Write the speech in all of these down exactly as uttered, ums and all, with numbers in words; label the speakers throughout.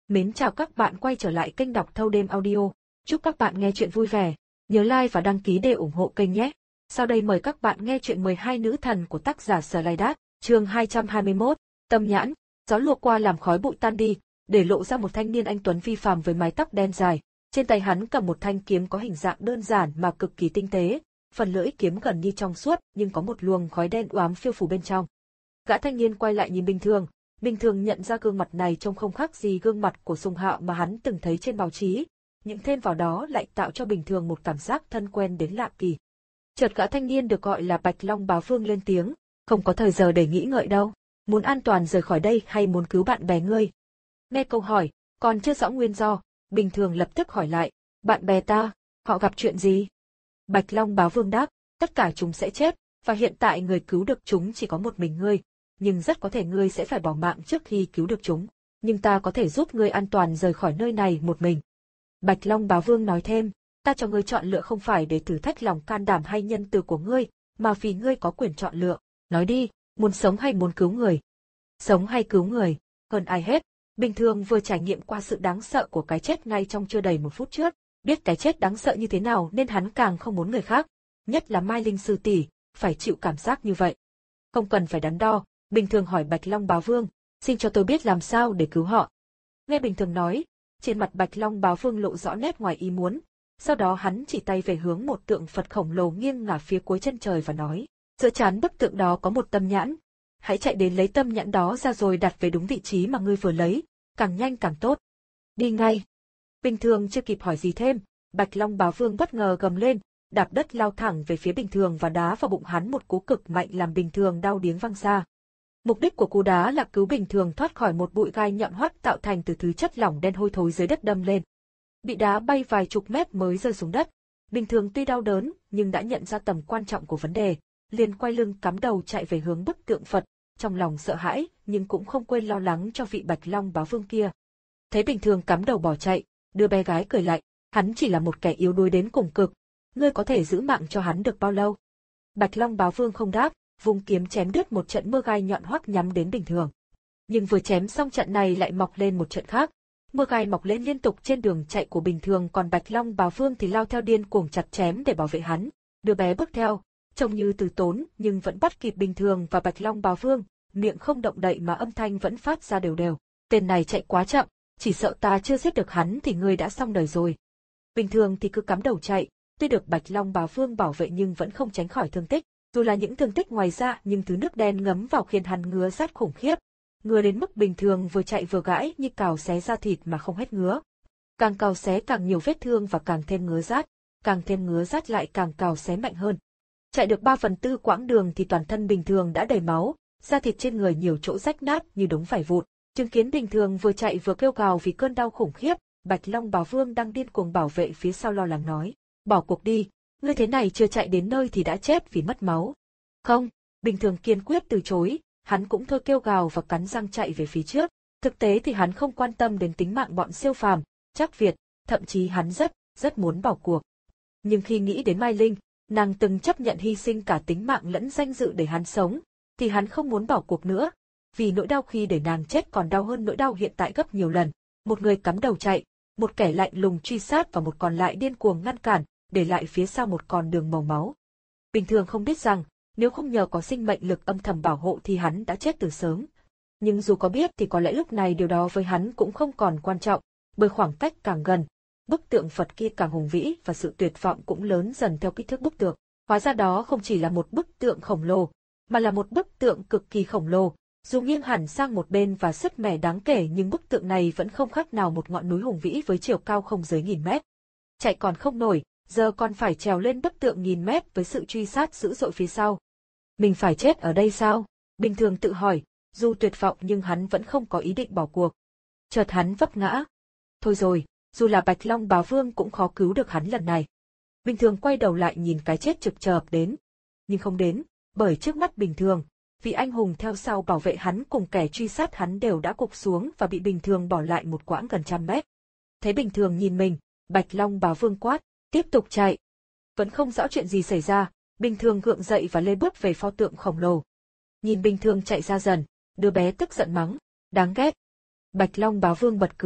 Speaker 1: Mến chào các bạn quay trở lại kênh đọc thâu đêm audio. Chúc các bạn nghe chuyện vui vẻ. Nhớ like và đăng ký để ủng hộ kênh nhé. Sau đây mời các bạn nghe chuyện mười hai nữ thần của tác giả Sở Lai Đát, chương hai trăm hai mươi mốt, Tâm Nhãn. Gió lùa qua làm khói bụi tan đi, để lộ ra một thanh niên anh tuấn phi phàm với mái tóc đen dài. Trên tay hắn cầm một thanh kiếm có hình dạng đơn giản mà cực kỳ tinh tế, phần lưỡi kiếm gần như trong suốt nhưng có một luồng khói đen u ám phiêu phù bên trong. Gã thanh niên quay lại nhìn Bình Thường. Bình Thường nhận ra gương mặt này trông không khác gì gương mặt của Sùng Hạo mà hắn từng thấy trên báo chí, nhưng thêm vào đó lại tạo cho Bình Thường một cảm giác thân quen đến lạ kỳ. Chợt gã thanh niên được gọi là Bạch Long Bá Vương lên tiếng, không có thời giờ để nghĩ ngợi đâu, muốn an toàn rời khỏi đây hay muốn cứu bạn bè ngươi? Nghe câu hỏi, còn chưa rõ nguyên do, Bình Thường lập tức hỏi lại, bạn bè ta, họ gặp chuyện gì? Bạch Long Bá Vương đáp, tất cả chúng sẽ chết, và hiện tại người cứu được chúng chỉ có một mình ngươi. Nhưng rất có thể ngươi sẽ phải bỏ mạng trước khi cứu được chúng, nhưng ta có thể giúp ngươi an toàn rời khỏi nơi này một mình. Bạch Long Bá Vương nói thêm, ta cho ngươi chọn lựa không phải để thử thách lòng can đảm hay nhân từ của ngươi, mà vì ngươi có quyền chọn lựa. Nói đi, muốn sống hay muốn cứu người? Sống hay cứu người? Hơn ai hết, Bình Thường vừa trải nghiệm qua sự đáng sợ của cái chết ngay trong chưa đầy một phút trước, biết cái chết đáng sợ như thế nào nên hắn càng không muốn người khác, nhất là Mai Linh sư tỷ, phải chịu cảm giác như vậy. Không cần phải đắn đo. Bình Thường hỏi Bạch Long Bá Vương, xin cho tôi biết làm sao để cứu họ. Nghe Bình Thường nói, trên mặt Bạch Long Bá Vương lộ rõ nét ngoài ý muốn, sau đó hắn chỉ tay về hướng một tượng Phật khổng lồ nghiêng ngả phía cuối chân trời và nói, giữa trán bức tượng đó có một tâm nhãn, hãy chạy đến lấy tâm nhãn đó ra rồi đặt về đúng vị trí mà ngươi vừa lấy, càng nhanh càng tốt. Đi ngay. Bình Thường chưa kịp hỏi gì thêm, Bạch Long Bá Vương bất ngờ gầm lên, đạp đất lao thẳng về phía Bình Thường và đá vào bụng hắn một cú cực mạnh làm Bình Thường đau điếng văng xa. Mục đích của cú đá là cứu Bình Thường thoát khỏi một bụi gai nhọn hoắt tạo thành từ thứ chất lỏng đen hôi thối dưới đất đâm lên. Bị đá bay vài chục mét mới rơi xuống đất. Bình Thường tuy đau đớn nhưng đã nhận ra tầm quan trọng của vấn đề, liền quay lưng cắm đầu chạy về hướng bức tượng Phật, trong lòng sợ hãi nhưng cũng không quên lo lắng cho vị Bạch Long Bá Vương kia. Thấy Bình Thường cắm đầu bỏ chạy, đứa bé gái cười lạnh, hắn chỉ là một kẻ yếu đuối đến cùng cực, ngươi có thể giữ mạng cho hắn được bao lâu? Bạch Long Bá Vương không đáp, vung kiếm chém đứt một trận mưa gai nhọn hoắt nhắm đến Bình Thường. Nhưng vừa chém xong trận này lại mọc lên một trận khác, mưa gai mọc lên liên tục trên đường chạy của Bình Thường, còn Bạch Long Bá Vương thì lao theo điên cuồng chặt chém để bảo vệ hắn. Đứa bé bước theo, trông như từ tốn nhưng vẫn bắt kịp Bình Thường và Bạch Long Bá Vương, miệng không động đậy mà âm thanh vẫn phát ra đều đều. Tên này chạy quá chậm, chỉ sợ ta chưa giết được hắn thì ngươi đã xong đời rồi. Bình Thường thì cứ cắm đầu chạy, tuy được Bạch Long Bá Vương bảo vệ nhưng vẫn không tránh khỏi thương tích. Dù là những thương tích ngoài da nhưng thứ nước đen ngấm vào khiến hắn ngứa rát khủng khiếp, ngứa đến mức Bình Thường vừa chạy vừa gãi như cào xé da thịt mà không hết ngứa. Càng cào xé càng nhiều vết thương và càng thêm ngứa rát, càng thêm ngứa rát lại càng cào xé mạnh hơn. Chạy được ba phần tư quãng đường thì toàn thân Bình Thường đã đầy máu, da thịt trên người nhiều chỗ rách nát như đống vải vụn. Chứng kiến Bình Thường vừa chạy vừa kêu gào vì cơn đau khủng khiếp, Bạch Long Bá Vương đang điên cuồng bảo vệ phía sau lo lắng nói, bỏ cuộc đi. Ngươi thế này chưa chạy đến nơi thì đã chết vì mất máu. Không, Bình Thường kiên quyết từ chối, hắn cũng thôi kêu gào và cắn răng chạy về phía trước. Thực tế thì hắn không quan tâm đến tính mạng bọn siêu phàm, Trác Việt, thậm chí hắn rất, rất muốn bỏ cuộc. Nhưng khi nghĩ đến Mai Linh, nàng từng chấp nhận hy sinh cả tính mạng lẫn danh dự để hắn sống, thì hắn không muốn bỏ cuộc nữa, vì nỗi đau khi để nàng chết còn đau hơn nỗi đau hiện tại gấp nhiều lần. Một người cắm đầu chạy, một kẻ lạnh lùng truy sát và một còn lại điên cuồng ngăn cản, để lại phía sau một con đường màu máu. Bình Thường không biết rằng, nếu không nhờ có sinh mệnh lực âm thầm bảo hộ thì hắn đã chết từ sớm. Nhưng dù có biết thì có lẽ lúc này điều đó với hắn cũng không còn quan trọng, bởi khoảng cách càng gần, bức tượng Phật kia càng hùng vĩ và sự tuyệt vọng cũng lớn dần theo kích thước bức tượng. Hóa ra đó không chỉ là một bức tượng khổng lồ, mà là một bức tượng cực kỳ khổng lồ, dù nghiêng hẳn sang một bên và sứt mẻ đáng kể nhưng bức tượng này vẫn không khác nào một ngọn núi hùng vĩ với chiều cao không dưới nghìn mét. Chạy còn không nổi, giờ còn phải trèo lên bức tượng nghìn mét với sự truy sát dữ dội phía sau. Mình phải chết ở đây sao? Bình Thường tự hỏi, dù tuyệt vọng nhưng hắn vẫn không có ý định bỏ cuộc. Chợt hắn vấp ngã. Thôi rồi, dù là Bạch Long Bá Vương cũng khó cứu được hắn lần này. Bình Thường quay đầu lại nhìn cái chết trực chợp đến. Nhưng không đến, bởi trước mắt Bình Thường, vị anh hùng theo sau bảo vệ hắn cùng kẻ truy sát hắn đều đã gục xuống và bị Bình Thường bỏ lại một quãng gần trăm mét. Thấy Bình Thường nhìn mình, Bạch Long Bá Vương quát, tiếp tục chạy. Vẫn không rõ chuyện gì xảy ra, Bình Thường gượng dậy và lê bước về pho tượng khổng lồ. Nhìn Bình Thường chạy ra dần, đứa bé tức giận mắng, đáng ghét. Bạch Long Bá Vương bật cười,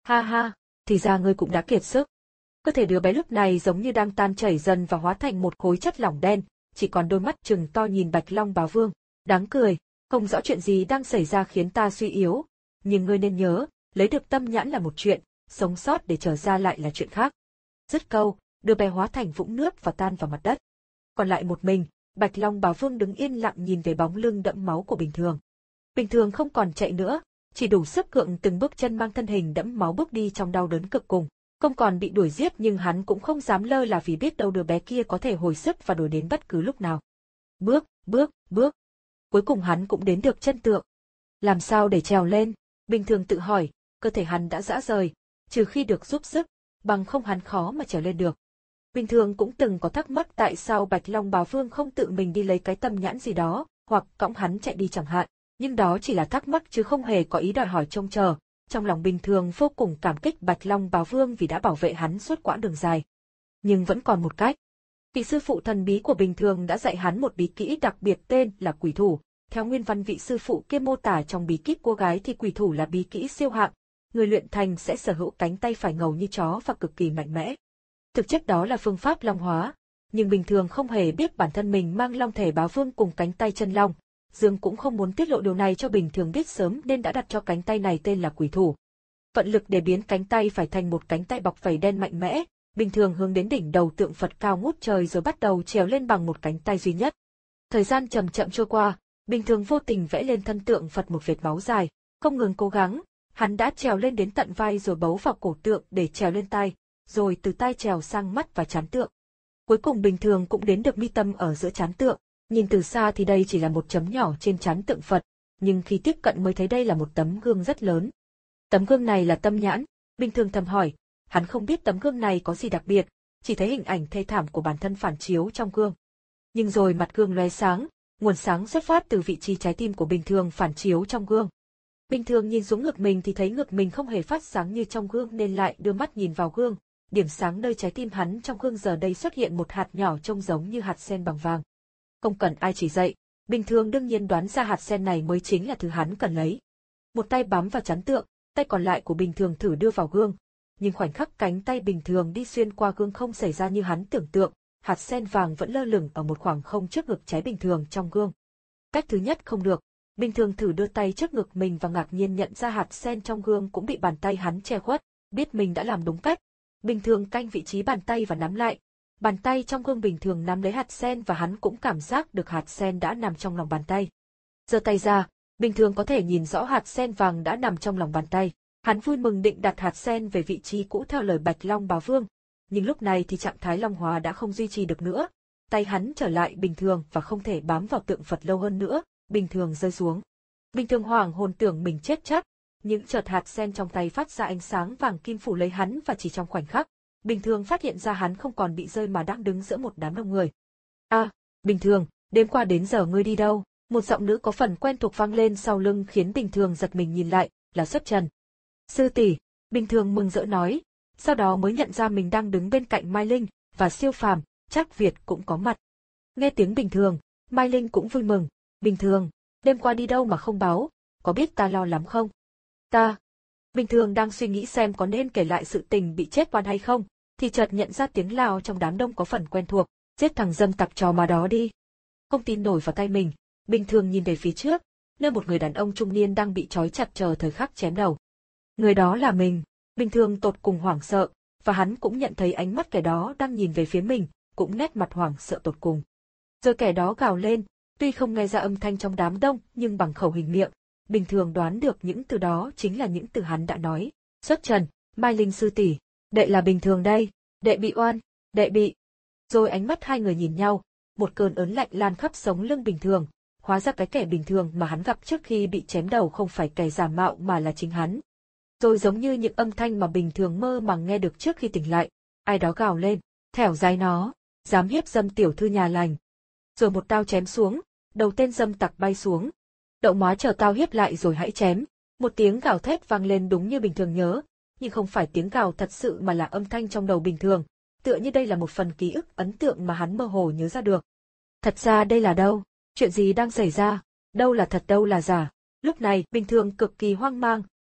Speaker 1: Ha ha, thì ra ngươi cũng đã kiệt sức. Cơ thể đứa bé lúc này giống như đang tan chảy dần và hóa thành một khối chất lỏng đen, chỉ còn đôi mắt trừng to nhìn Bạch Long Bá Vương. Đáng cười, không rõ chuyện gì đang xảy ra khiến ta suy yếu. Nhưng ngươi nên nhớ, lấy được tâm nhãn là một chuyện, sống sót để trở ra lại là chuyện khác. Dứt câu, đứa bé hóa thành vũng nước và tan vào mặt đất. Còn lại một mình, Bạch Long Bá Vương đứng yên lặng nhìn về bóng lưng đẫm máu của Bình Thường. Bình Thường không còn chạy nữa, chỉ đủ sức gượng từng bước chân mang thân hình đẫm máu bước đi trong đau đớn cực cùng. Không còn bị đuổi giết nhưng hắn cũng không dám lơ là vì biết đâu đứa bé kia có thể hồi sức và đuổi đến bất cứ lúc nào. Bước, bước, bước. Cuối cùng hắn cũng đến được chân tượng. Làm sao để trèo lên? Bình Thường tự hỏi, cơ thể hắn đã rã rời, trừ khi được giúp sức, bằng không hắn khó mà trèo lên được. Bình Thường cũng từng có thắc mắc tại sao Bạch Long Bá Vương không tự mình đi lấy cái tâm nhãn gì đó, hoặc cõng hắn chạy đi chẳng hạn, nhưng đó chỉ là thắc mắc chứ không hề có ý đòi hỏi trông chờ. Trong lòng Bình Thường vô cùng cảm kích Bạch Long Bá Vương vì đã bảo vệ hắn suốt quãng đường dài. Nhưng vẫn còn một cách. Vị sư phụ thần bí của Bình Thường đã dạy hắn một bí kỹ đặc biệt tên là quỷ thủ. Theo nguyên văn vị sư phụ kia mô tả trong bí kíp cô gái thì quỷ thủ là bí kỹ siêu hạng, người luyện thành sẽ sở hữu cánh tay phải ngầu như chó và cực kỳ mạnh mẽ. Thực chất đó là phương pháp long hóa, nhưng Bình Thường không hề biết bản thân mình mang long thể bá vương cùng cánh tay chân long. Dương cũng không muốn tiết lộ điều này cho Bình Thường biết sớm nên đã đặt cho cánh tay này tên là quỷ thủ. Vận lực để biến cánh tay phải thành một cánh tay bọc vảy đen mạnh mẽ, Bình Thường hướng đến đỉnh đầu tượng Phật cao ngút trời rồi bắt đầu trèo lên bằng một cánh tay duy nhất. Thời gian chậm chậm trôi qua, Bình Thường vô tình vẽ lên thân tượng Phật một vệt máu dài, không ngừng cố gắng, hắn đã trèo lên đến tận vai rồi bấu vào cổ tượng để trèo lên tay, rồi từ tay trèo sang mắt và trán tượng. Cuối cùng Bình Thường cũng đến được mi tâm ở giữa trán tượng. Nhìn từ xa thì đây chỉ là một chấm nhỏ trên trán tượng Phật, nhưng khi tiếp cận mới thấy đây là một tấm gương rất lớn. Tấm gương này là tâm nhãn, Bình Thường thầm hỏi, hắn không biết tấm gương này có gì đặc biệt, chỉ thấy hình ảnh thê thảm của bản thân phản chiếu trong gương. Nhưng rồi mặt gương lóe sáng, nguồn sáng xuất phát từ vị trí trái tim của Bình Thường phản chiếu trong gương. Bình Thường nhìn xuống ngực mình thì thấy ngực mình không hề phát sáng như trong gương nên lại đưa mắt nhìn vào gương, điểm sáng nơi trái tim hắn trong gương giờ đây xuất hiện một hạt nhỏ trông giống như hạt sen bằng vàng. Không cần ai chỉ dạy, Bình Thường đương nhiên đoán ra hạt sen này mới chính là thứ hắn cần lấy. Một tay bám vào trán tượng, tay còn lại của Bình Thường thử đưa vào gương, nhưng khoảnh khắc cánh tay Bình Thường đi xuyên qua gương không xảy ra như hắn tưởng tượng, hạt sen vàng vẫn lơ lửng ở một khoảng không trước ngực trái Bình Thường trong gương. Cách thứ nhất không được, Bình Thường thử đưa tay trước ngực mình và ngạc nhiên nhận ra hạt sen trong gương cũng bị bàn tay hắn che khuất, biết mình đã làm đúng cách. Bình Thường canh vị trí bàn tay và nắm lại. Bàn tay trong gương Bình Thường nắm lấy hạt sen và hắn cũng cảm giác được hạt sen đã nằm trong lòng bàn tay. Giơ tay ra, Bình Thường có thể nhìn rõ hạt sen vàng đã nằm trong lòng bàn tay. Hắn vui mừng định đặt hạt sen về vị trí cũ theo lời Bạch Long Bá Vương, nhưng lúc này thì trạng thái long hóa đã không duy trì được nữa. Tay hắn trở lại bình thường và không thể bám vào tượng Phật lâu hơn nữa, Bình Thường rơi xuống. Bình Thường hoảng hồn tưởng mình chết chắc, những chợt hạt sen trong tay phát ra ánh sáng vàng kim phủ lấy hắn và chỉ trong khoảnh khắc, Bình Thường phát hiện ra hắn không còn bị rơi mà đang đứng giữa một đám đông người. À, Bình Thường, đêm qua đến giờ ngươi đi đâu? Một giọng nữ có phần quen thuộc vang lên sau lưng khiến Bình Thường giật mình nhìn lại, là Xuất Trần. Sư tỷ, Bình Thường mừng rỡ nói, sau đó mới nhận ra mình đang đứng bên cạnh Mai Linh, và Siêu Phàm, Trác Việt cũng có mặt. Nghe tiếng Bình Thường, Mai Linh cũng vui mừng, Bình Thường, đêm qua đi đâu mà không báo, có biết ta lo lắm không? Ta. Bình Thường đang suy nghĩ xem có nên kể lại sự tình bị chết oan hay không, thì chợt nhận ra tiếng lao trong đám đông có phần quen thuộc, giết thằng dâm tặc trò mà đó đi. Không tin nổi vào tay mình, Bình Thường nhìn về phía trước, nơi một người đàn ông trung niên đang bị trói chặt chờ thời khắc chém đầu. Người đó là mình, Bình Thường tột cùng hoảng sợ, và hắn cũng nhận thấy ánh mắt kẻ đó đang nhìn về phía mình, cũng nét mặt hoảng sợ tột cùng. Rồi kẻ đó gào lên, tuy không nghe ra âm thanh trong đám đông nhưng bằng khẩu hình miệng, Bình Thường đoán được những từ đó chính là những từ hắn đã nói. Xuất Trần, Mai Linh sư tỷ, đệ là Bình Thường đây, đệ bị oan, đệ bị. Rồi ánh mắt hai người nhìn nhau, một cơn ớn lạnh lan khắp sống lưng Bình Thường, hóa ra cái kẻ bình thường mà hắn gặp trước khi bị chém đầu không phải kẻ giả mạo mà là chính hắn. Rồi giống như những âm thanh mà Bình Thường mơ màng nghe được trước khi tỉnh lại, ai đó gào lên, thẻo dai nó, dám hiếp dâm tiểu thư nhà lành. Rồi một đao chém xuống, đầu tên dâm tặc bay xuống. Đậu má chờ tao hiếp lại rồi hãy chém. Một tiếng gào thét vang lên đúng như Bình Thường nhớ, nhưng không phải tiếng gào thật sự mà là âm thanh trong đầu Bình Thường, tựa như đây là một phần ký ức ấn tượng mà hắn mơ hồ nhớ ra được. Thật ra đây là đâu? Chuyện gì đang xảy ra? Đâu là thật đâu là giả? Lúc này Bình Thường cực kỳ hoang mang,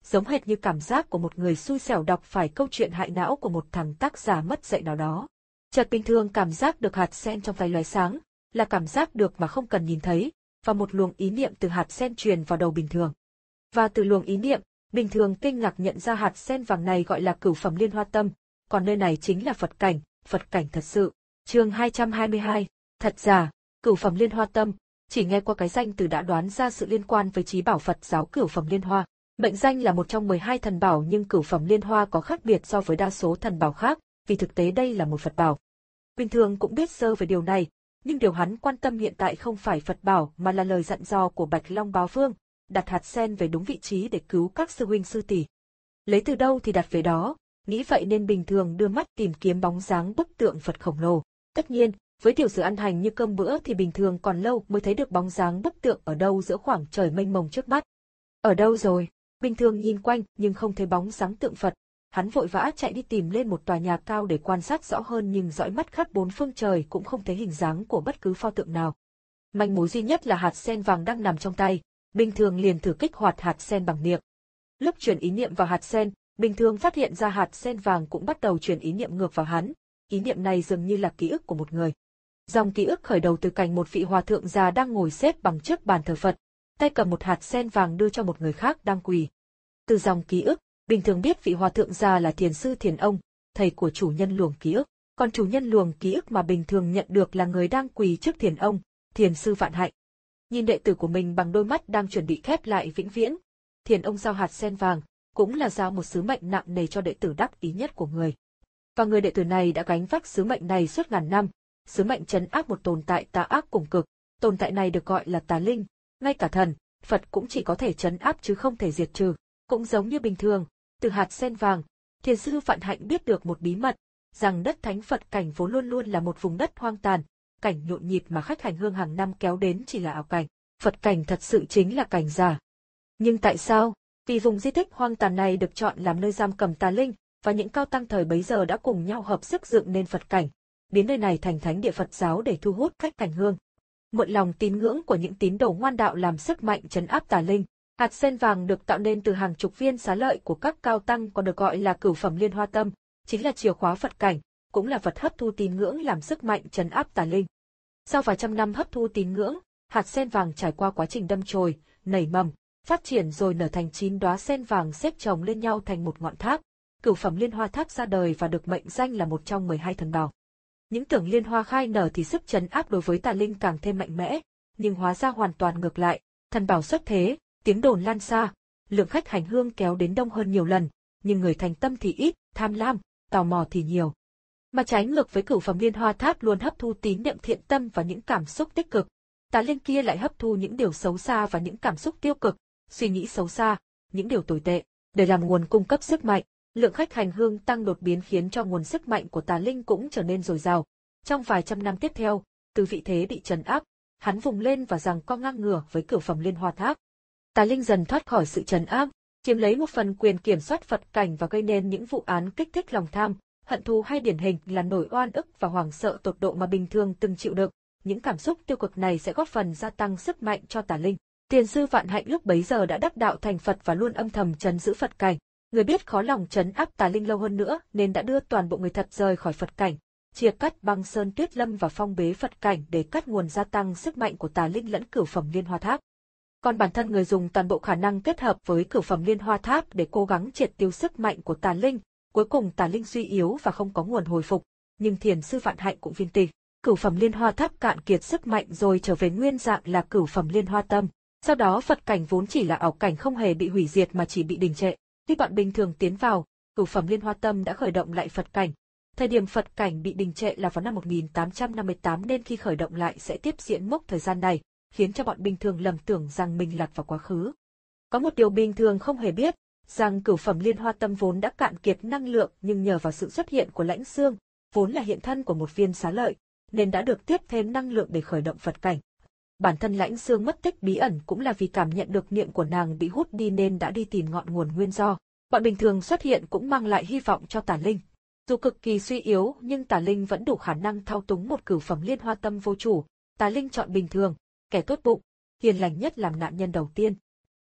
Speaker 1: giống hệt như cảm giác của một người xui xẻo đọc phải câu chuyện hại não của một thằng tác giả mất dạy nào đó. Chợt Bình Thường cảm giác được hạt sen trong tay lóe sáng, là cảm giác được mà không cần nhìn thấy, và một luồng ý niệm từ hạt sen truyền vào đầu Bình Thường. Và từ luồng ý niệm, Bình Thường kinh ngạc nhận ra hạt sen vàng này gọi là Cửu Phẩm Liên Hoa Tâm, còn nơi này chính là Phật cảnh, Phật cảnh thật sự. Chương hai trăm hai mươi hai, thật giả, Cửu Phẩm Liên Hoa Tâm, chỉ nghe qua cái danh từ đã đoán ra sự liên quan với chí bảo Phật giáo Cửu Phẩm Liên Hoa. Mệnh danh là một trong mười hai thần bảo nhưng Cửu Phẩm Liên Hoa có khác biệt so với đa số thần bảo khác, vì thực tế đây là một Phật bảo. Bình Thường cũng biết sơ về điều này, nhưng điều hắn quan tâm hiện tại không phải Phật bảo mà là lời dặn dò của Bạch Long Bá Vương, đặt hạt sen về đúng vị trí để cứu các sư huynh sư tỷ. Lấy từ đâu thì đặt về đó, nghĩ vậy nên Bình Thường đưa mắt tìm kiếm bóng dáng bức tượng Phật khổng lồ. Tất nhiên, với tiểu sử ăn hành như cơm bữa thì Bình Thường còn lâu mới thấy được bóng dáng bức tượng ở đâu giữa khoảng trời mênh mông trước mắt. Ở đâu rồi? Bình Thường nhìn quanh nhưng không thấy bóng dáng tượng Phật. Hắn vội vã chạy đi tìm lên một tòa nhà cao để quan sát rõ hơn nhưng dõi mắt khắp bốn phương trời cũng không thấy hình dáng của bất cứ pho tượng nào. Manh mối duy nhất là hạt sen vàng đang nằm trong tay, Bình Thường liền thử kích hoạt hạt sen bằng miệng. Lúc truyền ý niệm vào hạt sen, Bình Thường phát hiện ra hạt sen vàng cũng bắt đầu truyền ý niệm ngược vào hắn. Ý niệm này dường như là ký ức của một người. Dòng ký ức khởi đầu từ cảnh một vị hòa thượng già đang ngồi xếp bằng trước bàn thờ Phật, tay cầm một hạt sen vàng đưa cho một người khác đang quỳ. Từ dòng ký ức, Bình Thường biết vị hòa thượng già là Thiền sư Thiền Ông, thầy của chủ nhân luồng ký ức, còn chủ nhân luồng ký ức mà Bình Thường nhận được là người đang quỳ trước Thiền Ông, Thiền sư Vạn Hạnh. Nhìn đệ tử của mình bằng đôi mắt đang chuẩn bị khép lại vĩnh viễn, Thiền Ông giao hạt sen vàng, cũng là giao một sứ mệnh nặng nề cho đệ tử đắc ý nhất của người. Và người đệ tử này đã gánh vác sứ mệnh này suốt ngàn năm, sứ mệnh trấn áp một tồn tại tà ác cùng cực, tồn tại này được gọi là tà linh, ngay cả thần, Phật cũng chỉ có thể trấn áp chứ không thể diệt trừ. Cũng giống như Bình Thường, từ hạt sen vàng, Thiền sư Vạn Hạnh biết được một bí mật, rằng đất Thánh Phật cảnh vốn luôn luôn là một vùng đất hoang tàn, cảnh nhộn nhịp mà khách hành hương hàng năm kéo đến chỉ là ảo cảnh, Phật cảnh thật sự chính là cảnh giả. Nhưng tại sao? Vì vùng di tích hoang tàn này được chọn làm nơi giam cầm tà linh, và những cao tăng thời bấy giờ đã cùng nhau hợp sức dựng nên Phật cảnh, biến nơi này thành thánh địa Phật giáo để thu hút khách hành hương. Mượn lòng tín ngưỡng của những tín đồ ngoan đạo làm sức mạnh trấn áp tà linh. Hạt sen vàng được tạo nên từ hàng chục viên xá lợi của các cao tăng còn được gọi là Cửu Phẩm Liên Hoa Tâm, chính là chìa khóa Phật cảnh, cũng là vật hấp thu tín ngưỡng làm sức mạnh trấn áp tà linh. Sau vài trăm năm hấp thu tín ngưỡng, hạt sen vàng trải qua quá trình đâm chồi, nảy mầm, phát triển rồi nở thành chín đóa sen vàng xếp chồng lên nhau thành một ngọn tháp. Cửu Phẩm Liên Hoa Tháp ra đời và được mệnh danh là một trong mười hai thần bảo. Những tưởng liên hoa khai nở thì sức trấn áp đối với tà linh càng thêm mạnh mẽ, nhưng hóa ra hoàn toàn ngược lại, thần bảo xuất thế, tiếng đồn lan xa, lượng khách hành hương kéo đến đông hơn nhiều lần, nhưng người thành tâm thì ít, tham lam, tò mò thì nhiều. Mà trái ngược với Cửu Phẩm Liên Hoa Tháp luôn hấp thu tín niệm thiện tâm và những cảm xúc tích cực, tà linh kia lại hấp thu những điều xấu xa và những cảm xúc tiêu cực, suy nghĩ xấu xa, những điều tồi tệ, để làm nguồn cung cấp sức mạnh. Lượng khách hành hương tăng đột biến khiến cho nguồn sức mạnh của tà linh cũng trở nên dồi dào. Trong vài trăm năm tiếp theo, từ vị thế bị trấn áp, hắn vùng lên và giằng co ngang ngửa với Cửu Phẩm Liên Hoa Tháp. Tà linh dần thoát khỏi sự trấn áp, chiếm lấy một phần quyền kiểm soát Phật cảnh và gây nên những vụ án kích thích lòng tham, hận thù hay điển hình là nỗi oan ức và hoảng sợ tột độ mà Bình Thường từng chịu đựng. Những cảm xúc tiêu cực này sẽ góp phần gia tăng sức mạnh cho tà linh. Thiền sư Vạn Hạnh lúc bấy giờ đã đắc đạo thành Phật và luôn âm thầm trấn giữ Phật cảnh. Người biết khó lòng trấn áp tà linh lâu hơn nữa nên đã đưa toàn bộ người thật rời khỏi Phật cảnh, chia cắt băng sơn tuyết lâm và phong bế Phật cảnh để cắt nguồn gia tăng sức mạnh của tà linh lẫn Cửu Phẩm Liên Hoa Tháp. Còn bản thân người dùng toàn bộ khả năng kết hợp với Cửu Phẩm Liên Hoa Tháp để cố gắng triệt tiêu sức mạnh của tà linh, cuối cùng tà linh suy yếu và không có nguồn hồi phục, nhưng Thiền sư Vạn Hạnh cũng viên tịch. Cửu Phẩm Liên Hoa Tháp cạn kiệt sức mạnh rồi trở về nguyên dạng là Cửu Phẩm Liên Hoa Tâm. Sau đó Phật cảnh vốn chỉ là ảo cảnh không hề bị hủy diệt mà chỉ bị đình trệ. Khi bọn Bình Thường tiến vào, Cửu Phẩm Liên Hoa Tâm đã khởi động lại Phật cảnh. Thời điểm Phật cảnh bị đình trệ là vào năm một nghìn tám trăm năm mươi tám nên khi khởi động lại sẽ tiếp diễn mốc thời gian này, khiến cho bọn Bình Thường lầm tưởng rằng mình lạc vào quá khứ. Có một điều Bình Thường không hề biết, rằng Cửu Phẩm Liên Hoa Tâm vốn đã cạn kiệt năng lượng nhưng nhờ vào sự xuất hiện của Lãnh Xương, vốn là hiện thân của một viên xá lợi, nên đã được tiếp thêm năng lượng để khởi động Phật cảnh. Bản thân Lãnh Xương mất tích bí ẩn cũng là vì cảm nhận được niệm của nàng bị hút đi nên đã đi tìm ngọn nguồn nguyên do. Bọn Bình Thường xuất hiện cũng mang lại hy vọng cho tà linh. Dù cực kỳ suy yếu nhưng tà linh vẫn đủ khả năng thao túng một Cửu Phẩm Liên Hoa Tâm vô chủ. Tà linh chọn Bình Thường, kẻ tốt bụng, hiền lành nhất làm nạn nhân đầu tiên.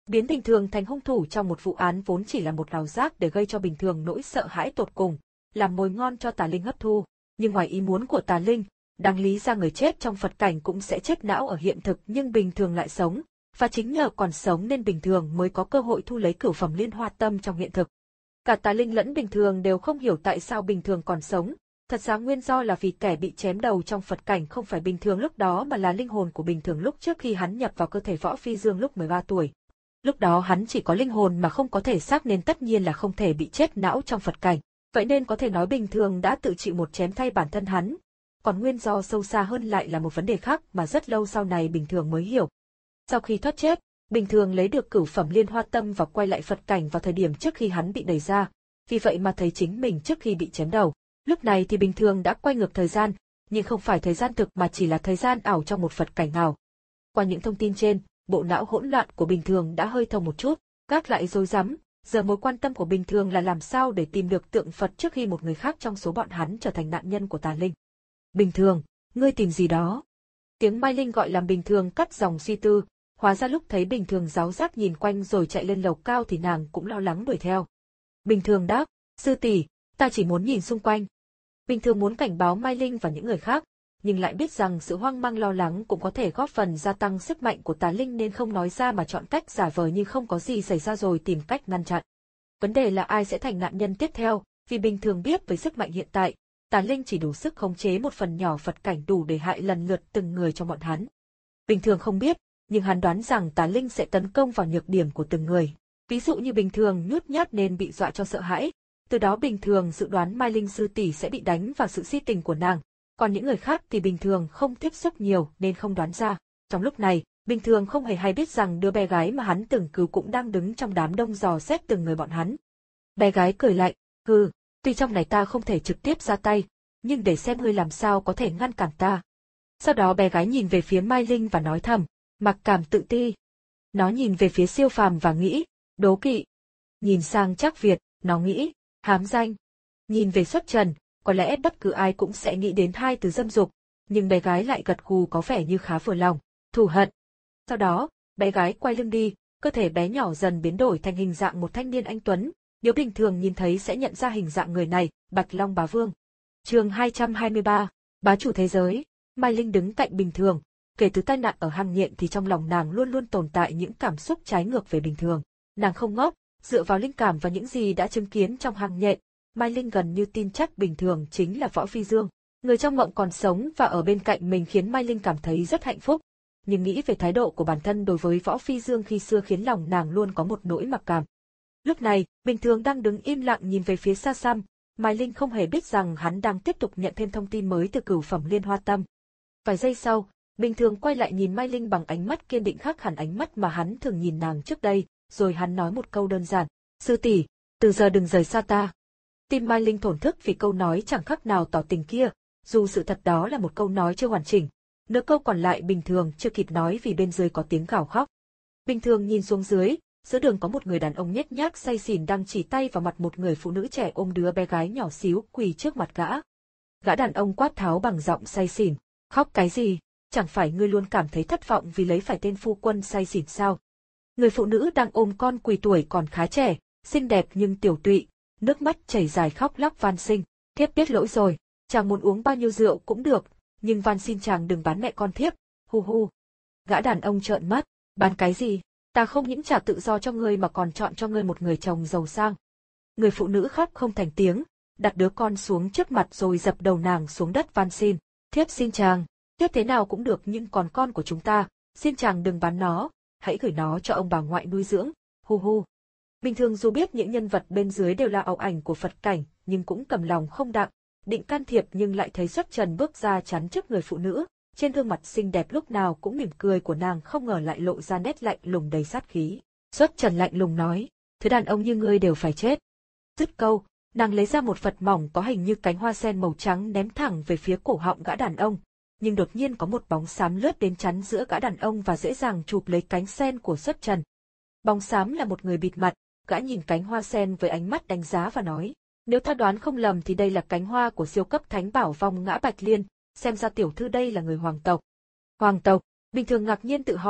Speaker 1: Biến bình thường thành hung thủ trong một vụ án vốn chỉ là một ảo giác để gây cho bình thường nỗi sợ hãi tột cùng, làm mồi ngon cho tà linh hấp thu. Nhưng ngoài ý muốn của tà linh, đáng lý ra người chết trong Phật cảnh cũng sẽ chết não ở hiện thực nhưng bình thường lại sống, và chính nhờ còn sống nên bình thường mới có cơ hội thu lấy cửu phẩm liên hoa tâm trong hiện thực. Cả tà linh lẫn bình thường đều không hiểu tại sao bình thường còn sống, thật ra nguyên do là vì kẻ bị chém đầu trong Phật cảnh không phải bình thường lúc đó mà là linh hồn của bình thường lúc trước khi hắn nhập vào cơ thể Võ Phi Dương lúc mười ba tuổi. Lúc đó hắn chỉ có linh hồn mà không có thể xác nên tất nhiên là không thể bị chết não trong Phật cảnh, vậy nên có thể nói bình thường đã tự chịu một chém thay bản thân hắn. Còn nguyên do sâu xa hơn lại là một vấn đề khác mà rất lâu sau này bình thường mới hiểu. Sau khi thoát chết, bình thường lấy được cửu phẩm liên hoa tâm và quay lại Phật cảnh vào thời điểm trước khi hắn bị đẩy ra, vì vậy mà thấy chính mình trước khi bị chém đầu. Lúc này thì bình thường đã quay ngược thời gian, nhưng không phải thời gian thực mà chỉ là thời gian ảo trong một Phật cảnh ảo. Qua những thông tin trên, bộ não hỗn loạn của bình thường đã hơi thông một chút, gác lại rối rắm, giờ mối quan tâm của bình thường là làm sao để tìm được tượng Phật trước khi một người khác trong số bọn hắn trở thành nạn nhân của tà linh. Bình thường, ngươi tìm gì đó? Tiếng Mai Linh gọi làm bình thường cắt dòng suy tư, hóa ra lúc thấy bình thường giáo giác nhìn quanh rồi chạy lên lầu cao thì nàng cũng lo lắng đuổi theo. Bình thường đáp, sư tỷ, ta chỉ muốn nhìn xung quanh. Bình thường muốn cảnh báo Mai Linh và những người khác, nhưng lại biết rằng sự hoang mang lo lắng cũng có thể góp phần gia tăng sức mạnh của tà linh nên không nói ra mà chọn cách giả vờ như không có gì xảy ra rồi tìm cách ngăn chặn. Vấn đề là ai sẽ thành nạn nhân tiếp theo, vì bình thường biết với sức mạnh hiện tại, tà linh chỉ đủ sức khống chế một phần nhỏ Phật cảnh đủ để hại lần lượt từng người trong bọn hắn. Bình thường không biết, nhưng hắn đoán rằng tà linh sẽ tấn công vào nhược điểm của từng người. Ví dụ như bình thường nhút nhát nên bị dọa cho sợ hãi, từ đó bình thường dự đoán Mai Linh sư tỷ sẽ bị đánh vào sự si tình của nàng. Còn những người khác thì bình thường không tiếp xúc nhiều nên không đoán ra. Trong lúc này, bình thường không hề hay biết rằng đứa bé gái mà hắn từng cứu cũng đang đứng trong đám đông dò xét từng người bọn hắn. Bé gái cười lạnh, hừ, tuy trong này ta không thể trực tiếp ra tay, nhưng để xem ngươi làm sao có thể ngăn cản ta. Sau đó bé gái nhìn về phía Mai Linh và nói thầm, mặc cảm tự ti. Nó nhìn về phía Siêu Phàm và nghĩ, đố kỵ. Nhìn sang Trác Việt, nó nghĩ, hám danh. Nhìn về Xuất Trần, có lẽ bất cứ ai cũng sẽ nghĩ đến hai từ dâm dục, nhưng bé gái lại gật gù có vẻ như khá vừa lòng, thù hận. Sau đó, bé gái quay lưng đi, cơ thể bé nhỏ dần biến đổi thành hình dạng một thanh niên anh tuấn, nếu bình thường nhìn thấy sẽ nhận ra hình dạng người này, Bạch Long Bá Vương. Chương hai trăm hai mươi ba, Bá chủ thế giới. Mai Linh đứng cạnh bình thường, kể từ tai nạn ở hang nhện thì trong lòng nàng luôn luôn tồn tại những cảm xúc trái ngược về bình thường. Nàng không ngốc, dựa vào linh cảm và những gì đã chứng kiến trong hang nhện, Mai Linh gần như tin chắc bình thường chính là Võ Phi Dương. Người trong mộng còn sống và ở bên cạnh mình khiến Mai Linh cảm thấy rất hạnh phúc. Nhưng nghĩ về thái độ của bản thân đối với Võ Phi Dương khi xưa khiến lòng nàng luôn có một nỗi mặc cảm. Lúc này, bình thường đang đứng im lặng nhìn về phía xa xăm, Mai Linh không hề biết rằng hắn đang tiếp tục nhận thêm thông tin mới từ cửu phẩm liên hoa tâm. Vài giây sau, bình thường quay lại nhìn Mai Linh bằng ánh mắt kiên định khác hẳn ánh mắt mà hắn thường nhìn nàng trước đây, rồi hắn nói một câu đơn giản, sư tỷ, từ giờ đừng rời xa ta. Tim Mai Linh thổn thức vì câu nói chẳng khác nào tỏ tình kia, dù sự thật đó là một câu nói chưa hoàn chỉnh. Nửa câu còn lại bình thường chưa kịp nói vì bên dưới có tiếng gào khóc. Bình thường nhìn xuống dưới, giữa đường có một người đàn ông nhếch nhác say xỉn đang chỉ tay vào mặt một người phụ nữ trẻ ôm đứa bé gái nhỏ xíu quỳ trước mặt gã. Gã đàn ông quát tháo bằng giọng say xỉn, khóc cái gì, chẳng phải ngươi luôn cảm thấy thất vọng vì lấy phải tên phu quân say xỉn sao? Người phụ nữ đang ôm con quỳ tuổi còn khá trẻ, xinh đẹp nhưng tiểu tụy, nước mắt chảy dài khóc lóc van xin, thiếp biết lỗi rồi, chàng muốn uống bao nhiêu rượu cũng được, nhưng van xin chàng đừng bán mẹ con thiếp, hu hu. Gã đàn ông trợn mắt, bán cái gì, ta không những trả tự do cho ngươi mà còn chọn cho ngươi một người chồng giàu sang. Người phụ nữ khóc không thành tiếng, đặt đứa con xuống trước mặt rồi dập đầu nàng xuống đất van xin, thiếp xin chàng, thiếp thế nào cũng được nhưng còn con của chúng ta, xin chàng đừng bán nó, hãy gửi nó cho ông bà ngoại nuôi dưỡng, hu hu. Bình thường dù biết những nhân vật bên dưới đều là ảo ảnh của Phật cảnh, nhưng cũng cầm lòng không đặng, định can thiệp nhưng lại thấy Xuất Trần bước ra chắn trước người phụ nữ, trên gương mặt xinh đẹp lúc nào cũng mỉm cười của nàng không ngờ lại lộ ra nét lạnh lùng đầy sát khí. Xuất Trần lạnh lùng nói, thứ đàn ông như ngươi đều phải chết. Dứt câu, nàng lấy ra một vật mỏng có hình như cánh hoa sen màu trắng ném thẳng về phía cổ họng gã đàn ông, nhưng đột nhiên có một bóng xám lướt đến chắn giữa gã đàn ông và dễ dàng chụp lấy cánh sen của Xuất Trần. Bóng xám là một người bịt mặt, gã nhìn cánh hoa sen với ánh mắt đánh giá và nói, nếu ta đoán không lầm thì đây là cánh hoa của siêu cấp thánh bảo vong ngã Bạch Liên, xem ra tiểu thư đây là người hoàng tộc. Hoàng tộc, bình thường ngạc nhiên tự hỏi,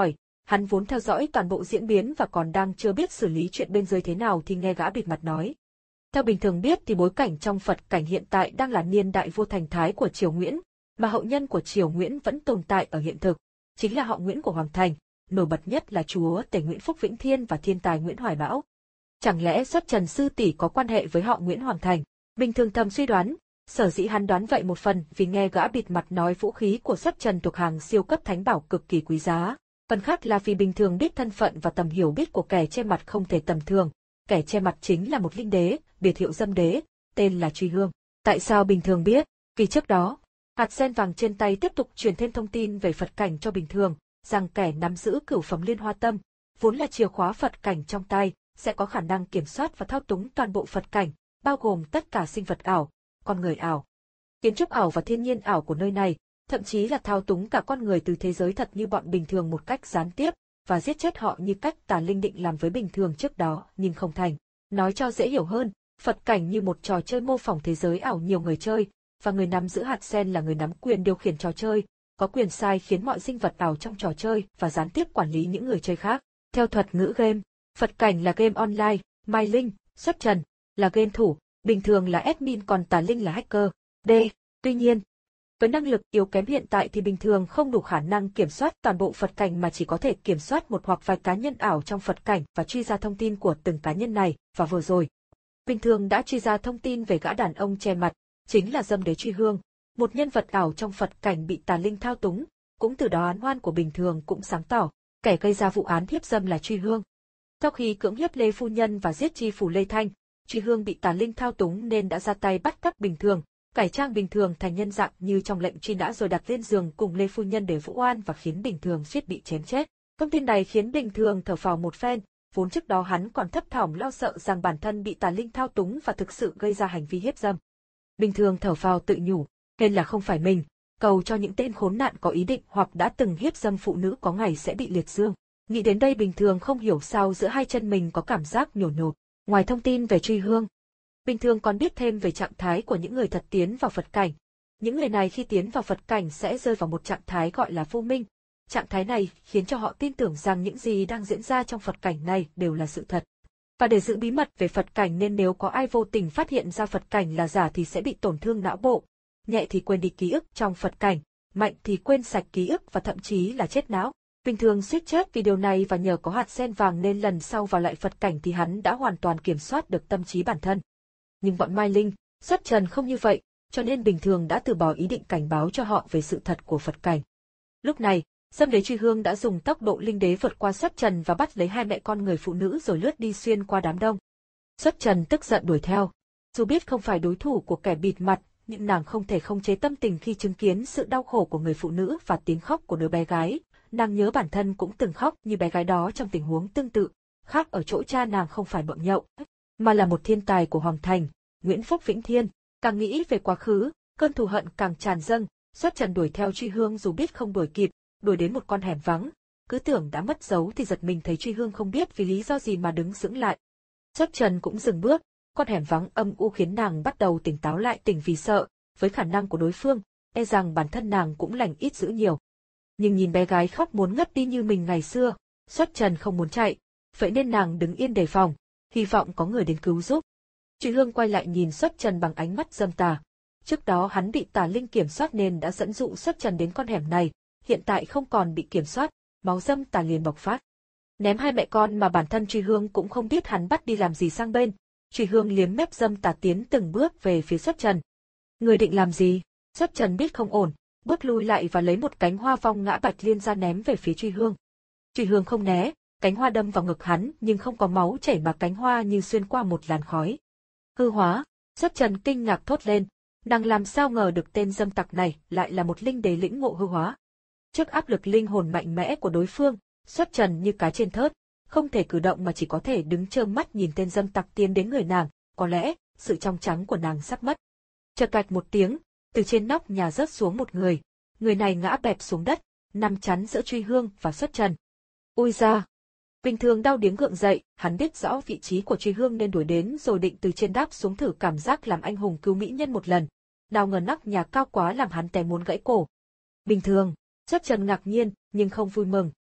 Speaker 1: Hắn vốn theo dõi toàn bộ diễn biến và còn đang chưa biết xử lý chuyện bên dưới thế nào thì nghe gã bịt mặt nói. Theo bình thường biết thì bối cảnh trong Phật cảnh hiện tại đang là niên đại vua thành thái của triều Nguyễn, mà hậu nhân của triều Nguyễn vẫn tồn tại ở hiện thực, chính là họ Nguyễn của Hoàng Thành, nổi bật nhất là chúa tể Nguyễn Phúc Vĩnh Thiên và thiên tài Nguyễn Hoài Bão. Chẳng lẽ Xuất Trần sư tỷ có quan hệ với họ Nguyễn Hoàng Thành? Bình thường thầm suy đoán, sở dĩ hắn đoán vậy một phần vì nghe gã bịt mặt nói vũ khí của Xuất Trần thuộc hàng siêu cấp thánh bảo cực kỳ quý giá. Phần khác là vì bình thường biết thân phận và tầm hiểu biết của kẻ che mặt không thể tầm thường. Kẻ che mặt chính là một linh đế, biệt hiệu Dâm Đế, tên là Truy Hương. Tại sao bình thường biết? Vì trước đó, hạt sen vàng trên tay tiếp tục truyền thêm thông tin về Phật cảnh cho bình thường, rằng kẻ nắm giữ cửu phẩm liên hoa tâm, vốn là chìa khóa Phật cảnh trong tay, sẽ có khả năng kiểm soát và thao túng toàn bộ Phật cảnh, bao gồm tất cả sinh vật ảo, con người ảo, kiến trúc ảo và thiên nhiên ảo của nơi này, thậm chí là thao túng cả con người từ thế giới thật như bọn bình thường một cách gián tiếp, và giết chết họ như cách Tà Linh định làm với bình thường trước đó, nhưng không thành. Nói cho dễ hiểu hơn, Phật cảnh như một trò chơi mô phỏng thế giới ảo nhiều người chơi, và người nắm giữ hạt sen là người nắm quyền điều khiển trò chơi, có quyền sai khiến mọi sinh vật ảo trong trò chơi và gián tiếp quản lý những người chơi khác. Theo thuật ngữ game, Phật cảnh là game online, Mai Linh, Xuất Trần là game thủ, bình thường là admin còn Tà Linh là hacker. D. Tuy nhiên, với năng lực yếu kém hiện tại thì bình thường không đủ khả năng kiểm soát toàn bộ Phật cảnh mà chỉ có thể kiểm soát một hoặc vài cá nhân ảo trong Phật cảnh và truy ra thông tin của từng cá nhân này, và vừa rồi, bình thường đã truy ra thông tin về gã đàn ông che mặt, chính là Dâm Đế Truy Hương, một nhân vật ảo trong Phật cảnh bị Tà Linh thao túng, cũng từ đó án oan của bình thường cũng sáng tỏ, kẻ gây ra vụ án hiếp dâm là Truy Hương. Sau khi cưỡng hiếp Lê Phu Nhân và giết Tri Phủ Lê Thanh, Truy Hương bị Tà Linh thao túng nên đã ra tay bắt cóc bình thường, cải trang bình thường thành nhân dạng như trong lệnh truy nã rồi đặt lên giường cùng Lê Phu Nhân để vụ oan và khiến bình thường suýt bị chém chết. Thông tin này khiến bình thường thở phào một phen, vốn trước đó hắn còn thấp thỏm lo sợ rằng bản thân bị Tà Linh thao túng và thực sự gây ra hành vi hiếp dâm. Bình thường thở phào tự nhủ, nên là không phải mình, cầu cho những tên khốn nạn có ý định hoặc đã từng hiếp dâm phụ nữ có ngày sẽ bị liệt dương. Nghĩ đến đây bình thường không hiểu sao giữa hai chân mình có cảm giác nhổ nhột. Ngoài thông tin về Truy Hương, bình thường còn biết thêm về trạng thái của những người thật tiến vào Phật cảnh. Những người này khi tiến vào Phật cảnh sẽ rơi vào một trạng thái gọi là vô minh. Trạng thái này khiến cho họ tin tưởng rằng những gì đang diễn ra trong Phật cảnh này đều là sự thật. Và để giữ bí mật về Phật cảnh nên nếu có ai vô tình phát hiện ra Phật cảnh là giả thì sẽ bị tổn thương não bộ, nhẹ thì quên đi ký ức trong Phật cảnh, mạnh thì quên sạch ký ức và thậm chí là chết não. Bình thường suýt chết vì điều này và nhờ có hạt sen vàng nên lần sau vào lại Phật cảnh thì hắn đã hoàn toàn kiểm soát được tâm trí bản thân. Nhưng bọn Mai Linh, Xuất Trần không như vậy, cho nên bình thường đã từ bỏ ý định cảnh báo cho họ về sự thật của Phật cảnh. Lúc này, Dâm Đế Truy Hương đã dùng tốc độ linh đế vượt qua Xuất Trần và bắt lấy hai mẹ con người phụ nữ rồi lướt đi xuyên qua đám đông. Xuất Trần tức giận đuổi theo. Dù biết không phải đối thủ của kẻ bịt mặt, nhưng nàng không thể không chế tâm tình khi chứng kiến sự đau khổ của người phụ nữ và tiếng khóc của đứa bé gái. Nàng nhớ bản thân cũng từng khóc như bé gái đó trong tình huống tương tự, khác ở chỗ cha nàng không phải bợm nhậu, mà là một thiên tài của Hoàng Thành, Nguyễn Phúc Vĩnh Thiên. Càng nghĩ về quá khứ, cơn thù hận càng tràn dâng. Xuất Trần đuổi theo Truy Hương dù biết không đuổi kịp, đuổi đến một con hẻm vắng, cứ tưởng đã mất dấu thì giật mình thấy Truy Hương không biết vì lý do gì mà đứng sững lại. Xuất Trần cũng dừng bước, con hẻm vắng âm u khiến nàng bắt đầu tỉnh táo lại, tỉnh vì sợ, với khả năng của đối phương, e rằng bản thân nàng cũng lành ít dữ nhiều. Nhưng nhìn bé gái khóc muốn ngất đi như mình ngày xưa, Xuất Trần không muốn chạy, vậy nên nàng đứng yên đề phòng, hy vọng có người đến cứu giúp. Truy Hương quay lại nhìn Xuất Trần bằng ánh mắt dâm tà. Trước đó hắn bị Tà Linh kiểm soát nên đã dẫn dụ Xuất Trần đến con hẻm này, hiện tại không còn bị kiểm soát, máu dâm tà liền bộc phát. Ném hai mẹ con mà bản thân Truy Hương cũng không biết hắn bắt đi làm gì sang bên, Truy Hương liếm mép dâm tà tiến từng bước về phía Xuất Trần. Người định làm gì? Xuất Trần biết không ổn, bước lui lại và lấy một cánh hoa phong ngã bạch liên ra ném về phía Truy Hương. Truy Hương không né, cánh hoa đâm vào ngực hắn nhưng không có máu chảy mà cánh hoa như xuyên qua một làn khói. Hư hóa, Xuất Trần kinh ngạc thốt lên, nàng làm sao ngờ được tên dâm tặc này lại là một linh đế lĩnh ngộ hư hóa. Trước áp lực linh hồn mạnh mẽ của đối phương, Xuất Trần như cá trên thớt, không thể cử động mà chỉ có thể đứng trơ mắt nhìn tên dâm tặc tiến đến người nàng, có lẽ sự trong trắng của nàng sắp mất. Chợt cạch một tiếng, từ trên nóc nhà rớt xuống một người, người này ngã bẹp xuống đất, nằm chắn giữa Truy Hương và Xuất Trần. Ôi da! Bình thường đau điếng gượng dậy, hắn biết rõ vị trí của Truy Hương nên đuổi đến rồi định từ trên đáp xuống thử cảm giác làm anh hùng cứu mỹ nhân một lần. Nào ngờ nóc nhà cao quá làm hắn té muốn gãy cổ. Bình thường, Xuất Trần ngạc nhiên nhưng không vui mừng,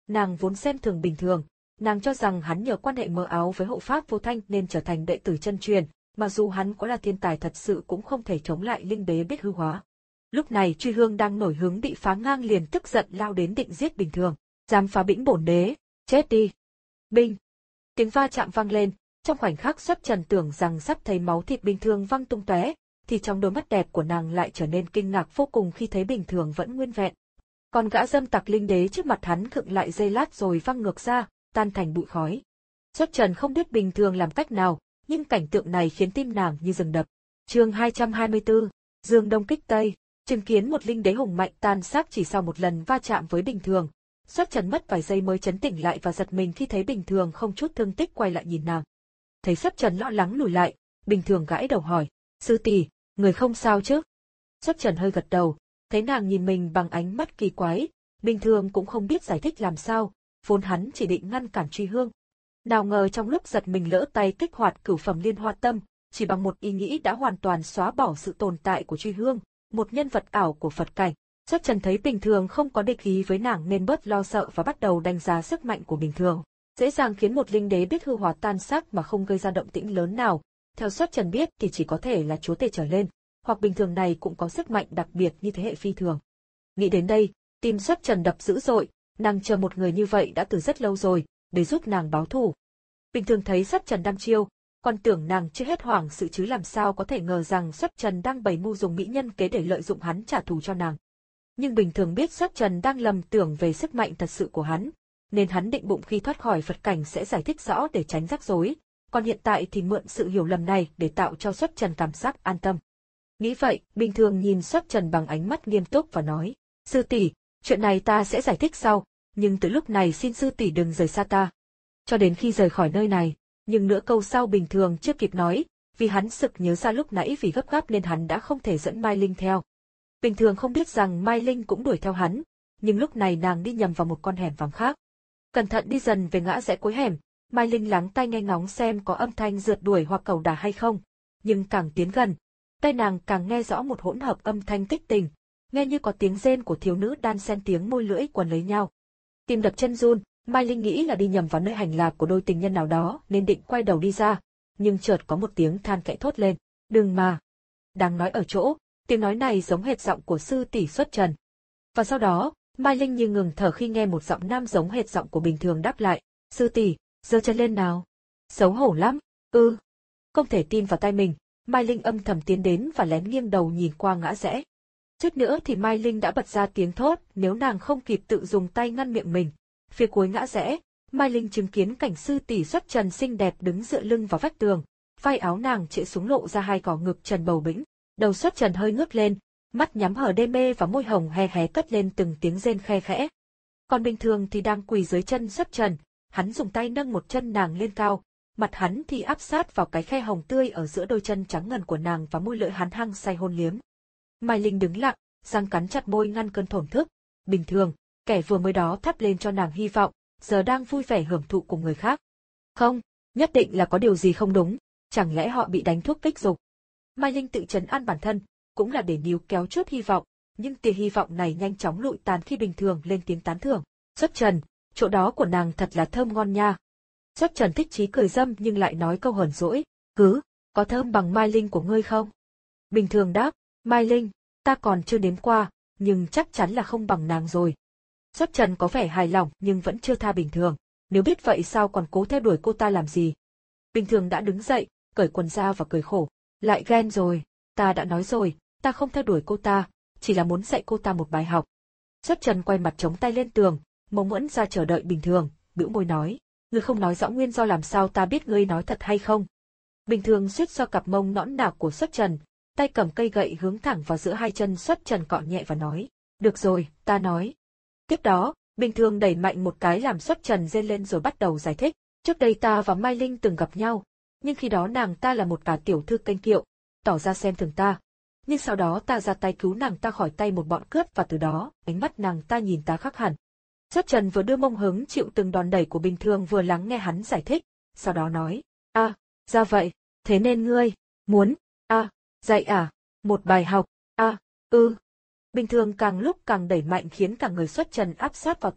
Speaker 1: Nàng vốn xem thường Bình Thường, nàng cho rằng hắn nhờ quan hệ mờ áo với hộ pháp Vô Thanh nên trở thành đệ tử chân truyền, mà dù hắn có là thiên tài thật sự cũng không thể chống lại linh đế biết hư hóa. Lúc này Truy Hương đang nổi hứng bị phá ngang liền tức giận lao đến định giết Bình Thường. Dám phá bĩnh bổn đế, chết đi. Binh. Tiếng va chạm vang lên, trong khoảnh khắc Xuất Trần tưởng rằng sắp thấy máu thịt Bình Thường văng tung tóe, thì trong đôi mắt đẹp của nàng lại trở nên kinh ngạc vô cùng khi thấy Bình Thường vẫn nguyên vẹn. Còn gã dâm tặc linh đế trước mặt hắn khựng lại giây lát rồi văng ngược ra, tan thành bụi khói. Xuất Trần không biết Bình Thường làm cách nào, nhưng cảnh tượng này khiến tim nàng như dừng đập. Chương hai trăm hai mươi tư, Dương Đông kích Tây, chứng kiến một linh đế hùng mạnh tan xác chỉ sau một lần va chạm với Bình Thường. Xuất Trần mất vài giây mới chấn tỉnh lại và giật mình khi thấy Bình Thường không chút thương tích quay lại nhìn nàng. Thấy Xuất Trần lo lắng lùi lại, Bình Thường gãi đầu hỏi, sư tỷ, người không sao chứ? Xuất Trần hơi gật đầu, thấy nàng nhìn mình bằng ánh mắt kỳ quái, Bình Thường cũng không biết giải thích làm sao, vốn hắn chỉ định ngăn cản Truy Hương. Nào ngờ trong lúc giật mình lỡ tay kích hoạt cửu phẩm liên hoa tâm, chỉ bằng một ý nghĩ đã hoàn toàn xóa bỏ sự tồn tại của Truy Hương, một nhân vật ảo của Phật cảnh. Xuất Trần thấy Bình Thường không có địch ý với nàng nên bớt lo sợ và bắt đầu đánh giá sức mạnh của Bình Thường. Dễ dàng khiến một linh đế biết hư hóa tan xác mà không gây ra động tĩnh lớn nào. Theo Xuất Trần biết thì chỉ có thể là chúa tể trở lên, hoặc Bình Thường này cũng có sức mạnh đặc biệt như thế hệ phi thường. Nghĩ đến đây, tim Xuất Trần đập dữ dội, nàng chờ một người như vậy đã từ rất lâu rồi, để giúp nàng báo thù. Bình Thường thấy Xuất Trần đăm chiêu, còn tưởng nàng chưa hết hoảng sự chứ làm sao có thể ngờ rằng Xuất Trần đang bày mưu dùng mỹ nhân kế để lợi dụng hắn trả thù cho nàng. Nhưng Bình Thường biết Xuất Trần đang lầm tưởng về sức mạnh thật sự của hắn, nên hắn định bụng khi thoát khỏi Phật cảnh sẽ giải thích rõ để tránh rắc rối, còn hiện tại thì mượn sự hiểu lầm này để tạo cho Xuất Trần cảm giác an tâm. Nghĩ vậy, Bình Thường nhìn Xuất Trần bằng ánh mắt nghiêm túc và nói, sư tỷ, chuyện này ta sẽ giải thích sau, nhưng từ lúc này xin sư tỷ đừng rời xa ta. Cho đến khi rời khỏi nơi này, nhưng nửa câu sau Bình Thường chưa kịp nói, vì hắn sực nhớ ra lúc nãy vì gấp gáp nên hắn đã không thể dẫn Mai Linh theo. Bình Thường không biết rằng Mai Linh cũng đuổi theo hắn, nhưng lúc này nàng đi nhầm vào một con hẻm vắng khác. Cẩn thận đi dần về ngã rẽ cuối hẻm, Mai Linh lắng tai nghe ngóng xem có âm thanh rượt đuổi hoặc cẩu đả hay không, nhưng càng tiến gần, tai nàng càng nghe rõ một hỗn hợp âm thanh kích tình, nghe như có tiếng rên của thiếu nữ đan xen tiếng môi lưỡi quấn lấy nhau. Tim đập chân run, Mai Linh nghĩ là đi nhầm vào nơi hành lạc của đôi tình nhân nào đó nên định quay đầu đi ra, nhưng chợt có một tiếng than khẽ thốt lên, đừng mà. Đang nói ở chỗ, tiếng nói này giống hệt giọng của sư tỷ Xuất Trần. Và sau đó, Mai Linh như ngừng thở khi nghe một giọng nam giống hệt giọng của Bình Thường đáp lại, sư tỷ, giơ chân lên nào. Xấu hổ lắm, ư. Không thể tin vào tai mình, Mai Linh âm thầm tiến đến và lén nghiêng đầu nhìn qua ngã rẽ. Chút nữa thì Mai Linh đã bật ra tiếng thốt nếu nàng không kịp tự dùng tay ngăn miệng mình. Phía cuối ngã rẽ, Mai Linh chứng kiến cảnh sư tỷ Xuất Trần xinh đẹp đứng dựa lưng vào vách tường, vai áo nàng trễ xuống lộ ra hai cỏ ngực trần bầu bĩnh, đầu Xuất Trần hơi ngước lên, mắt nhắm hở đê mê và môi hồng hé hé cất lên từng tiếng rên khe khẽ. Còn Bình Thường thì đang quỳ dưới chân Xuất Trần, hắn dùng tay nâng một chân nàng lên cao, mặt hắn thì áp sát vào cái khe hồng tươi ở giữa đôi chân trắng ngần của nàng và môi lưỡi hắn hăng say hôn liếm. Mai Linh đứng lặng, răng cắn chặt môi ngăn cơn thổn thức. Bình Thường, kẻ vừa mới đó thắp lên cho nàng hy vọng, giờ đang vui vẻ hưởng thụ cùng người khác. Không, nhất định là có điều gì không đúng, chẳng lẽ họ bị đánh thuốc kích dục. Mai Linh tự trấn an bản thân, cũng là để níu kéo chút hy vọng, nhưng tia hy vọng này nhanh chóng lụi tàn khi Bình Thường lên tiếng tán thưởng. Xuất Trần, chỗ đó của nàng thật là thơm ngon nha. Xuất Trần thích chí cười dâm nhưng lại nói câu hờn dỗi, cứ, có thơm bằng Mai Linh của ngươi không? Bình Thường đáp, Mai Linh, ta còn chưa nếm qua, nhưng chắc chắn là không bằng nàng rồi. Xuất Trần có vẻ hài lòng nhưng vẫn chưa tha Bình Thường, nếu biết vậy sao còn cố theo đuổi cô ta làm gì. Bình Thường đã đứng dậy, cởi quần ra và cười khổ, lại ghen rồi, ta đã nói rồi, ta không theo đuổi cô ta, chỉ là muốn dạy cô ta một bài học. Xuất Trần quay mặt chống tay lên tường, mông muỗng ra chờ đợi Bình Thường, bĩu môi nói, ngươi không nói rõ nguyên do làm sao ta biết ngươi nói thật hay không. Bình Thường suýt xoa cặp mông nõn nà của Xuất Trần, tay cầm cây gậy hướng thẳng vào giữa hai chân Xuất Trần cọ nhẹ và nói, được rồi, ta nói. Tiếp đó, Bình Thường đẩy mạnh một cái làm Xuất Trần rên lên rồi bắt đầu giải thích, trước đây ta và Mai Linh từng gặp nhau, nhưng khi đó nàng ta là một cả tiểu thư kênh kiệu, tỏ ra xem thường ta. Nhưng sau đó ta ra tay cứu nàng ta khỏi tay một bọn cướp và từ đó, ánh mắt nàng ta nhìn ta khác hẳn. Xuất Trần vừa đưa mông hứng chịu từng đòn đẩy của Bình Thường vừa lắng nghe hắn giải thích, sau đó nói, a, ra vậy, thế nên ngươi, muốn, a, dạy à, một bài học, a, ư. Bình Thường càng lúc càng đẩy mạnh khiến cả người Xuất Trần áp sát vào tường,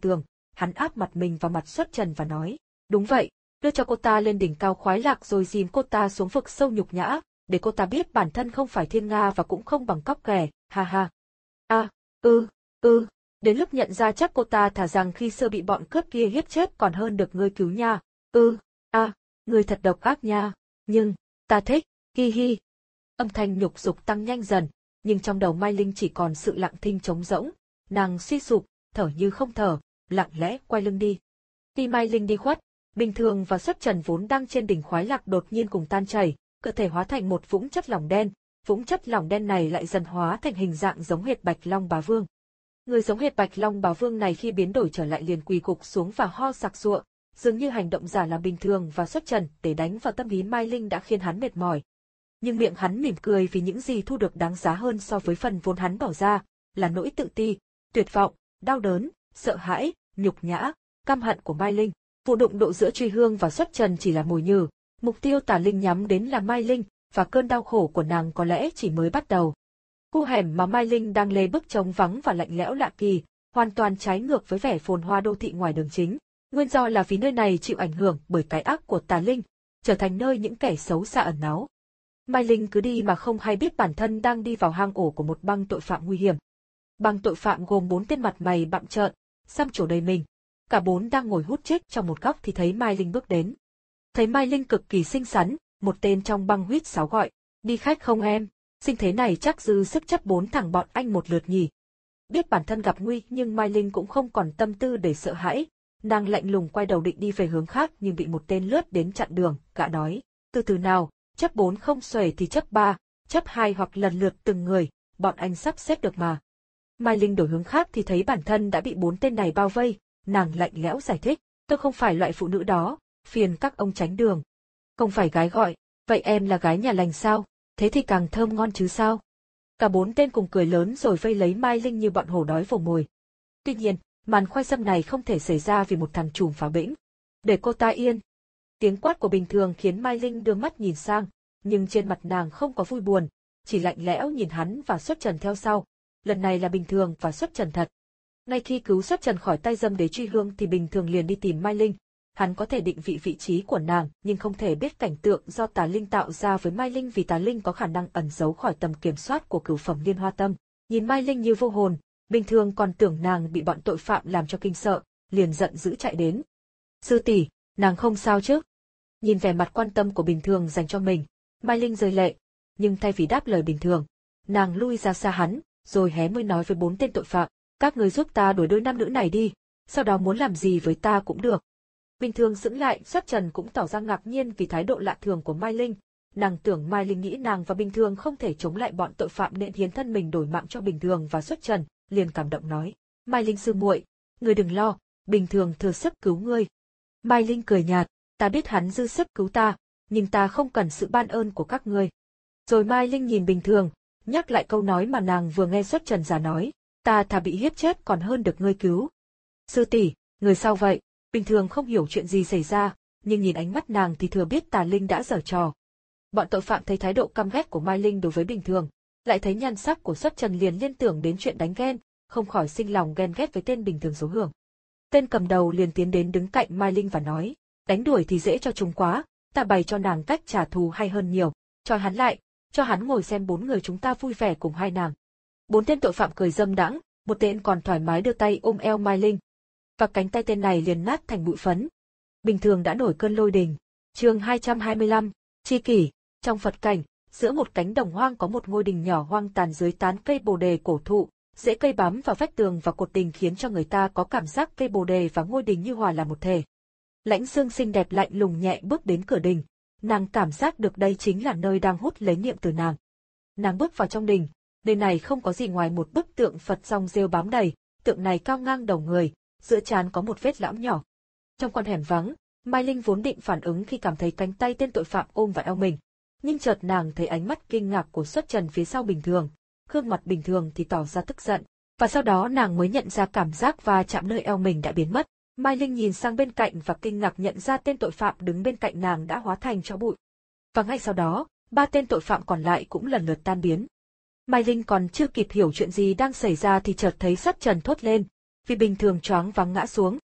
Speaker 1: hắn áp mặt mình vào mặt Xuất Trần và nói, đúng vậy, đưa cho cô ta lên đỉnh cao khoái lạc rồi dìm cô ta xuống vực sâu nhục nhã, để cô ta biết bản thân không phải thiên nga và cũng không bằng cóc ghẻ, ha ha. A, à, ư, ư, đến lúc nhận ra chắc cô ta thà rằng khi xưa bị bọn cướp kia hiếp chết còn hơn được ngươi cứu nha, ư, a, à, ngươi thật độc ác nha, nhưng, ta thích, hi hi. Âm thanh nhục dục tăng nhanh dần, nhưng trong đầu Mai Linh chỉ còn sự lặng thinh trống rỗng, nàng suy sụp, thở như không thở, lặng lẽ quay lưng đi. Khi Mai Linh đi khuất, Bình Thường và Xuất Trần vốn đang trên đỉnh khoái lạc đột nhiên cùng tan chảy, cơ thể hóa thành một vũng chất lỏng đen, vũng chất lỏng đen này lại dần hóa thành hình dạng giống hệt Bạch Long Bá Vương. Người giống hệt Bạch Long Bá Vương này khi biến đổi trở lại liền quỳ gục xuống và ho sặc sụa, dường như hành động giả làm Bình Thường và Xuất Trần để đánh vào tâm lý Mai Linh đã khiến hắn mệt mỏi. Nhưng miệng hắn mỉm cười vì những gì thu được đáng giá hơn so với phần vốn hắn bỏ ra, là nỗi tự ti, tuyệt vọng, đau đớn, sợ hãi, nhục nhã, căm hận của Mai Linh. Vụ đụng độ giữa Truy Hương và Xuất Trần chỉ là mồi nhử, mục tiêu Tà Linh nhắm đến là Mai Linh, và cơn đau khổ của nàng có lẽ chỉ mới bắt đầu. Khu hẻm mà Mai Linh đang lê bước trống vắng và lạnh lẽo lạ kỳ, hoàn toàn trái ngược với vẻ phồn hoa đô thị ngoài đường chính. Nguyên do là vì nơi này chịu ảnh hưởng bởi cái ác của Tà Linh, trở thành nơi những kẻ xấu xa ẩn náu. Mai Linh cứ đi mà không hay biết bản thân đang đi vào hang ổ của một băng tội phạm nguy hiểm. Băng tội phạm gồm bốn tên mặt mày bặm trợn, xăm trổ đầy mình. Cả bốn đang ngồi hút chích trong một góc thì thấy Mai Linh bước đến. Thấy Mai Linh cực kỳ xinh xắn, một tên trong băng huýt sáo gọi, đi khách không em, sinh thế này chắc dư sức chấp bốn thằng bọn anh một lượt nhỉ. Biết bản thân gặp nguy nhưng Mai Linh cũng không còn tâm tư để sợ hãi, nàng lạnh lùng quay đầu định đi về hướng khác nhưng bị một tên lướt đến chặn đường, gã nói, từ từ nào, chấp bốn không xuể thì chấp ba, chấp hai hoặc lần lượt từng người, bọn anh sắp xếp được mà. Mai Linh đổi hướng khác thì thấy bản thân đã bị bốn tên này bao vây, nàng lạnh lẽo giải thích, tôi không phải loại phụ nữ đó, phiền các ông tránh đường. Không phải gái gọi, vậy em là gái nhà lành sao, thế thì càng thơm ngon chứ sao. Cả bốn tên cùng cười lớn rồi vây lấy Mai Linh như bọn hổ đói vồ mồi. Tuy nhiên, màn khoai sâm này không thể xảy ra vì một thằng trùm phá bĩnh. Để cô ta yên. Tiếng quát của Bình Thường khiến Mai Linh đưa mắt nhìn sang, nhưng trên mặt nàng không có vui buồn, chỉ lạnh lẽo nhìn hắn và Xuất Trần theo sau. Lần này là Bình Thường và Xuất Trần thật. Ngay khi cứu Xuất Trần khỏi tay dâm đế Truy Hương thì Bình Thường liền đi tìm Mai Linh. Hắn có thể định vị vị trí của nàng nhưng không thể biết cảnh tượng do Tà Linh tạo ra với Mai Linh vì Tà Linh có khả năng ẩn giấu khỏi tầm kiểm soát của cửu phẩm Liên Hoa Tâm. Nhìn Mai Linh như vô hồn, Bình Thường còn tưởng nàng bị bọn tội phạm làm cho kinh sợ, liền giận dữ chạy đến. Sư tỷ, nàng không sao chứ? Nhìn vẻ mặt quan tâm của Bình Thường dành cho mình, Mai Linh rơi lệ, nhưng thay vì đáp lời Bình Thường, nàng lui ra xa hắn, rồi hé môi nói với bốn tên tội phạm, các người giúp ta đuổi đôi nam nữ này đi, sau đó muốn làm gì với ta cũng được. Bình Thường sững lại, Xuất Trần cũng tỏ ra ngạc nhiên vì thái độ lạ thường của Mai Linh. Nàng tưởng Mai Linh nghĩ nàng và Bình Thường không thể chống lại bọn tội phạm nên hiến thân mình đổi mạng cho Bình Thường và Xuất Trần, liền cảm động nói: Mai Linh sư muội, ngươi đừng lo, Bình Thường thừa sức cứu ngươi. Mai Linh cười nhạt, ta biết hắn dư sức cứu ta, nhưng ta không cần sự ban ơn của các ngươi. Rồi Mai Linh nhìn Bình Thường, nhắc lại câu nói mà nàng vừa nghe Xuất Trần giả nói, ta thà bị hiếp chết còn hơn được ngươi cứu. Sư tỷ, người sao vậy? Bình Thường không hiểu chuyện gì xảy ra, nhưng nhìn ánh mắt nàng thì thừa biết Tà Linh đã giở trò. Bọn tội phạm thấy thái độ căm ghét của Mai Linh đối với Bình Thường, lại thấy nhan sắc của Xuất Trần liền liên tưởng đến chuyện đánh ghen, không khỏi sinh lòng ghen ghét với tên Bình Thường xấu hưởng. Tên cầm đầu liền tiến đến đứng cạnh Mai Linh và nói, đánh đuổi thì dễ cho chúng quá, ta bày cho nàng cách trả thù hay hơn nhiều, trói hắn lại, cho hắn ngồi xem bốn người chúng ta vui vẻ cùng hai nàng. Bốn tên tội phạm cười dâm đãng, một tên còn thoải mái đưa tay ôm eo Mai Linh. Và cánh tay tên này liền nát thành bụi phấn. Bình Thường đã nổi cơn lôi đình. Chương hai trăm hai mươi lăm, Chi kỷ. Trong Phật cảnh, giữa một cánh đồng hoang có một ngôi đình nhỏ hoang tàn dưới tán cây bồ đề cổ thụ, rễ cây bám vào vách tường và cột đình khiến cho người ta có cảm giác cây bồ đề và ngôi đình như hòa là một thể. Lãnh Sương xinh đẹp lạnh lùng nhẹ bước đến cửa đình, nàng cảm giác được đây chính là nơi đang hút lấy niệm từ nàng. Nàng bước vào trong đình, nơi này không có gì ngoài một bức tượng Phật rong rêu bám đầy, tượng này cao ngang đầu người, giữa trán có một vết lõm nhỏ. Trong con hẻm vắng, Mai Linh vốn định phản ứng khi cảm thấy cánh tay tên tội phạm ôm vào eo mình, nhưng chợt nàng thấy ánh mắt kinh ngạc của Xuất Trần phía sau Bình Thường, gương mặt Bình Thường thì tỏ ra tức giận, và sau đó nàng mới nhận ra cảm giác va chạm nơi eo mình đã biến mất. Mai Linh nhìn sang bên cạnh và kinh ngạc nhận ra tên tội phạm đứng bên cạnh nàng đã hóa thành tro bụi. Và ngay sau đó, ba tên tội phạm còn lại cũng lần lượt tan biến. Mai Linh còn chưa kịp hiểu chuyện gì đang xảy ra thì chợt thấy Xuất Trần thốt lên, vì Bình Thường choáng váng ngã xuống,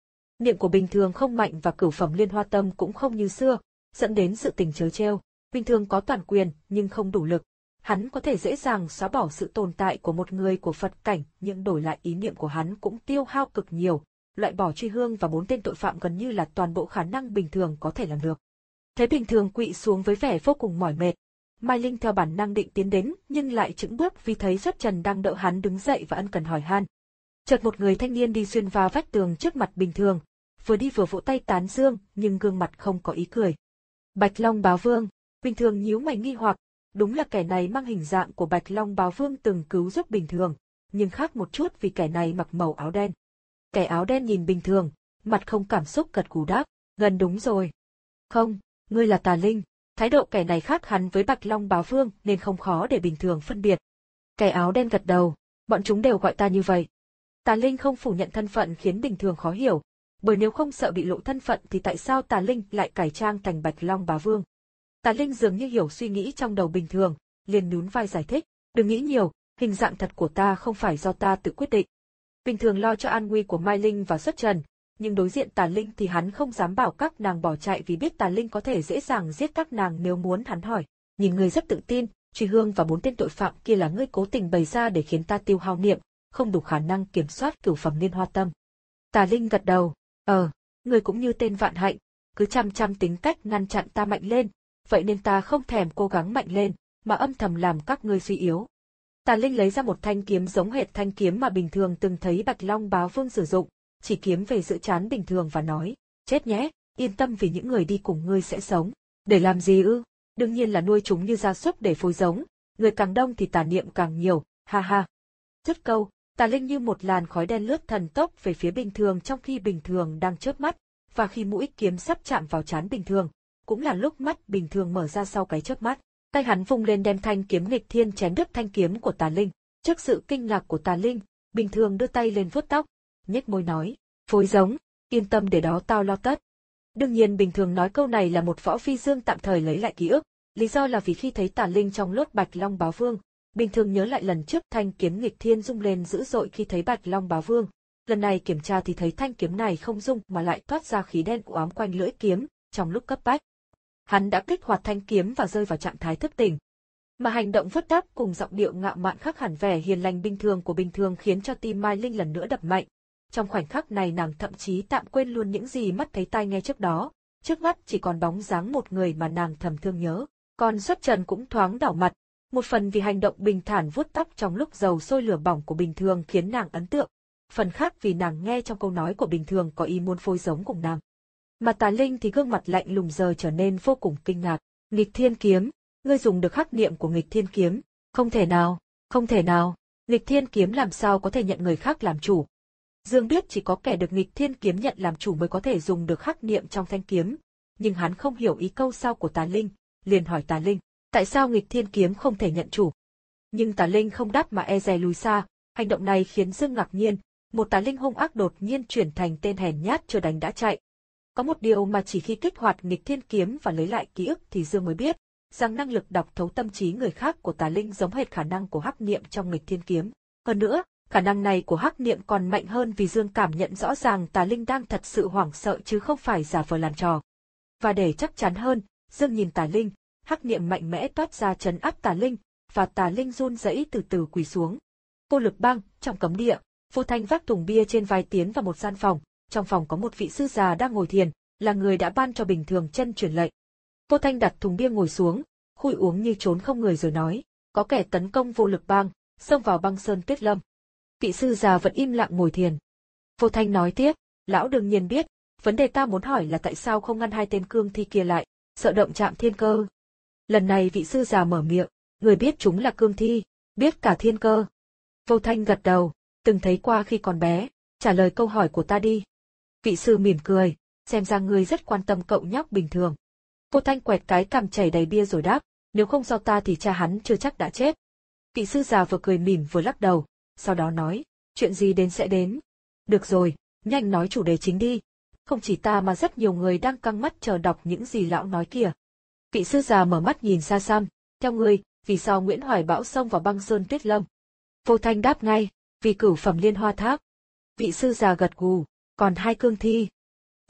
Speaker 1: Niệm của bình thường không mạnh và cửu phẩm liên hoa tâm cũng không như xưa, dẫn đến sự tình trớ trêu. Bình thường có toàn quyền nhưng không đủ lực. Hắn có thể dễ dàng xóa bỏ sự tồn tại của một người của Phật cảnh, nhưng đổi lại ý niệm của hắn cũng tiêu hao cực nhiều, loại bỏ Truy Hương và bốn tên tội phạm gần như là toàn bộ khả năng bình thường có thể làm được. Thấy bình thường quỵ xuống với vẻ vô cùng mỏi mệt, Mai Linh theo bản năng định tiến đến nhưng lại chững bước vì thấy Xuất Trần đang đỡ hắn đứng dậy và ân cần hỏi han. Chợt một người thanh niên đi xuyên vào vách tường trước mặt bình thường, vừa đi vừa vỗ tay tán dương nhưng gương mặt không có ý cười. Bạch Long Bá Vương, bình thường nhíu mày nghi hoặc, đúng là kẻ này mang hình dạng của Bạch Long Bá Vương từng cứu giúp bình thường, nhưng khác một chút vì kẻ này mặc màu áo đen. Kẻ áo đen nhìn bình thường, mặt không cảm xúc gật gù đáp, gần đúng rồi. Không, ngươi là Tà Linh. Thái độ kẻ này khác hẳn với Bạch Long Bá Vương nên không khó để bình thường phân biệt. Kẻ áo đen gật đầu, bọn chúng đều gọi ta như vậy. Tà Linh không phủ nhận thân phận khiến bình thường khó hiểu, bởi nếu không sợ bị lộ thân phận thì tại sao Tà Linh lại cải trang thành Bạch Long Bá Vương? Tà Linh dường như hiểu suy nghĩ trong đầu bình thường, liền nhún vai giải thích, đừng nghĩ nhiều, hình dạng thật của ta không phải do ta tự quyết định. Bình thường lo cho an nguy của Mai Linh và Xuất Trần, nhưng đối diện Tà Linh thì hắn không dám bảo các nàng bỏ chạy vì biết Tà Linh có thể dễ dàng giết các nàng nếu muốn. Hắn hỏi, nhìn ngươi rất tự tin, Truy Hương và bốn tên tội phạm kia là ngươi cố tình bày ra để khiến ta tiêu hao niệm, không đủ khả năng kiểm soát cửu phẩm liên hoa tâm. Tà Linh gật đầu, ờ, ngươi cũng như tên Vạn Hạnh, cứ chăm chăm tính cách ngăn chặn ta mạnh lên, vậy nên ta không thèm cố gắng mạnh lên, mà âm thầm làm các ngươi suy yếu. Tà Linh lấy ra một thanh kiếm giống hệt thanh kiếm mà bình thường từng thấy Bạch Long Bá Vương sử dụng, chỉ kiếm về giữa trán bình thường và nói, chết nhé, yên tâm vì những người đi cùng ngươi sẽ sống. Để làm gì ư? Đương nhiên là nuôi chúng như gia súc để phối giống, người càng đông thì tà niệm càng nhiều, ha ha. Dứt câu, Tà Linh như một làn khói đen lướt thần tốc về phía bình thường trong khi bình thường đang chớp mắt, và khi mũi kiếm sắp chạm vào trán bình thường, cũng là lúc mắt bình thường mở ra sau cái chớp mắt. Tay hắn vung lên đem thanh kiếm nghịch thiên chém đứt thanh kiếm của Tà Linh. Trước sự kinh ngạc của Tà Linh, bình thường đưa tay lên vuốt tóc, nhếch môi nói, phối giống, yên tâm để đó tao lo tất. Đương nhiên bình thường nói câu này là một Võ Phi Dương tạm thời lấy lại ký ức, lý do là vì khi thấy Tà Linh trong lốt Bạch Long Bá Vương, bình thường nhớ lại lần trước thanh kiếm nghịch thiên rung lên dữ dội khi thấy Bạch Long Bá Vương, lần này kiểm tra thì thấy thanh kiếm này không rung mà lại toát ra khí đen u ám quanh lưỡi kiếm, trong lúc cấp bách. Hắn đã kích hoạt thanh kiếm và rơi vào trạng thái thức tỉnh. Mà hành động vứt đáp cùng giọng điệu ngạo mạn khác hẳn vẻ hiền lành bình thường của bình thường khiến cho tim Mai Linh lần nữa đập mạnh. Trong khoảnh khắc này nàng thậm chí tạm quên luôn những gì mắt thấy tai nghe trước đó, trước mắt chỉ còn bóng dáng một người mà nàng thầm thương nhớ. Còn Xuất Trần cũng thoáng đảo mặt, một phần vì hành động bình thản vuốt tóc trong lúc dầu sôi lửa bỏng của bình thường khiến nàng ấn tượng, phần khác vì nàng nghe trong câu nói của bình thường có ý muốn phối giống cùng nàng. Mà Tà Linh thì gương mặt lạnh lùng giờ trở nên vô cùng kinh ngạc. Nghịch thiên kiếm, ngươi dùng được hắc niệm của nghịch thiên kiếm? Không thể nào, không thể nào, nghịch thiên kiếm làm sao có thể nhận người khác làm chủ? Dương biết chỉ có kẻ được nghịch thiên kiếm nhận làm chủ mới có thể dùng được hắc niệm trong thanh kiếm, nhưng hắn không hiểu ý câu sau của Tà Linh, liền hỏi Tà Linh, tại sao nghịch thiên kiếm không thể nhận chủ? Nhưng Tà Linh không đáp mà e dè lùi xa, hành động này khiến Dương ngạc nhiên, một Tà Linh hung ác đột nhiên chuyển thành tên hèn nhát chưa đánh đã chạy. Có một điều mà chỉ khi kích hoạt nghịch thiên kiếm và lấy lại ký ức thì Dương mới biết, rằng năng lực đọc thấu tâm trí người khác của Tà Linh giống hệt khả năng của hắc niệm trong nghịch thiên kiếm. Hơn nữa, khả năng này của hắc niệm còn mạnh hơn vì Dương cảm nhận rõ ràng Tà Linh đang thật sự hoảng sợ chứ không phải giả vờ làm trò. Và để chắc chắn hơn, Dương nhìn Tà Linh, hắc niệm mạnh mẽ toát ra trấn áp Tà Linh, và Tà Linh run rẩy từ từ quỳ xuống. Cô Lực Bang, trong cấm địa, Vô Thanh vác thùng bia trên vai tiến vào một gian phòng. Trong phòng có một vị sư già đang ngồi thiền, là người đã ban cho bình thường chân truyền lệnh. Vô Thanh đặt thùng bia ngồi xuống, khui uống như trốn không người rồi nói, có kẻ tấn công Vô Lực Bang, xông vào băng sơn tuyết lâm. Vị sư già vẫn im lặng ngồi thiền. Vô Thanh nói tiếp, lão đương nhiên biết, vấn đề ta muốn hỏi là tại sao không ngăn hai tên cương thi kia lại, sợ động chạm thiên cơ. Lần này vị sư già mở miệng, người biết chúng là cương thi, biết cả thiên cơ. Vô Thanh gật đầu, từng thấy qua khi còn bé, trả lời câu hỏi của ta đi. Vị sư mỉm cười, xem ra ngươi rất quan tâm cậu nhóc bình thường. Vô Thanh quẹt cái cằm chảy đầy bia rồi đáp, nếu không do ta thì cha hắn chưa chắc đã chết. Vị sư già vừa cười mỉm vừa lắc đầu, sau đó nói, chuyện gì đến sẽ đến. Được rồi, nhanh nói chủ đề chính đi. Không chỉ ta mà rất nhiều người đang căng mắt chờ đọc những gì lão nói kìa. Vị sư già mở mắt nhìn xa xăm, theo ngươi, vì sao Nguyễn Hoài Bão xông vào băng sơn tuyết lâm? Vô Thanh đáp ngay, vì cửu phẩm liên hoa tháp. Vị sư già gật gù, còn hai cương thi,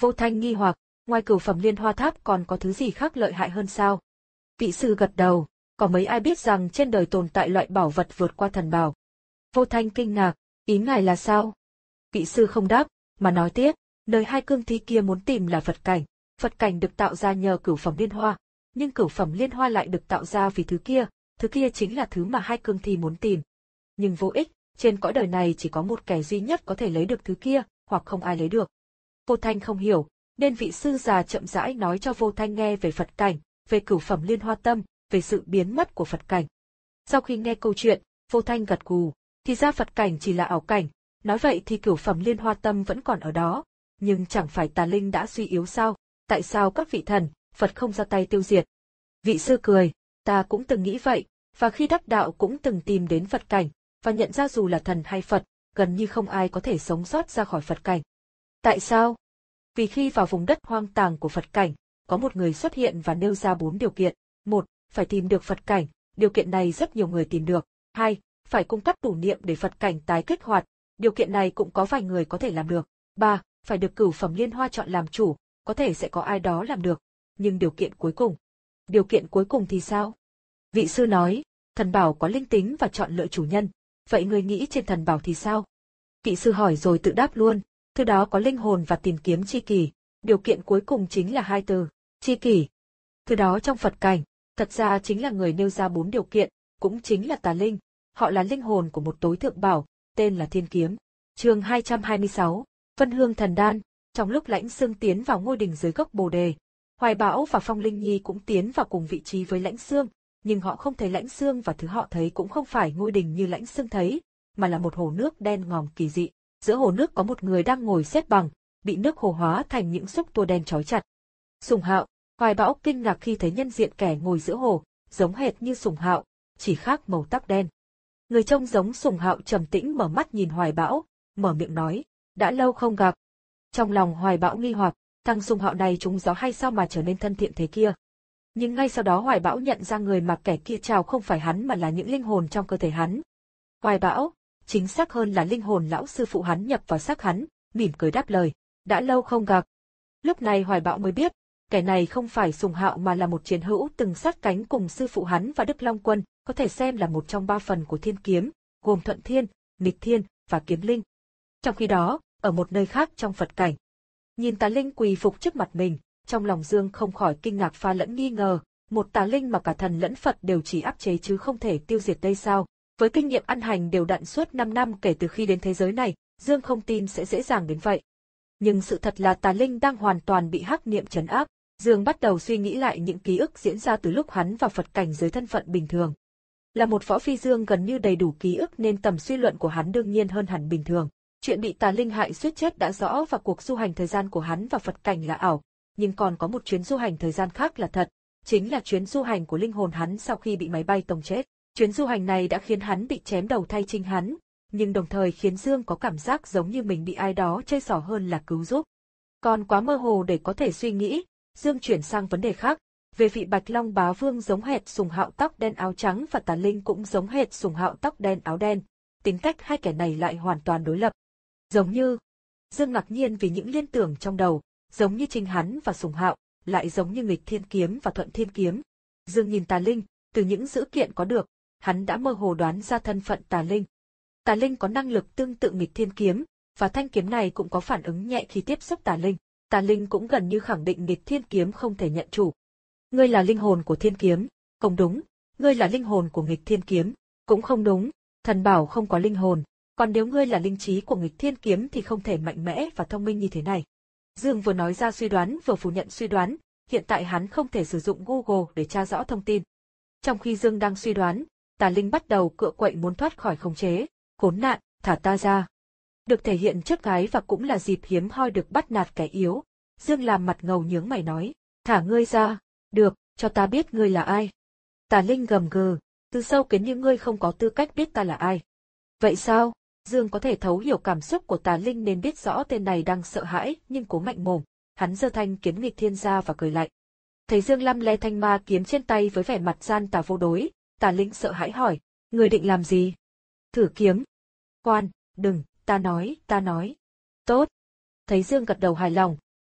Speaker 1: Vô Thanh nghi hoặc, ngoài cửu phẩm liên hoa tháp còn có thứ gì khác lợi hại hơn sao? Vị sư gật đầu, có mấy ai biết rằng trên đời tồn tại loại bảo vật vượt qua thần bảo. Vô Thanh kinh ngạc, ý ngài là sao? Vị sư không đáp, mà nói tiếp, nơi hai cương thi kia muốn tìm là Phật cảnh. Phật cảnh được tạo ra nhờ cửu phẩm liên hoa, nhưng cửu phẩm liên hoa lại được tạo ra vì thứ kia, thứ kia chính là thứ mà hai cương thi muốn tìm. Nhưng vô ích, trên cõi đời này chỉ có một kẻ duy nhất có thể lấy được thứ kia, hoặc không ai lấy được. Vô Thanh không hiểu, nên vị sư già chậm rãi nói cho Vô Thanh nghe về Phật cảnh, về cửu phẩm liên hoa tâm, về sự biến mất của Phật cảnh. Sau khi nghe câu chuyện, Vô Thanh gật gù, thì ra Phật cảnh chỉ là ảo cảnh, nói vậy thì cửu phẩm liên hoa tâm vẫn còn ở đó, nhưng chẳng phải tà linh đã suy yếu sao, tại sao các vị thần, Phật không ra tay tiêu diệt? Vị sư cười, ta cũng từng nghĩ vậy, và khi đắc đạo cũng từng tìm đến Phật cảnh, và nhận ra dù là thần hay Phật, gần như không ai có thể sống sót ra khỏi Phật cảnh. Tại sao? Vì khi vào vùng đất hoang tàng của Phật cảnh, có một người xuất hiện và nêu ra bốn điều kiện. Một, phải tìm được Phật cảnh, điều kiện này rất nhiều người tìm được. Hai, phải cung cấp đủ niệm để Phật cảnh tái kích hoạt, điều kiện này cũng có vài người có thể làm được. Ba, phải được cửu phẩm liên hoa chọn làm chủ, có thể sẽ có ai đó làm được. Nhưng điều kiện cuối cùng. Điều kiện cuối cùng thì sao? Vị sư nói, thần bảo có linh tính và chọn lựa chủ nhân. Vậy người nghĩ trên thần bảo thì sao? Vị sư hỏi rồi tự đáp luôn, thứ đó có linh hồn và tìm kiếm chi kỷ. Điều kiện cuối cùng chính là hai từ, chi kỷ. Thứ đó trong Phật cảnh, thật ra chính là người nêu ra bốn điều kiện, cũng chính là tà linh. Họ là linh hồn của một tối thượng bảo, tên là Thiên Kiếm. Chương hai trăm hai mươi sáu, Vân Hương Thần Đan. Trong lúc Lãnh Xương tiến vào ngôi đình dưới gốc Bồ Đề, Hoài Bão và Phong Linh Nhi cũng tiến vào cùng vị trí với Lãnh Xương, nhưng họ không thấy Lãnh Xương và thứ họ thấy cũng không phải ngôi đình như Lãnh Xương thấy, mà là một hồ nước đen ngòm kỳ dị. Giữa hồ nước có một người đang ngồi xếp bằng, bị nước hồ hóa thành những xúc tua đen trói chặt. Sùng Hạo, Hoài Bão kinh ngạc khi thấy nhân diện kẻ ngồi giữa hồ, giống hệt như Sùng Hạo, chỉ khác màu tóc đen. Người trông giống Sùng Hạo trầm tĩnh mở mắt nhìn Hoài Bão, mở miệng nói, đã lâu không gặp. Trong lòng Hoài Bão nghi hoặc, thằng Sùng Hạo này trúng gió hay sao mà trở nên thân thiện thế kia. Nhưng ngay sau đó Hoài Bão nhận ra người mà kẻ kia chào không phải hắn mà là những linh hồn trong cơ thể hắn. Hoài Bão, chính xác hơn là linh hồn lão sư phụ hắn nhập vào xác hắn, mỉm cười đáp lời, đã lâu không gặp. Lúc này Hoài Bão mới biết, kẻ này không phải Sùng Hạo mà là một chiến hữu từng sát cánh cùng sư phụ hắn và Đức Long Quân, có thể xem là một trong ba phần của Thiên Kiếm, gồm Thuận Thiên, Nghịch Thiên và Kiếm Linh. Trong khi đó, ở một nơi khác trong Phật cảnh, nhìn tà linh quỳ phục trước mặt mình, trong lòng Dương không khỏi kinh ngạc pha lẫn nghi ngờ, một tà linh mà cả thần lẫn Phật đều chỉ áp chế chứ không thể tiêu diệt đây sao? Với kinh nghiệm ăn hành đều đặn suốt năm năm kể từ khi đến thế giới này, Dương không tin sẽ dễ dàng đến vậy. Nhưng sự thật là tà linh đang hoàn toàn bị hắc niệm trấn áp. Dương bắt đầu suy nghĩ lại những ký ức diễn ra từ lúc hắn vào Phật cảnh dưới thân phận bình thường. Là một võ phi Dương gần như đầy đủ ký ức nên tầm suy luận của hắn đương nhiên hơn hẳn bình thường. Chuyện bị tà linh hại suýt chết đã rõ và cuộc du hành thời gian của hắn vào Phật cảnh là ảo, nhưng còn có một chuyến du hành thời gian khác là thật, chính là chuyến du hành của linh hồn hắn sau khi bị máy bay tông chết. Chuyến du hành này đã khiến hắn bị chém đầu thay chính hắn, nhưng đồng thời khiến Dương có cảm giác giống như mình bị ai đó chơi xỏ hơn là cứu giúp. Còn quá mơ hồ để có thể suy nghĩ, Dương chuyển sang vấn đề khác, về vị Bạch Long Bá Vương giống hệt Sùng Hạo tóc đen áo trắng và tà linh cũng giống hệt Sùng Hạo tóc đen áo đen, tính cách hai kẻ này lại hoàn toàn đối lập. Giống như, Dương ngạc nhiên vì những liên tưởng trong đầu, giống như chính hắn và Sùng Hạo, lại giống như Nghịch Thiên Kiếm và Thuận Thiên Kiếm. Dương nhìn tà linh, từ những dữ kiện có được, hắn đã mơ hồ đoán ra thân phận tà linh. Tà linh có năng lực tương tự Nghịch Thiên Kiếm, và thanh kiếm này cũng có phản ứng nhẹ khi tiếp xúc tà linh. Tà linh cũng gần như khẳng định Nghịch Thiên Kiếm không thể nhận chủ. Ngươi là linh hồn của Thiên Kiếm, không đúng. Ngươi là linh hồn của Nghịch Thiên Kiếm, cũng không đúng. Thần bảo không có linh hồn, còn nếu ngươi là linh trí của Nghịch Thiên Kiếm thì không thể mạnh mẽ và thông minh như thế này. Dương vừa nói ra suy đoán vừa phủ nhận suy đoán, hiện tại hắn không thể sử dụng Google để tra rõ thông tin. Trong khi Dương đang suy đoán, tà linh bắt đầu cựa quậy muốn thoát khỏi khống chế. Khốn nạn, thả ta ra. Được thể hiện trước gái và cũng là dịp hiếm hoi được bắt nạt kẻ yếu. Dương làm mặt ngầu nhướng mày nói, thả ngươi ra, được, cho ta biết ngươi là ai. Tà linh gầm gừ, từ sâu kiến như ngươi không có tư cách biết ta là ai. Vậy sao? Dương có thể thấu hiểu cảm xúc của tà linh nên biết rõ tên này đang sợ hãi nhưng cố mạnh mồm. Hắn giơ thanh kiếm Nghịch Thiên ra và cười lạnh. Thấy Dương lăm le thanh ma kiếm trên tay với vẻ mặt gian tà vô đối, tà linh sợ hãi hỏi, ngươi định làm gì? Thử kiếm. Khoan, đừng, ta nói, ta nói. Tốt. Thấy Dương gật đầu hài lòng,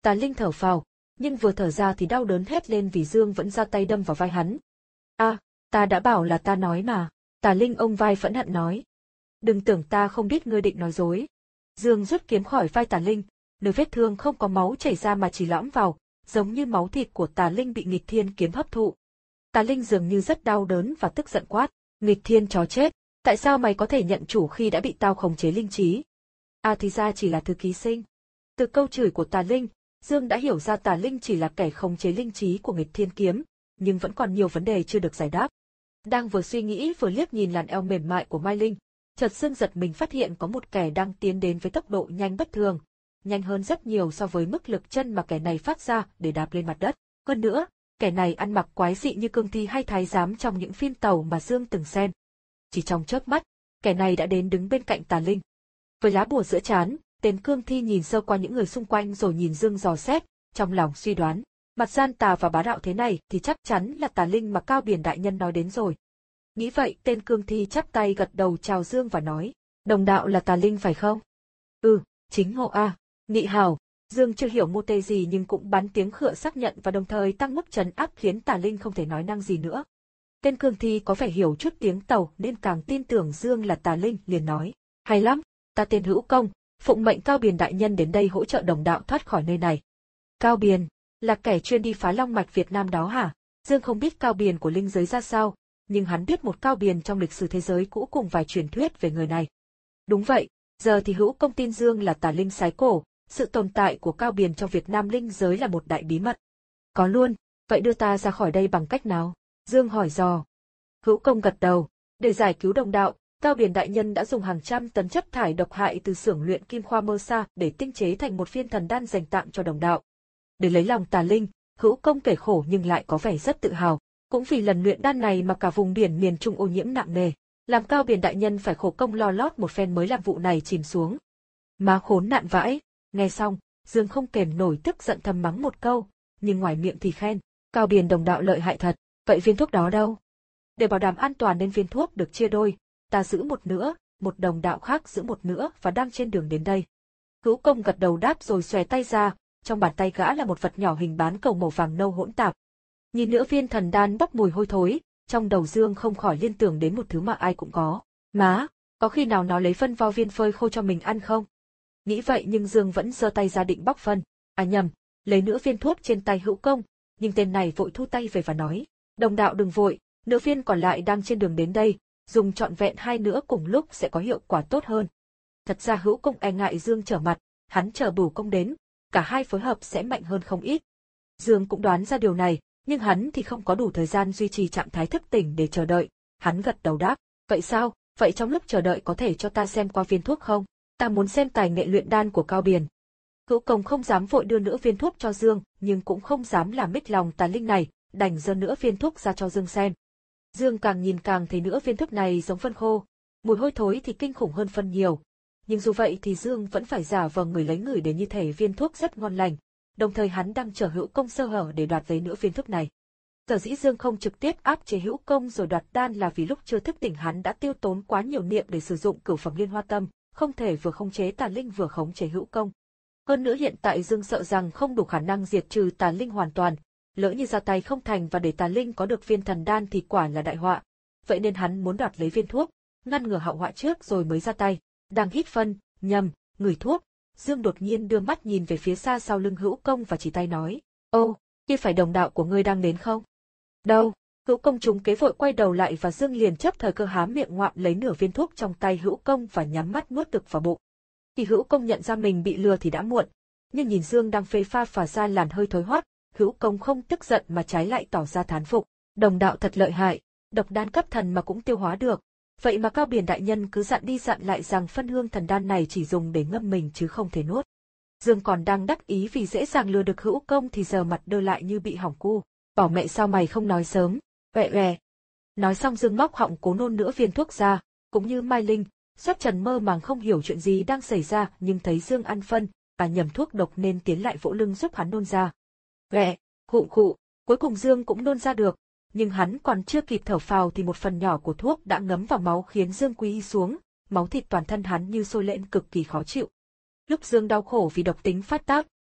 Speaker 1: Tà Linh thở phào, nhưng vừa thở ra thì đau đớn hét lên vì Dương vẫn ra tay đâm vào vai hắn. A, ta đã bảo là ta nói mà, Tà Linh ôm vai phẫn hận nói. Đừng tưởng ta không biết ngươi định nói dối. Dương rút kiếm khỏi vai Tà Linh, nơi vết thương không có máu chảy ra mà chỉ lõm vào, giống như máu thịt của Tà Linh bị Nghịch Thiên kiếm hấp thụ. Tà Linh dường như rất đau đớn và tức giận quát, Nghịch Thiên chó chết, tại sao mày có thể nhận chủ khi đã bị tao khống chế linh trí? À thì ra chỉ là thứ ký sinh. Từ câu chửi của Tà Linh, Dương đã hiểu ra Tà Linh chỉ là kẻ khống chế linh trí của Nghịch Thiên kiếm, nhưng vẫn còn nhiều vấn đề chưa được giải đáp. Đang vừa suy nghĩ vừa liếc nhìn làn eo mềm mại của Mai Linh, chợt Dương giật mình phát hiện có một kẻ đang tiến đến với tốc độ nhanh bất thường, nhanh hơn rất nhiều so với mức lực chân mà kẻ này phát ra để đạp lên mặt đất. Hơn nữa, kẻ này ăn mặc quái dị như cương thi hay thái giám trong những phim tàu mà Dương từng xem. Chỉ trong chớp mắt, kẻ này đã đến đứng bên cạnh Tà Linh. Với lá bùa giữa trán, tên cương thi nhìn sơ qua những người xung quanh rồi nhìn Dương dò xét, trong lòng suy đoán, mặt gian tà và bá đạo thế này thì chắc chắn là Tà Linh mà Cao Biển đại nhân nói đến rồi. Nghĩ vậy, tên cương thi chắp tay gật đầu chào Dương và nói, đồng đạo là Tà Linh phải không? Ừ, chính hộ a. Nị hào. Dương chưa hiểu mô tê gì nhưng cũng bắn tiếng khựa xác nhận và đồng thời tăng mức trấn áp khiến Tà Linh không thể nói năng gì nữa. Tên cương thi có vẻ hiểu chút tiếng Tàu nên càng tin tưởng Dương là Tà Linh, liền nói, hay lắm, ta tên Hữu Công, phụng mệnh Cao Biền đại nhân đến đây hỗ trợ đồng đạo thoát khỏi nơi này. Cao Biền, là kẻ chuyên đi phá long mạch Việt Nam đó hả? Dương không biết Cao Biền của linh giới ra sao, nhưng hắn biết một Cao Biền trong lịch sử thế giới cũ cùng vài truyền thuyết về người này. Đúng vậy, giờ thì Hữu Công tin Dương là Tà Linh sái cổ, sự tồn tại của Cao Biền trong Việt Nam linh giới là một đại bí mật. Có luôn, vậy đưa ta ra khỏi đây bằng cách nào? Dương hỏi dò. Hữu Công gật đầu, để giải cứu đồng đạo, Cao Biền đại nhân đã dùng hàng trăm tấn chất thải độc hại từ xưởng luyện kim khoa Mơ Sa để tinh chế thành một viên thần đan dành tặng cho đồng đạo. Để lấy lòng Tà Linh, Hữu Công kể khổ nhưng lại có vẻ rất tự hào, cũng vì lần luyện đan này mà cả vùng biển miền Trung ô nhiễm nặng nề, làm Cao Biền đại nhân phải khổ công lo lót một phen mới làm vụ này chìm xuống. Má khốn nạn vãi, nghe xong, Dương không kềm nổi tức giận thầm mắng một câu, nhưng ngoài miệng thì khen, Cao Biền đồng đạo lợi hại thật, vậy viên thuốc đó đâu? Để bảo đảm an toàn nên viên thuốc được chia đôi, ta giữ một nửa, một đồng đạo khác giữ một nửa và đang trên đường đến đây. Hữu Công gật đầu đáp rồi xòe tay ra, trong bàn tay gã là một vật nhỏ hình bán cầu màu vàng nâu hỗn tạp. Nhìn nửa viên thần đan bốc mùi hôi thối, trong đầu Dương không khỏi liên tưởng đến một thứ mà ai cũng có. Má, có khi nào nó lấy phân vo viên phơi khô cho mình ăn không? Nghĩ vậy nhưng Dương vẫn giơ tay ra định bóc phân. À nhầm, lấy nửa viên thuốc trên tay Hữu Công, nhưng tên này vội thu tay về và nói, đồng đạo đừng vội, nửa viên còn lại đang trên đường đến đây, dùng trọn vẹn hai nửa cùng lúc sẽ có hiệu quả tốt hơn. Thật ra Hữu Công e ngại Dương trở mặt, hắn chờ Bửu Công đến, cả hai phối hợp sẽ mạnh hơn không ít. Dương cũng đoán ra điều này, nhưng hắn thì không có đủ thời gian duy trì trạng thái thức tỉnh để chờ đợi. Hắn gật đầu đáp, vậy sao, vậy trong lúc chờ đợi có thể cho ta xem qua viên thuốc không? Ta muốn xem tài nghệ luyện đan của Cao Biền. Hữu Công không dám vội đưa nửa viên thuốc cho Dương, nhưng cũng không dám làm mích lòng Tà Linh này, đành giơ nửa viên thuốc ra cho Dương xem. Dương càng nhìn càng thấy nửa viên thuốc này giống phân khô, mùi hôi thối thì kinh khủng hơn phân nhiều. Nhưng dù vậy thì Dương vẫn phải giả vờ người lấy người để như thể viên thuốc rất ngon lành, đồng thời hắn đang chờ Hữu Công sơ hở để đoạt lấy nửa viên thuốc này. Sở dĩ Dương không trực tiếp áp chế Hữu Công rồi đoạt đan là vì lúc chưa thức tỉnh hắn đã tiêu tốn quá nhiều niệm để sử dụng cửu phẩm liên hoa tâm, không thể vừa khống chế Tà Linh vừa khống chế Hữu Công. Hơn nữa hiện tại Dương sợ rằng không đủ khả năng diệt trừ Tà Linh hoàn toàn, lỡ như ra tay không thành và để Tà Linh có được viên thần đan thì quả là đại họa. Vậy nên hắn muốn đoạt lấy viên thuốc, ngăn ngừa hậu họa trước rồi mới ra tay. Đang hít phân, nhầm, ngửi thuốc, Dương đột nhiên đưa mắt nhìn về phía xa sau lưng Hữu Công và chỉ tay nói, ô, kia phải đồng đạo của ngươi đang đến không? Đâu? Hữu Công trúng kế vội quay đầu lại và Dương liền chấp thời cơ há miệng ngoạm lấy nửa viên thuốc trong tay Hữu Công và nhắm mắt nuốt thực vào bụng. Khi Hữu Công nhận ra mình bị lừa thì đã muộn, nhưng nhìn Dương đang phê pha phả ra làn hơi thối hoắc, Hữu Công không tức giận mà trái lại tỏ ra thán phục, đồng đạo thật lợi hại, độc đan cấp thần mà cũng tiêu hóa được. Vậy mà Cao Biền đại nhân cứ dặn đi dặn lại rằng phân hương thần đan này chỉ dùng để ngâm mình chứ không thể nuốt. Dương còn đang đắc ý vì dễ dàng lừa được Hữu Công thì giờ mặt đơ lại như bị hỏng cu. Bảo mẹ sao mày không nói sớm, vẹ vẹ. Nói xong Dương móc họng cố nôn nửa viên thuốc ra, cũng như Mai Linh, Xuất Trần mơ màng không hiểu chuyện gì đang xảy ra nhưng thấy Dương ăn phân, và nhầm thuốc độc nên tiến lại vỗ lưng giúp hắn nôn ra. Vẹ, khụ khụ, cuối cùng Dương cũng nôn ra được. Nhưng hắn còn chưa kịp thở phào thì một phần nhỏ của thuốc đã ngấm vào máu khiến Dương quỳ xuống, máu thịt toàn thân hắn như sôi lên cực kỳ khó chịu. Lúc Dương đau khổ vì độc tính phát tác,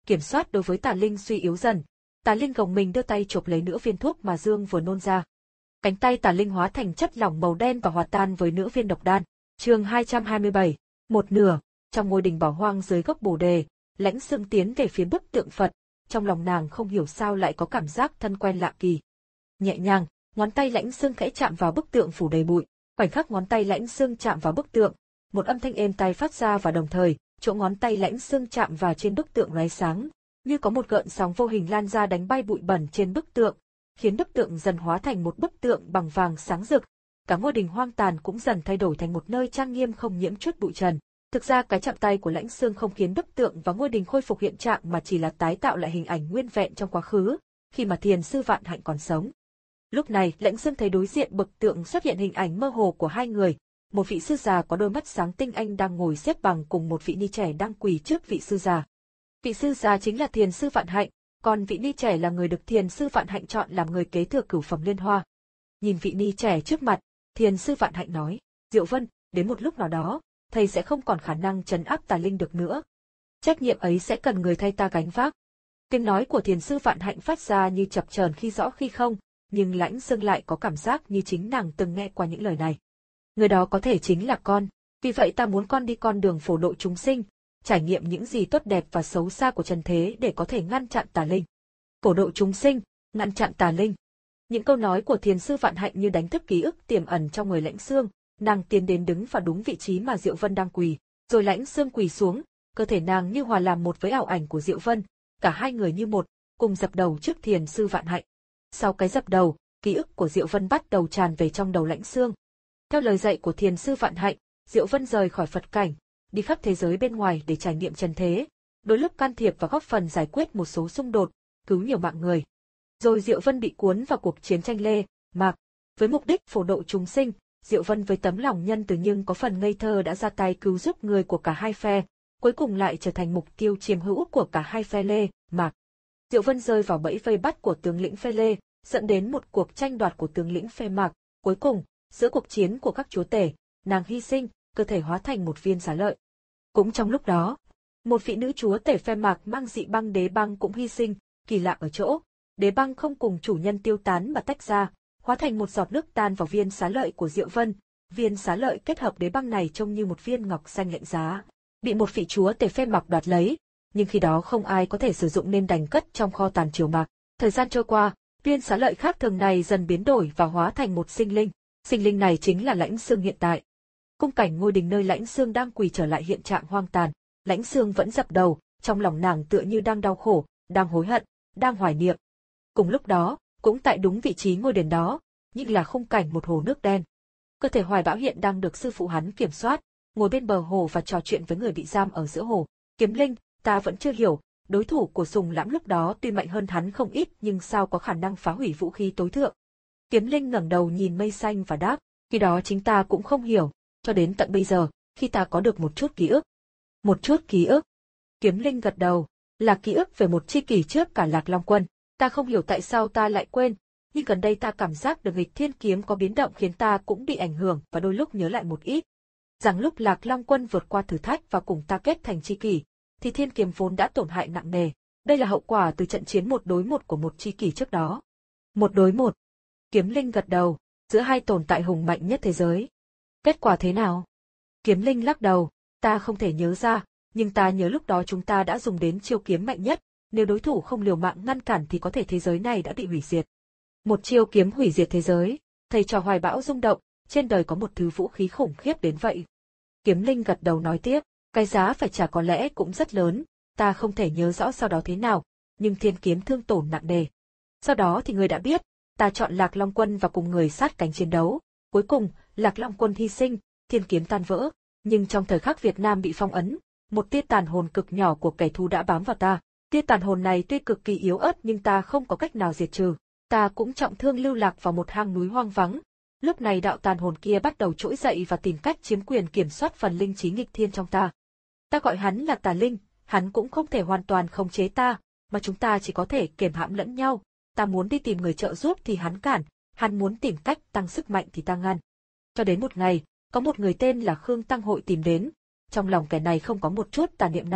Speaker 1: kiểm soát đối với tà linh suy yếu dần. Tà linh gồng mình đưa tay chộp lấy nửa viên thuốc mà Dương vừa nôn ra. Cánh tay tà linh hóa thành chất lỏng màu đen và hòa tan với nửa viên độc đan. Chương hai trăm hai mươi bảy, một nửa, trong ngôi đình bỏ hoang dưới gốc Bồ đề, Lãnh Xương tiến về phía bức tượng Phật, trong lòng nàng không hiểu sao lại có cảm giác thân quen lạ kỳ. Nhẹ nhàng, ngón tay Lãnh Xương khẽ chạm vào bức tượng phủ đầy bụi, khoảnh khắc ngón tay Lãnh Xương chạm vào bức tượng, một âm thanh êm tai phát ra và đồng thời, chỗ ngón tay Lãnh Xương chạm vào trên bức tượng lóe sáng, như có một gợn sóng vô hình lan ra đánh bay bụi bẩn trên bức tượng, khiến bức tượng dần hóa thành một bức tượng bằng vàng sáng rực. Cả ngôi đình hoang tàn cũng dần thay đổi thành một nơi trang nghiêm không nhiễm chút bụi trần. Thực ra cái chạm tay của Lãnh Xương không khiến bức tượng và ngôi đình khôi phục hiện trạng mà chỉ là tái tạo lại hình ảnh nguyên vẹn trong quá khứ, khi mà thiền sư Vạn Hạnh còn sống. Lúc này, Lãnh Xương thấy đối diện bức tượng xuất hiện hình ảnh mơ hồ của hai người, một vị sư già có đôi mắt sáng tinh anh đang ngồi xếp bằng cùng một vị ni trẻ đang quỳ trước vị sư già. Vị sư già chính là thiền sư Vạn Hạnh, còn vị ni trẻ là người được thiền sư Vạn Hạnh chọn làm người kế thừa cửu phẩm liên hoa. Nhìn vị ni trẻ trước mặt, thiền sư Vạn Hạnh nói, Diệu Vân, đến một lúc nào đó, thầy sẽ không còn khả năng trấn áp tà linh được nữa. Trách nhiệm ấy sẽ cần người thay ta gánh vác. Tiếng nói của thiền sư Vạn Hạnh phát ra như chập chờn khi rõ khi không, nhưng Lãnh Xương lại có cảm giác như chính nàng từng nghe qua những lời này. Người đó có thể chính là con, vì vậy ta muốn con đi con đường phổ độ chúng sinh, trải nghiệm những gì tốt đẹp và xấu xa của trần thế để có thể ngăn chặn tà linh. Phổ độ chúng sinh, ngăn chặn tà linh. Những câu nói của thiền sư Vạn Hạnh như đánh thức ký ức tiềm ẩn trong người Lãnh Xương, nàng tiến đến đứng vào đúng vị trí mà Diệu Vân đang quỳ, rồi Lãnh Xương quỳ xuống, cơ thể nàng như hòa làm một với ảo ảnh của Diệu Vân, cả hai người như một, cùng dập đầu trước thiền sư Vạn Hạnh. Sau cái dập đầu, ký ức của Diệu Vân bắt đầu tràn về trong đầu Lãnh Xương. Theo lời dạy của thiền sư Vạn Hạnh, Diệu Vân rời khỏi Phật cảnh, đi khắp thế giới bên ngoài để trải nghiệm trần thế, đôi lúc can thiệp và góp phần giải quyết một số xung đột, cứu nhiều mạng người. Rồi Diệu Vân bị cuốn vào cuộc chiến tranh Lê, Mạc, với mục đích phổ độ chúng sinh. Diệu Vân với tấm lòng nhân từ nhưng có phần ngây thơ đã ra tay cứu giúp người của cả hai phe, cuối cùng lại trở thành mục tiêu chiếm hữu của cả hai phe Lê, Mạc. Diệu Vân rơi vào bẫy vây bắt của tướng lĩnh phe Lê, dẫn đến một cuộc tranh đoạt của tướng lĩnh phe Mạc. Cuối cùng, giữa cuộc chiến của các chúa tể, nàng hy sinh, cơ thể hóa thành một viên xá lợi. Cũng trong lúc đó, một vị nữ chúa tể phe Mạc mang dị băng đế băng cũng hy sinh, kỳ lạ ở chỗ, đế băng không cùng chủ nhân tiêu tán mà tách ra, hóa thành một giọt nước tan vào viên xá lợi của Diệu Vân. Viên xá lợi kết hợp đế băng này trông như một viên ngọc xanh lạnh giá, bị một vị chúa tể phe Mạc đoạt lấy, nhưng khi đó không ai có thể sử dụng nên đành cất trong kho tàn triều Mạc. Thời gian trôi qua, viên xá lợi khác thường này dần biến đổi và hóa thành một sinh linh. Sinh linh này chính là Lãnh Xương hiện tại. Cung cảnh ngôi đình nơi Lãnh Xương đang quỳ trở lại hiện trạng hoang tàn. Lãnh Xương vẫn dập đầu, trong lòng nàng tựa như đang đau khổ, đang hối hận, đang hoài niệm. Cùng lúc đó, cũng tại đúng vị trí ngôi đền đó, nhưng là khung cảnh một hồ nước đen. Cơ thể Hoài Bão hiện đang được sư phụ hắn kiểm soát, ngồi bên bờ hồ và trò chuyện với người bị giam ở giữa hồ. Kiếm Linh, ta vẫn chưa hiểu, đối thủ của Sùng Lãm lúc đó tuy mạnh hơn hắn không ít nhưng sao có khả năng phá hủy vũ khí tối thượng. Kiếm Linh ngẩng đầu nhìn mây xanh và đáp, khi đó chính ta cũng không hiểu, cho đến tận bây giờ, khi ta có được một chút ký ức. Một chút ký ức. Kiếm Linh gật đầu, là ký ức về một chi kỷ trước cả Lạc Long Quân. Ta không hiểu tại sao ta lại quên, nhưng gần đây ta cảm giác được nghịch thiên kiếm có biến động khiến ta cũng bị ảnh hưởng và đôi lúc nhớ lại một ít. Rằng lúc Lạc Long Quân vượt qua thử thách và cùng ta kết thành chi kỷ, thì thiên kiếm vốn đã tổn hại nặng nề. Đây là hậu quả từ trận chiến một đối một của một chi kỷ trước đó. Một đối một. Kiếm Linh gật đầu, giữa hai tồn tại hùng mạnh nhất thế giới. Kết quả thế nào? Kiếm Linh lắc đầu, ta không thể nhớ ra, nhưng ta nhớ lúc đó chúng ta đã dùng đến chiêu kiếm mạnh nhất, nếu đối thủ không liều mạng ngăn cản thì có thể thế giới này đã bị hủy diệt. Một chiêu kiếm hủy diệt thế giới, thầy trò Hoài Bão rung động, trên đời có một thứ vũ khí khủng khiếp đến vậy. Kiếm Linh gật đầu nói tiếp, cái giá phải trả có lẽ cũng rất lớn, ta không thể nhớ rõ sau đó thế nào, nhưng thiên kiếm thương tổn nặng nề. Sau đó thì người đã biết, ta chọn Lạc Long Quân và cùng người sát cánh chiến đấu, cuối cùng, Lạc Long Quân hy sinh, thiên kiếm tan vỡ, nhưng trong thời khắc Việt Nam bị phong ấn, một tia tàn hồn cực nhỏ của kẻ thù đã bám vào ta. Tia tàn hồn này tuy cực kỳ yếu ớt nhưng ta không có cách nào diệt trừ. Ta cũng trọng thương lưu lạc vào một hang núi hoang vắng. Lúc này đạo tàn hồn kia bắt đầu trỗi dậy và tìm cách chiếm quyền kiểm soát phần linh trí nghịch thiên trong ta. Ta gọi hắn là tà linh, hắn cũng không thể hoàn toàn khống chế ta, mà chúng ta chỉ có thể kiềm hãm lẫn nhau. Ta muốn đi tìm người trợ giúp thì hắn cản, hắn muốn tìm cách tăng sức mạnh thì ta ngăn. Cho đến một ngày, có một người tên là Khương Tăng Hội tìm đến. Trong lòng kẻ này không có một chút tà niệm nào,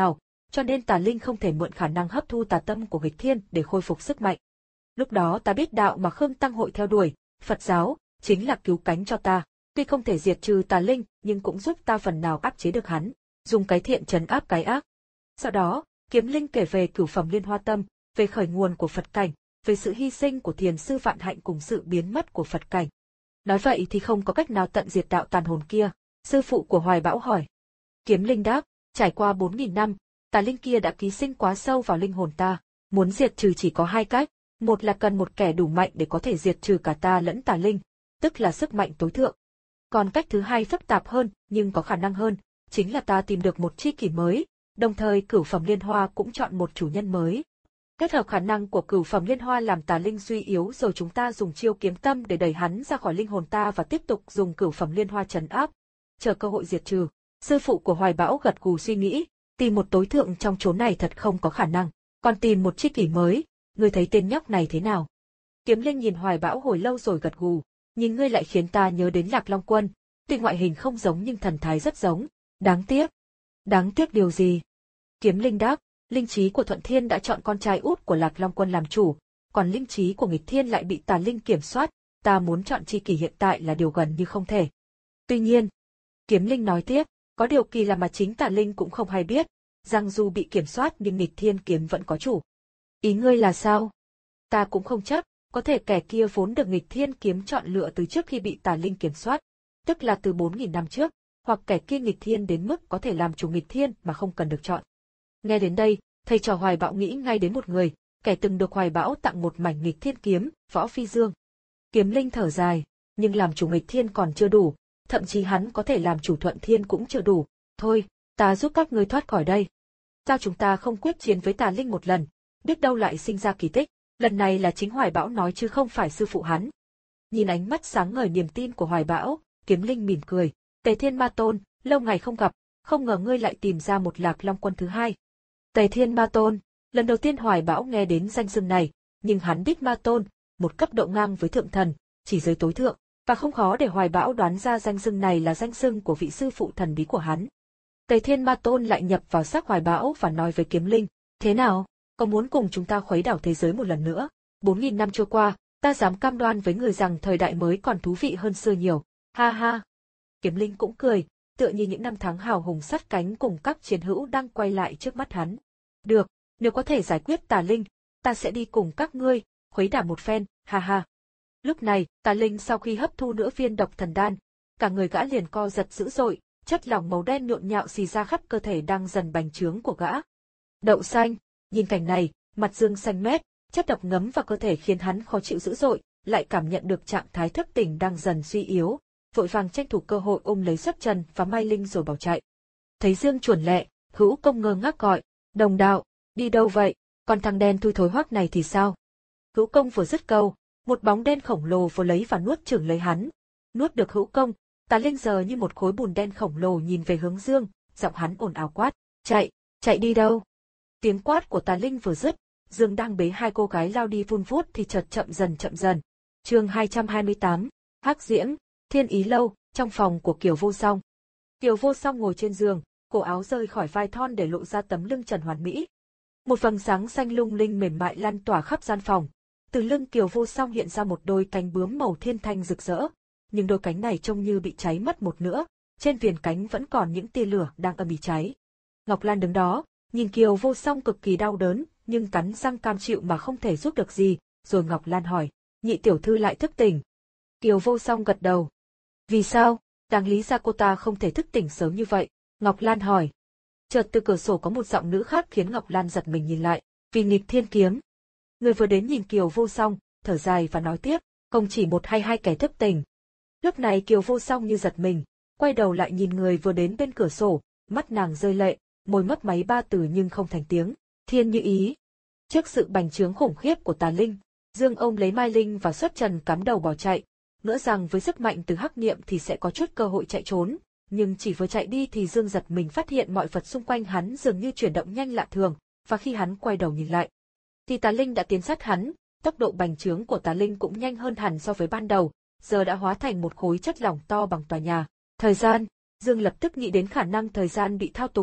Speaker 1: cho nên tà linh không thể mượn khả năng hấp thu tà tâm của nghịch thiên để khôi phục sức mạnh. Lúc đó ta biết đạo mà Khương Tăng hội theo đuổi, Phật giáo, chính là cứu cánh cho ta. Tuy không thể diệt trừ tà linh, nhưng cũng giúp ta phần nào áp chế được hắn, dùng cái thiện trấn áp cái ác. Sau đó, Kiếm Linh kể về cửu phẩm liên hoa tâm, về khởi nguồn của Phật cảnh, về sự hy sinh của thiền sư Vạn Hạnh cùng sự biến mất của Phật cảnh. Nói vậy thì không có cách nào tận diệt đạo tàn hồn kia, sư phụ của Hoài Bão hỏi. Kiếm Linh đáp, trải qua bốn nghìn năm, tà linh kia đã ký sinh quá sâu vào linh hồn ta, muốn diệt trừ chỉ có hai cách, một là cần một kẻ đủ mạnh để có thể diệt trừ cả ta lẫn tà linh, tức là sức mạnh tối thượng. Còn cách thứ hai phức tạp hơn, nhưng có khả năng hơn, chính là ta tìm được một tri kỷ mới, đồng thời cửu phẩm liên hoa cũng chọn một chủ nhân mới. Kết hợp khả năng của cửu phẩm liên hoa làm tà linh suy yếu rồi chúng ta dùng chiêu kiếm tâm để đẩy hắn ra khỏi linh hồn ta và tiếp tục dùng cửu phẩm liên hoa trấn áp, chờ cơ hội diệt trừ. Sư phụ của Hoài Bão gật gù suy nghĩ, tìm một tối thượng trong chốn này thật không có khả năng, còn tìm một tri kỷ mới, ngươi thấy tên nhóc này thế nào? Kiếm Linh nhìn Hoài Bão hồi lâu rồi gật gù, nhìn ngươi lại khiến ta nhớ đến Lạc Long Quân, tuy ngoại hình không giống nhưng thần thái rất giống, đáng tiếc. Đáng tiếc điều gì? Kiếm Linh đáp, linh trí của Thuận Thiên đã chọn con trai út của Lạc Long Quân làm chủ, còn linh trí của Nghịch Thiên lại bị tà linh kiểm soát, ta muốn chọn tri kỷ hiện tại là điều gần như không thể. Tuy nhiên, Kiếm Linh nói tiếp, có điều kỳ là mà chính tà linh cũng không hay biết, rằng dù bị kiểm soát nhưng Nghịch Thiên kiếm vẫn có chủ. Ý ngươi là sao? Ta cũng không chắc, có thể kẻ kia vốn được Nghịch Thiên kiếm chọn lựa từ trước khi bị tà linh kiểm soát, tức là từ bốn nghìn năm trước, hoặc kẻ kia Nghịch Thiên đến mức có thể làm chủ Nghịch Thiên mà không cần được chọn. Nghe đến đây, thầy trò Hoài Bão nghĩ ngay đến một người, kẻ từng được Hoài Bão tặng một mảnh Nghịch Thiên kiếm, Võ Phi Dương. Kiếm Linh thở dài, nhưng làm chủ Nghịch Thiên còn chưa đủ, thậm chí hắn có thể làm chủ Thuận Thiên cũng chưa đủ. Thôi, ta giúp các ngươi thoát khỏi đây. Sao chúng ta không quyết chiến với tà linh một lần, biết đâu lại sinh ra kỳ tích. Lần này là chính Hoài Bão nói chứ không phải sư phụ hắn. Nhìn ánh mắt sáng ngời niềm tin của Hoài Bão, Kiếm Linh mỉm cười. Tề Thiên Ma Tôn, lâu ngày không gặp, không ngờ ngươi lại tìm ra một Lạc Long Quân thứ hai. Tề Thiên Ma Tôn, lần đầu tiên Hoài Bão nghe đến danh xưng này, nhưng hắn biết Ma Tôn, một cấp độ ngang với thượng thần, chỉ giới tối thượng, và không khó để Hoài Bão đoán ra danh xưng này là danh xưng của vị sư phụ thần bí của hắn. Tề Thiên Ma Tôn lại nhập vào xác Hoài Bão và nói với Kiếm Linh, thế nào, có muốn cùng chúng ta khuấy đảo thế giới một lần nữa? Bốn nghìn năm trôi qua, ta dám cam đoan với người rằng thời đại mới còn thú vị hơn xưa nhiều. Ha ha. Kiếm Linh cũng cười, tựa như những năm tháng hào hùng sát cánh cùng các chiến hữu đang quay lại trước mắt hắn. Được, nếu có thể giải quyết tà linh, ta sẽ đi cùng các ngươi, khuấy đảo một phen, ha ha. Lúc này, tà linh sau khi hấp thu nửa viên độc thần đan, cả người gã liền co giật dữ dội, chất lỏng màu đen nhộn nhạo xì ra khắp cơ thể đang dần bành trướng của gã. Đậu xanh, nhìn cảnh này, mặt Dương xanh mét, chất độc ngấm vào cơ thể khiến hắn khó chịu dữ dội, lại cảm nhận được trạng thái thức tỉnh đang dần suy yếu, vội vàng tranh thủ cơ hội ôm lấy Xuất Trần và Mai Linh rồi bỏ chạy. Thấy Dương chuẩn lẹ, Hữu Công ngơ ngác gọi, đồng đạo, đi đâu vậy, còn thằng đen thui thối hoắc này thì sao? Hữu Công vừa dứt câu, một bóng đen khổng lồ vừa lấy và nuốt chửng lấy hắn. Nuốt được Hữu Công, Tà Linh giờ như một khối bùn đen khổng lồ nhìn về hướng Dương, giọng hắn ồn ào quát, chạy, chạy đi đâu? Tiếng quát của Tà Linh vừa dứt, Dương đang bế hai cô gái lao đi vun vút thì chợt chậm dần chậm dần. Chương hai trăm hai mươi tám, Hắc Diễm, Thiên Ý Lâu, trong phòng của Kiều Vô Song. Kiều Vô Song ngồi trên giường, cổ áo rơi khỏi vai thon để lộ ra tấm lưng trần hoàn mỹ. Một vầng sáng xanh lung linh mềm mại lan tỏa khắp gian phòng. Từ lưng Kiều Vô Song hiện ra một đôi cánh bướm màu thiên thanh rực rỡ, nhưng đôi cánh này trông như bị cháy mất một nửa, trên viền cánh vẫn còn những tia lửa đang âm ỉ cháy. Ngọc Lan đứng đó, nhìn Kiều Vô Song cực kỳ đau đớn, nhưng cắn răng cam chịu mà không thể giúp được gì, rồi Ngọc Lan hỏi, nhị tiểu thư lại thức tỉnh. Kiều Vô Song gật đầu. Vì sao? Đáng lý ra cô ta không thể thức tỉnh sớm như vậy, Ngọc Lan hỏi. Chợt từ cửa sổ có một giọng nữ khác khiến Ngọc Lan giật mình nhìn lại, vì nghịch thiên kiếm. Người vừa đến nhìn Kiều Vô Song, thở dài và nói tiếp, không chỉ một hay hai kẻ thức tỉnh. Lúc này Kiều Vô Song như giật mình, quay đầu lại nhìn người vừa đến bên cửa sổ, mắt nàng rơi lệ, môi mấp máy ba từ nhưng không thành tiếng, Thiên Như Ý. Trước sự bành trướng khủng khiếp của Tà Linh, Dương ôm lấy Mai Linh và Xuất Trần cắm đầu bỏ chạy, ngỡ rằng với sức mạnh từ hắc niệm thì sẽ có chút cơ hội chạy trốn, nhưng chỉ vừa chạy đi thì Dương giật mình phát hiện mọi vật xung quanh hắn dường như chuyển động nhanh lạ thường, và khi hắn quay đầu nhìn lại, thì Tà Linh đã tiến sát hắn, tốc độ bành trướng của Tà Linh cũng nhanh hơn hẳn so với ban đầu, giờ đã hóa thành một khối chất lỏng to bằng tòa nhà. Thời gian, Dương lập tức nghĩ đến khả năng thời gian bị thao túng,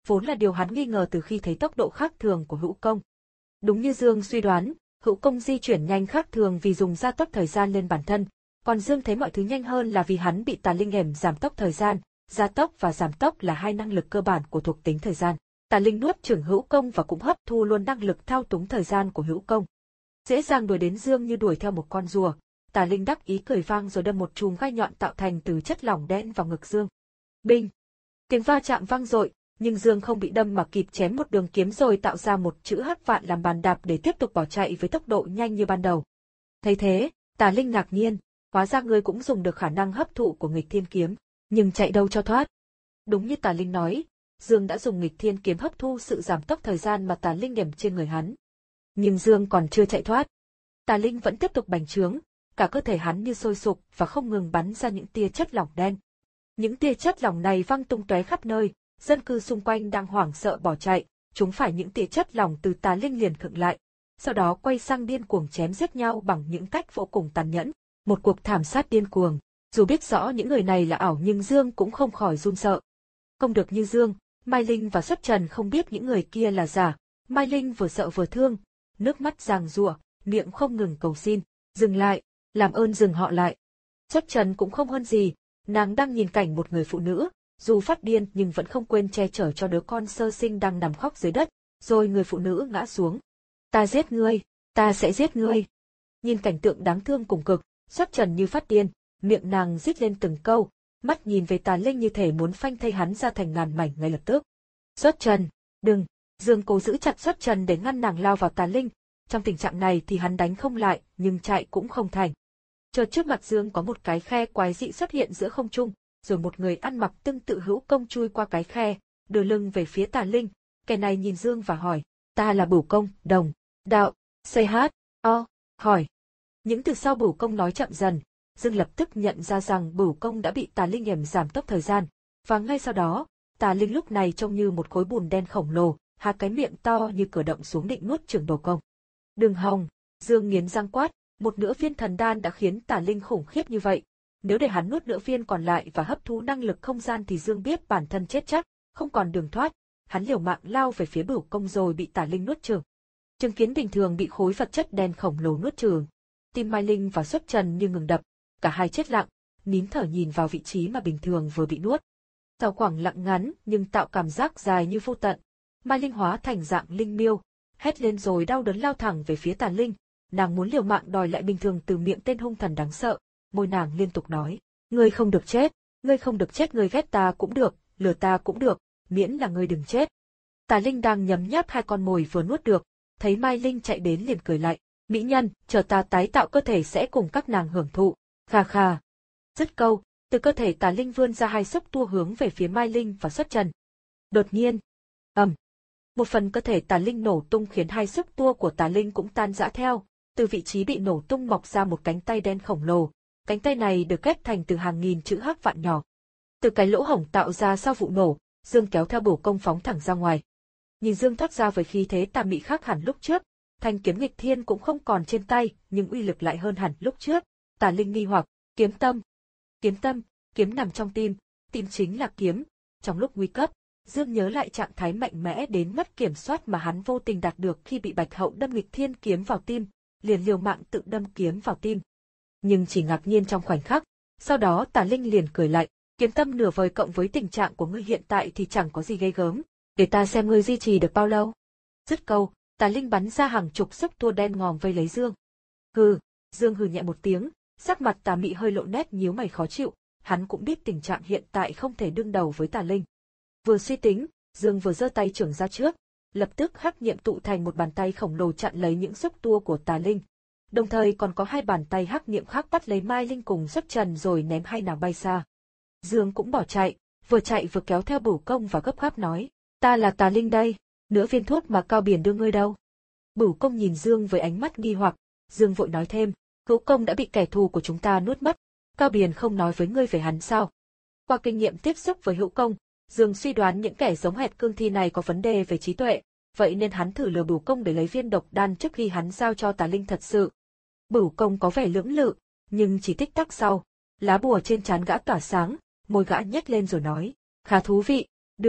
Speaker 1: vốn là điều hắn nghi ngờ từ khi thấy tốc độ khác thường của Hữu Công. Đúng như Dương suy đoán, Hữu Công di chuyển nhanh khác thường vì dùng gia tốc thời gian lên bản thân, còn Dương thấy mọi thứ nhanh hơn là vì hắn bị tà linh ẻm giảm tốc thời gian. Gia tốc và giảm tốc là hai năng lực cơ bản của thuộc tính thời gian. Tà linh nuốt chửng Hữu Công và cũng hấp thu luôn năng lực thao túng thời gian của Hữu Công. Dễ dàng đuổi đến Dương như đuổi theo một con rùa. Tà linh đắc ý cười vang rồi đâm một chùm gai nhọn tạo thành từ chất lỏng đen vào ngực Dương. Binh! Tiếng va chạm vang dội, nhưng Dương không bị đâm mà kịp chém một đường kiếm rồi tạo ra một chữ hắc vạn làm bàn đạp để tiếp tục bỏ chạy với tốc độ nhanh như ban đầu. Thấy thế, Tà linh ngạc nhiên, hóa ra ngươi cũng dùng được khả năng hấp thụ của nghịch thiên kiếm. Nhưng chạy đâu cho thoát. Đúng như Tà linh nói, Dương đã dùng nghịch thiên kiếm hấp thu sự giảm tốc thời gian mà Tà linh ẻm trên người hắn. Nhưng Dương còn chưa chạy thoát. Tà linh vẫn tiếp tục bành trướng, cả cơ thể hắn như sôi sục và không ngừng bắn ra những tia chất lỏng đen. Những tia chất lỏng này văng tung tóe khắp nơi, dân cư xung quanh đang hoảng sợ bỏ chạy, chúng phải những tia chất lỏng từ Tà linh liền khựng lại, sau đó quay sang điên cuồng chém giết nhau bằng những cách vô cùng tàn nhẫn, một cuộc thảm sát điên cuồng. Dù biết rõ những người này là ảo nhưng Dương cũng không khỏi run sợ. Không được như Dương, Mai Linh và Xuất Trần không biết những người kia là giả. Mai Linh vừa sợ vừa thương, nước mắt giằng giụa, miệng không ngừng cầu xin, dừng lại, làm ơn dừng họ lại. Xuất Trần cũng không hơn gì, nàng đang nhìn cảnh một người phụ nữ, dù phát điên nhưng vẫn không quên che chở cho đứa con sơ sinh đang nằm khóc dưới đất, rồi người phụ nữ ngã xuống. Ta giết ngươi, ta sẽ giết ngươi. Nhìn cảnh tượng đáng thương cùng cực, Xuất Trần như phát điên. Miệng nàng rít lên từng câu, mắt nhìn về Tà linh như thể muốn phanh thây hắn ra thành ngàn mảnh ngay lập tức. Xuất Trần, đừng! Dương cố giữ chặt Xuất Trần để ngăn nàng lao vào Tà linh. Trong tình trạng này thì hắn đánh không lại, nhưng chạy cũng không thành. Chợt trước mặt Dương có một cái khe quái dị xuất hiện giữa không trung, rồi một người ăn mặc tương tự Hữu Công chui qua cái khe, đưa lưng về phía Tà linh. Kẻ này nhìn Dương và hỏi, ta là Bửu Công, đồng, đạo, xây hát, o, hỏi. Những từ sau Bửu Công nói chậm dần. Dương lập tức nhận ra rằng Bửu Công đã bị Tà linh ẻm giảm tốc thời gian, và ngay sau đó, Tà linh lúc này trông như một khối bùn đen khổng lồ, há cái miệng to như cửa động xuống định nuốt chửng Bửu Công. Đừng hòng! Dương nghiến răng quát, một nửa viên thần đan đã khiến Tà linh khủng khiếp như vậy, nếu để hắn nuốt nửa viên còn lại và hấp thu năng lực không gian thì Dương biết bản thân chết chắc, không còn đường thoát. Hắn liều mạng lao về phía Bửu Công rồi bị Tà linh nuốt chửng. Chứng kiến bình thường bị khối vật chất đen khổng lồ nuốt chửng, tim Mai Linh và Xuất Trần như ngừng đập. Cả hai chết lặng, nín thở nhìn vào vị trí mà bình thường vừa bị nuốt. Sau khoảng lặng ngắn nhưng tạo cảm giác dài như vô tận, Mai Linh hóa thành dạng linh miêu, hét lên rồi đau đớn lao thẳng về phía Tà linh. Nàng muốn liều mạng đòi lại bình thường từ miệng tên hung thần đáng sợ, môi nàng liên tục nói, ngươi không được chết, ngươi không được chết, ngươi ghét ta cũng được, lừa ta cũng được, miễn là ngươi đừng chết. Tà linh đang nhấm nháp hai con mồi vừa nuốt được, thấy Mai Linh chạy đến liền cười lại, mỹ nhân, chờ ta tái tạo cơ thể sẽ cùng các nàng hưởng thụ. Khà khà. Dứt câu, từ cơ thể Tà linh vươn ra hai xúc tua hướng về phía Mai Linh và Xuất Trần. Đột nhiên, ầm, một phần cơ thể Tà linh nổ tung khiến hai xúc tua của Tà linh cũng tan rã theo. Từ vị trí bị nổ tung mọc ra một cánh tay đen khổng lồ. Cánh tay này được ghép thành từ hàng nghìn chữ hắc vạn nhỏ. Từ cái lỗ hổng tạo ra sau vụ nổ, Dương kéo theo Bửu Công phóng thẳng ra ngoài. Nhìn Dương thoát ra với khí thế tà mị khác hẳn lúc trước, thanh kiếm nghịch thiên cũng không còn trên tay, nhưng uy lực lại hơn hẳn lúc trước. Tà linh nghi hoặc, kiếm tâm. Kiếm tâm, kiếm nằm trong tim, tim chính là kiếm. Trong lúc nguy cấp, Dương nhớ lại trạng thái mạnh mẽ đến mất kiểm soát mà hắn vô tình đạt được khi bị Bạch Hậu đâm nghịch thiên kiếm vào tim, liền liều mạng tự đâm kiếm vào tim. Nhưng chỉ ngạc nhiên trong khoảnh khắc, sau đó Tà linh liền cười lại, kiếm tâm nửa vời cộng với tình trạng của ngươi hiện tại thì chẳng có gì ghê gớm, để ta xem ngươi duy trì được bao lâu. Dứt câu, Tà linh bắn ra hàng chục xúc tua đen ngòm vây lấy Dương. Hừ, Dương hừ nhẹ một tiếng, sắc mặt Tà mị hơi lộ nét nhíu mày khó chịu, hắn cũng biết tình trạng hiện tại không thể đương đầu với Tà linh. Vừa suy tính, Dương vừa giơ tay chưởng ra trước, lập tức hắc niệm tụ thành một bàn tay khổng lồ chặn lấy những xúc tua của Tà linh. Đồng thời còn có hai bàn tay hắc niệm khác bắt lấy Mai Linh cùng Xuất Trần rồi ném hai nàng bay xa. Dương cũng bỏ chạy, vừa chạy vừa kéo theo Bửu Công và gấp gáp nói, ta là Tà linh đây, nửa viên thuốc mà Cao Biển đưa ngươi đâu. Bửu Công nhìn Dương với ánh mắt nghi hoặc, Dương vội nói thêm, Hữu Công đã bị kẻ thù của chúng ta nuốt mất, Cao Biển không nói với ngươi về hắn sao? Qua kinh nghiệm tiếp xúc với Hữu Công, Dương suy đoán những kẻ giống hệt cương thi này có vấn đề về trí tuệ, vậy nên hắn thử lừa Bửu Công để lấy viên độc đan trước khi hắn giao cho Tà linh thật sự. Bửu Công có vẻ lưỡng lự, nhưng chỉ tích tắc sau, lá bùa trên trán gã tỏa sáng, môi gã nhếch lên rồi nói, khá thú vị, được,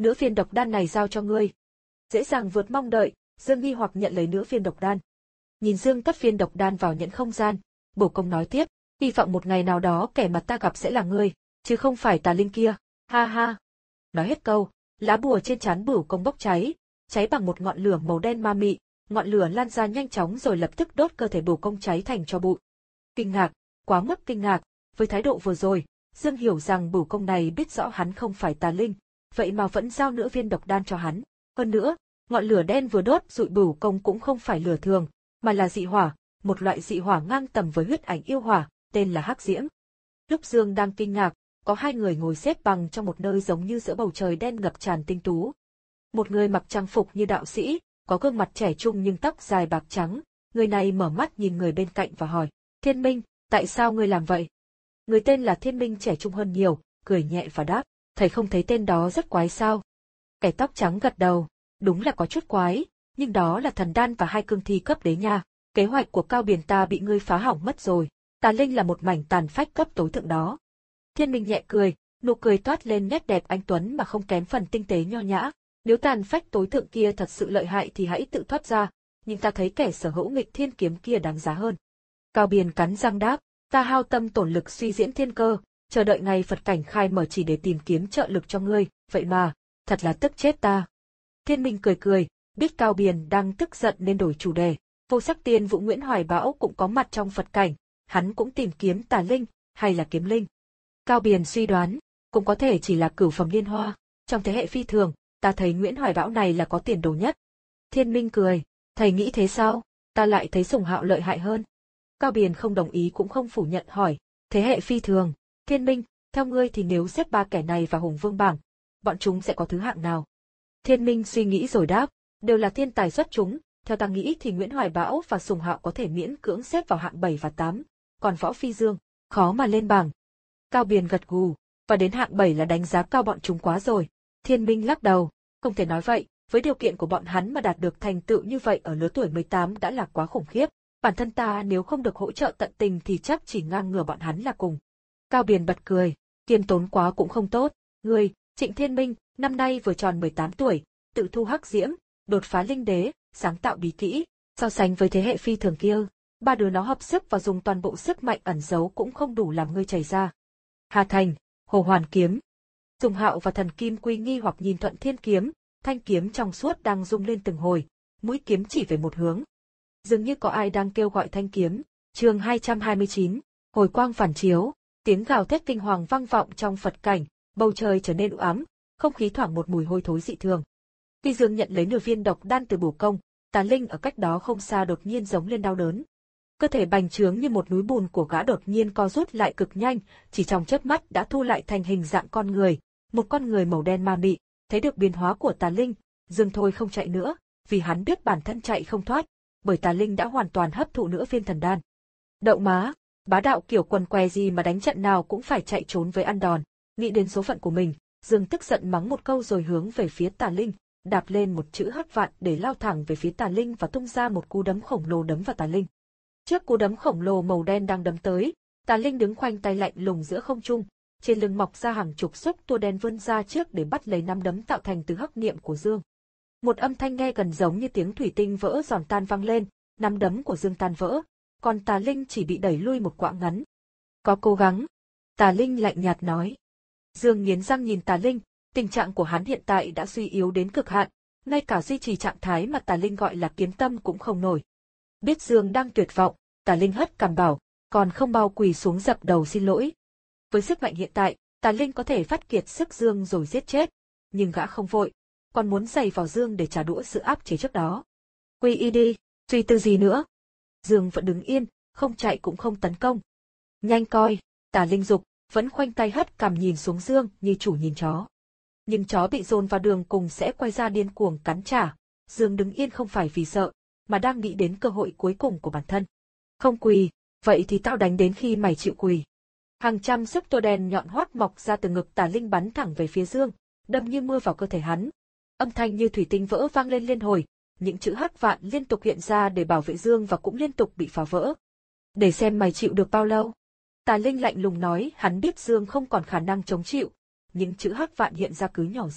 Speaker 1: Nữ viên độc đan này giao cho ngươi. Dễ dàng vượt mong đợi, Dương nghi hoặc nhận lấy nữ viên độc đan. Nhìn Dương cất viên độc đan vào nhẫn không gian, Bổ Công nói tiếp, hy vọng một ngày nào đó kẻ mà ta gặp sẽ là ngươi, chứ không phải Tà Linh kia, ha ha. Nói hết câu, lá bùa trên trán Bửu Công bốc cháy, cháy bằng một ngọn lửa màu đen ma mị, ngọn lửa lan ra nhanh chóng rồi lập tức đốt cơ thể Bửu Công cháy thành tro bụi. Kinh ngạc, quá mức kinh ngạc, với thái độ vừa rồi, Dương hiểu rằng Bửu Công này biết rõ hắn không phải Tà Linh, vậy mà vẫn giao nữa viên độc đan cho hắn. Hơn nữa, ngọn lửa đen vừa đốt rụi Bửu Công cũng không phải lửa thường, mà là dị hỏa, một loại dị hỏa ngang tầm với huyết ảnh yêu hỏa, tên là Hắc Diễm. Lúc Dương đang kinh ngạc, có hai người ngồi xếp bằng trong một nơi giống như giữa bầu trời đen ngập tràn tinh tú. Một người mặc trang phục như đạo sĩ, có gương mặt trẻ trung nhưng tóc dài bạc trắng, người này mở mắt nhìn người bên cạnh và hỏi, Thiên Minh, tại sao ngươi làm vậy? Người tên là Thiên Minh trẻ trung hơn nhiều, cười nhẹ và đáp, thầy không thấy tên đó rất quái sao? Kẻ tóc trắng gật đầu, đúng là có chút quái, nhưng đó là thần đan và hai cương thi cấp đế nha, kế hoạch của Cao Biển ta bị ngươi phá hỏng mất rồi, Tà Linh là một mảnh tàn phách cấp tối thượng đó. Thiên Minh nhẹ cười, nụ cười toát lên nét đẹp anh tuấn mà không kém phần tinh tế nho nhã, nếu tàn phách tối thượng kia thật sự lợi hại thì hãy tự thoát ra, nhưng ta thấy kẻ sở hữu nghịch thiên kiếm kia đáng giá hơn. Cao Biển cắn răng đáp, ta hao tâm tổn lực suy diễn thiên cơ, chờ đợi ngày Phật cảnh khai mở chỉ để tìm kiếm trợ lực cho ngươi, vậy mà, thật là tức chết ta. Thiên Minh cười cười, biết Cao Biển đang tức giận nên đổi chủ đề. Vô Sắc Tiên Vũ Nguyễn Hoài Bão cũng có mặt trong Phật cảnh, hắn cũng tìm kiếm Tà Linh, hay là kiếm linh. Cao Biển suy đoán, cũng có thể chỉ là cửu phẩm liên hoa, trong thế hệ phi thường, ta thấy Nguyễn Hoài Bão này là có tiền đồ nhất. Thiên Minh cười, thầy nghĩ thế sao, ta lại thấy Sùng Hạo lợi hại hơn. Cao Biển không đồng ý cũng không phủ nhận hỏi, thế hệ phi thường, Thiên Minh, theo ngươi thì nếu xếp ba kẻ này vào Hùng Vương bảng, bọn chúng sẽ có thứ hạng nào? Thiên Minh suy nghĩ rồi đáp, đều là thiên tài xuất chúng, theo ta nghĩ thì Nguyễn Hoài Bão và Sùng Hạo có thể miễn cưỡng xếp vào hạng bảy và tám, còn Võ Phi Dương, khó mà lên bảng. Cao Biển gật gù, và đến hạng bảy là đánh giá cao bọn chúng quá rồi. Thiên Minh lắc đầu, không thể nói vậy, với điều kiện của bọn hắn mà đạt được thành tựu như vậy ở lứa tuổi mười tám đã là quá khủng khiếp, bản thân ta nếu không được hỗ trợ tận tình thì chắc chỉ ngang ngửa bọn hắn là cùng. Cao Biển bật cười, kiêm tốn quá cũng không tốt, ngươi, Trịnh Thiên Minh, năm nay vừa tròn mười tám tuổi, tự thu hắc diễm, đột phá linh đế, sáng tạo bí kỹ, so sánh với thế hệ phi thường kia, ba đứa nó hợp sức và dùng toàn bộ sức mạnh ẩn giấu cũng không đủ làm ngươi chảy ra. Hà Thành, Hồ Hoàn kiếm. Sùng Hạo và Thần Kim Quy nghi hoặc nhìn Thuận Thiên kiếm, thanh kiếm trong suốt đang rung lên từng hồi, mũi kiếm chỉ về một hướng. Dường như có ai đang kêu gọi thanh kiếm. Chương hai trăm hai mươi chín, hồi quang phản chiếu, tiếng gào thét kinh hoàng vang vọng trong Phật cảnh, bầu trời trở nên u ám, không khí thoảng một mùi hôi thối dị thường. Khi Dương nhận lấy nửa viên độc đan từ Bổ Công, Tà Linh ở cách đó không xa đột nhiên giống lên đau đớn. Cơ thể bành trướng như một núi bùn của gã đột nhiên co rút lại cực nhanh, chỉ trong chớp mắt đã thu lại thành hình dạng con người, một con người màu đen ma mị. Thấy được biến hóa của Tà Linh, Dương thôi không chạy nữa, vì hắn biết bản thân chạy không thoát, bởi Tà Linh đã hoàn toàn hấp thụ nửa viên thần đan. Đậu má, bá đạo kiểu quần què gì mà đánh trận nào cũng phải chạy trốn với ăn đòn. Nghĩ đến số phận của mình, Dương tức giận mắng một câu rồi hướng về phía Tà Linh, đạp lên một chữ hắc vạn để lao thẳng về phía Tà Linh và tung ra một cú đấm khổng lồ đấm vào Tà Linh. Trước cú đấm khổng lồ màu đen đang đấm tới, Tà Linh đứng khoanh tay lạnh lùng giữa không trung, trên lưng mọc ra hàng chục xúc tua đen vươn ra trước để bắt lấy nắm đấm tạo thành từ hắc niệm của Dương. Một âm thanh nghe gần giống như tiếng thủy tinh vỡ giòn tan vang lên, nắm đấm của Dương tan vỡ, còn Tà Linh chỉ bị đẩy lui một quãng ngắn. Có cố gắng, Tà Linh lạnh nhạt nói. Dương nghiến răng nhìn Tà Linh, tình trạng của hắn hiện tại đã suy yếu đến cực hạn, ngay cả duy trì trạng thái mà Tà Linh gọi là kiếm tâm cũng không nổi. Biết Dương đang tuyệt vọng, Tà Linh hất cằm bảo, còn không bao quỳ xuống dập đầu xin lỗi. Với sức mạnh hiện tại, Tà Linh có thể phát kiệt sức Dương rồi giết chết, nhưng gã không vội, còn muốn giày vào Dương để trả đũa sự áp chế trước đó. Quy y đi, suy tư gì nữa? Dương vẫn đứng yên, không chạy cũng không tấn công. Nhanh coi, Tà Linh dục, vẫn khoanh tay hất cằm nhìn xuống Dương như chủ nhìn chó. Nhưng chó bị dồn vào đường cùng sẽ quay ra điên cuồng cắn trả. Dương đứng yên không phải vì sợ, mà đang nghĩ đến cơ hội cuối cùng của bản thân. Không quỳ, vậy thì tao đánh đến khi mày chịu quỳ. Hàng trăm xúc tua đen nhọn hoắt mọc ra từ ngực Tà Linh bắn thẳng về phía Dương, đâm như mưa vào cơ thể hắn. Âm thanh như thủy tinh vỡ vang lên liên hồi, những chữ hắc vạn liên tục hiện ra để bảo vệ Dương và cũng liên tục bị phá vỡ. Để xem mày chịu được bao lâu. Tà Linh lạnh lùng nói, hắn biết Dương không còn khả năng chống chịu. Những chữ hắc vạn hiện ra cứ nhỏ dần,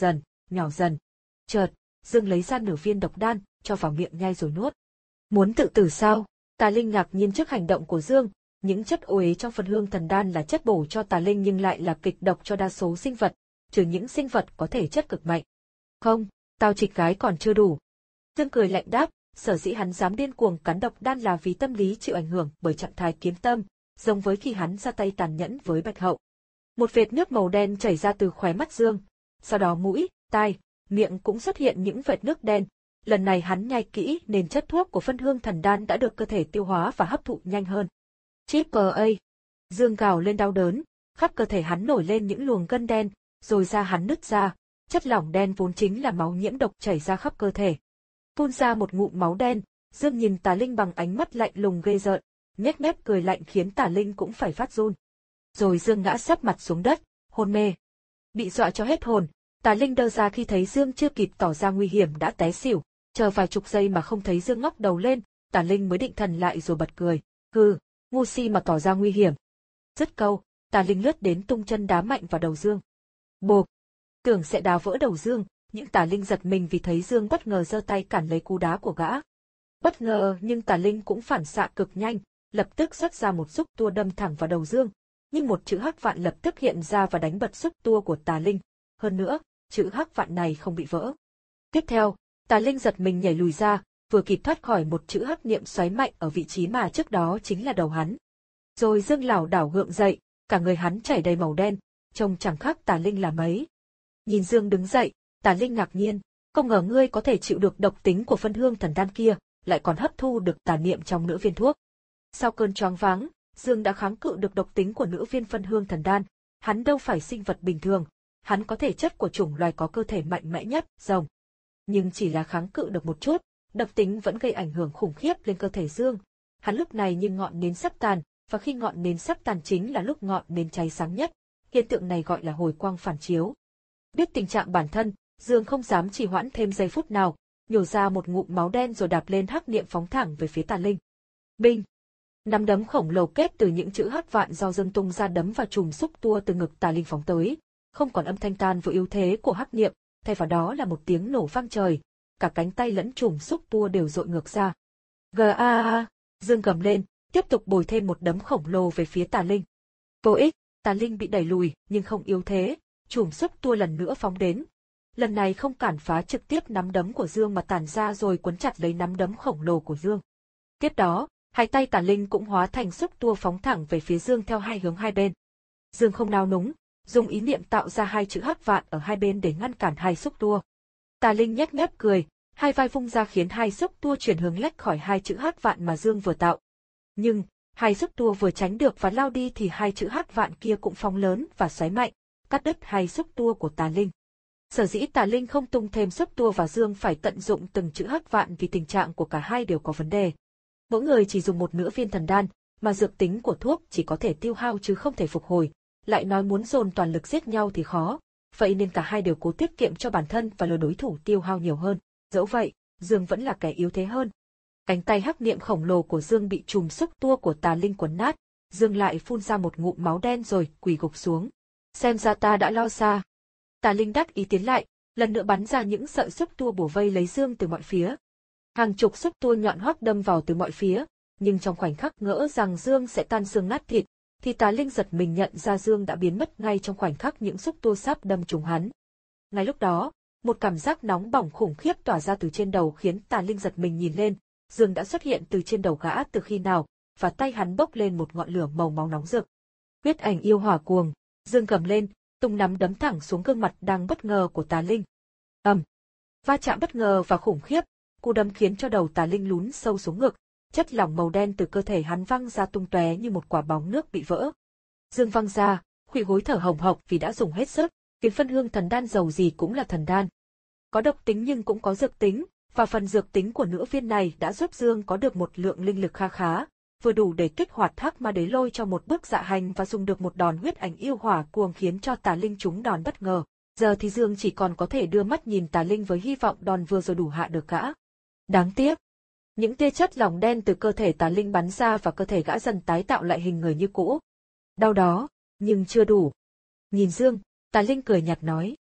Speaker 1: nhỏ dần. Chợt, Dương lấy ra nửa viên độc đan, cho vào miệng nhai rồi nuốt. Muốn tự tử sao? Tà Linh ngạc nhiên trước hành động của Dương, những chất ô uế trong phần hương thần đan là chất bổ cho Tà Linh nhưng lại là kịch độc cho đa số sinh vật, trừ những sinh vật có thể chất cực mạnh. Không, tao trịch gái còn chưa đủ. Dương cười lạnh đáp, sở dĩ hắn dám điên cuồng cắn độc đan là vì tâm lý chịu ảnh hưởng bởi trạng thái kiếm tâm, giống với khi hắn ra tay tàn nhẫn với Bạch Hậu. Một vệt nước màu đen chảy ra từ khóe mắt Dương, sau đó mũi, tai, miệng cũng xuất hiện những vệt nước đen. Lần này hắn nhai kỹ nên chất thuốc của phân hương thần đan đã được cơ thể tiêu hóa và hấp thụ nhanh hơn. Triple A. Dương gào lên đau đớn, khắp cơ thể hắn nổi lên những luồng gân đen, rồi da hắn nứt ra, chất lỏng đen vốn chính là máu nhiễm độc chảy ra khắp cơ thể. Phun ra một ngụm máu đen, Dương nhìn Tà Linh bằng ánh mắt lạnh lùng ghê rợn, nhếch mép cười lạnh khiến Tà Linh cũng phải phát run. Rồi Dương ngã sấp mặt xuống đất, hôn mê. Bị dọa cho hết hồn, Tà Linh đơ ra khi thấy Dương chưa kịp tỏ ra nguy hiểm đã té xỉu, chờ vài chục giây mà không thấy Dương ngóc đầu lên, Tà Linh mới định thần lại rồi bật cười. Hừ, ngu si mà tỏ ra nguy hiểm. Dứt câu, Tà Linh lướt đến tung chân đá mạnh vào đầu Dương. Bộp! Tưởng sẽ đá vỡ đầu Dương, nhưng Tà Linh giật mình vì thấy Dương bất ngờ giơ tay cản lấy cú đá của gã. Bất ngờ nhưng Tà Linh cũng phản xạ cực nhanh, lập tức xuất ra một xúc tua đâm thẳng vào đầu Dương, nhưng một chữ hắc vạn lập tức hiện ra và đánh bật xúc tua của Tà Linh. Hơn nữa, chữ hắc vạn này không bị vỡ. Tiếp theo, Tà Linh giật mình nhảy lùi ra, vừa kịp thoát khỏi một chữ hắc niệm xoáy mạnh ở vị trí mà trước đó chính là đầu hắn. Rồi Dương lảo đảo gượng dậy, cả người hắn chảy đầy màu đen, trông chẳng khác Tà Linh là mấy. Nhìn Dương đứng dậy, Tà Linh ngạc nhiên, không ngờ ngươi có thể chịu được độc tính của phân hương thần đan kia, lại còn hấp thu được tà niệm trong nữ viên thuốc. Sau cơn choáng váng, Dương đã kháng cự được độc tính của nữ viên phân hương thần đan, hắn đâu phải sinh vật bình thường, hắn có thể chất của chủng loài có cơ thể mạnh mẽ nhất, rồng. Nhưng chỉ là kháng cự được một chút, độc tính vẫn gây ảnh hưởng khủng khiếp lên cơ thể Dương. Hắn lúc này như ngọn nến sắp tàn, và khi ngọn nến sắp tàn chính là lúc ngọn nến cháy sáng nhất, hiện tượng này gọi là hồi quang phản chiếu. Biết tình trạng bản thân, Dương không dám trì hoãn thêm giây phút nào, nhổ ra một ngụm máu đen rồi đạp lên hắc niệm phóng thẳng về phía Tà Linh. Binh! Nắm đấm khổng lồ kết từ những chữ hắc vạn do Dương tung ra đấm vào chùm xúc tua từ ngực Tà Linh phóng tới, không còn âm thanh tan vừa yếu thế của hắc niệm, thay vào đó là một tiếng nổ vang trời, cả cánh tay lẫn chùm xúc tua đều dội ngược ra. Ga a a! Dương gầm lên, tiếp tục bồi thêm một đấm khổng lồ về phía Tà Linh. Vô ích, Tà Linh bị đẩy lùi nhưng không yếu thế, chùm xúc tua lần nữa phóng đến. Lần này không cản phá trực tiếp nắm đấm của Dương mà tản ra rồi quấn chặt lấy nắm đấm khổng lồ của Dương. Tiếp đó, hai tay Tà Linh cũng hóa thành xúc tua phóng thẳng về phía Dương theo hai hướng hai bên. Dương không nao núng, dùng ý niệm tạo ra hai chữ hắc vạn ở hai bên để ngăn cản hai xúc tua. Tà Linh nhếch mép cười, hai vai vung ra khiến hai xúc tua chuyển hướng lách khỏi hai chữ hắc vạn mà Dương vừa tạo. Nhưng, hai xúc tua vừa tránh được và lao đi thì hai chữ hắc vạn kia cũng phóng lớn và xoáy mạnh, cắt đứt hai xúc tua của Tà Linh. Sở dĩ Tà Linh không tung thêm xúc tua vào Dương phải tận dụng từng chữ hắc vạn vì tình trạng của cả hai đều có vấn đề. Mỗi người chỉ dùng một nửa viên thần đan, mà dược tính của thuốc chỉ có thể tiêu hao chứ không thể phục hồi, lại nói muốn dồn toàn lực giết nhau thì khó, vậy nên cả hai đều cố tiết kiệm cho bản thân và lừa đối thủ tiêu hao nhiều hơn. Dẫu vậy, Dương vẫn là kẻ yếu thế hơn. Cánh tay hắc niệm khổng lồ của Dương bị chùm xúc tua của Tà Linh quấn nát, Dương lại phun ra một ngụm máu đen rồi quỳ gục xuống. Xem ra ta đã lo xa. Tà Linh đắc ý tiến lại, lần nữa bắn ra những sợi xúc tua bủa vây lấy Dương từ mọi phía. Hàng chục xúc tua nhọn hoắt đâm vào từ mọi phía, nhưng trong khoảnh khắc ngỡ rằng Dương sẽ tan xương nát thịt, thì Tà Linh giật mình nhận ra Dương đã biến mất ngay trong khoảnh khắc những xúc tua sắp đâm trúng hắn. Ngay lúc đó, một cảm giác nóng bỏng khủng khiếp tỏa ra từ trên đầu khiến Tà Linh giật mình nhìn lên, Dương đã xuất hiện từ trên đầu gã từ khi nào, và tay hắn bốc lên một ngọn lửa màu máu nóng rực. Huyết ảnh yêu hỏa cuồng, Dương gầm lên, tung nắm đấm thẳng xuống gương mặt đang bất ngờ của Tà Linh. Ầm! Va chạm bất ngờ và khủng khiếp, cú đấm khiến cho đầu Tà Linh lún sâu xuống ngực, chất lỏng màu đen từ cơ thể hắn văng ra tung tóe như một quả bóng nước bị vỡ. Dương văng ra, khuỵu gối thở hồng hộc vì đã dùng hết sức, khiến phân hương thần đan dầu gì cũng là thần đan. Có độc tính nhưng cũng có dược tính, và phần dược tính của nữ viên này đã giúp Dương có được một lượng linh lực kha khá, vừa đủ để kích hoạt Hắc Ma Đế Lôi cho một bước dạ hành và dùng được một đòn huyết ảnh yêu hỏa cuồng khiến cho Tà Linh trúng đòn bất ngờ. Giờ thì Dương chỉ còn có thể đưa mắt nhìn Tà Linh với hy vọng đòn vừa rồi đủ hạ được gã. Đáng tiếc, những tia chất lỏng đen từ cơ thể Tà Linh bắn ra và cơ thể gã dần tái tạo lại hình người như cũ. Đau đó, nhưng chưa đủ. Nhìn Dương, Tà Linh cười nhạt nói.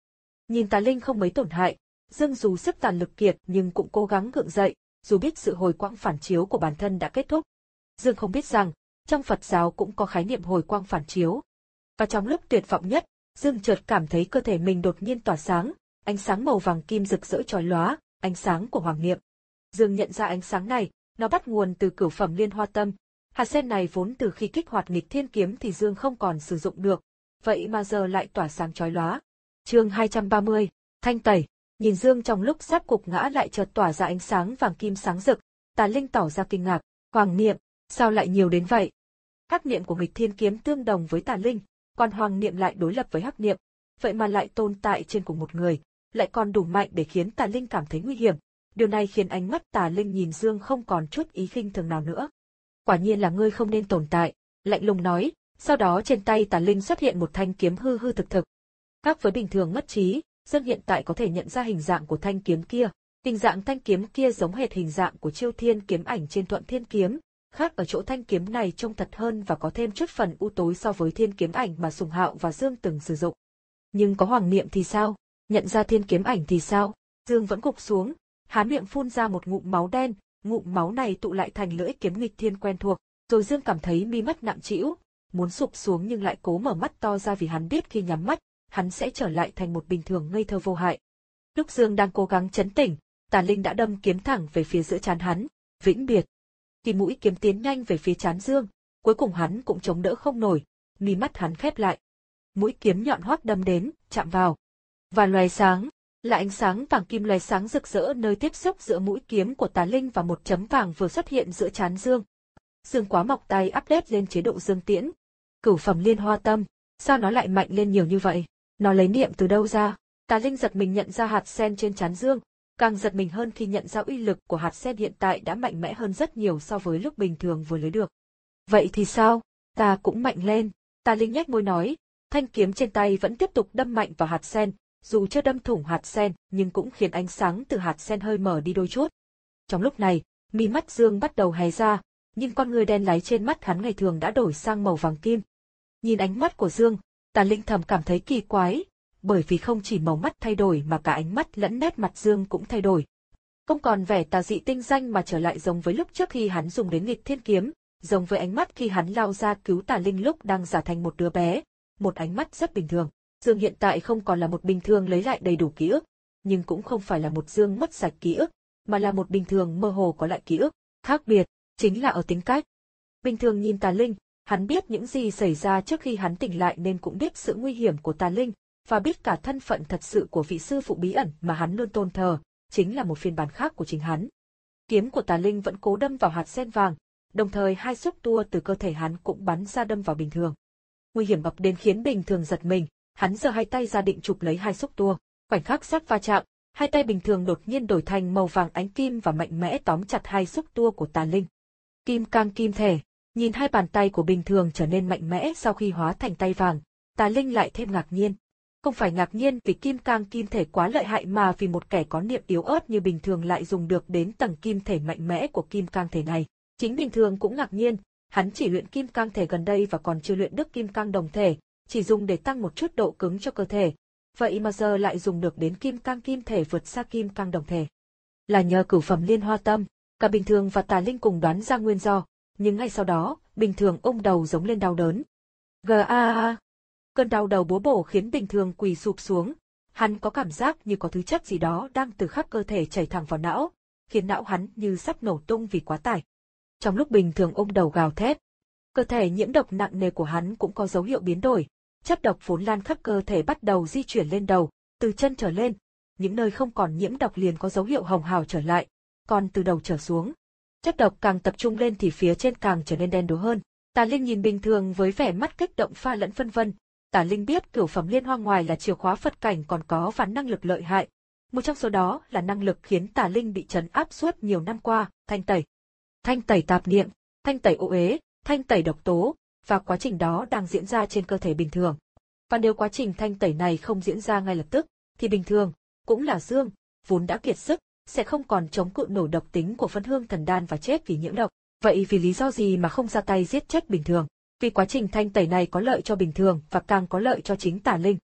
Speaker 1: Nhìn tà linh không mấy tổn hại, Dương dù sức tàn lực kiệt nhưng cũng cố gắng gượng dậy, dù biết sự hồi quang phản chiếu của bản thân đã kết thúc. Dương không biết rằng, trong Phật giáo cũng có khái niệm hồi quang phản chiếu. Và trong lúc tuyệt vọng nhất, Dương chợt cảm thấy cơ thể mình đột nhiên tỏa sáng, ánh sáng màu vàng kim rực rỡ chói lóa, ánh sáng của hoàng niệm. Dương nhận ra ánh sáng này, nó bắt nguồn từ cửu phẩm liên hoa tâm. Hạt sen này vốn từ khi kích hoạt nghịch thiên kiếm thì Dương không còn sử dụng được, vậy mà giờ lại tỏa sáng chói lóa. Chương hai trăm ba mươi, Thanh tẩy. Nhìn Dương trong lúc sắp gục ngã lại chợt tỏa ra ánh sáng vàng kim sáng rực, Tà Linh tỏ ra kinh ngạc, hoàng niệm, sao lại nhiều đến vậy? Hắc niệm của nghịch thiên kiếm tương đồng với Tà Linh, còn hoàng niệm lại đối lập với hắc niệm, vậy mà lại tồn tại trên cùng một người, lại còn đủ mạnh để khiến Tà Linh cảm thấy nguy hiểm. Điều này khiến ánh mắt Tà Linh nhìn Dương không còn chút ý khinh thường nào nữa. Quả nhiên là ngươi không nên tồn tại, lạnh lùng nói, sau đó trên tay Tà Linh xuất hiện một thanh kiếm hư hư thực thực. Khác với bình thường mất trí, Dương hiện tại có thể nhận ra hình dạng của thanh kiếm kia. Hình dạng thanh kiếm kia giống hệt hình dạng của Chiêu Thiên kiếm ảnh trên Thuận Thiên kiếm, khác ở chỗ thanh kiếm này trông thật hơn và có thêm chút phần u tối so với Thiên kiếm ảnh mà Sùng Hạo và Dương từng sử dụng. Nhưng có hoàng niệm thì sao? Nhận ra Thiên kiếm ảnh thì sao? Dương vẫn gục xuống, há miệng phun ra một ngụm máu đen, ngụm máu này tụ lại thành lưỡi kiếm nghịch thiên quen thuộc, rồi Dương cảm thấy mi mắt nặng trĩu, muốn sụp xuống nhưng lại cố mở mắt to ra vì hắn biết khi nhắm mắt, hắn sẽ trở lại thành một bình thường ngây thơ vô hại. Lúc Dương đang cố gắng trấn tỉnh, Tà Linh đã đâm kiếm thẳng về phía giữa trán hắn, vĩnh biệt. Khi mũi kiếm tiến nhanh về phía trán Dương, cuối cùng hắn cũng chống đỡ không nổi, mi mắt hắn khép lại. Mũi kiếm nhọn hoắt đâm đến, chạm vào, và loé sáng, là ánh sáng vàng kim loé sáng rực rỡ nơi tiếp xúc giữa mũi kiếm của Tà Linh và một chấm vàng vừa xuất hiện giữa trán Dương. Dương quá mọc tay update lên chế độ Dương Tiễn. Cửu phẩm liên hoa tâm, sao nó lại mạnh lên nhiều như vậy? Nó lấy niệm từ đâu ra? Tà Linh giật mình nhận ra hạt sen trên trán Dương, càng giật mình hơn khi nhận ra uy lực của hạt sen hiện tại đã mạnh mẽ hơn rất nhiều so với lúc bình thường vừa lấy được. Vậy thì sao? Ta cũng mạnh lên. Tà Linh nhếch môi nói, thanh kiếm trên tay vẫn tiếp tục đâm mạnh vào hạt sen, dù chưa đâm thủng hạt sen nhưng cũng khiến ánh sáng từ hạt sen hơi mở đi đôi chút. Trong lúc này, mi mắt Dương bắt đầu hé ra, nhưng con người đen láy trên mắt hắn ngày thường đã đổi sang màu vàng kim. Nhìn ánh mắt của Dương, Tà Linh thầm cảm thấy kỳ quái, bởi vì không chỉ màu mắt thay đổi mà cả ánh mắt lẫn nét mặt Dương cũng thay đổi. Không còn vẻ tà dị tinh danh mà trở lại giống với lúc trước khi hắn dùng đến nghịch thiên kiếm, giống với ánh mắt khi hắn lao ra cứu Tà Linh lúc đang giả thành một đứa bé, một ánh mắt rất bình thường. Dương hiện tại không còn là một bình thường lấy lại đầy đủ ký ức, nhưng cũng không phải là một Dương mất sạch ký ức, mà là một bình thường mơ hồ có lại ký ức. Khác biệt chính là ở tính cách. Bình thường nhìn Tà Linh, hắn biết những gì xảy ra trước khi hắn tỉnh lại nên cũng biết sự nguy hiểm của Tà Linh, và biết cả thân phận thật sự của vị sư phụ bí ẩn mà hắn luôn tôn thờ, chính là một phiên bản khác của chính hắn. Kiếm của Tà Linh vẫn cố đâm vào hạt sen vàng, đồng thời hai xúc tua từ cơ thể hắn cũng bắn ra đâm vào bình thường. Nguy hiểm ập đến khiến bình thường giật mình, hắn giơ hai tay ra định chụp lấy hai xúc tua. Khoảnh khắc sắp va chạm, hai tay bình thường đột nhiên đổi thành màu vàng ánh kim và mạnh mẽ tóm chặt hai xúc tua của Tà Linh. Kim cang kim thể, nhìn hai bàn tay của bình thường trở nên mạnh mẽ sau khi hóa thành tay vàng, Tà Linh lại thêm ngạc nhiên. Không phải ngạc nhiên vì kim cang kim thể quá lợi hại mà vì một kẻ có niệm yếu ớt như bình thường lại dùng được đến tầng kim thể mạnh mẽ của kim cang thể này. Chính bình thường cũng ngạc nhiên, hắn chỉ luyện kim cang thể gần đây và còn chưa luyện được kim cang đồng thể, chỉ dùng để tăng một chút độ cứng cho cơ thể. Vậy mà giờ lại dùng được đến kim cang kim thể vượt xa kim cang đồng thể. Là nhờ cửu phẩm liên hoa tâm, cả bình thường và Tà Linh cùng đoán ra nguyên do, nhưng ngay sau đó, bình thường ôm đầu giống lên đau đớn. Ga a a. Cơn đau đầu búa bổ khiến bình thường quỳ sụp xuống, hắn có cảm giác như có thứ chất gì đó đang từ khắp cơ thể chảy thẳng vào não, khiến não hắn như sắp nổ tung vì quá tải. Trong lúc bình thường ôm đầu gào thét, cơ thể nhiễm độc nặng nề của hắn cũng có dấu hiệu biến đổi, chất độc vốn lan khắp cơ thể bắt đầu di chuyển lên đầu, từ chân trở lên, những nơi không còn nhiễm độc liền có dấu hiệu hồng hào trở lại, còn từ đầu trở xuống, chất độc càng tập trung lên thì phía trên càng trở nên đen đúa hơn. Tà Linh nhìn bình thường với vẻ mắt kích động pha lẫn phân vân. Tà Linh biết cửu phẩm liên hoa ngoài là chìa khóa Phật cảnh còn có vài năng lực lợi hại, một trong số đó là năng lực khiến Tà Linh bị trấn áp suốt nhiều năm qua, thanh tẩy. Thanh tẩy tạp niệm, thanh tẩy ô uế, thanh tẩy độc tố, và quá trình đó đang diễn ra trên cơ thể bình thường. Và nếu quá trình thanh tẩy này không diễn ra ngay lập tức, thì bình thường, cũng là Dương, vốn đã kiệt sức, sẽ không còn chống cự nổi độc tính của phân hương thần đan và chết vì nhiễm độc. Vậy vì lý do gì mà không ra tay giết chết bình thường? Vì quá trình thanh tẩy này có lợi cho bình thường và càng có lợi cho chính Tà Linh.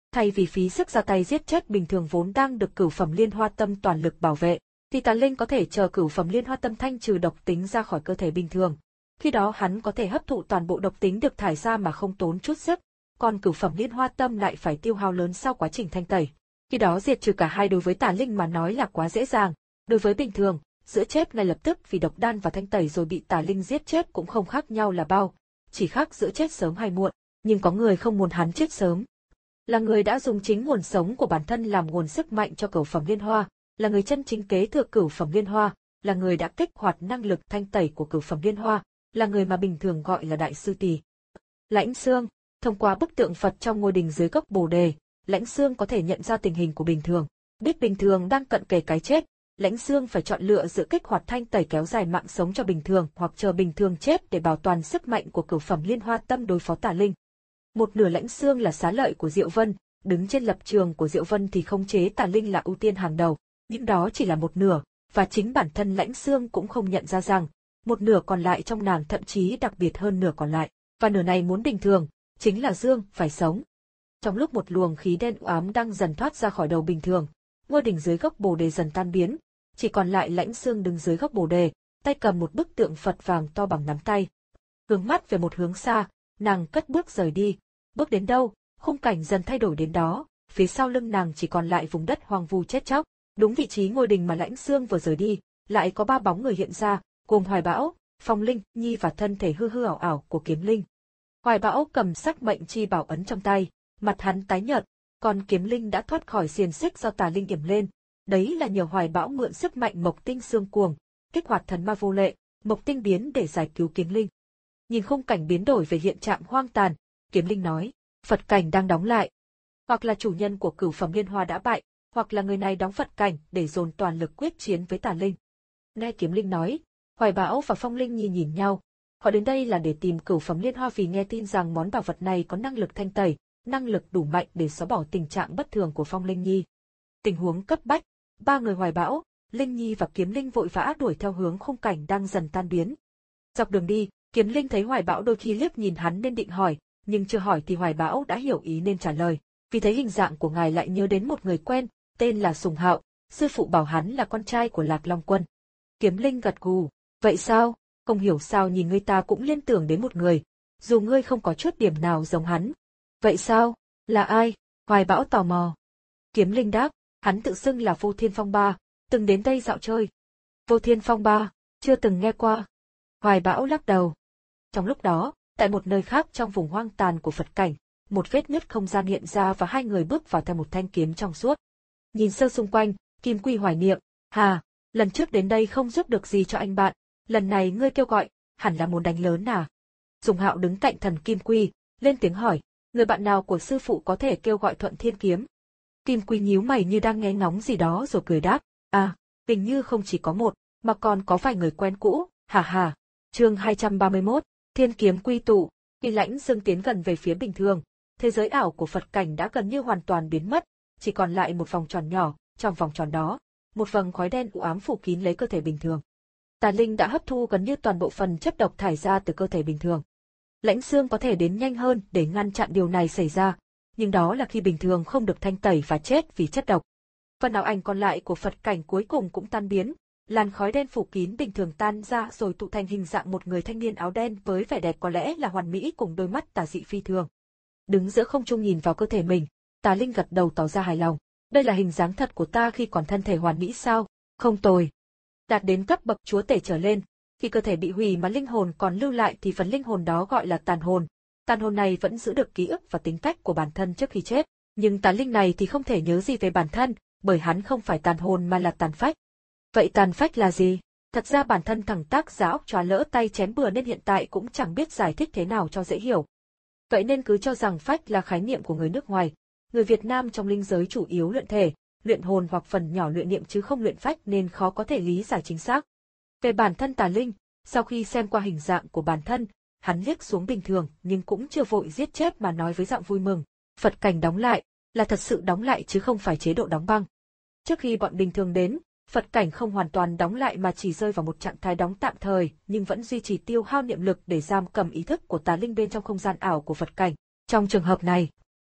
Speaker 1: Thay vì phí sức ra tay giết chết bình thường vốn đang được cửu phẩm liên hoa tâm toàn lực bảo vệ, thì tà linh có thể chờ cửu phẩm liên hoa tâm thanh trừ độc tính ra khỏi cơ thể bình thường. Khi đó hắn có thể hấp thụ toàn bộ độc tính được thải ra mà không tốn chút sức, còn cửu phẩm liên hoa tâm lại phải tiêu hao lớn sau quá trình thanh tẩy. Khi đó diệt trừ cả hai đối với tà linh mà nói là quá dễ dàng, đối với bình thường, giữa chết ngay lập tức vì độc đan và thanh tẩy rồi bị tà linh giết chết cũng không khác nhau là bao, chỉ khác giữa chết sớm hay muộn, nhưng có người không muốn hắn chết sớm. Là người đã dùng chính nguồn sống của bản thân làm nguồn sức mạnh cho cửu phẩm liên hoa, là người chân chính kế thừa cửu phẩm liên hoa, là người đã kích hoạt năng lực thanh tẩy của cửu phẩm liên hoa, là người mà bình thường gọi là đại sư tỷ. Lãnh Xương, thông qua bức tượng Phật trong ngôi đình dưới gốc Bồ đề, Lãnh Xương có thể nhận ra tình hình của bình thường, biết bình thường đang cận kề cái chết, Lãnh Xương phải chọn lựa giữa kích hoạt thanh tẩy kéo dài mạng sống cho bình thường hoặc chờ bình thường chết để bảo toàn sức mạnh của cửu phẩm liên hoa tâm đối phó tà linh. Một nửa Lãnh Xương là xá lợi của Diệu Vân, đứng trên lập trường của Diệu Vân thì khống chế tà linh là ưu tiên hàng đầu, nhưng đó chỉ là một nửa, và chính bản thân Lãnh Xương cũng không nhận ra rằng, một nửa còn lại trong nàng thậm chí đặc biệt hơn nửa còn lại, và nửa này muốn bình thường, chính là dương, phải sống. Trong lúc một luồng khí đen u ám đang dần thoát ra khỏi đầu bình thường, ngôi đỉnh dưới gốc Bồ đề dần tan biến, chỉ còn lại Lãnh Xương đứng dưới gốc Bồ đề, tay cầm một bức tượng Phật vàng to bằng nắm tay. Hướng mắt về một hướng xa, nàng cất bước rời đi, bước đến đâu, khung cảnh dần thay đổi đến đó, phía sau lưng nàng chỉ còn lại vùng đất hoang vu chết chóc, đúng vị trí ngôi đình mà Lãnh Xương vừa rời đi, lại có ba bóng người hiện ra, gồm Hoài Bão, Phong Linh Nhi và thân thể hư hư ảo ảo của Kiếm Linh. Hoài Bão cầm sắc mệnh chi bảo ấn trong tay, mặt hắn tái nhợt, còn Kiếm Linh đã thoát khỏi xiềng xích do tà linh yểm lên. Đấy là nhờ Hoài Bão mượn sức mạnh Mộc Tinh xương cuồng, kích hoạt thần ma vô lệ, Mộc Tinh biến để giải cứu Kiếm Linh. Nhìn khung cảnh biến đổi về hiện trạng hoang tàn, Kiếm Linh nói, Phật cảnh đang đóng lại. Hoặc là chủ nhân của cửu phẩm liên hoa đã bại, hoặc là người này đóng Phật cảnh để dồn toàn lực quyết chiến với tà linh. Nghe Kiếm Linh nói, Hoài Bão và Phong Linh nhìn nhìn nhau. Họ đến đây là để tìm cửu phẩm liên hoa vì nghe tin rằng món bảo vật này có năng lực thanh tẩy, năng lực đủ mạnh để xóa bỏ tình trạng bất thường của Phong Linh Nhi. Tình huống cấp bách, ba người Hoài Bão, Linh Nhi và Kiếm Linh vội vã đuổi theo hướng khung cảnh đang dần tan biến. Dọc đường đi, Kiếm Linh thấy Hoài Bão đôi khi liếc nhìn hắn nên định hỏi, nhưng chưa hỏi thì Hoài Bão đã hiểu ý nên trả lời, vì thấy hình dạng của ngài lại nhớ đến một người quen, tên là Sùng Hạo, sư phụ bảo hắn là con trai của Lạc Long Quân. Kiếm Linh gật gù, vậy sao, không hiểu sao nhìn ngươi ta cũng liên tưởng đến một người, dù ngươi không có chút điểm nào giống hắn. Vậy sao, là ai? Hoài Bão tò mò. Kiếm Linh đáp, hắn tự xưng là Vô Thiên Phong Ba, từng đến đây dạo chơi. Vô Thiên Phong Ba, chưa từng nghe qua. Hoài Bão lắc đầu. Trong lúc đó, tại một nơi khác trong vùng hoang tàn của Phật cảnh, một vết nứt không gian hiện ra và hai người bước vào theo một thanh kiếm trong suốt. Nhìn sơ xung quanh, Kim Quy hoài niệm, hà, lần trước đến đây không giúp được gì cho anh bạn, lần này ngươi kêu gọi, hẳn là muốn đánh lớn à? Sùng Hạo đứng cạnh thần Kim Quy, lên tiếng hỏi, người bạn nào của sư phụ có thể kêu gọi Thuận Thiên Kiếm? Kim Quy nhíu mày như đang nghe ngóng gì đó rồi cười đáp, à, hình như không chỉ có một, mà còn có vài người quen cũ, hà hà. Chương hai trăm ba mươi mốt, Thiên Kiếm quy tụ, khi Lãnh Xương tiến gần về phía bình thường, thế giới ảo của Phật cảnh đã gần như hoàn toàn biến mất, chỉ còn lại một vòng tròn nhỏ, trong vòng tròn đó, một vầng khói đen u ám phủ kín lấy cơ thể bình thường. Tà linh đã hấp thu gần như toàn bộ phần chất độc thải ra từ cơ thể bình thường. Lãnh Xương có thể đến nhanh hơn để ngăn chặn điều này xảy ra, nhưng đó là khi bình thường không được thanh tẩy và chết vì chất độc. Phần ảo ảnh còn lại của Phật cảnh cuối cùng cũng tan biến, làn khói đen phủ kín bình thường tan ra rồi tụ thành hình dạng một người thanh niên áo đen với vẻ đẹp có lẽ là hoàn mỹ cùng đôi mắt tà dị phi thường. Đứng giữa không trung nhìn vào cơ thể mình, Tà Linh gật đầu tỏ ra hài lòng. Đây là hình dáng thật của ta khi còn thân thể hoàn mỹ sao? Không tồi. Đạt đến cấp bậc chúa tể trở lên, khi cơ thể bị hủy mà linh hồn còn lưu lại thì phần linh hồn đó gọi là tàn hồn. Tàn hồn này vẫn giữ được ký ức và tính cách của bản thân trước khi chết, nhưng tà linh này thì không thể nhớ gì về bản thân, bởi hắn không phải tàn hồn mà là tàn phách. Vậy tàn phách là gì? Thật ra bản thân thằng tác giả óc chó lỡ tay chém bừa nên hiện tại cũng chẳng biết giải thích thế nào cho dễ hiểu. Vậy nên cứ cho rằng phách là khái niệm của người nước ngoài. Người Việt Nam trong linh giới chủ yếu luyện thể, luyện hồn hoặc phần nhỏ luyện niệm chứ không luyện phách nên khó có thể lý giải chính xác. Về bản thân tà linh, sau khi xem qua hình dạng của bản thân, hắn liếc xuống bình thường nhưng cũng chưa vội giết chết mà nói với giọng vui mừng. Phật cảnh đóng lại, là thật sự đóng lại chứ không phải chế độ đóng băng. Trước khi bọn bình thường đến, Phật cảnh không hoàn toàn đóng lại mà chỉ rơi vào một trạng thái đóng tạm thời nhưng vẫn duy trì tiêu hao niệm lực để giam cầm ý thức của tà linh bên trong không gian ảo của Phật cảnh. Trong trường hợp này,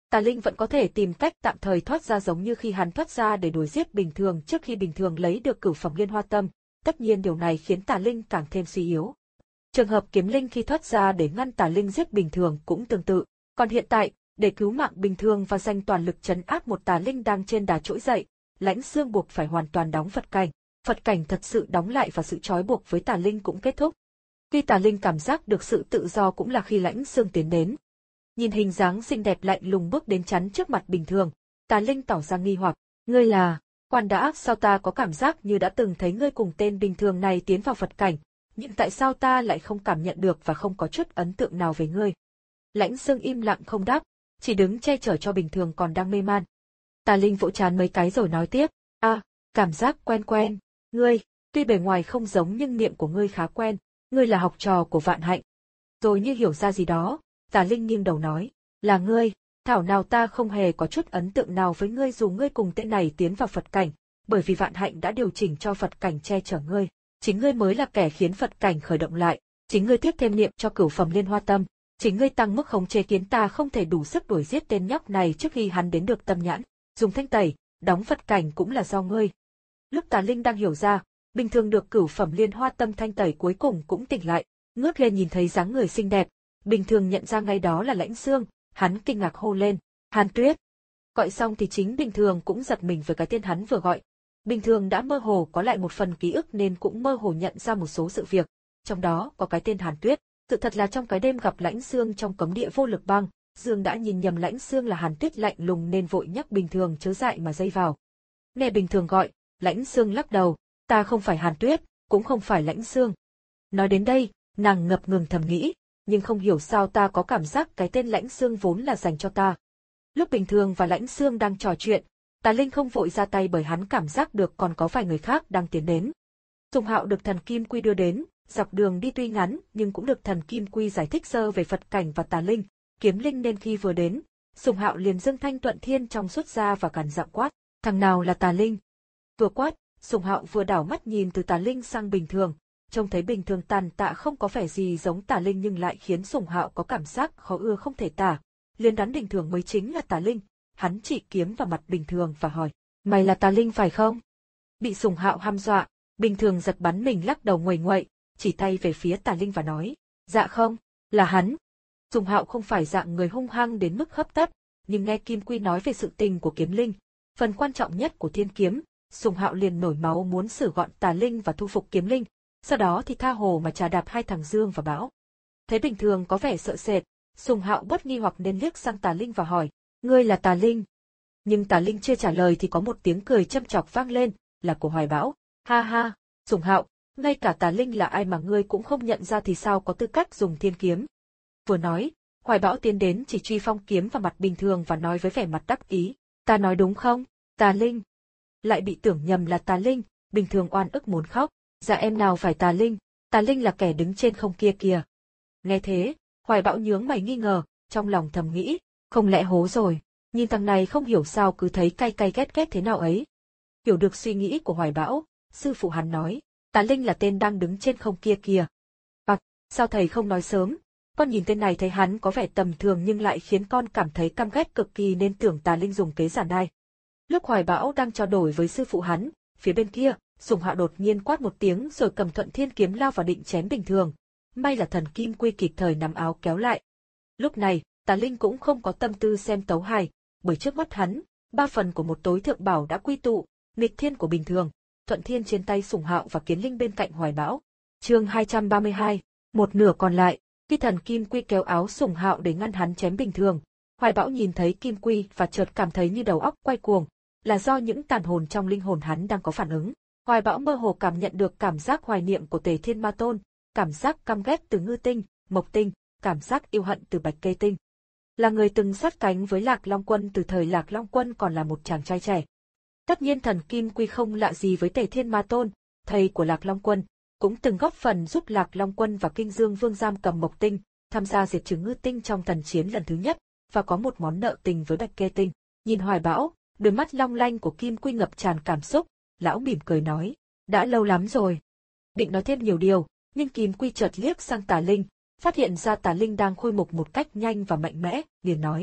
Speaker 1: Tà Linh vẫn có thể tìm cách tạm thời thoát ra giống như khi hắn thoát ra để đuổi giết Bình Thường trước khi Bình Thường lấy được cửu phẩm Liên Hoa Tâm, tất nhiên điều này khiến Tà Linh càng thêm suy yếu. Trường hợp Kiếm Linh khi thoát ra để ngăn Tà Linh giết Bình Thường cũng tương tự, còn hiện tại, để cứu mạng Bình Thường và dành toàn lực trấn áp một Tà Linh đang trên đà trỗi dậy, Lãnh Xương buộc phải hoàn toàn đóng Phật cảnh. Phật cảnh thật sự đóng lại và sự trói buộc với Tà Linh cũng kết thúc. Khi Tà Linh cảm giác được sự tự do cũng là khi Lãnh Xương tiến đến. Nhìn hình dáng xinh đẹp lạnh lùng bước đến chắn trước mặt Bình Thường, Tà Linh tỏ ra nghi hoặc, ngươi là, khoan đã, sao ta có cảm giác như đã từng thấy ngươi cùng tên Bình Thường này tiến vào Phật cảnh, nhưng tại sao ta lại không cảm nhận được và không có chút ấn tượng nào về ngươi? Lãnh Xương im lặng không đáp, chỉ đứng che chở cho Bình Thường còn đang mê man. Tà Linh vỗ trán mấy cái rồi nói tiếp, a, à, cảm giác quen quen, ngươi, tuy bề ngoài không giống nhưng niệm của ngươi khá quen, ngươi là học trò của Vạn Hạnh. Rồi như hiểu ra gì đó, Tà Linh nghiêng đầu nói, là ngươi, thảo nào ta không hề có chút ấn tượng nào với ngươi dù ngươi cùng tên này tiến vào Phật cảnh, bởi vì Vạn Hạnh đã điều chỉnh cho Phật cảnh che chở ngươi, chính ngươi mới là kẻ khiến Phật cảnh khởi động lại, chính ngươi tiếp thêm niệm cho cửu phẩm Liên Hoa Tâm, chính ngươi tăng mức khống chế khiến ta không thể đủ sức đuổi giết tên nhóc này trước khi hắn đến được tâm nhãn, dùng thanh tẩy, đóng Phật cảnh cũng là do ngươi. Lúc Tà Linh đang hiểu ra, Bình Thường được cửu phẩm Liên Hoa Tâm thanh tẩy cuối cùng cũng tỉnh lại, ngước lên nhìn thấy dáng người xinh đẹp, Bình Thường nhận ra ngay đó là Lãnh Xương, hắn kinh ngạc hô lên, Hàn Tuyết. Gọi xong thì chính Bình Thường cũng giật mình với cái tên hắn vừa gọi. Bình Thường đã mơ hồ có lại một phần ký ức nên cũng mơ hồ nhận ra một số sự việc, trong đó có cái tên Hàn Tuyết. Sự thật là trong cái đêm gặp Lãnh Xương trong cấm địa vô lực băng, Dương đã nhìn nhầm Lãnh Xương là Hàn Tuyết lạnh lùng nên vội nhắc Bình Thường chớ dại mà dây vào. Nghe Bình Thường gọi, Lãnh Xương lắc đầu, ta không phải Hàn Tuyết, cũng không phải Lãnh Xương. Nói đến đây, nàng ngập ngừng thầm nghĩ, nhưng không hiểu sao ta có cảm giác cái tên Lãnh Xương vốn là dành cho ta. Lúc Bình Thường và Lãnh Xương đang trò chuyện, Tà Linh không vội ra tay bởi hắn cảm giác được còn có vài người khác đang tiến đến. Sùng Hạo được thần Kim Quy đưa đến, dọc đường đi tuy ngắn nhưng cũng được thần Kim Quy giải thích sơ về Phật cảnh và Tà Linh, Kiếm Linh nên khi vừa đến, Sùng Hạo liền dâng thanh Tuận Thiên trong xuất ra và cằn giọng quát, thằng nào là Tà Linh? Vừa quát, Sùng Hạo vừa đảo mắt nhìn từ Tà Linh sang Bình Thường, trông thấy Bình Thường tàn tạ không có vẻ gì giống Tà Linh nhưng lại khiến Sùng Hạo có cảm giác khó ưa không thể tả, liền đoán Bình Thường mới chính là Tà Linh, hắn chỉ kiếm vào mặt Bình Thường và hỏi, mày là Tà Linh phải không? Bị Sùng Hạo hăm dọa, Bình Thường giật bắn mình lắc đầu nguầy nguậy, chỉ tay về phía Tà Linh và nói, dạ không, là hắn. Sùng Hạo không phải dạng người hung hăng đến mức hấp tấp, nhưng nghe Kim Quy nói về sự tình của Kiếm Linh, phần quan trọng nhất của Thiên Kiếm, Sùng Hạo liền nổi máu muốn xử gọn Tà Linh và thu phục Kiếm Linh, sau đó thì tha hồ mà trà đạp hai thằng Dương và Bão. Thấy Bình Thường có vẻ sợ sệt, Sùng Hạo bất nghi hoặc nên liếc sang Tà Linh và hỏi, ngươi là Tà Linh? Nhưng Tà Linh chưa trả lời thì có một tiếng cười châm chọc vang lên, là của Hoài Bão. Ha ha, Sùng Hạo, ngay cả Tà Linh là ai mà ngươi cũng không nhận ra thì sao có tư cách dùng thiên kiếm? Vừa nói, Hoài Bão tiến đến chỉ truy phong kiếm vào mặt Bình Thường và nói với vẻ mặt đắc ý, ta nói đúng không, Tà Linh? Lại bị tưởng nhầm là Tà Linh, Bình Thường oan ức muốn khóc, dạ em nào phải Tà Linh, Tà Linh là kẻ đứng trên không kia kìa. Nghe thế, Hoài Bão nhướng mày nghi ngờ, trong lòng thầm nghĩ, không lẽ hố rồi, nhìn thằng này không hiểu sao cứ thấy cay cay ghét ghét thế nào ấy. Hiểu được suy nghĩ của Hoài Bão, sư phụ hắn nói, Tà Linh là tên đang đứng trên không kia kìa. À, sao thầy không nói sớm, con nhìn tên này thấy hắn có vẻ tầm thường nhưng lại khiến con cảm thấy căm ghét cực kỳ nên tưởng Tà Linh dùng kế giả nai. Lúc Hoài Bão đang trao đổi với sư phụ hắn, phía bên kia, Sùng Hạo đột nhiên quát một tiếng rồi cầm Thuận Thiên kiếm lao vào định chém Bình Thường. May là thần Kim Quy kịp thời nắm áo kéo lại. Lúc này, Tà Linh cũng không có tâm tư xem tấu hài, bởi trước mắt hắn, ba phần của một tối thượng bảo đã quy tụ, nghịch thiên của Bình Thường, Thuận Thiên trên tay Sùng Hạo và Kiến Linh bên cạnh Hoài Bão. Chương hai trăm ba mươi hai, một nửa còn lại, khi thần Kim Quy kéo áo Sùng Hạo để ngăn hắn chém Bình Thường, Hoài Bão nhìn thấy Kim Quy và chợt cảm thấy như đầu óc quay cuồng, là do những tàn hồn trong linh hồn hắn đang có phản ứng. Hoài Bão mơ hồ cảm nhận được cảm giác hoài niệm của Tề Thiên Ma Tôn, cảm giác căm ghét từ Ngư Tinh, Mộc Tinh, cảm giác yêu hận từ Bạch Kê Tinh. Là người từng sát cánh với Lạc Long Quân từ thời Lạc Long Quân còn là một chàng trai trẻ. Tất nhiên thần Kim Quy không lạ gì với Tề Thiên Ma Tôn, thầy của Lạc Long Quân, cũng từng góp phần giúp Lạc Long Quân và Kinh Dương Vương giam cầm Mộc Tinh, tham gia diệt trừ Ngư Tinh trong thần chiến lần thứ nhất, và có một món nợ tình với Bạch Kê Tinh. Nhìn Hoài Bão, đôi mắt long lanh của Kim Quy ngập tràn cảm xúc, lão mỉm cười nói, đã lâu lắm rồi. Định nói thêm nhiều điều, nhưng Kim Quy chợt liếc sang Tà Linh, phát hiện ra Tà Linh đang khôi phục một cách nhanh và mạnh mẽ, liền nói,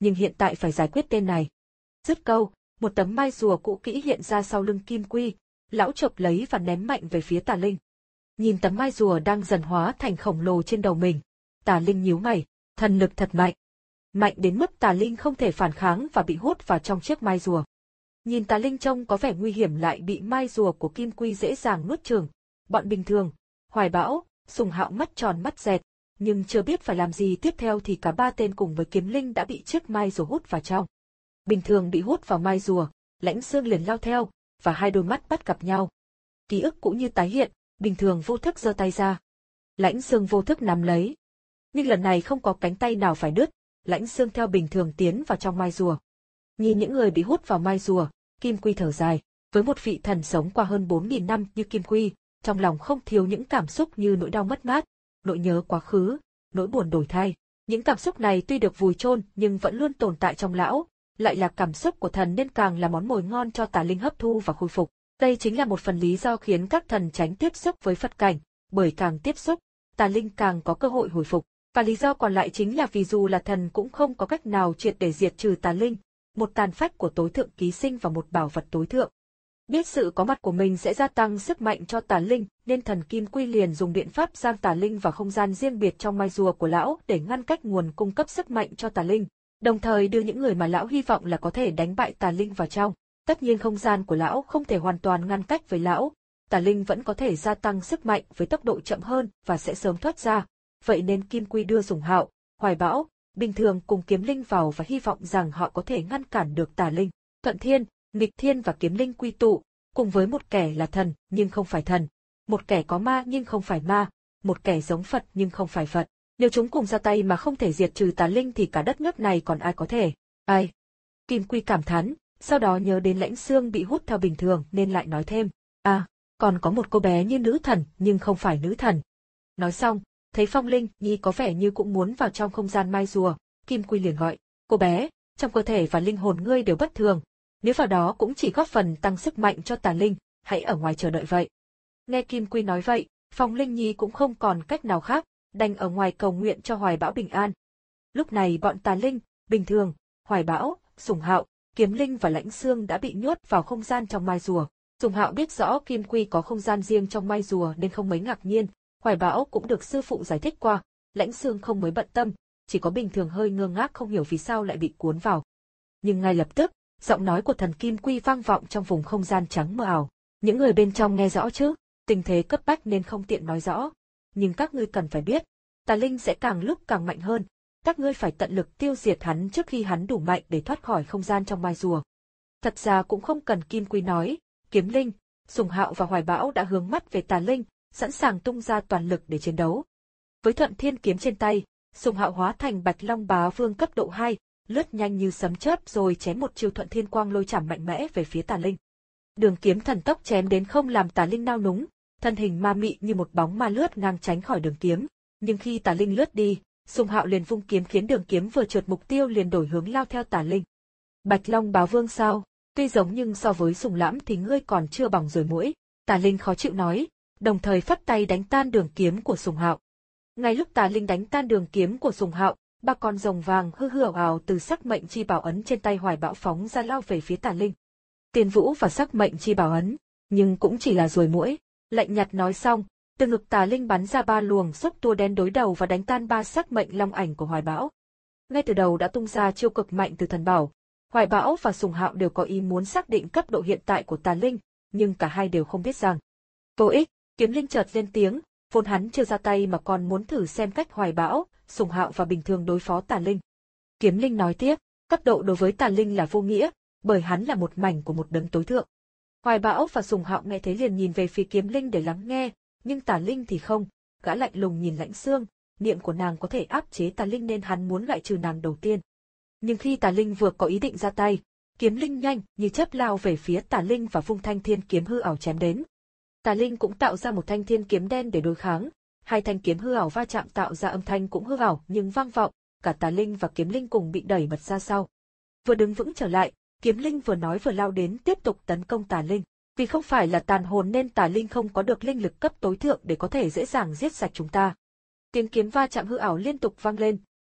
Speaker 1: nhưng hiện tại phải giải quyết tên này. Dứt câu, một tấm mai rùa cũ kỹ hiện ra sau lưng Kim Quy, lão chộp lấy và ném mạnh về phía Tà Linh. Nhìn tấm mai rùa đang dần hóa thành khổng lồ trên đầu mình, Tà Linh nhíu mày, thần lực thật mạnh. Mạnh đến mức Tà Linh không thể phản kháng và bị hút vào trong chiếc mai rùa. Nhìn Tà Linh trông có vẻ nguy hiểm lại bị mai rùa của Kim Quy dễ dàng nuốt chửng, bọn Bình Thường, Hoài Bão, Sùng Hạo mắt tròn mắt dẹt, nhưng chưa biết phải làm gì tiếp theo thì cả ba tên cùng với Kiếm Linh đã bị chiếc mai rùa hút vào trong. Bình Thường bị hút vào mai rùa, Lãnh Xương liền lao theo, và hai đôi mắt bắt gặp nhau. Ký ức cũng như tái hiện, Bình Thường vô thức giơ tay ra. Lãnh Xương vô thức nắm lấy. Nhưng lần này không có cánh tay nào phải đứt, Lãnh Xương theo Bình Thường tiến vào trong mai rùa. Nhìn những người bị hút vào mai rùa, Kim Quy thở dài, với một vị thần sống qua hơn bốn nghìn năm như Kim Quy, trong lòng không thiếu những cảm xúc như nỗi đau mất mát, nỗi nhớ quá khứ, nỗi buồn đổi thay. Những cảm xúc này tuy được vùi chôn nhưng vẫn luôn tồn tại trong lão, lại là cảm xúc của thần nên càng là món mồi ngon cho Tà Linh hấp thu và khôi phục. Đây chính là một phần lý do khiến các thần tránh tiếp xúc với Phật cảnh, bởi càng tiếp xúc, Tà Linh càng có cơ hội hồi phục. Và lý do còn lại chính là vì dù là thần cũng không có cách nào triệt để diệt trừ Tà Linh, một tàn phách của tối thượng ký sinh và một bảo vật tối thượng. Biết sự có mặt của mình sẽ gia tăng sức mạnh cho Tà Linh, nên thần Kim Quy liền dùng biện pháp giam Tà Linh vào không gian riêng biệt trong mai rùa của lão để ngăn cách nguồn cung cấp sức mạnh cho Tà Linh, đồng thời đưa những người mà lão hy vọng là có thể đánh bại Tà Linh vào trong. Tất nhiên không gian của lão không thể hoàn toàn ngăn cách với lão, Tà Linh vẫn có thể gia tăng sức mạnh với tốc độ chậm hơn và sẽ sớm thoát ra. Vậy nên Kim Quy đưa Sùng Hạo, Hoài Bão, Bình Thường cùng Kiếm Linh vào và hy vọng rằng họ có thể ngăn cản được Tà Linh. Thuận Thiên, Nghịch Thiên và Kiếm Linh quy tụ, cùng với một kẻ là thần nhưng không phải thần, một kẻ có ma nhưng không phải ma, một kẻ giống Phật nhưng không phải Phật. Nếu chúng cùng ra tay mà không thể diệt trừ Tà Linh thì cả đất nước này còn ai có thể? Ai? Kim Quy cảm thán, sau đó nhớ đến Lãnh Xương bị hút theo Bình Thường nên lại nói thêm, à, còn có một cô bé như nữ thần nhưng không phải nữ thần. Nói xong, thấy Phong Linh Nhi có vẻ như cũng muốn vào trong không gian mai rùa, Kim Quy liền gọi, cô bé, trong cơ thể và linh hồn ngươi đều bất thường, nếu vào đó cũng chỉ góp phần tăng sức mạnh cho Tà Linh, hãy ở ngoài chờ đợi vậy. Nghe Kim Quy nói vậy, Phong Linh Nhi cũng không còn cách nào khác, đành ở ngoài cầu nguyện cho Hoài Bão bình an. Lúc này bọn Tà Linh, Bình Thường, Hoài Bão, Sùng Hạo, Kiếm Linh và Lãnh Xương đã bị nhốt vào không gian trong mai rùa. Sùng Hạo biết rõ Kim Quy có không gian riêng trong mai rùa nên không mấy ngạc nhiên, Hoài Bão cũng được sư phụ giải thích qua, Lãnh Xương không mấy bận tâm, chỉ có Bình Thường hơi ngơ ngác không hiểu vì sao lại bị cuốn vào. Nhưng ngay lập tức, giọng nói của thần Kim Quy vang vọng trong vùng không gian trắng mờ ảo. Những người bên trong nghe rõ chứ, tình thế cấp bách nên không tiện nói rõ. Nhưng các ngươi cần phải biết, Tà Linh sẽ càng lúc càng mạnh hơn, các ngươi phải tận lực tiêu diệt hắn trước khi hắn đủ mạnh để thoát khỏi không gian trong mai rùa. Thật ra cũng không cần Kim Quy nói, Kiếm Linh, Sùng Hạo và Hoài Bão đã hướng mắt về Tà Linh, sẵn sàng tung ra toàn lực để chiến đấu. Với Thuận Thiên kiếm trên tay, Sùng Hạo hóa thành Bạch Long Bá Vương cấp độ hai, lướt nhanh như sấm chớp rồi chém một chiêu Thuận Thiên quang lôi chảm mạnh mẽ về phía Tà Linh. Đường kiếm thần tốc chém đến không làm Tà Linh nao núng, thân hình ma mị như một bóng ma lướt ngang tránh khỏi đường kiếm, nhưng khi Tà Linh lướt đi, Sùng Hạo liền vung kiếm khiến đường kiếm vừa trượt mục tiêu liền đổi hướng lao theo Tà Linh. Bạch Long Bá Vương sao? Tuy giống nhưng so với Sùng Lãm thì ngươi còn chưa bằng rồi mũi, Tà Linh khó chịu nói, đồng thời phất tay đánh tan đường kiếm của Sùng Hạo. Ngay lúc Tà Linh đánh tan đường kiếm của Sùng Hạo, ba con rồng vàng hư hư ảo ảo từ sắc mệnh chi bảo ấn trên tay Hoài Bão phóng ra lao về phía Tà Linh. Tiền Vũ và sắc mệnh chi bảo ấn, nhưng cũng chỉ là ruồi muỗi. Lạnh nhạt nói xong, từ ngực Tà Linh bắn ra ba luồng xúc tua đen đối đầu và đánh tan ba sắc mệnh long ảnh của Hoài Bão. Ngay từ đầu đã tung ra chiêu cực mạnh từ thần bảo. Hoài Bão và Sùng Hạo đều có ý muốn xác định cấp độ hiện tại của Tà Linh, nhưng cả hai đều không biết rằng. Vô ích, Kiếm Linh chợt lên tiếng, vốn hắn chưa ra tay mà còn muốn thử xem cách Hoài Bão, Sùng Hạo và Bình Thường đối phó Tà Linh. Kiếm Linh nói tiếp, cấp độ đối với Tà Linh là vô nghĩa, bởi hắn là một mảnh của một đấng tối thượng. Hoài Bão và Sùng Hạo nghe thế liền nhìn về phía Kiếm Linh để lắng nghe, nhưng Tà Linh thì không, gã lạnh lùng nhìn Lãnh Xương, niệm của nàng có thể áp chế Tà Linh nên hắn muốn loại trừ nàng đầu tiên. Nhưng khi Tà Linh vừa có ý định ra tay, Kiếm Linh nhanh như chớp lao về phía Tà Linh và vung thanh thiên kiếm hư ảo chém đến. Tà Linh cũng tạo ra một thanh thiên kiếm đen để đối kháng, hai thanh kiếm hư ảo va chạm tạo ra âm thanh cũng hư ảo nhưng vang vọng, cả Tà Linh và Kiếm Linh cùng bị đẩy bật ra sau. Vừa đứng vững trở lại, Kiếm Linh vừa nói vừa lao đến tiếp tục tấn công Tà Linh. Vì không phải là tàn hồn nên Tà Linh không có được linh lực cấp tối thượng để có thể dễ dàng giết sạch chúng ta. Tiếng kiếm va chạm hư ảo liên tục vang lên,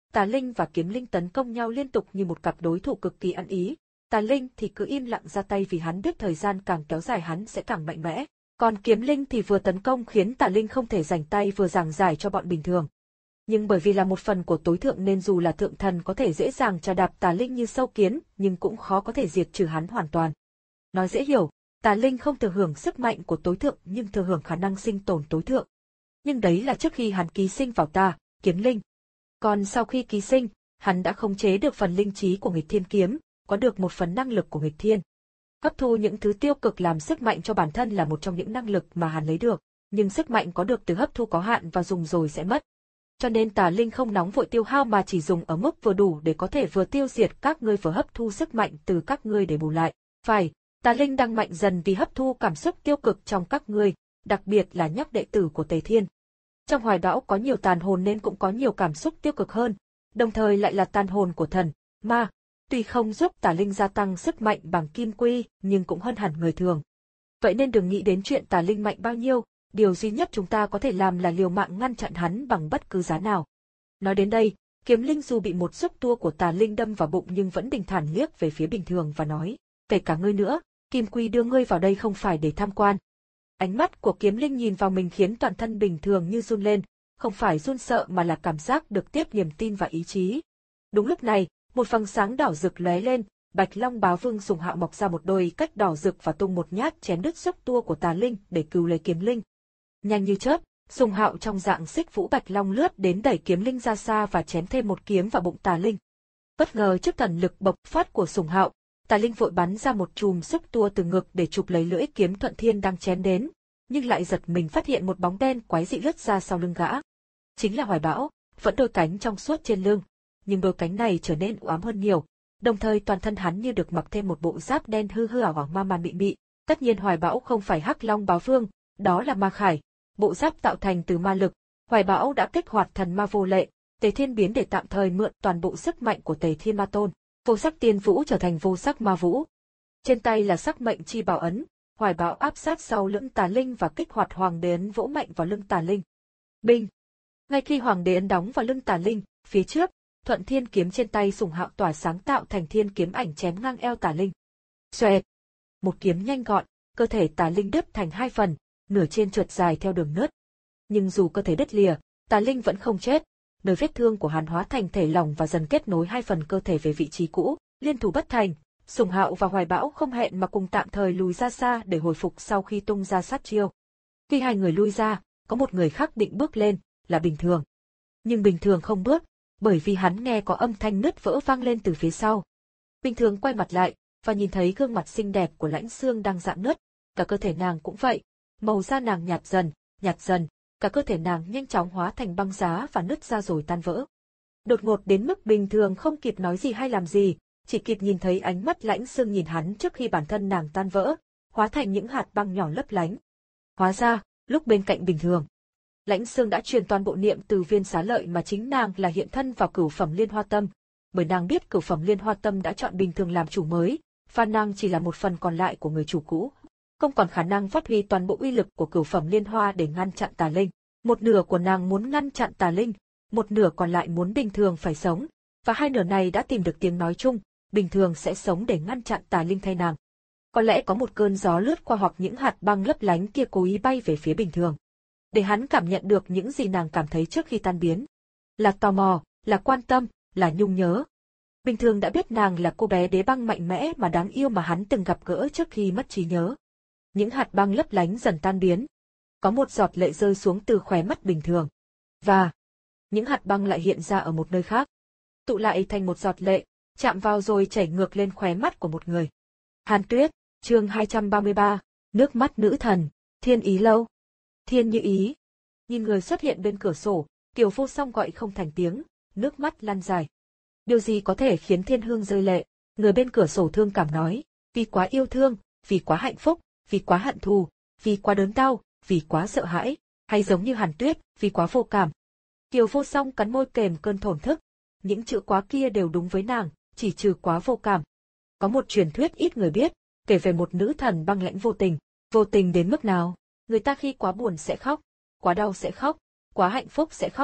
Speaker 1: Tà Linh và Kiếm Linh tấn công nhau liên tục như một cặp đối thủ cực kỳ ăn ý. Tà Linh thì cứ im lặng ra tay vì hắn biết thời gian càng kéo dài hắn sẽ càng mạnh mẽ. Còn Kiếm Linh thì vừa tấn công khiến Tà Linh không thể rảnh tay vừa giảng giải cho bọn bình thường. Nhưng bởi vì là một phần của tối thượng nên dù là thượng thần có thể dễ dàng trà đạp Tà Linh như sâu kiến, nhưng cũng khó có thể diệt trừ hắn hoàn toàn. Nói dễ hiểu, Tà Linh không thừa hưởng sức mạnh của tối thượng nhưng thừa hưởng khả năng sinh tồn tối thượng. Nhưng đấy là trước khi hắn ký sinh vào Tà, Kiếm Linh. Còn sau khi ký sinh, hắn đã khống chế được phần linh trí của nghịch thiên kiếm, có được một phần năng lực của nghịch thiên. Hấp thu những thứ tiêu cực làm sức mạnh cho bản thân là một trong những năng lực mà hắn lấy được, nhưng sức mạnh có được từ hấp thu có hạn và dùng rồi sẽ mất. Cho nên Tà Linh không nóng vội tiêu hao mà chỉ dùng ở mức vừa đủ để có thể vừa tiêu diệt các ngươi vừa hấp thu sức mạnh từ các ngươi để bù lại. Phải, Tà Linh đang mạnh dần vì hấp thu cảm xúc tiêu cực trong các ngươi, đặc biệt là nhóc đệ tử của Tề Thiên. Trong hoài bão có nhiều tàn hồn nên cũng có nhiều cảm xúc tiêu cực hơn, đồng thời lại là tàn hồn của thần, ma. Tuy không giúp Tà Linh gia tăng sức mạnh bằng kim quy, nhưng cũng hơn hẳn người thường. Vậy nên đừng nghĩ đến chuyện Tà Linh mạnh bao nhiêu, điều duy nhất chúng ta có thể làm là liều mạng ngăn chặn hắn bằng bất cứ giá nào. Nói đến đây, Kiếm Linh dù bị một xúc tua của Tà Linh đâm vào bụng nhưng vẫn bình thản liếc về phía bình thường và nói, kể cả ngươi nữa, kim quy đưa ngươi vào đây không phải để tham quan. Ánh mắt của Kiếm Linh nhìn vào mình khiến toàn thân bình thường như run lên, không phải run sợ mà là cảm giác được tiếp niềm tin và ý chí. Đúng lúc này, một vầng sáng đỏ rực lóe lên, Bạch Long Bá Vương Sùng Hạo mọc ra một đôi cách đỏ rực và tung một nhát chém đứt xúc tua của Tà Linh để cứu lấy Kiếm Linh. Nhanh như chớp, Sùng Hạo trong dạng xích vũ Bạch Long lướt đến đẩy Kiếm Linh ra xa và chém thêm một kiếm vào bụng Tà Linh. Bất ngờ trước thần lực bộc phát của Sùng Hạo, Tà Linh vội bắn ra một chùm xúc tua từ ngực để chụp lấy lưỡi kiếm Thuận Thiên đang chém đến, nhưng lại giật mình phát hiện một bóng đen quái dị lướt ra sau lưng gã. Chính là Hoài Bão, vẫn đôi cánh trong suốt trên lưng, nhưng đôi cánh này trở nên u ám hơn nhiều, đồng thời toàn thân hắn như được mặc thêm một bộ giáp đen hư hư ảo ảo ma man mị mị. Tất nhiên Hoài Bão không phải Hắc Long Bá Vương, đó là ma khải, bộ giáp tạo thành từ ma lực. Hoài Bão đã kích hoạt thần ma vô lệ, Tề Thiên biến để tạm thời mượn toàn bộ sức mạnh của Tề Thiên Ma Tôn. Vô sắc tiên vũ trở thành vô sắc ma vũ. Trên tay là sắc mệnh chi bảo ấn, Hoài Bão áp sát sau lưng Tà Linh và kích hoạt Hoàng Đế ấn vỗ mạnh vào lưng Tà Linh. Binh! Ngay khi Hoàng Đế ấn đóng vào lưng Tà Linh, phía trước, Thuận Thiên kiếm trên tay Sùng Hạo tỏa sáng tạo thành thiên kiếm ảnh chém ngang eo Tà Linh. Xoẹt! Một kiếm nhanh gọn, cơ thể Tà Linh đứt thành hai phần, nửa trên trượt dài theo đường nứt. Nhưng dù cơ thể đứt lìa, Tà Linh vẫn không chết. Nơi vết thương của hắn hóa thành thể lỏng và dần kết nối hai phần cơ thể về vị trí cũ, liên thủ bất thành. Sùng Hạo và Hoài Bão không hẹn mà cùng tạm thời lùi ra xa để hồi phục sau khi tung ra sát chiêu. Khi hai người lui ra, có một người khác định bước lên, là Bình Thường. Nhưng Bình Thường không bước, bởi vì hắn nghe có âm thanh nứt vỡ vang lên từ phía sau. Bình Thường quay mặt lại, và nhìn thấy gương mặt xinh đẹp của Lãnh Xương đang rạn nứt, cả cơ thể nàng cũng vậy, màu da nàng nhạt dần, nhạt dần, cả cơ thể nàng nhanh chóng hóa thành băng giá và nứt ra rồi tan vỡ. Đột ngột đến mức Bình Thường không kịp nói gì hay làm gì, chỉ kịp nhìn thấy ánh mắt Lãnh Xương nhìn hắn trước khi bản thân nàng tan vỡ, hóa thành những hạt băng nhỏ lấp lánh. Hóa ra, lúc bên cạnh Bình Thường, Lãnh Xương đã truyền toàn bộ niệm từ viên xá lợi mà chính nàng là hiện thân vào cửu phẩm liên hoa tâm, bởi nàng biết cửu phẩm liên hoa tâm đã chọn Bình Thường làm chủ mới, và nàng chỉ là một phần còn lại của người chủ cũ, không còn khả năng phát huy toàn bộ uy lực của cửu phẩm liên hoa để ngăn chặn Tà Linh. Một nửa của nàng muốn ngăn chặn Tà Linh, một nửa còn lại muốn Bình Thường phải sống, và hai nửa này đã tìm được tiếng nói chung, Bình Thường sẽ sống để ngăn chặn Tà Linh thay nàng. Có lẽ có một cơn gió lướt qua hoặc những hạt băng lấp lánh kia cố ý bay về phía Bình Thường, để hắn cảm nhận được những gì nàng cảm thấy trước khi tan biến. Là tò mò, là quan tâm, là nhung nhớ. Bình Thường đã biết nàng là cô bé đế băng mạnh mẽ mà đáng yêu mà hắn từng gặp gỡ trước khi mất trí nhớ. Những hạt băng lấp lánh dần tan biến. Có một giọt lệ rơi xuống từ khóe mắt Bình Thường. Và những hạt băng lại hiện ra ở một nơi khác, tụ lại thành một giọt lệ, chạm vào rồi chảy ngược lên khóe mắt của một người. Hàn Tuyết, chương hai trăm ba mươi ba, nước mắt nữ thần, Thiên Ý Lâu. Thiên Như Ý. Nhìn người xuất hiện bên cửa sổ, Kiều Vô Song gọi không thành tiếng, nước mắt lăn dài. Điều gì có thể khiến Thiên Hương rơi lệ? Người bên cửa sổ thương cảm nói, vì quá yêu thương, vì quá hạnh phúc, vì quá hận thù, vì quá đớn đau, vì quá sợ hãi, hay giống như Hàn Tuyết, vì quá vô cảm. Kiều Vô Song cắn môi kềm cơn thổn thức. Những chữ quá kia đều đúng với nàng, chỉ trừ quá vô cảm. Có một truyền thuyết ít người biết, kể về một nữ thần băng lãnh vô tình. Vô tình đến mức nào? Người ta khi quá buồn sẽ khóc, quá đau sẽ khóc, quá hạnh phúc sẽ khóc,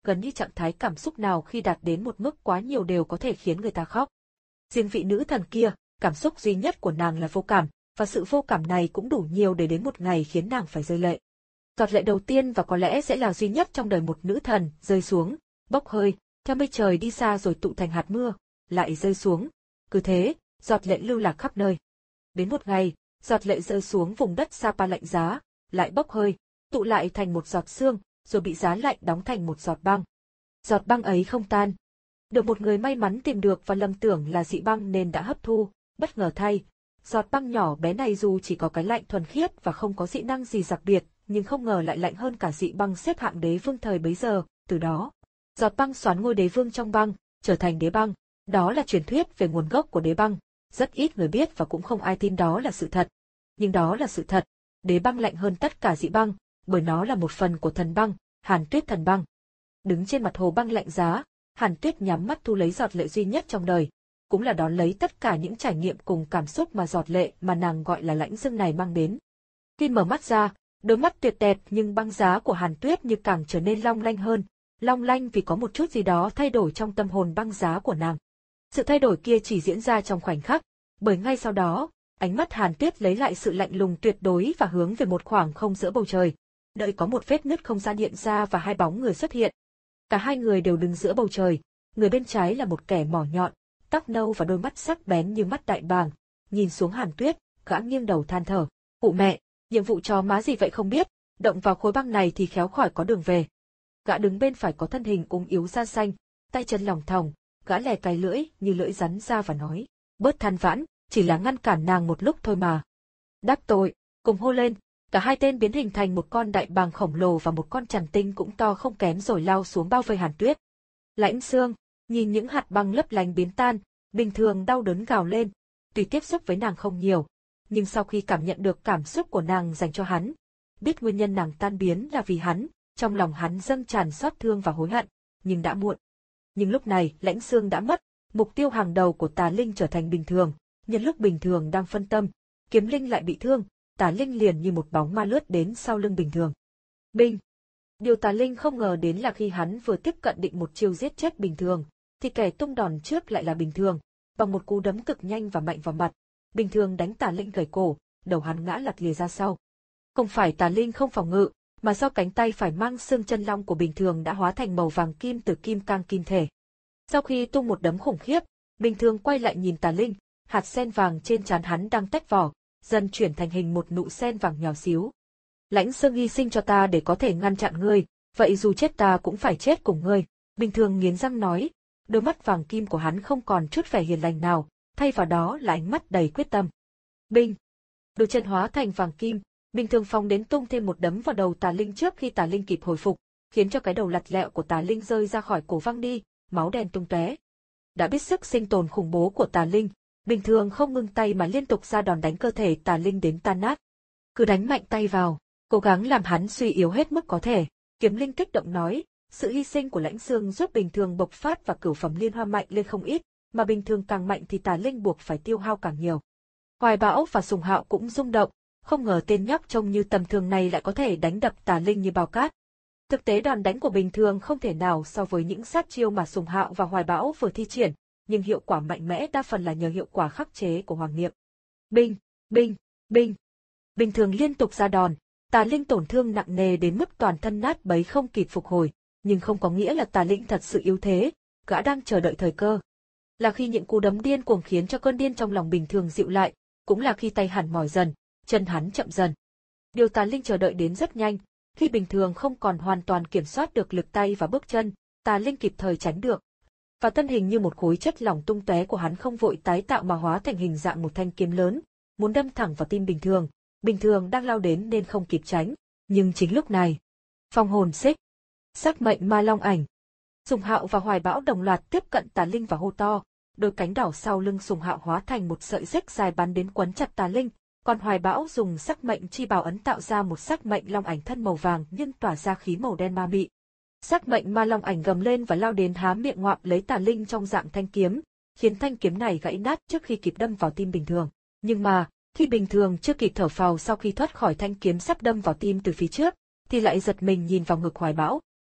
Speaker 1: gần như trạng thái cảm xúc nào khi đạt đến một mức quá nhiều đều có thể khiến người ta khóc. Riêng vị nữ thần kia, cảm xúc duy nhất của nàng là vô cảm, và sự vô cảm này cũng đủ nhiều để đến một ngày khiến nàng phải rơi lệ. Giọt lệ đầu tiên và có lẽ sẽ là duy nhất trong đời một nữ thần, rơi xuống, bốc hơi, theo mây trời đi xa rồi tụ thành hạt mưa, lại rơi xuống. Cứ thế, giọt lệ lưu lạc khắp nơi. Đến một ngày, giọt lệ rơi xuống vùng đất Sapa lạnh giá, lại bốc hơi, tụ lại thành một giọt sương, rồi bị giá lạnh đóng thành một giọt băng. Giọt băng ấy không tan. Được một người may mắn tìm được và lầm tưởng là dị băng nên đã hấp thu, bất ngờ thay. Giọt băng nhỏ bé này dù chỉ có cái lạnh thuần khiết và không có dị năng gì đặc biệt, nhưng không ngờ lại lạnh hơn cả dị băng xếp hạng đế vương thời bấy giờ. Từ đó, giọt băng xoán ngôi đế vương trong băng, trở thành đế băng. Đó là truyền thuyết về nguồn gốc của đế băng. Rất ít người biết và cũng không ai tin đó là sự thật. Nhưng đó là sự thật. Đế băng lạnh hơn tất cả dị băng, bởi nó là một phần của thần băng, Hàn Tuyết thần băng. Đứng trên mặt hồ băng lạnh giá, Hàn Tuyết nhắm mắt thu lấy giọt lệ duy nhất trong đời, cũng là đón lấy tất cả những trải nghiệm cùng cảm xúc mà giọt lệ mà nàng gọi là lãnh dương này mang đến. Khi mở mắt ra, đôi mắt tuyệt đẹp nhưng băng giá của Hàn Tuyết như càng trở nên long lanh hơn, long lanh vì có một chút gì đó thay đổi trong tâm hồn băng giá của nàng. Sự thay đổi kia chỉ diễn ra trong khoảnh khắc, bởi ngay sau đó, ánh mắt Hàn Tuyết lấy lại sự lạnh lùng tuyệt đối và hướng về một khoảng không giữa bầu trời. Đợi có một vết nứt không gian hiện ra và hai bóng người xuất hiện. Cả hai người đều đứng giữa bầu trời, người bên trái là một kẻ mỏ nhọn, tóc nâu và đôi mắt sắc bén như mắt đại bàng. Nhìn xuống Hàn Tuyết, gã nghiêng đầu than thở. Phụ mẹ, nhiệm vụ chó má gì vậy không biết, động vào khối băng này thì khéo khỏi có đường về. Gã đứng bên phải có thân hình ốm yếu da xanh, tay chân lỏng thòng, gã lè cái lưỡi như lưỡi rắn ra và nói, bớt than vãn, chỉ là ngăn cản nàng một lúc thôi mà. Đắc tội, cùng hô lên, cả hai tên biến hình thành một con đại bàng khổng lồ và một con chằn tinh cũng to không kém rồi lao xuống bao vây Hàn Tuyết. Lãnh Xương, nhìn những hạt băng lấp lánh biến tan, bình thường đau đớn gào lên, tuy tiếp xúc với nàng không nhiều, nhưng sau khi cảm nhận được cảm xúc của nàng dành cho hắn, biết nguyên nhân nàng tan biến là vì hắn, trong lòng hắn dâng tràn xót thương và hối hận, nhưng đã muộn. Nhưng lúc này Lãnh Xương đã mất, mục tiêu hàng đầu của Tà Linh trở thành bình thường, nhân lúc bình thường đang phân tâm, Kiếm Linh lại bị thương, Tà Linh liền như một bóng ma lướt đến sau lưng bình thường. Binh! Điều Tà Linh không ngờ đến là khi hắn vừa tiếp cận định một chiêu giết chết bình thường, thì kẻ tung đòn trước lại là bình thường, bằng một cú đấm cực nhanh và mạnh vào mặt, bình thường đánh Tà Linh gãy cổ, đầu hắn ngã lật lìa ra sau. Không phải Tà Linh không phòng ngự, mà do cánh tay phải mang xương chân long của bình thường đã hóa thành màu vàng kim từ kim cang kim thể. Sau khi tung một đấm khủng khiếp, bình thường quay lại nhìn Tà Linh, hạt sen vàng trên trán hắn đang tách vỏ, dần chuyển thành hình một nụ sen vàng nhỏ xíu. Lãnh Xương hy sinh cho ta để có thể ngăn chặn ngươi, vậy dù chết ta cũng phải chết cùng ngươi. Bình thường nghiến răng nói, đôi mắt vàng kim của hắn không còn chút vẻ hiền lành nào, thay vào đó là ánh mắt đầy quyết tâm. Binh! Đôi chân hóa thành vàng kim, bình thường phong đến tung thêm một đấm vào đầu Tà Linh trước khi Tà Linh kịp hồi phục, khiến cho cái đầu lặt lẹo của Tà Linh rơi ra khỏi cổ văng đi, máu đen tung tóe. Đã biết sức sinh tồn khủng bố của Tà Linh, bình thường không ngưng tay mà liên tục ra đòn đánh cơ thể Tà Linh đến tan nát. Cứ đánh mạnh tay vào, cố gắng làm hắn suy yếu hết mức có thể. Kiếm Linh kích động nói, sự hy sinh của Lãnh Xương giúp bình thường bộc phát và cửu phẩm liên hoa mạnh lên không ít, mà bình thường càng mạnh thì Tà Linh buộc phải tiêu hao càng nhiều. Hoài Bão và Sùng Hạo cũng rung động, không ngờ tên nhóc trông như tầm thường này lại có thể đánh đập Tà Linh như bao cát. Thực tế đòn đánh của bình thường không thể nào so với những sát chiêu mà Sùng Hạo và Hoài Bão vừa thi triển, nhưng hiệu quả mạnh mẽ đa phần là nhờ hiệu quả khắc chế của Hoàng Niệm. Binh, binh, binh. Bình thường liên tục ra đòn, Tà Linh tổn thương nặng nề đến mức toàn thân nát bấy không kịp phục hồi, nhưng không có nghĩa là Tà Linh thật sự yếu thế, gã đang chờ đợi thời cơ. Là khi những cú đấm điên cuồng khiến cho cơn điên trong lòng bình thường dịu lại, cũng là khi tay hắn mỏi dần, chân hắn chậm dần. Điều Tà Linh chờ đợi đến rất nhanh, khi bình thường không còn hoàn toàn kiểm soát được lực tay và bước chân, Tà Linh kịp thời tránh được. Và thân hình như một khối chất lỏng tung tóe của hắn không vội tái tạo mà hóa thành hình dạng một thanh kiếm lớn, muốn đâm thẳng vào tim bình thường. Bình thường đang lao đến nên không kịp tránh, nhưng chính lúc này, phong hồn xích, sắc mệnh ma long ảnh, Sùng Hạo và Hoài Bão đồng loạt tiếp cận Tà Linh và hô to, đôi cánh đỏ sau lưng Sùng Hạo hóa thành một sợi xích dài bắn đến quấn chặt Tà Linh, còn Hoài Bão dùng sắc mệnh chi bào ấn tạo ra một sắc mệnh long ảnh thân màu vàng nhưng tỏa ra khí màu đen ma mị. Sắc mệnh ma long ảnh gầm lên và lao đến há miệng ngoạm lấy Tà Linh trong dạng thanh kiếm, khiến thanh kiếm này gãy nát trước khi kịp đâm vào tim bình thường. Nhưng mà khi bình thường chưa kịp thở phào sau khi thoát khỏi thanh kiếm sắp đâm vào tim từ phía trước, thì lại giật mình nhìn vào ngực Hoài Bão,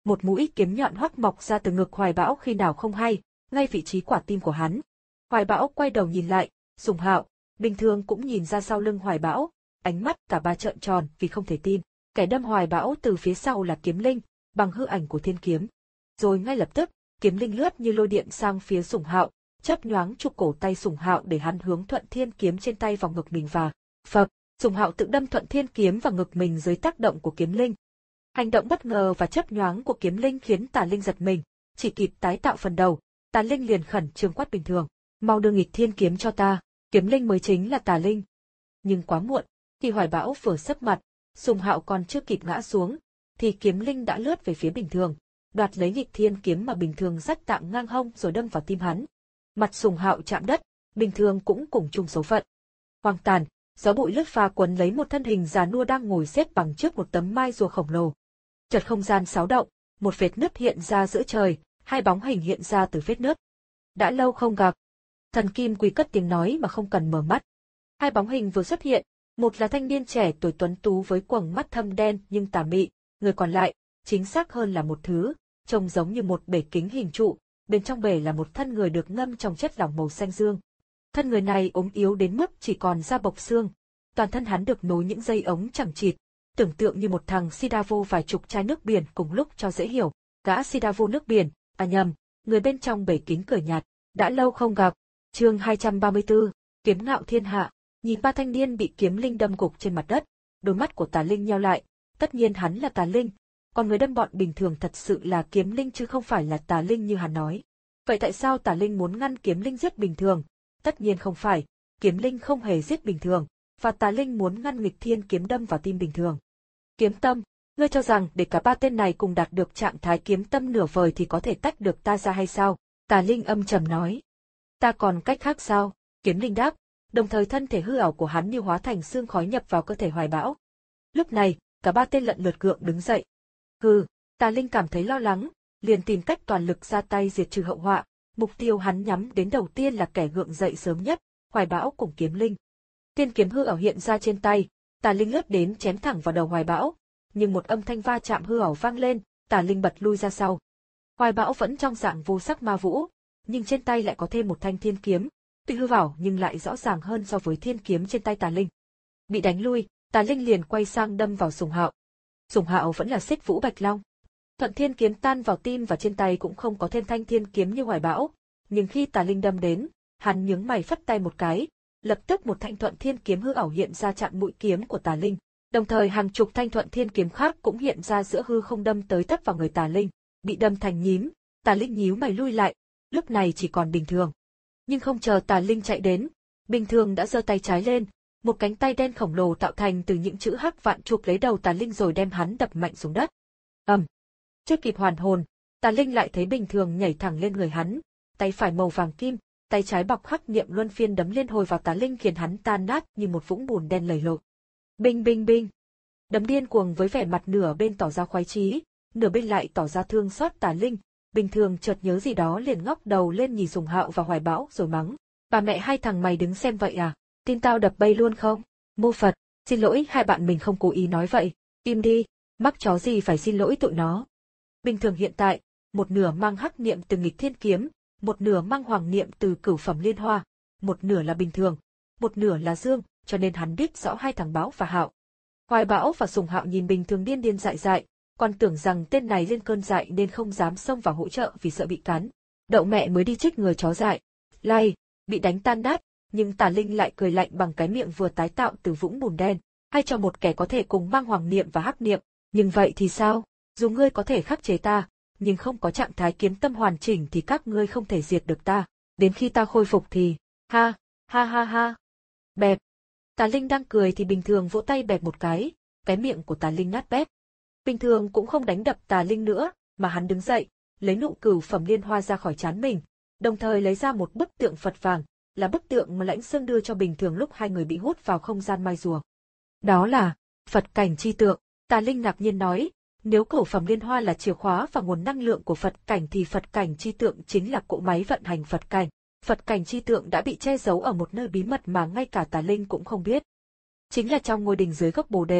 Speaker 1: một mũi kiếm nhọn hoắc mọc ra từ ngực Hoài Bão khi nào không hay, ngay vị trí quả tim của hắn. Hoài Bão quay đầu nhìn lại, Sùng Hạo, Bình Thường cũng nhìn ra sau lưng Hoài Bão, ánh mắt cả ba trợn tròn vì không thể tin. Kẻ đâm Hoài Bão từ phía sau là Kiếm Linh, bằng hư ảnh của thiên kiếm. Rồi ngay lập tức, Kiếm Linh lướt như lôi điện sang phía Sùng Hạo, chớp nhoáng chụp cổ tay Sùng Hạo để hắn hướng Thuận Thiên kiếm trên tay vào ngực mình và phập, Sùng Hạo tự đâm Thuận Thiên kiếm vào ngực mình dưới tác động của Kiếm Linh. Hành động bất ngờ và chớp nhoáng của Kiếm Linh khiến Tà Linh giật mình, chỉ kịp tái tạo phần đầu, Tà Linh liền khẩn trương quát Bình Thường, mau đưa Nghịch Thiên kiếm cho ta, Kiếm Linh mới chính là Tà Linh. Nhưng quá muộn, khi Hoài Bão vừa sấp mặt, Sùng Hạo còn chưa kịp ngã xuống, thì Kiếm Linh đã lướt về phía Bình Thường, đoạt lấy Nghịch Thiên kiếm mà Bình Thường dắt tạm ngang hông rồi đâm vào tim hắn. Mặt Sùng Hạo chạm đất, Bình Thường cũng cùng chung số phận. Hoang tàn, gió bụi lướt pha quấn lấy một thân hình già nua đang ngồi xếp bằng trước một tấm mai rùa khổng lồ. Chợt không gian xáo động, một vết nứt hiện ra giữa trời, hai bóng hình hiện ra từ vết nứt. Đã lâu không gặp. Thần Kim Quy cất tiếng nói mà không cần mở mắt. Hai bóng hình vừa xuất hiện, một là thanh niên trẻ tuổi tuấn tú với quầng mắt thâm đen nhưng tà mị, người còn lại, chính xác hơn là một thứ, trông giống như một bể kính hình trụ, bên trong bể là một thân người được ngâm trong chất lỏng màu xanh dương. Thân người này ốm yếu đến mức chỉ còn da bọc xương, toàn thân hắn được nối những dây ống chẳng chịt, tưởng tượng như một thằng sida vô vài chục chai nước biển cùng lúc cho dễ hiểu, gã sida vô nước biển, à nhầm, người bên trong bể kính cười nhạt, đã lâu không gặp. Chương hai trăm ba mươi tư, Kiếm ngạo thiên hạ. Nhìn ba thanh niên bị Kiếm Linh đâm gục trên mặt đất, đôi mắt của Tà Linh nheo lại, tất nhiên hắn là Tà Linh, còn người đâm bọn Bình Thường thật sự là Kiếm Linh chứ không phải là Tà Linh như hắn nói. Vậy tại sao Tà Linh muốn ngăn Kiếm Linh giết Bình Thường? Tất nhiên không phải, Kiếm Linh không hề giết Bình Thường, và Tà Linh muốn ngăn Nghịch Thiên kiếm đâm vào tim Bình Thường. Kiếm Tâm, ngươi cho rằng để cả ba tên này cùng đạt được trạng thái kiếm tâm nửa vời thì có thể tách được ta ra hay sao? Tà Linh âm trầm nói. Ta còn cách khác sao? Kiếm Linh đáp, đồng thời thân thể hư ảo của hắn như hóa thành xương khói nhập vào cơ thể Hoài Bão. Lúc này, cả ba tên lận lượt gượng đứng dậy. Hừ, Tà Linh cảm thấy lo lắng, liền tìm cách toàn lực ra tay diệt trừ hậu họa. Mục tiêu hắn nhắm đến đầu tiên là kẻ gượng dậy sớm nhất, Hoài Bão cùng Kiếm Linh. Tiên kiếm hư ảo hiện ra trên tay, Tà Linh lướt đến chém thẳng vào đầu Hoài Bão, nhưng một âm thanh va chạm hư ảo vang lên, Tà Linh bật lui ra sau. Hoài Bão vẫn trong dạng vô sắc ma vũ, nhưng trên tay lại có thêm một thanh thiên kiếm, tuy hư ảo nhưng lại rõ ràng hơn so với thiên kiếm trên tay Tà Linh. Bị đánh lui, Tà Linh liền quay sang đâm vào Sùng Hạo. Sùng Hạo vẫn là Xích Vũ Bạch Long. Thuận Thiên kiếm tan vào tim và trên tay cũng không có thêm thanh thiên kiếm như Hoài Bão, nhưng khi Tà Linh đâm đến, hắn nhướng mày phất tay một cái, lập tức một thanh Thuận Thiên kiếm hư ảo hiện ra chặn mũi kiếm của Tà Linh, đồng thời hàng chục thanh Thuận Thiên kiếm khác cũng hiện ra giữa hư không đâm tới tấp vào người Tà Linh, bị đâm thành nhím, Tà Linh nhíu mày lui lại, lúc này chỉ còn Bình Thường. Nhưng không chờ Tà Linh chạy đến, Bình Thường đã giơ tay trái lên, một cánh tay đen khổng lồ tạo thành từ những chữ hắc vạn chụp lấy đầu Tà Linh rồi đem hắn đập mạnh xuống đất. Ầm. Um. Chưa kịp hoàn hồn, Tà Linh lại thấy Bình Thường nhảy thẳng lên người hắn, tay phải màu vàng kim, tay trái bọc hắc niệm luân phiên đấm liên hồi vào Tà Linh khiến hắn tan nát như một vũng bùn đen lầy lội. Binh binh binh. Đấm điên cuồng với vẻ mặt nửa bên tỏ ra khoái chí, nửa bên lại tỏ ra thương xót Tà Linh. Bình Thường chợt nhớ gì đó liền ngóc đầu lên nhìn Sùng Hạo và Hoài Bão rồi mắng. Bà mẹ hai thằng mày đứng xem vậy à? Tin tao đập bay luôn không? Mô Phật, xin lỗi hai bạn mình không cố ý nói vậy. Im đi, mắc chó gì phải xin lỗi tụi nó. Bình Thường hiện tại, một nửa mang hắc niệm từ Nghịch Thiên kiếm, một nửa mang hoàng niệm từ Cửu Phẩm Liên Hoa, một nửa là Bình Thường, một nửa là Dương, cho nên hắn biết rõ hai thằng Bão và Hạo. Hoài Bão và Sùng Hạo nhìn Bình Thường điên điên dại dại, còn tưởng rằng tên này lên cơn dại nên không dám xông vào hỗ trợ vì sợ bị cắn. Đậu mẹ mới đi trích người chó dại. Lai, bị đánh tan nát, nhưng Tà Linh lại cười lạnh bằng cái miệng vừa tái tạo từ vũng bùn đen, hay cho một kẻ có thể cùng mang hoàng niệm và hắc niệm, nhưng vậy thì sao? Dù ngươi có thể khắc chế ta, nhưng không có trạng thái kiếm tâm hoàn chỉnh thì các ngươi không thể diệt được ta, đến khi ta khôi phục thì, ha, ha ha ha. Bẹp. Tà Linh đang cười thì Bình Thường vỗ tay bẹp một cái, cái miệng của Tà Linh nát bét. Bình Thường cũng không đánh đập Tà Linh nữa, mà hắn đứng dậy, lấy nụ Cửu Phẩm Liên Hoa ra khỏi trán mình, đồng thời lấy ra một bức tượng Phật vàng, là bức tượng mà Lãnh Xương đưa cho Bình Thường lúc hai người bị hút vào không gian mai rùa. Đó là Phật cảnh chi tượng. Tà Linh ngạc nhiên nói, nếu Cửu Phẩm Liên Hoa là chìa khóa và nguồn năng lượng của Phật cảnh thì Phật cảnh chi tượng chính là cỗ máy vận hành Phật cảnh. Phật cảnh chi tượng đã bị che giấu ở một nơi bí mật mà ngay cả Tà Linh cũng không biết. Chính là trong ngôi đình dưới gốc Bồ Đề,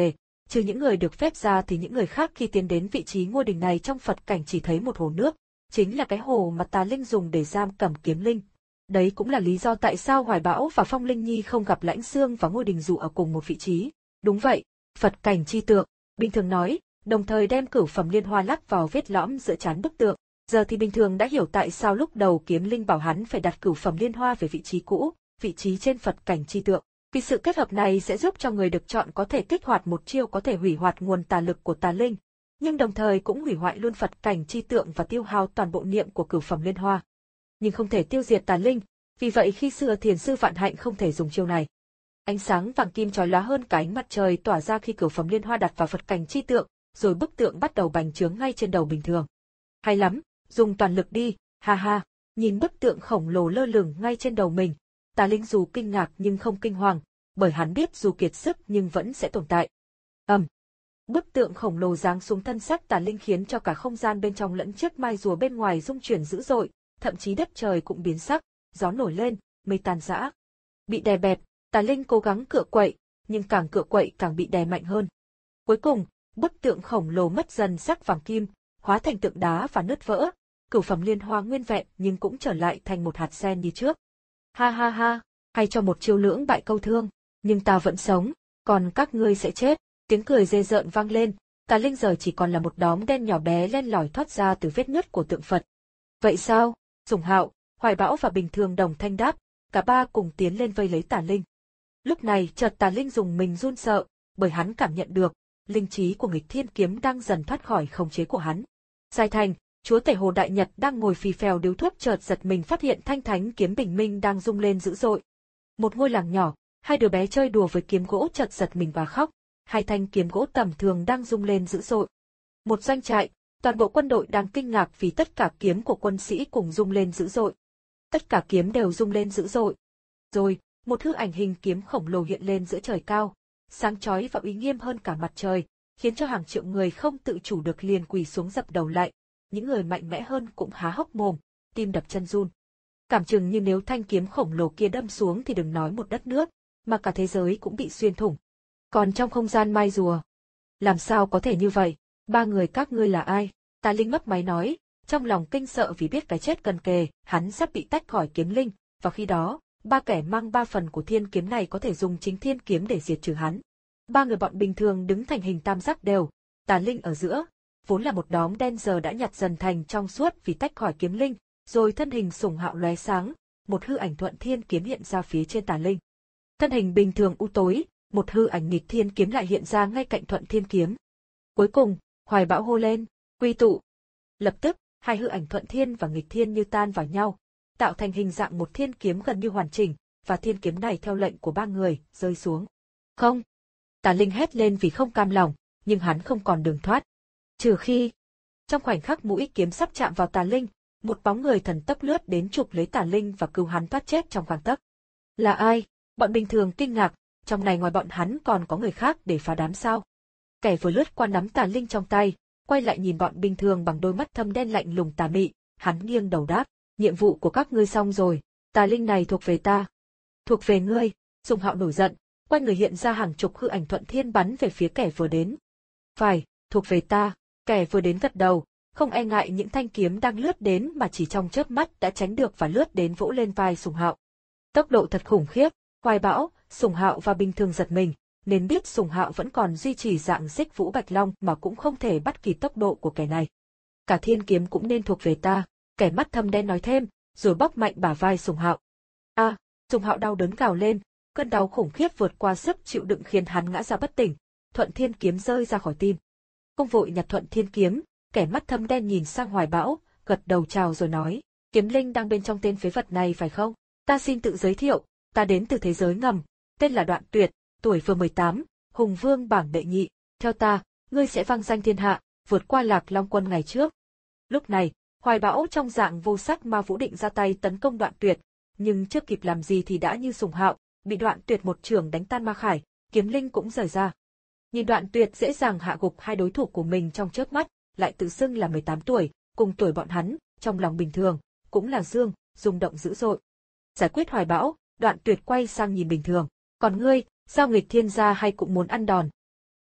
Speaker 1: Trừ những người được phép ra thì những người khác khi tiến đến vị trí ngôi đình này trong Phật cảnh chỉ thấy một hồ nước, chính là cái hồ mà Tà Linh dùng để giam cầm Kiếm Linh. Đấy cũng là lý do tại sao Hoài Bão và Phong Linh Nhi không gặp Lãnh Xương và ngôi đình dù ở cùng một vị trí. Đúng vậy, Phật cảnh chi tượng, Bình Thường nói, đồng thời đem cửu phẩm liên hoa lắp vào vết lõm giữa trán bức tượng. Giờ thì Bình Thường đã hiểu tại sao lúc đầu Kiếm Linh bảo hắn phải đặt cửu phẩm liên hoa về vị trí cũ, vị trí trên Phật cảnh chi tượng. Vì sự kết hợp này sẽ giúp cho người được chọn có thể kích hoạt một chiêu có thể hủy hoạt nguồn tà lực của Tà Linh, nhưng đồng thời cũng hủy hoại luôn Phật cảnh chi tượng và tiêu hao toàn bộ niệm của cửu phẩm liên hoa. Nhưng không thể tiêu diệt Tà Linh, vì vậy khi xưa thiền sư Vạn Hạnh không thể dùng chiêu này. Ánh sáng vàng kim chói lóa hơn cả ánh mặt trời tỏa ra khi cửu phẩm liên hoa đặt vào Phật cảnh chi tượng, rồi bức tượng bắt đầu bành trướng ngay trên đầu Bình Thường. Hay lắm, dùng toàn lực đi, ha ha, nhìn bức tượng khổng lồ lơ lửng ngay trên đầu mình, Tà Linh dù kinh ngạc nhưng không kinh hoàng, bởi hắn biết dù kiệt sức nhưng vẫn sẽ tồn tại. Ầm. Um. Bức tượng khổng lồ giáng xuống thân xác Tà Linh khiến cho cả không gian bên trong lẫn chiếc mai rùa bên ngoài rung chuyển dữ dội, thậm chí đất trời cũng biến sắc, gió nổi lên, mây tan rã. Bị đè bẹp, Tà Linh cố gắng cựa quậy, nhưng càng cựa quậy càng bị đè mạnh hơn. Cuối cùng, bức tượng khổng lồ mất dần sắc vàng kim, hóa thành tượng đá và nứt vỡ, cửu phẩm liên hoa nguyên vẹn nhưng cũng trở lại thành một hạt sen như trước. Ha ha ha, hay cho một chiêu lưỡng bại câu thương, nhưng ta vẫn sống, còn các ngươi sẽ chết. Tiếng cười dê rợn vang lên, Tà Linh giờ chỉ còn là một đóm đen nhỏ bé len lỏi thoát ra từ vết nứt của tượng Phật. Vậy sao? Sùng Hạo, Hoài Bão và Bình Thường đồng thanh đáp, cả ba cùng tiến lên vây lấy Tà Linh. Lúc này chợt Tà Linh dùng mình run sợ, bởi hắn cảm nhận được, linh trí của nghịch thiên kiếm đang dần thoát khỏi khống chế của hắn. Sai Thành, chúa tể Hồ Đại Nhật đang ngồi phì phèo điếu thuốc chợt giật mình phát hiện thanh thánh kiếm bình minh đang rung lên dữ dội. Một ngôi làng nhỏ, hai đứa bé chơi đùa với kiếm gỗ chợt giật mình và khóc. Hai thanh kiếm gỗ tầm thường đang rung lên dữ dội. Một doanh trại, toàn bộ quân đội đang kinh ngạc vì tất cả kiếm của quân sĩ cùng rung lên dữ dội. Tất cả kiếm đều rung lên dữ dội. Rồi, một hư ảnh hình kiếm khổng lồ hiện lên giữa trời cao, sáng chói và uy nghiêm hơn cả mặt trời, khiến cho hàng triệu người không tự chủ được liền quỳ xuống dập đầu lại. Những người mạnh mẽ hơn cũng há hốc mồm, tim đập chân run. Cảm chừng như nếu thanh kiếm khổng lồ kia đâm xuống thì đừng nói một đất nước, mà cả thế giới cũng bị xuyên thủng. Còn trong không gian mai rùa, làm sao có thể như vậy? Ba người các ngươi là ai? Tà Linh mấp máy nói, trong lòng kinh sợ vì biết cái chết gần kề, hắn sắp bị tách khỏi kiếm linh, và khi đó, ba kẻ mang ba phần của thiên kiếm này có thể dùng chính thiên kiếm để diệt trừ hắn. Ba người bọn Bình Thường đứng thành hình tam giác đều, Tà Linh ở giữa, vốn là một đóm đen giờ đã nhạt dần thành trong suốt vì tách khỏi kiếm linh, rồi thân hình Sùng Hạo lóe sáng, một hư ảnh thuận thiên kiếm hiện ra phía trên Tà Linh. Thân hình Bình Thường u tối, một hư ảnh nghịch thiên kiếm lại hiện ra ngay cạnh thuận thiên kiếm. Cuối cùng, Hoài Bão hô lên, quy tụ. Lập tức, hai hư ảnh thuận thiên và nghịch thiên như tan vào nhau, tạo thành hình dạng một thiên kiếm gần như hoàn chỉnh, và thiên kiếm này theo lệnh của ba người, rơi xuống. Không! Tà Linh hét lên vì không cam lòng, nhưng hắn không còn đường thoát. Trừ khi, trong khoảnh khắc mũi kiếm sắp chạm vào Tà Linh, một bóng người thần tốc lướt đến chụp lấy Tà Linh và cứu hắn thoát chết trong gang tấc. Là ai? Bọn Bình Thường kinh ngạc, trong này ngoài bọn hắn còn có người khác để phá đám sao? Kẻ vừa lướt qua nắm Tà Linh trong tay, quay lại nhìn bọn Bình Thường bằng đôi mắt thâm đen lạnh lùng tà mị, hắn nghiêng đầu đáp, nhiệm vụ của các ngươi xong rồi, Tà Linh này thuộc về ta. Thuộc về ngươi, Sùng Hạo nổi giận, quay người hiện ra hàng chục hư ảnh thuận thiên bắn về phía kẻ vừa đến. Phải, thuộc về ta, kẻ vừa đến gật đầu, không e ngại những thanh kiếm đang lướt đến mà chỉ trong chớp mắt đã tránh được và lướt đến vỗ lên vai Sùng Hạo. Tốc độ thật khủng khiếp, Hoài Bão, Sùng Hạo và Bình Thường giật mình, nên biết Sùng Hạo vẫn còn duy trì dạng Xích Vũ Bạch Long mà cũng không thể bắt kịp tốc độ của kẻ này. Cả thiên kiếm cũng nên thuộc về ta, kẻ mắt thâm đen nói thêm, rồi bóp mạnh bả vai Sùng Hạo. A, à, Sùng Hạo đau đớn gào lên, cơn đau khủng khiếp vượt qua sức chịu đựng khiến hắn ngã ra bất tỉnh, thuận thiên kiếm rơi ra khỏi tim. Không vội nhặt thuận thiên kiếm, kẻ mắt thâm đen nhìn sang Hoài Bão, gật đầu chào rồi nói, kiếm linh đang bên trong tên phế vật này phải không? Ta xin tự giới thiệu, ta đến từ thế giới ngầm, tên là Đoạn Tuyệt, tuổi vừa mười tám, hùng vương bảng đệ nhị, theo ta, ngươi sẽ vang danh thiên hạ, vượt qua Lạc Long quân ngày trước. Lúc này, Hoài Bão trong dạng vô sắc ma vũ định ra tay tấn công Đoạn Tuyệt, nhưng chưa kịp làm gì thì đã như Sùng Hạo, bị Đoạn Tuyệt một chưởng đánh tan ma khải, kiếm linh cũng rời ra. Nhìn Đoạn Tuyệt dễ dàng hạ gục hai đối thủ của mình trong chớp mắt, lại tự xưng là mười tám tuổi, cùng tuổi bọn hắn, trong lòng Bình Thường, cũng là dương, rung động dữ dội. Giải quyết Hoài Bão, Đoạn Tuyệt quay sang nhìn Bình Thường, còn ngươi, sao nghịch thiên gia hay cũng muốn ăn đòn?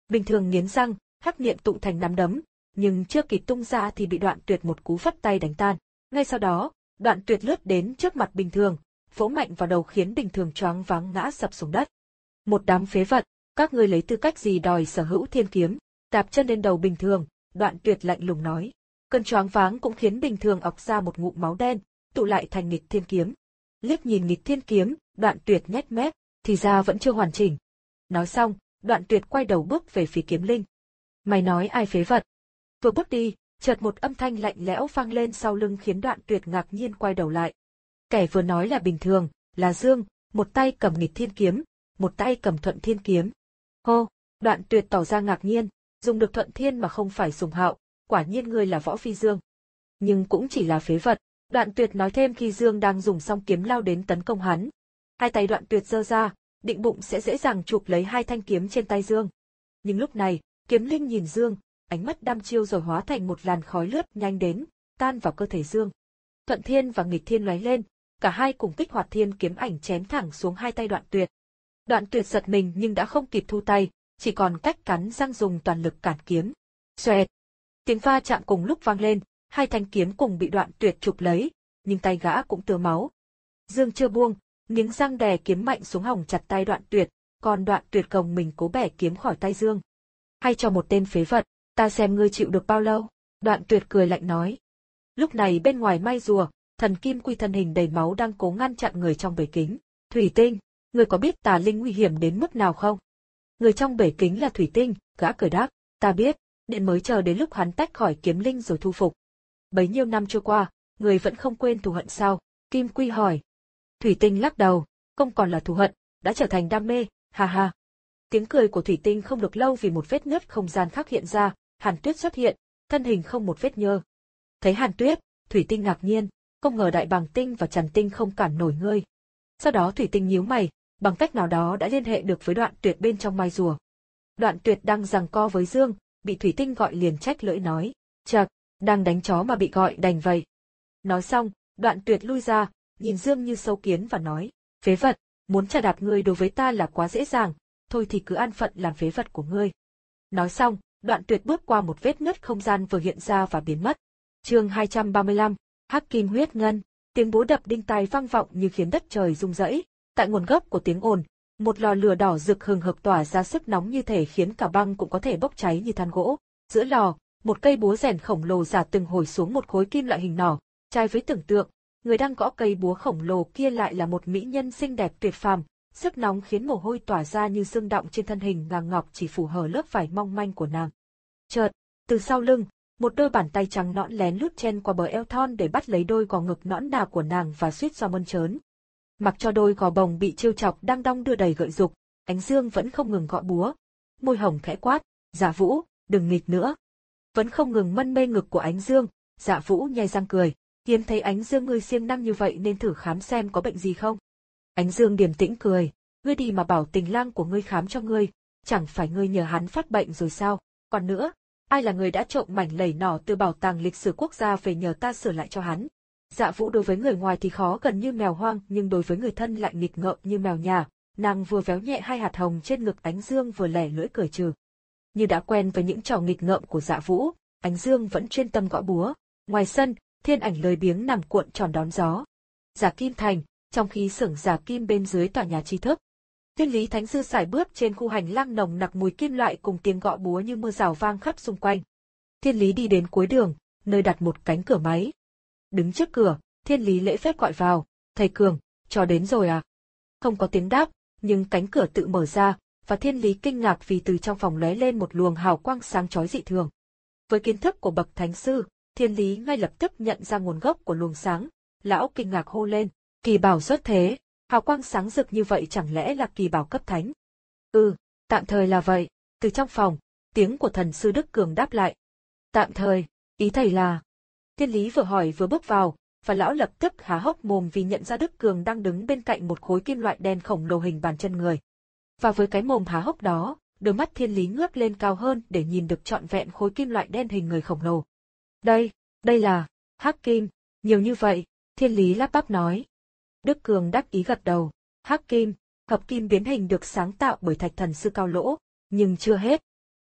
Speaker 1: Bình thường nghiến răng, hắc niệm tụ thành nắm đấm, nhưng chưa kịp tung ra thì bị Đoạn Tuyệt một cú phất tay đánh tan. Ngay sau đó, Đoạn Tuyệt lướt đến trước mặt Bình Thường, vỗ mạnh vào đầu khiến Bình Thường choáng váng ngã sập xuống đất. Một đám phế vật, các ngươi lấy tư cách gì đòi sở hữu thiên kiếm? Đạp chân lên đầu Bình Thường, Đoạn Tuyệt lạnh lùng nói. Cơn choáng váng cũng khiến Bình Thường ọc ra một ngụm máu đen, tụ lại thành nghịch thiên kiếm. Liếc nhìn nghịch thiên kiếm, Đoạn Tuyệt nhếch mép, thì ra vẫn chưa hoàn chỉnh. Nói xong, Đoạn Tuyệt quay đầu bước về phía Kiếm Linh. Mày nói ai phế vật? Vừa bước đi, chợt một âm thanh lạnh lẽo vang lên sau lưng khiến Đoạn Tuyệt ngạc nhiên quay đầu lại. Kẻ vừa nói là Bình Thường, là Dương, một tay cầm nghịch thiên kiếm, một tay cầm thuận thiên kiếm. Hô, Đoạn Tuyệt tỏ ra ngạc nhiên, dùng được thuận thiên mà không phải Sùng Hạo, quả nhiên ngươi là Võ Phi Dương. Nhưng cũng chỉ là phế vật, Đoạn Tuyệt nói thêm khi Dương đang dùng song kiếm lao đến tấn công hắn. Hai tay Đoạn Tuyệt giơ ra, định bụng sẽ dễ dàng chụp lấy hai thanh kiếm trên tay Dương. Nhưng lúc này, Kiếm Linh nhìn Dương, ánh mắt đăm chiêu rồi hóa thành một làn khói lướt nhanh đến, tan vào cơ thể Dương. Thuận thiên và nghịch thiên lóe lên, cả hai cùng kích hoạt thiên kiếm ảnh chém thẳng xuống hai tay Đoạn Tuyệt. Đoạn Tuyệt giật mình nhưng đã không kịp thu tay, chỉ còn cách cắn răng dùng toàn lực cản kiếm. Xoẹt! Tiếng va chạm cùng lúc vang lên, hai thanh kiếm cùng bị Đoạn Tuyệt chụp lấy, nhưng tay gã cũng tứa máu. Dương chưa buông, nghiến răng đè kiếm mạnh xuống hòng chặt tay Đoạn Tuyệt, còn Đoạn Tuyệt gồng mình cố bẻ kiếm khỏi tay Dương. Hay cho một tên phế vật, ta xem ngươi chịu được bao lâu. Đoạn Tuyệt cười lạnh nói. Lúc này bên ngoài mai rùa, Thần Kim Quy thân hình đầy máu đang cố ngăn chặn người trong bể kính. Thủy Tinh, ngươi có biết tà linh nguy hiểm đến mức nào không? Người trong bể kính là Thủy Tinh, gã cười đáp, ta biết, điện mới chờ đến lúc hắn tách khỏi Kiếm Linh rồi thu phục. Bấy nhiêu năm trôi qua, người vẫn không quên thù hận sao? Kim Quy hỏi. Thủy Tinh lắc đầu, không còn là thù hận, đã trở thành đam mê, ha ha. Tiếng cười của Thủy Tinh không được lâu vì một vết nứt không gian khác hiện ra, Hàn Tuyết xuất hiện, thân hình không một vết nhơ. Thấy Hàn Tuyết, Thủy Tinh ngạc nhiên, không ngờ Đại Bàng Tinh và Trần Tinh không cản nổi ngươi. Sau đó Thủy Tinh nhíu mày, bằng cách nào đó đã liên hệ được với Đoạn Tuyệt bên trong mai rùa. Đoạn Tuyệt đang giằng co với Dương, bị Thủy Tinh gọi liền trách lưỡi nói, chậc, đang đánh chó mà bị gọi đành vậy. Nói xong, Đoạn Tuyệt lui ra, nhìn Dương như sâu kiến và nói, phế vật, muốn trà đạp ngươi đối với ta là quá dễ dàng, thôi thì cứ an phận làm phế vật của ngươi. Nói xong, Đoạn Tuyệt bước qua một vết nứt không gian vừa hiện ra và biến mất. Chương hai trăm ba mươi lăm, Hắc Kim Huyết Ngân, tiếng búa đập đinh tai vang vọng như khiến đất trời rung rẩy. Tại nguồn gốc của tiếng ồn, một lò lửa đỏ rực hừng hực tỏa ra sức nóng như thể khiến cả băng cũng có thể bốc cháy như than gỗ. Giữa lò, một cây búa rèn khổng lồ giả từng hồi xuống một khối kim loại hình nỏ. Trái với tưởng tượng, người đang gõ cây búa khổng lồ kia lại là một mỹ nhân xinh đẹp tuyệt phàm. Sức nóng khiến mồ hôi tỏa ra như sương đọng trên thân hình ngang ngọc chỉ phủ hở lớp vải mong manh của nàng. Chợt, từ sau lưng, một đôi bàn tay trắng nõn lén lút chen qua bờ eo thon để bắt lấy đôi gò ngực nõn nà của nàng và suýt xoa mơn trớn. Mặc cho đôi gò bồng bị trêu chọc đang đong đưa đầy gợi dục, Ánh Dương vẫn không ngừng gõ búa. Môi hồng khẽ quát, Dạ Vũ, đừng nghịch nữa. Vẫn không ngừng mân mê ngực của Ánh Dương, Dạ Vũ nhai răng cười, hiếm thấy Ánh Dương ngươi siêng năng như vậy nên thử khám xem có bệnh gì không. Ánh Dương điềm tĩnh cười, ngươi đi mà bảo tình lang của ngươi khám cho ngươi, chẳng phải ngươi nhờ hắn phát bệnh rồi sao? Còn nữa, ai là người đã trộm mảnh lầy nỏ từ bảo tàng lịch sử quốc gia về nhờ ta sửa lại cho hắn? Dạ Vũ đối với người ngoài thì khó gần như mèo hoang, nhưng đối với người thân lại nghịch ngợm như mèo nhà. Nàng vừa véo nhẹ hai hạt hồng trên ngực Ánh Dương vừa lẻ lưỡi cười trừ. Như đã quen với những trò nghịch ngợm của Dạ Vũ, Ánh Dương vẫn chuyên tâm gõ búa. Ngoài sân, Thiên Ảnh lười biếng nằm cuộn tròn đón gió. Giả Kim Thành, trong khi xưởng Giả Kim bên dưới tòa nhà tri thức. Thiên Lý Thánh Sư sải bước trên khu hành lang nồng nặc mùi kim loại cùng tiếng gõ búa như mưa rào vang khắp xung quanh. Thiên Lý đi đến cuối đường, nơi đặt một cánh cửa máy. Đứng trước cửa, Thiên Lý lễ phép gọi vào, thầy Cường, trò đến rồi à? Không có tiếng đáp, nhưng cánh cửa tự mở ra, và Thiên Lý kinh ngạc vì từ trong phòng lóe lên một luồng hào quang sáng chói dị thường. Với kiến thức của bậc thánh sư, Thiên Lý ngay lập tức nhận ra nguồn gốc của luồng sáng, lão kinh ngạc hô lên, kỳ bảo xuất thế, hào quang sáng rực như vậy chẳng lẽ là kỳ bảo cấp thánh? Ừ, tạm thời là vậy. Từ trong phòng, tiếng của thần sư Đức Cường đáp lại. Tạm thời, ý thầy là... Thiên Lý vừa hỏi vừa bước vào, và lão lập tức há hốc mồm vì nhận ra Đức Cường đang đứng bên cạnh một khối kim loại đen khổng lồ hình bàn chân người. Và với cái mồm há hốc đó, đôi mắt Thiên Lý ngước lên cao hơn để nhìn được trọn vẹn khối kim loại đen hình người khổng lồ. Đây, đây là... Hắc Kim, nhiều như vậy, Thiên Lý lắp bắp nói. Đức Cường đắc ý gật đầu, Hắc Kim, hợp kim biến hình được sáng tạo bởi Thạch Thần Sư Cao Lỗ, nhưng chưa hết.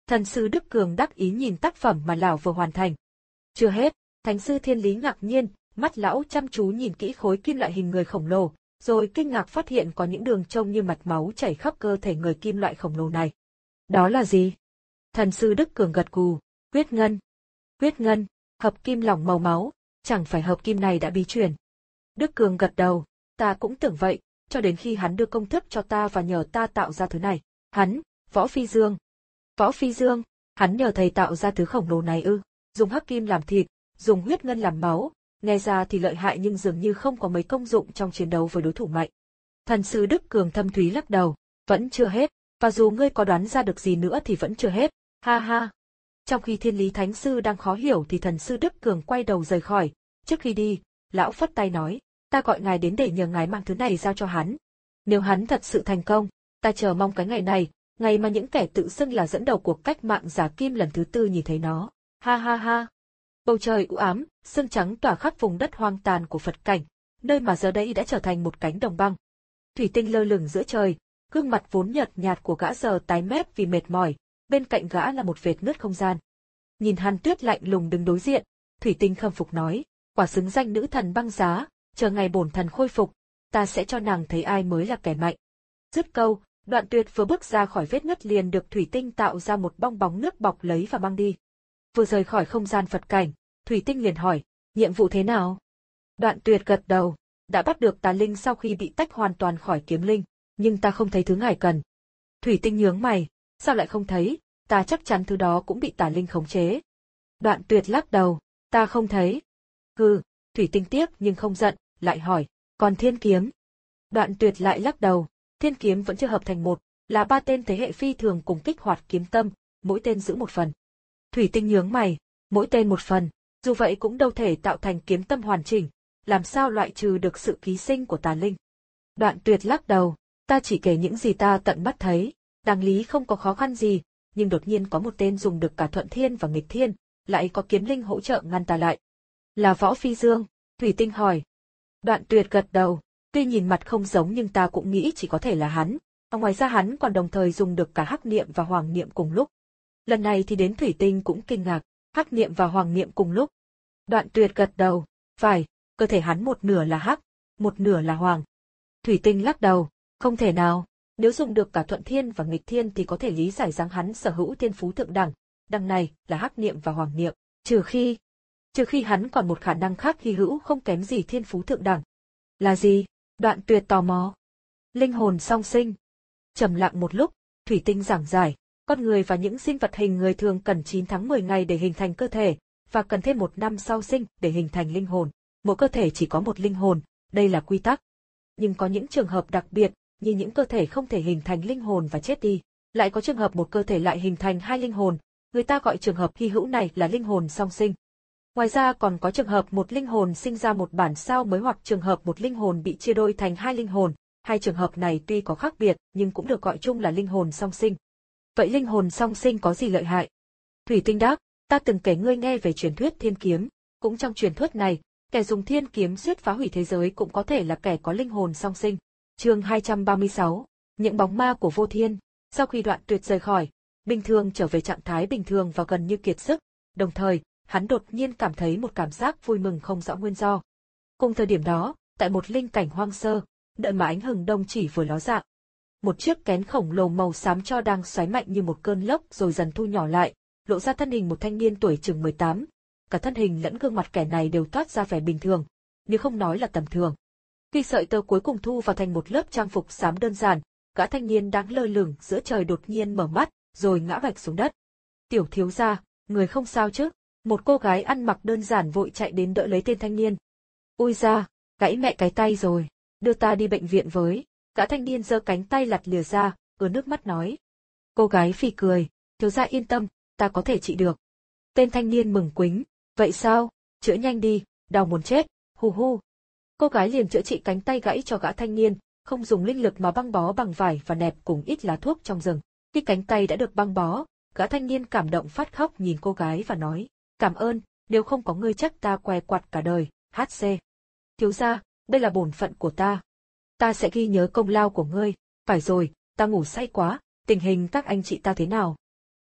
Speaker 1: Thần sư Đức Cường đắc ý nhìn tác phẩm mà lão vừa hoàn thành. Chưa hết, Thánh sư Thiên Lý ngạc nhiên, mắt lão chăm chú nhìn kỹ khối kim loại hình người khổng lồ, rồi kinh ngạc phát hiện có những đường trông như mạch máu chảy khắp cơ thể người kim loại khổng lồ này. Đó là gì? Thần sư Đức Cường gật gù, huyết ngân. Huyết ngân, hợp kim lỏng màu máu, chẳng phải hợp kim này đã bí truyền. Đức Cường gật đầu, ta cũng tưởng vậy, cho đến khi hắn đưa công thức cho ta và nhờ ta tạo ra thứ này. Hắn, Võ Phi Dương. Võ Phi Dương, hắn nhờ thầy tạo ra thứ khổng lồ này ư? Dùng hắc kim làm thịt, dùng huyết ngân làm máu, nghe ra thì lợi hại nhưng dường như không có mấy công dụng trong chiến đấu với đối thủ mạnh. Thần sư Đức Cường thâm thúy lắc đầu, vẫn chưa hết, và dù ngươi có đoán ra được gì nữa thì vẫn chưa hết, ha ha. Trong khi Thiên Lý Thánh sư đang khó hiểu thì thần sư Đức Cường quay đầu rời khỏi, trước khi đi, lão phất tay nói, ta gọi ngài đến để nhờ ngài mang thứ này giao cho hắn. Nếu hắn thật sự thành công, ta chờ mong cái ngày này, ngày mà những kẻ tự xưng là dẫn đầu cuộc cách mạng giả kim lần thứ tư nhìn thấy nó, ha ha ha. Bầu trời u ám, sương trắng tỏa khắp vùng đất hoang tàn của Phật cảnh, nơi mà giờ đây đã trở thành một cánh đồng băng. Thủy tinh lơ lửng giữa trời, gương mặt vốn nhợt nhạt của gã giờ tái mét vì mệt mỏi, bên cạnh gã là một vệt nứt không gian. Nhìn Hàn Tuyết lạnh lùng đứng đối diện, Thủy tinh khâm phục nói, quả xứng danh nữ thần băng giá, chờ ngày bổn thần khôi phục, ta sẽ cho nàng thấy ai mới là kẻ mạnh. Dứt câu, Đoạn Tuyệt vừa bước ra khỏi vết nứt liền được Thủy tinh tạo ra một bong bóng nước bọc lấy và mang đi. Vừa rời khỏi không gian Phật cảnh, Thủy tinh liền hỏi, nhiệm vụ thế nào? Đoạn Tuyệt gật đầu, đã bắt được tà linh sau khi bị tách hoàn toàn khỏi kiếm linh, nhưng ta không thấy thứ ngài cần. Thủy tinh nhướng mày, sao lại không thấy, ta chắc chắn thứ đó cũng bị tà linh khống chế. Đoạn Tuyệt lắc đầu, ta không thấy. Hừ, Thủy tinh tiếc nhưng không giận, lại hỏi, còn thiên kiếm? Đoạn Tuyệt lại lắc đầu, thiên kiếm vẫn chưa hợp thành một, là ba tên thế hệ phi thường cùng kích hoạt kiếm tâm, mỗi tên giữ một phần. Thủy tinh nhướng mày, mỗi tên một phần, dù vậy cũng đâu thể tạo thành kiếm tâm hoàn chỉnh, làm sao loại trừ được sự ký sinh của tà linh. Đoạn Tuyệt lắc đầu, ta chỉ kể những gì ta tận mắt thấy, đáng lý không có khó khăn gì, nhưng đột nhiên có một tên dùng được cả thuận thiên và nghịch thiên, lại có kiếm linh hỗ trợ ngăn ta lại. Là Võ Phi Dương? Thủy tinh hỏi. Đoạn Tuyệt gật đầu, tuy nhìn mặt không giống nhưng ta cũng nghĩ chỉ có thể là hắn, và ngoài ra hắn còn đồng thời dùng được cả hắc niệm và hoàng niệm cùng lúc. Lần này thì đến Thủy tinh cũng kinh ngạc, hắc niệm và hoàng niệm cùng lúc. Đoạn Tuyệt gật đầu, phải, cơ thể hắn một nửa là hắc, một nửa là hoàng. Thủy tinh lắc đầu, không thể nào, nếu dùng được cả thuận thiên và nghịch thiên thì có thể lý giải rằng hắn sở hữu thiên phú thượng đẳng, đằng này là hắc niệm và hoàng niệm, trừ khi, trừ khi hắn còn một khả năng khác hy hữu không kém gì thiên phú thượng đẳng. Là gì? Đoạn Tuyệt tò mò. Linh hồn song sinh. Trầm lặng một lúc, Thủy tinh giảng giải, con người và những sinh vật hình người thường cần chín tháng mười ngày để hình thành cơ thể, và cần thêm một năm sau sinh để hình thành linh hồn. Mỗi cơ thể chỉ có một linh hồn, đây là quy tắc. Nhưng có những trường hợp đặc biệt, như những cơ thể không thể hình thành linh hồn và chết đi. Lại có trường hợp một cơ thể lại hình thành hai linh hồn, người ta gọi trường hợp hy hữu này là linh hồn song sinh. Ngoài ra còn có trường hợp một linh hồn sinh ra một bản sao mới hoặc trường hợp một linh hồn bị chia đôi thành hai linh hồn. Hai trường hợp này tuy có khác biệt nhưng cũng được gọi chung là linh hồn song sinh. Vậy linh hồn song sinh có gì lợi hại? Thủy tinh đáp, ta từng kể ngươi nghe về truyền thuyết thiên kiếm, cũng trong truyền thuyết này, kẻ dùng thiên kiếm giết phá hủy thế giới cũng có thể là kẻ có linh hồn song sinh. Chương hai trăm ba mươi sáu, những bóng ma của vô thiên. Sau khi Đoạn Tuyệt rời khỏi, bình thường trở về trạng thái bình thường và gần như kiệt sức, đồng thời, hắn đột nhiên cảm thấy một cảm giác vui mừng không rõ nguyên do. Cùng thời điểm đó, tại một linh cảnh hoang sơ, đợi mà ánh hừng đông chỉ vừa ló dạng, một chiếc kén khổng lồ màu xám cho đang xoáy mạnh như một cơn lốc rồi dần thu nhỏ lại, lộ ra thân hình một thanh niên tuổi chừng mười tám. Cả thân hình lẫn gương mặt kẻ này đều toát ra vẻ bình thường, nếu không nói là tầm thường. Khi sợi tơ cuối cùng thu vào thành một lớp trang phục xám đơn giản, gã thanh niên đang lơ lửng giữa trời đột nhiên mở mắt, rồi ngã vạch xuống đất. Tiểu thiếu gia, người không sao chứ? Một cô gái ăn mặc đơn giản vội chạy đến đỡ lấy tên thanh niên. Ui da, gãy mẹ cái tay rồi, đưa ta đi bệnh viện với. Gã thanh niên giơ cánh tay lặt lìa ra, ứa nước mắt nói. Cô gái phì cười, thiếu gia yên tâm, ta có thể trị được. Tên thanh niên mừng quính, vậy sao, chữa nhanh đi, đau muốn chết, hù hù. Cô gái liền chữa trị cánh tay gãy cho gã thanh niên, không dùng linh lực mà băng bó bằng vải và nẹp cùng ít lá thuốc trong rừng. Khi cánh tay đã được băng bó, gã thanh niên cảm động phát khóc nhìn cô gái và nói, cảm ơn, nếu không có ngươi chắc ta què quặt cả đời, hát xê. Thiếu gia, đây là bổn phận của ta. Ta sẽ ghi nhớ công lao của ngươi, phải rồi, ta ngủ say quá, tình hình các anh chị ta thế nào?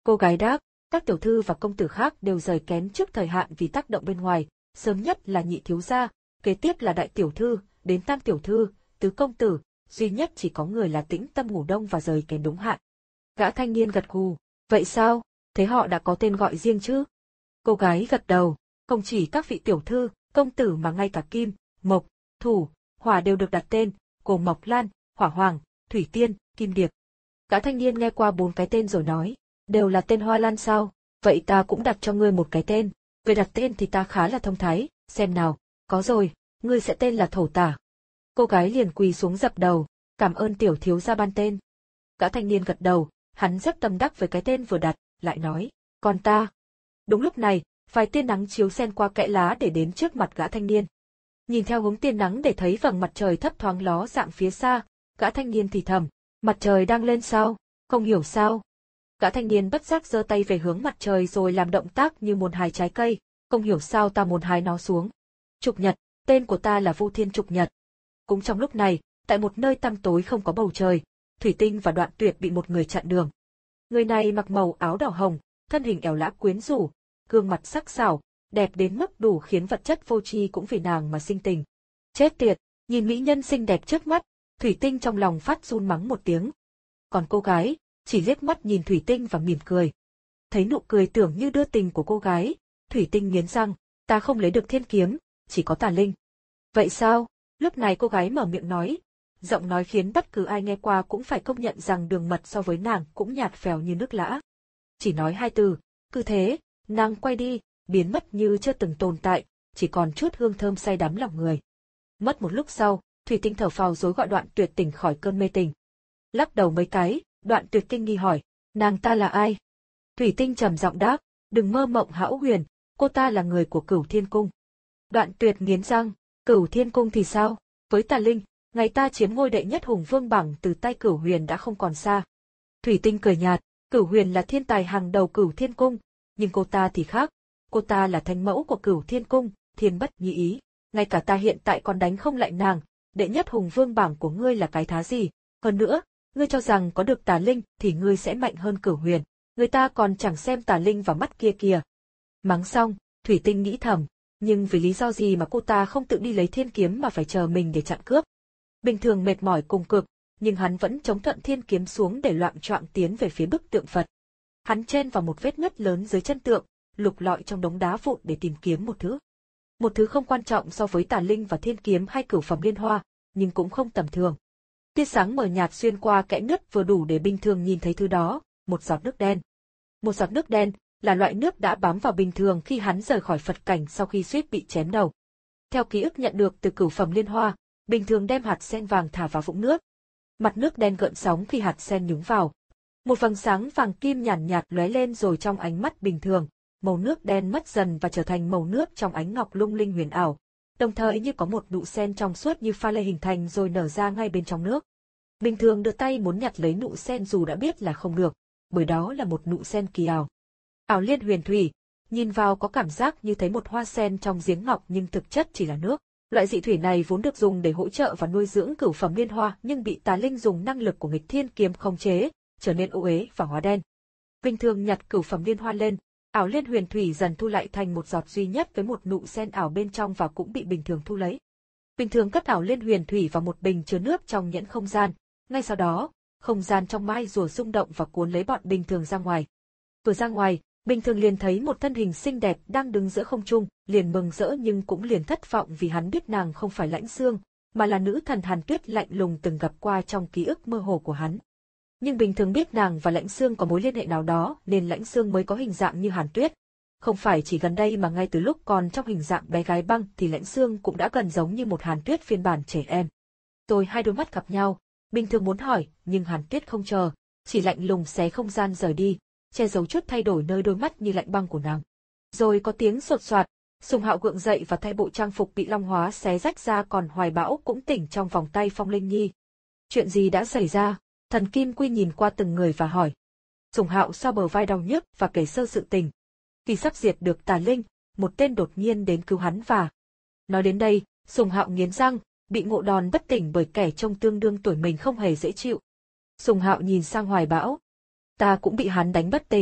Speaker 1: Cô gái đáp, các tiểu thư và công tử khác đều rời kén trước thời hạn vì tác động bên ngoài, sớm nhất là nhị thiếu gia, kế tiếp là đại tiểu thư, đến tam tiểu thư, tứ công tử, duy nhất chỉ có người là Tĩnh Tâm ngủ đông và rời kén đúng hạn. Gã thanh niên gật gù, vậy sao, thế họ đã có tên gọi riêng chứ? Cô gái gật đầu, không chỉ các vị tiểu thư, công tử mà ngay cả Kim, Mộc, Thủ, Hỏa đều được đặt tên, gồm Mộc Lan, Hỏa Hoàng, Thủy Tiên, Kim Điệp. Gã thanh niên nghe qua bốn cái tên rồi nói, đều là tên hoa lan sao, vậy ta cũng đặt cho ngươi một cái tên, về đặt tên thì ta khá là thông thái, xem nào, có rồi, ngươi sẽ tên là Thổ Tả. Cô gái liền quỳ xuống dập đầu, cảm ơn tiểu thiếu gia ban tên. Gã thanh niên gật đầu, hắn rất tâm đắc với cái tên vừa đặt, lại nói, còn ta. Đúng lúc này, vài tia nắng chiếu xen qua kẽ lá để đến trước mặt gã thanh niên. Nhìn theo hướng tia nắng để thấy vầng mặt trời thấp thoáng ló dạng phía xa, gã thanh niên thì thầm, mặt trời đang lên sao, không hiểu sao. Gã thanh niên bất giác giơ tay về hướng mặt trời rồi làm động tác như muốn hái trái cây, không hiểu sao ta muốn hái nó xuống. Trục Nhật, tên của ta là Vu Thiên Trục Nhật. Cũng trong lúc này, tại một nơi tăm tối không có bầu trời, Thủy Tinh và Đoạn Tuyệt bị một người chặn đường. Người này mặc màu áo đỏ hồng, thân hình ẻo lã quyến rũ, gương mặt sắc sảo, đẹp đến mức đủ khiến vật chất vô tri cũng vì nàng mà sinh tình. Chết tiệt, nhìn mỹ nhân xinh đẹp trước mắt, Thủy Tinh trong lòng phát run mắng một tiếng. Còn cô gái, chỉ liếc mắt nhìn Thủy Tinh và mỉm cười. Thấy nụ cười tưởng như đưa tình của cô gái, Thủy Tinh nghiến răng, ta không lấy được thiên kiếm, chỉ có tà linh. Vậy sao? Lúc này cô gái mở miệng nói. Giọng nói khiến bất cứ ai nghe qua cũng phải công nhận rằng Đường Mật so với nàng cũng nhạt phèo như nước lã. Chỉ nói hai từ, cứ thế, nàng quay đi, biến mất như chưa từng tồn tại, chỉ còn chút hương thơm say đắm lòng người. Mất một lúc sau, Thủy Tinh thở phào rồi gọi Đoạn Tuyệt tỉnh khỏi cơn mê tình. Lắc đầu mấy cái, Đoạn Tuyệt kinh nghi hỏi, nàng ta là ai? Thủy Tinh trầm giọng đáp, đừng mơ mộng hão huyền, cô ta là người của Cửu Thiên Cung. Đoạn Tuyệt nghiến răng, Cửu Thiên Cung thì sao? Với tà linh, ngày ta chiếm ngôi đệ nhất hùng vương bảng từ tay Cửu Huyền đã không còn xa. Thủy Tinh cười nhạt, Cửu Huyền là thiên tài hàng đầu Cửu Thiên Cung, nhưng cô ta thì khác. Cô ta là thánh mẫu của Cửu Thiên Cung, thiên bất nhị ý. Ngay cả ta hiện tại còn đánh không lại nàng, đệ nhất hùng vương bảng của ngươi là cái thá gì? Hơn nữa, ngươi cho rằng có được tà linh thì ngươi sẽ mạnh hơn Cửu Huyền. Người ta còn chẳng xem tà linh vào mắt kia kìa. Mắng xong, Thủy Tinh nghĩ thầm, nhưng vì lý do gì mà cô ta không tự đi lấy thiên kiếm mà phải chờ mình để chặn cướp? Bình thường mệt mỏi cùng cực, nhưng hắn vẫn chống thuận thiên kiếm xuống để loạng choạng tiến về phía bức tượng Phật. Hắn chen vào một vết nứt lớn dưới chân tượng, lục lọi trong đống đá vụn để tìm kiếm một thứ. Một thứ không quan trọng so với tà linh và thiên kiếm hay cửu phẩm liên hoa, nhưng cũng không tầm thường. Tia sáng mờ nhạt xuyên qua kẽ nứt vừa đủ để bình thường nhìn thấy thứ đó, một giọt nước đen. Một giọt nước đen là loại nước đã bám vào bình thường khi hắn rời khỏi Phật cảnh sau khi suýt bị chém đầu. Theo ký ức nhận được từ cửu phẩm liên hoa, bình thường đem hạt sen vàng thả vào vũng nước. Mặt nước đen gợn sóng khi hạt sen nhúng vào. Một vầng sáng vàng kim nhàn nhạt, nhạt lóe lên rồi trong ánh mắt bình thường, màu nước đen mất dần và trở thành màu nước trong ánh ngọc lung linh huyền ảo. Đồng thời như có một nụ sen trong suốt như pha lê hình thành rồi nở ra ngay bên trong nước. Bình thường đưa tay muốn nhặt lấy nụ sen dù đã biết là không được, bởi đó là một nụ sen kỳ ảo. Ảo liên huyền thủy, nhìn vào có cảm giác như thấy một hoa sen trong giếng ngọc nhưng thực chất chỉ là nước. Loại dị thủy này vốn được dùng để hỗ trợ và nuôi dưỡng cửu phẩm liên hoa nhưng bị tà linh dùng năng lực của nghịch thiên kiếm khống chế, trở nên ô uế và hóa đen. Bình thường nhặt cửu phẩm liên hoa lên, ảo liên huyền thủy dần thu lại thành một giọt duy nhất với một nụ sen ảo bên trong và cũng bị bình thường thu lấy. Bình thường cất ảo liên huyền thủy vào một bình chứa nước trong nhẫn không gian, ngay sau đó, không gian trong mai rùa rung động và cuốn lấy bọn bình thường ra ngoài. Vừa ra ngoài, bình thường liền thấy một thân hình xinh đẹp đang đứng giữa không trung, liền mừng rỡ nhưng cũng liền thất vọng vì hắn biết nàng không phải Lãnh Xương, mà là nữ thần Hàn Tuyết lạnh lùng từng gặp qua trong ký ức mơ hồ của hắn. Nhưng bình thường biết nàng và Lãnh Xương có mối liên hệ nào đó nên Lãnh Xương mới có hình dạng như Hàn Tuyết. Không phải chỉ gần đây mà ngay từ lúc còn trong hình dạng bé gái băng thì Lãnh Xương cũng đã gần giống như một Hàn Tuyết phiên bản trẻ em. Rồi hai đôi mắt gặp nhau, bình thường muốn hỏi nhưng Hàn Tuyết không chờ, chỉ lạnh lùng xé không gian rời đi, che giấu chút thay đổi nơi đôi mắt như lạnh băng của nàng. Rồi có tiếng sột soạt, Sùng Hạo gượng dậy và thay bộ trang phục bị long hóa xé rách ra, còn Hoài Bão cũng tỉnh trong vòng tay Phong Linh Nhi. Chuyện gì đã xảy ra? Thần Kim Quy nhìn qua từng người và hỏi. Sùng Hạo xoa bờ vai đau nhức và kể sơ sự tình. Khi sắp diệt được tà linh, một tên đột nhiên đến cứu hắn và... Nói đến đây, Sùng Hạo nghiến răng, bị ngộ đòn bất tỉnh bởi kẻ trông tương đương tuổi mình không hề dễ chịu. Sùng Hạo nhìn sang Hoài Bão. Ta cũng bị hắn đánh bất tỉnh.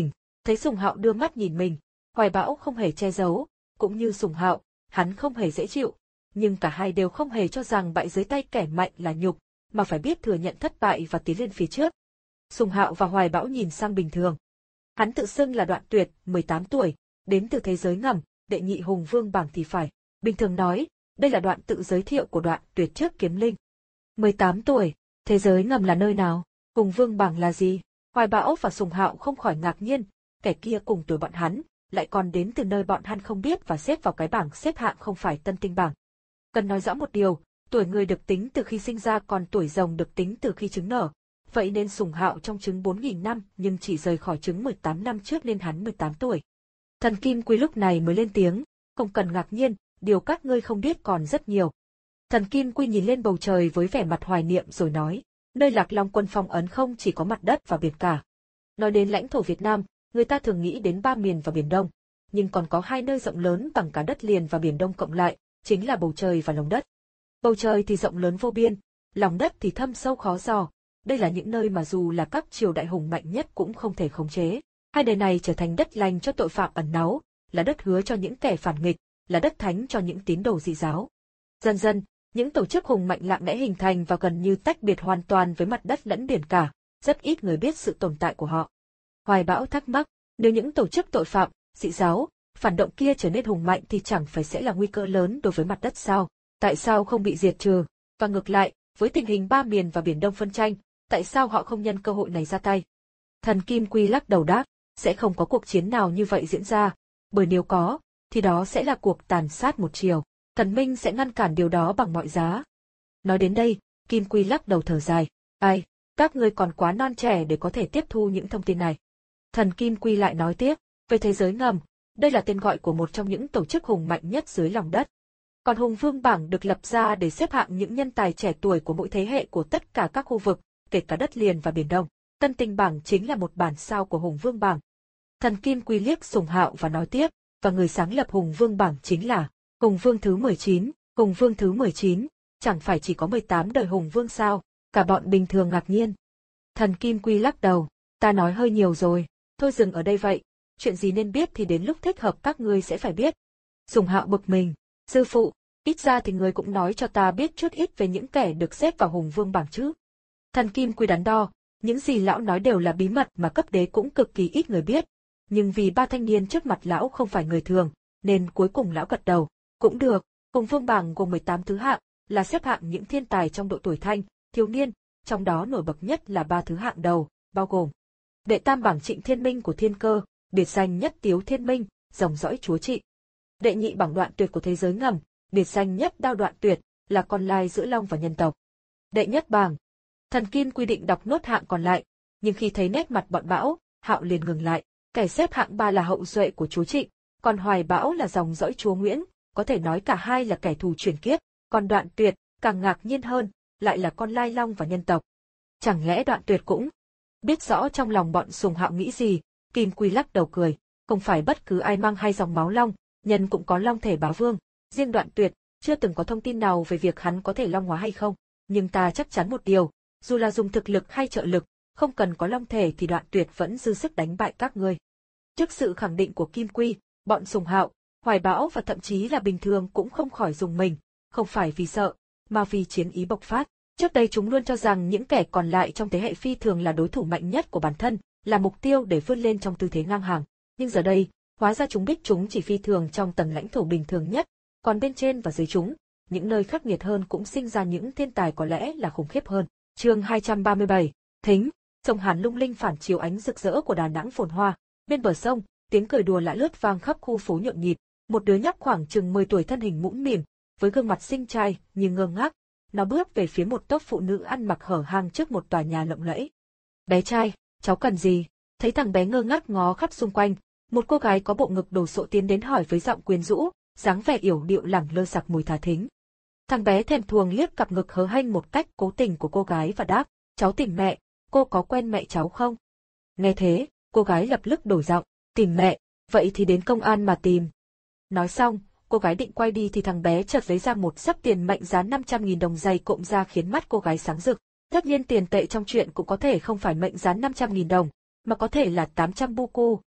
Speaker 1: Thấy Sùng Hạo đưa mắt nhìn mình, Hoài Bão không hề che giấu, cũng như Sùng Hạo, hắn không hề dễ chịu, nhưng cả hai đều không hề cho rằng bại dưới tay kẻ mạnh là nhục, mà phải biết thừa nhận thất bại và tiến lên phía trước. Sùng Hạo và Hoài Bão nhìn sang Bình Thường. Hắn tự xưng là Đoạn Tuyệt, mười tám tuổi, đến từ thế giới ngầm, đệ nhị hùng vương bảng thì phải. Bình Thường nói, đây là đoạn tự giới thiệu của Đoạn Tuyệt trước Kiếm Linh. mười tám tuổi, thế giới ngầm là nơi nào? Hùng vương bảng là gì? Hoài Bão và Sùng Hạo không khỏi ngạc nhiên, kẻ kia cùng tuổi bọn hắn, lại còn đến từ nơi bọn hắn không biết và xếp vào cái bảng xếp hạng không phải tân tinh bảng. Cần nói rõ một điều, tuổi người được tính từ khi sinh ra còn tuổi rồng được tính từ khi trứng nở. Vậy nên Sùng Hạo trong trứng bốn nghìn năm nhưng chỉ rời khỏi trứng mười tám năm trước nên hắn mười tám tuổi. Thần Kim Quy lúc này mới lên tiếng, không cần ngạc nhiên, điều các ngươi không biết còn rất nhiều. Thần Kim Quy nhìn lên bầu trời với vẻ mặt hoài niệm rồi nói, nơi Lạc Long quân phong ấn không chỉ có mặt đất và biển cả. Nói đến lãnh thổ Việt Nam, người ta thường nghĩ đến ba miền và Biển Đông, nhưng còn có hai nơi rộng lớn bằng cả đất liền và Biển Đông cộng lại, chính là bầu trời và lòng đất. Bầu trời thì rộng lớn vô biên, lòng đất thì thâm sâu khó dò. Đây là những nơi mà dù là các triều đại hùng mạnh nhất cũng không thể khống chế. Hai nơi này trở thành đất lành cho tội phạm ẩn náu, là đất hứa cho những kẻ phản nghịch, là đất thánh cho những tín đồ dị giáo. Dần dần, những tổ chức hùng mạnh lặng lẽ hình thành và gần như tách biệt hoàn toàn với mặt đất lẫn biển cả, rất ít người biết sự tồn tại của họ. Hoài Bão thắc mắc, nếu những tổ chức tội phạm, dị giáo, phản động kia trở nên hùng mạnh thì chẳng phải sẽ là nguy cơ lớn đối với mặt đất sao? Tại sao không bị diệt trừ? Và ngược lại, với tình hình ba miền và Biển Đông phân tranh, tại sao họ không nhân cơ hội này ra tay? Thần Kim Quy lắc đầu đáp, sẽ không có cuộc chiến nào như vậy diễn ra, bởi nếu có, thì đó sẽ là cuộc tàn sát một chiều. Thần Minh sẽ ngăn cản điều đó bằng mọi giá. Nói đến đây, Kim Quy lắc đầu thở dài, ai, các ngươi còn quá non trẻ để có thể tiếp thu những thông tin này. Thần Kim Quy lại nói tiếp, về thế giới ngầm, đây là tên gọi của một trong những tổ chức hùng mạnh nhất dưới lòng đất. Còn Hùng Vương bảng được lập ra để xếp hạng những nhân tài trẻ tuổi của mỗi thế hệ của tất cả các khu vực, kể cả đất liền và Biển Đông. Tân tinh bảng chính là một bản sao của Hùng Vương bảng. Thần Kim Quy liếc Sùng Hạo và nói tiếp, và người sáng lập Hùng Vương bảng chính là Hùng Vương thứ mười chín. Hùng Vương thứ mười chín, chẳng phải chỉ có mười tám đời Hùng Vương sao? Cả bọn Bình Thường ngạc nhiên. Thần Kim Quy lắc đầu, ta nói hơi nhiều rồi, thôi dừng ở đây vậy, chuyện gì nên biết thì đến lúc thích hợp các ngươi sẽ phải biết. Sùng Hạo bực mình, sư phụ, ít ra thì ngươi cũng nói cho ta biết chút ít về những kẻ được xếp vào Hùng Vương bảng chứ. Thần Kim Quy đắn đo, những gì lão nói đều là bí mật mà cấp đế cũng cực kỳ ít người biết, nhưng vì ba thanh niên trước mặt lão không phải người thường, nên cuối cùng lão gật đầu, cũng được. Hùng Vương bảng gồm mười tám thứ hạng, là xếp hạng những thiên tài trong độ tuổi thanh, thiếu niên, trong đó nổi bật nhất là ba thứ hạng đầu, bao gồm đệ tam bảng Trịnh Thiên Minh của Thiên Cơ, biệt danh nhất Tiếu Thiên Minh, dòng dõi chúa trị. Đệ nhị bảng Đoạn Tuyệt của thế giới ngầm, biệt danh nhất Đao Đoạn Tuyệt, là con lai giữa long và nhân tộc. Đệ nhất bảng. Thần Kim quy định đọc nốt hạng còn lại, nhưng khi thấy nét mặt bọn Bão, Hạo liền ngừng lại. Kẻ xếp hạng ba là hậu duệ của chúa Trịnh, còn Hoài Bão là dòng dõi chúa Nguyễn, có thể nói cả hai là kẻ thù chuyển kiếp, còn Đoạn Tuyệt, càng ngạc nhiên hơn, lại là con lai long và nhân tộc. Chẳng lẽ Đoạn Tuyệt cũng biết rõ trong lòng bọn Sùng Hạo nghĩ gì? Kim Quy lắc đầu cười, không phải bất cứ ai mang hai dòng máu long, nhân cũng có long thể bá vương, riêng Đoạn Tuyệt, chưa từng có thông tin nào về việc hắn có thể long hóa hay không, nhưng ta chắc chắn một điều, dù là dùng thực lực hay trợ lực, không cần có long thể thì Đoạn Tuyệt vẫn dư sức đánh bại các ngươi. Trước sự khẳng định của Kim Quy, bọn Sùng Hạo, Hoài Bão và thậm chí là Bình Thường cũng không khỏi rùng mình, không phải vì sợ, mà vì chiến ý bộc phát. Trước đây chúng luôn cho rằng những kẻ còn lại trong thế hệ phi thường là đối thủ mạnh nhất của bản thân, là mục tiêu để vươn lên trong tư thế ngang hàng. Nhưng giờ đây, hóa ra chúng biết chúng chỉ phi thường trong tầng lãnh thổ bình thường nhất, còn bên trên và dưới chúng, những nơi khắc nghiệt hơn cũng sinh ra những thiên tài có lẽ là khủng khiếp hơn. Chương hai trăm ba mươi bảy, Thính, sông Hàn lung linh phản chiếu ánh rực rỡ của Đà Nẵng phồn hoa. Bên bờ sông, tiếng cười đùa lạ lướt vang khắp khu phố nhộn nhịp. Một đứa nhóc khoảng chừng mười tuổi thân hình mũm mỉm, với gương mặt xinh trai nhưng ngơ ngác, nó bước về phía một tốp phụ nữ ăn mặc hở hang trước một tòa nhà lộng lẫy. Bé trai, cháu cần gì? Thấy thằng bé ngơ ngác ngó khắp xung quanh, một cô gái có bộ ngực đồ sộ tiến đến hỏi với giọng quyến rũ, dáng vẻ yểu điệu lẳng lơ sặc mùi thà thính. Thằng bé thèm thuồng liếc cặp ngực hớ hênh một cách cố tình của cô gái và đáp, cháu tìm mẹ, cô có quen mẹ cháu không? Nghe thế, cô gái lập tức đổi giọng, tìm mẹ, vậy thì đến công an mà tìm. Nói xong, cô gái định quay đi thì thằng bé chợt lấy ra một xấp tiền mệnh giá năm trăm nghìn đồng dày cộm ra khiến mắt cô gái sáng rực. Tất nhiên tiền tệ trong chuyện cũng có thể không phải mệnh giá năm trăm nghìn đồng, mà có thể là tám trăm buku,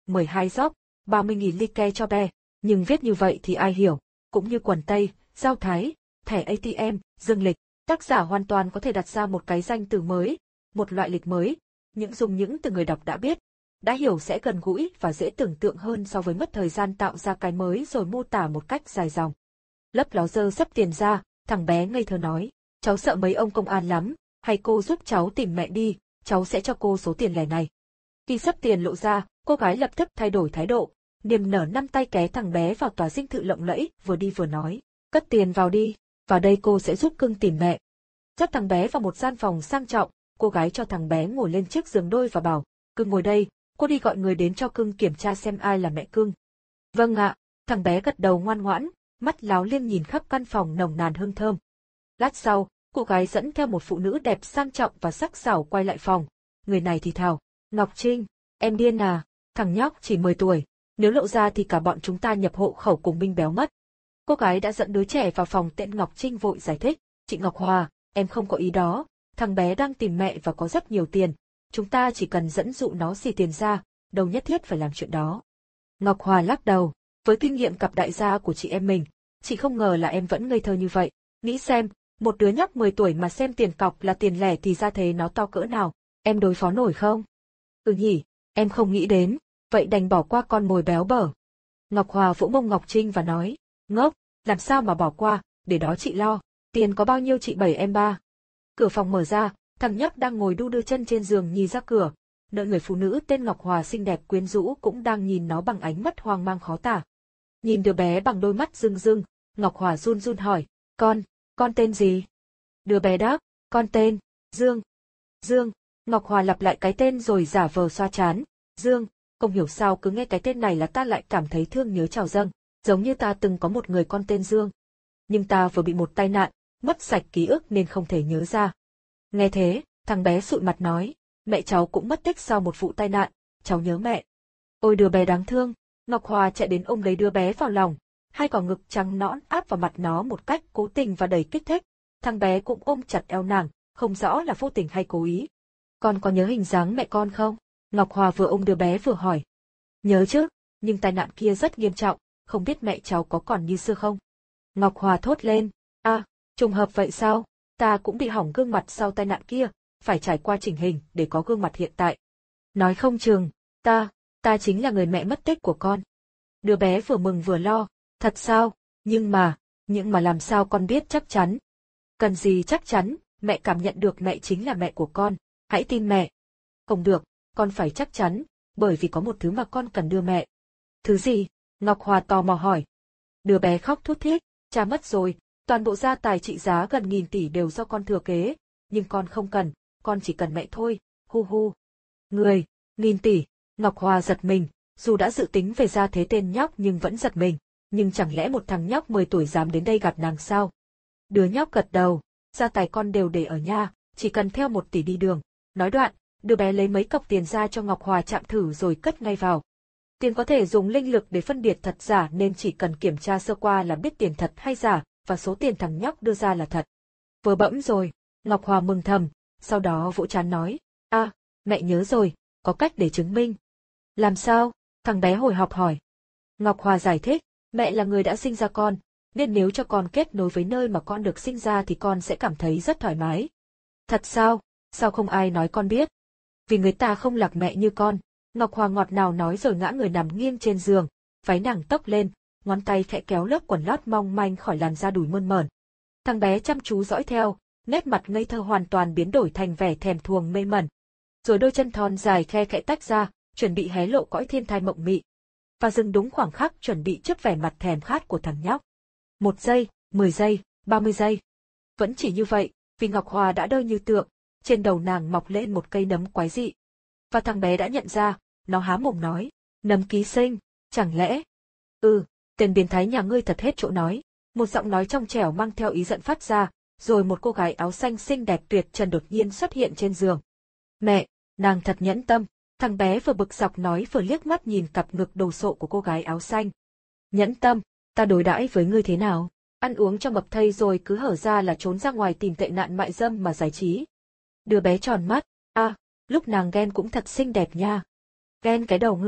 Speaker 1: mười hai gióc, ba mươi nghìn like cho be, nhưng viết như vậy thì ai hiểu, cũng như quần tây, giao thái, thẻ a tê em, dương lịch, tác giả hoàn toàn có thể đặt ra một cái danh từ mới, một loại lịch mới, những dùng những từ người đọc đã biết, đã hiểu sẽ gần gũi và dễ tưởng tượng hơn so với mất thời gian tạo ra cái mới rồi mô tả một cách dài dòng. Lấp ló dơ sắp tiền ra, thằng bé ngây thơ nói, cháu sợ mấy ông công an lắm, hay cô giúp cháu tìm mẹ đi, cháu sẽ cho cô số tiền lẻ này. Khi sắp tiền lộ ra, cô gái lập tức thay đổi thái độ, niềm nở năm tay ké thằng bé vào tòa dinh thự lộng lẫy, vừa đi vừa nói, cất tiền vào đi, vào đây cô sẽ giúp cưng tìm mẹ. Dắt thằng bé vào một gian phòng sang trọng, cô gái cho thằng bé ngồi lên chiếc giường đôi và bảo, cưng ngồi đây, cô đi gọi người đến cho cưng kiểm tra xem ai là mẹ cưng. Vâng ạ, thằng bé gật đầu ngoan ngoãn, mắt láo liên nhìn khắp căn phòng nồng nàn hương thơm. Lát sau, cô gái dẫn theo một phụ nữ đẹp sang trọng và sắc sảo quay lại phòng. Người này thì thào, Ngọc Trinh, em điên à, thằng nhóc chỉ mười tuổi, nếu lộ ra thì cả bọn chúng ta nhập hộ khẩu cùng Minh béo mất. Cô gái đã dẫn đứa trẻ vào phòng tiện Ngọc Trinh vội giải thích, chị Ngọc Hòa, em không có ý đó, thằng bé đang tìm mẹ và có rất nhiều tiền, chúng ta chỉ cần dẫn dụ nó xì tiền ra, đâu nhất thiết phải làm chuyện đó. Ngọc Hòa lắc đầu, với kinh nghiệm cặp đại gia của chị em mình, chị không ngờ là em vẫn ngây thơ như vậy, nghĩ xem, một đứa nhóc mười tuổi mà xem tiền cọc là tiền lẻ thì ra thế nó to cỡ nào, em đối phó nổi không? Ừ nhỉ, em không nghĩ đến, vậy đành bỏ qua con mồi béo bở. Ngọc Hòa vỗ mông Ngọc Trinh và nói, ngốc, làm sao mà bỏ qua, để đó chị lo, tiền có bao nhiêu chị bẩy em ba. Cửa phòng mở ra, thằng nhóc đang ngồi đu đưa chân trên giường nhìn ra cửa, nơi người phụ nữ tên Ngọc Hòa xinh đẹp quyến rũ cũng đang nhìn nó bằng ánh mắt hoang mang khó tả. Nhìn đứa bé bằng đôi mắt rưng rưng, Ngọc Hòa run run hỏi, con, con tên gì? Đứa bé đáp, con tên, Dương. Dương, Ngọc Hòa lặp lại cái tên rồi giả vờ xoa trán, Dương, không hiểu sao cứ nghe cái tên này là ta lại cảm thấy thương nhớ trào dâng, giống như ta từng có một người con tên Dương. Nhưng ta vừa bị một tai nạn, mất sạch ký ức nên không thể nhớ ra. Nghe thế, thằng bé sụi mặt nói, mẹ cháu cũng mất tích sau một vụ tai nạn, cháu nhớ mẹ. Ôi đứa bé đáng thương, Ngọc Hòa chạy đến ôm lấy đứa bé vào lòng, hai quả ngực trắng nõn áp vào mặt nó một cách cố tình và đầy kích thích. Thằng bé cũng ôm chặt eo nàng, không rõ là vô tình hay cố ý. Con có nhớ hình dáng mẹ con không? Ngọc Hòa vừa ôm đứa bé vừa hỏi. Nhớ chứ, nhưng tai nạn kia rất nghiêm trọng, không biết mẹ cháu có còn như xưa không? Ngọc Hòa thốt lên, à, trùng hợp vậy sao? Ta cũng bị hỏng gương mặt sau tai nạn kia, phải trải qua chỉnh hình để có gương mặt hiện tại. Nói không chừng, ta, ta chính là người mẹ mất tích của con. Đứa bé vừa mừng vừa lo, thật sao? Nhưng mà, nhưng mà làm sao con biết chắc chắn? Cần gì chắc chắn, mẹ cảm nhận được mẹ chính là mẹ của con, hãy tin mẹ. Không được, con phải chắc chắn, bởi vì có một thứ mà con cần đưa mẹ. Thứ gì? Ngọc Hòa tò mò hỏi. Đứa bé khóc thút thít, cha mất rồi, toàn bộ gia tài trị giá gần nghìn tỷ đều do con thừa kế, nhưng con không cần, con chỉ cần mẹ thôi, hu hu. Người, nghìn tỷ, Ngọc Hòa giật mình, dù đã dự tính về gia thế tên nhóc nhưng vẫn giật mình, nhưng chẳng lẽ một thằng nhóc mười tuổi dám đến đây gặp nàng sao? Đứa nhóc gật đầu, gia tài con đều để ở nhà, chỉ cần theo một tỷ đi đường. Nói đoạn, đứa bé lấy mấy cọc tiền ra cho Ngọc Hòa chạm thử rồi cất ngay vào. Tiền có thể dùng linh lực để phân biệt thật giả nên chỉ cần kiểm tra sơ qua là biết tiền thật hay giả, và số tiền thằng nhóc đưa ra là thật. Vừa bẫm rồi, Ngọc Hòa mừng thầm, sau đó vỗ trán nói, à, mẹ nhớ rồi, có cách để chứng minh. Làm sao? Thằng bé hồi hộp hỏi. Ngọc Hòa giải thích, mẹ là người đã sinh ra con, nên nếu cho con kết nối với nơi mà con được sinh ra thì con sẽ cảm thấy rất thoải mái. Thật sao? Sao không ai nói con biết? Vì người ta không lạc mẹ như con. Ngọc Hòa ngọt ngào nói rồi ngã người nằm nghiêng trên giường, váy nàng tốc lên, ngón tay khẽ kéo lớp quần lót mong manh khỏi làn da đùi mơn mởn. Thằng bé chăm chú dõi theo, nét mặt ngây thơ hoàn toàn biến đổi thành vẻ thèm thuồng mê mẩn. Rồi đôi chân thon dài khe khẽ tách ra, chuẩn bị hé lộ cõi thiên thai mộng mị. Và dừng đúng khoảng khắc chuẩn bị trước vẻ mặt thèm khát của thằng nhóc. Một giây, mười giây, ba mươi giây. Vẫn chỉ như vậy, vì Ngọc Hòa đã đơ như tượng, trên đầu nàng mọc lên một cây nấm quái dị. Và thằng bé đã nhận ra, nó há mồm nói, nấm ký sinh, chẳng lẽ? Ừ, tên biến thái nhà ngươi thật hết chỗ nói. Một giọng nói trong trẻo mang theo ý giận phát ra, rồi một cô gái áo xanh xinh đẹp tuyệt trần đột nhiên xuất hiện trên giường. Mẹ, nàng thật nhẫn tâm, thằng bé vừa bực dọc nói vừa liếc mắt nhìn cặp ngực đồ sộ của cô gái áo xanh. Nhẫn tâm, ta đối đãi với ngươi thế nào? Ăn uống cho mập thây rồi cứ hở ra là trốn ra ngoài tìm tệ nạn mại dâm mà giải trí. Đứa bé tròn mắt, à, lúc nàng ghen cũng thật xinh đẹp nha. Ghen cái đầu ngươi,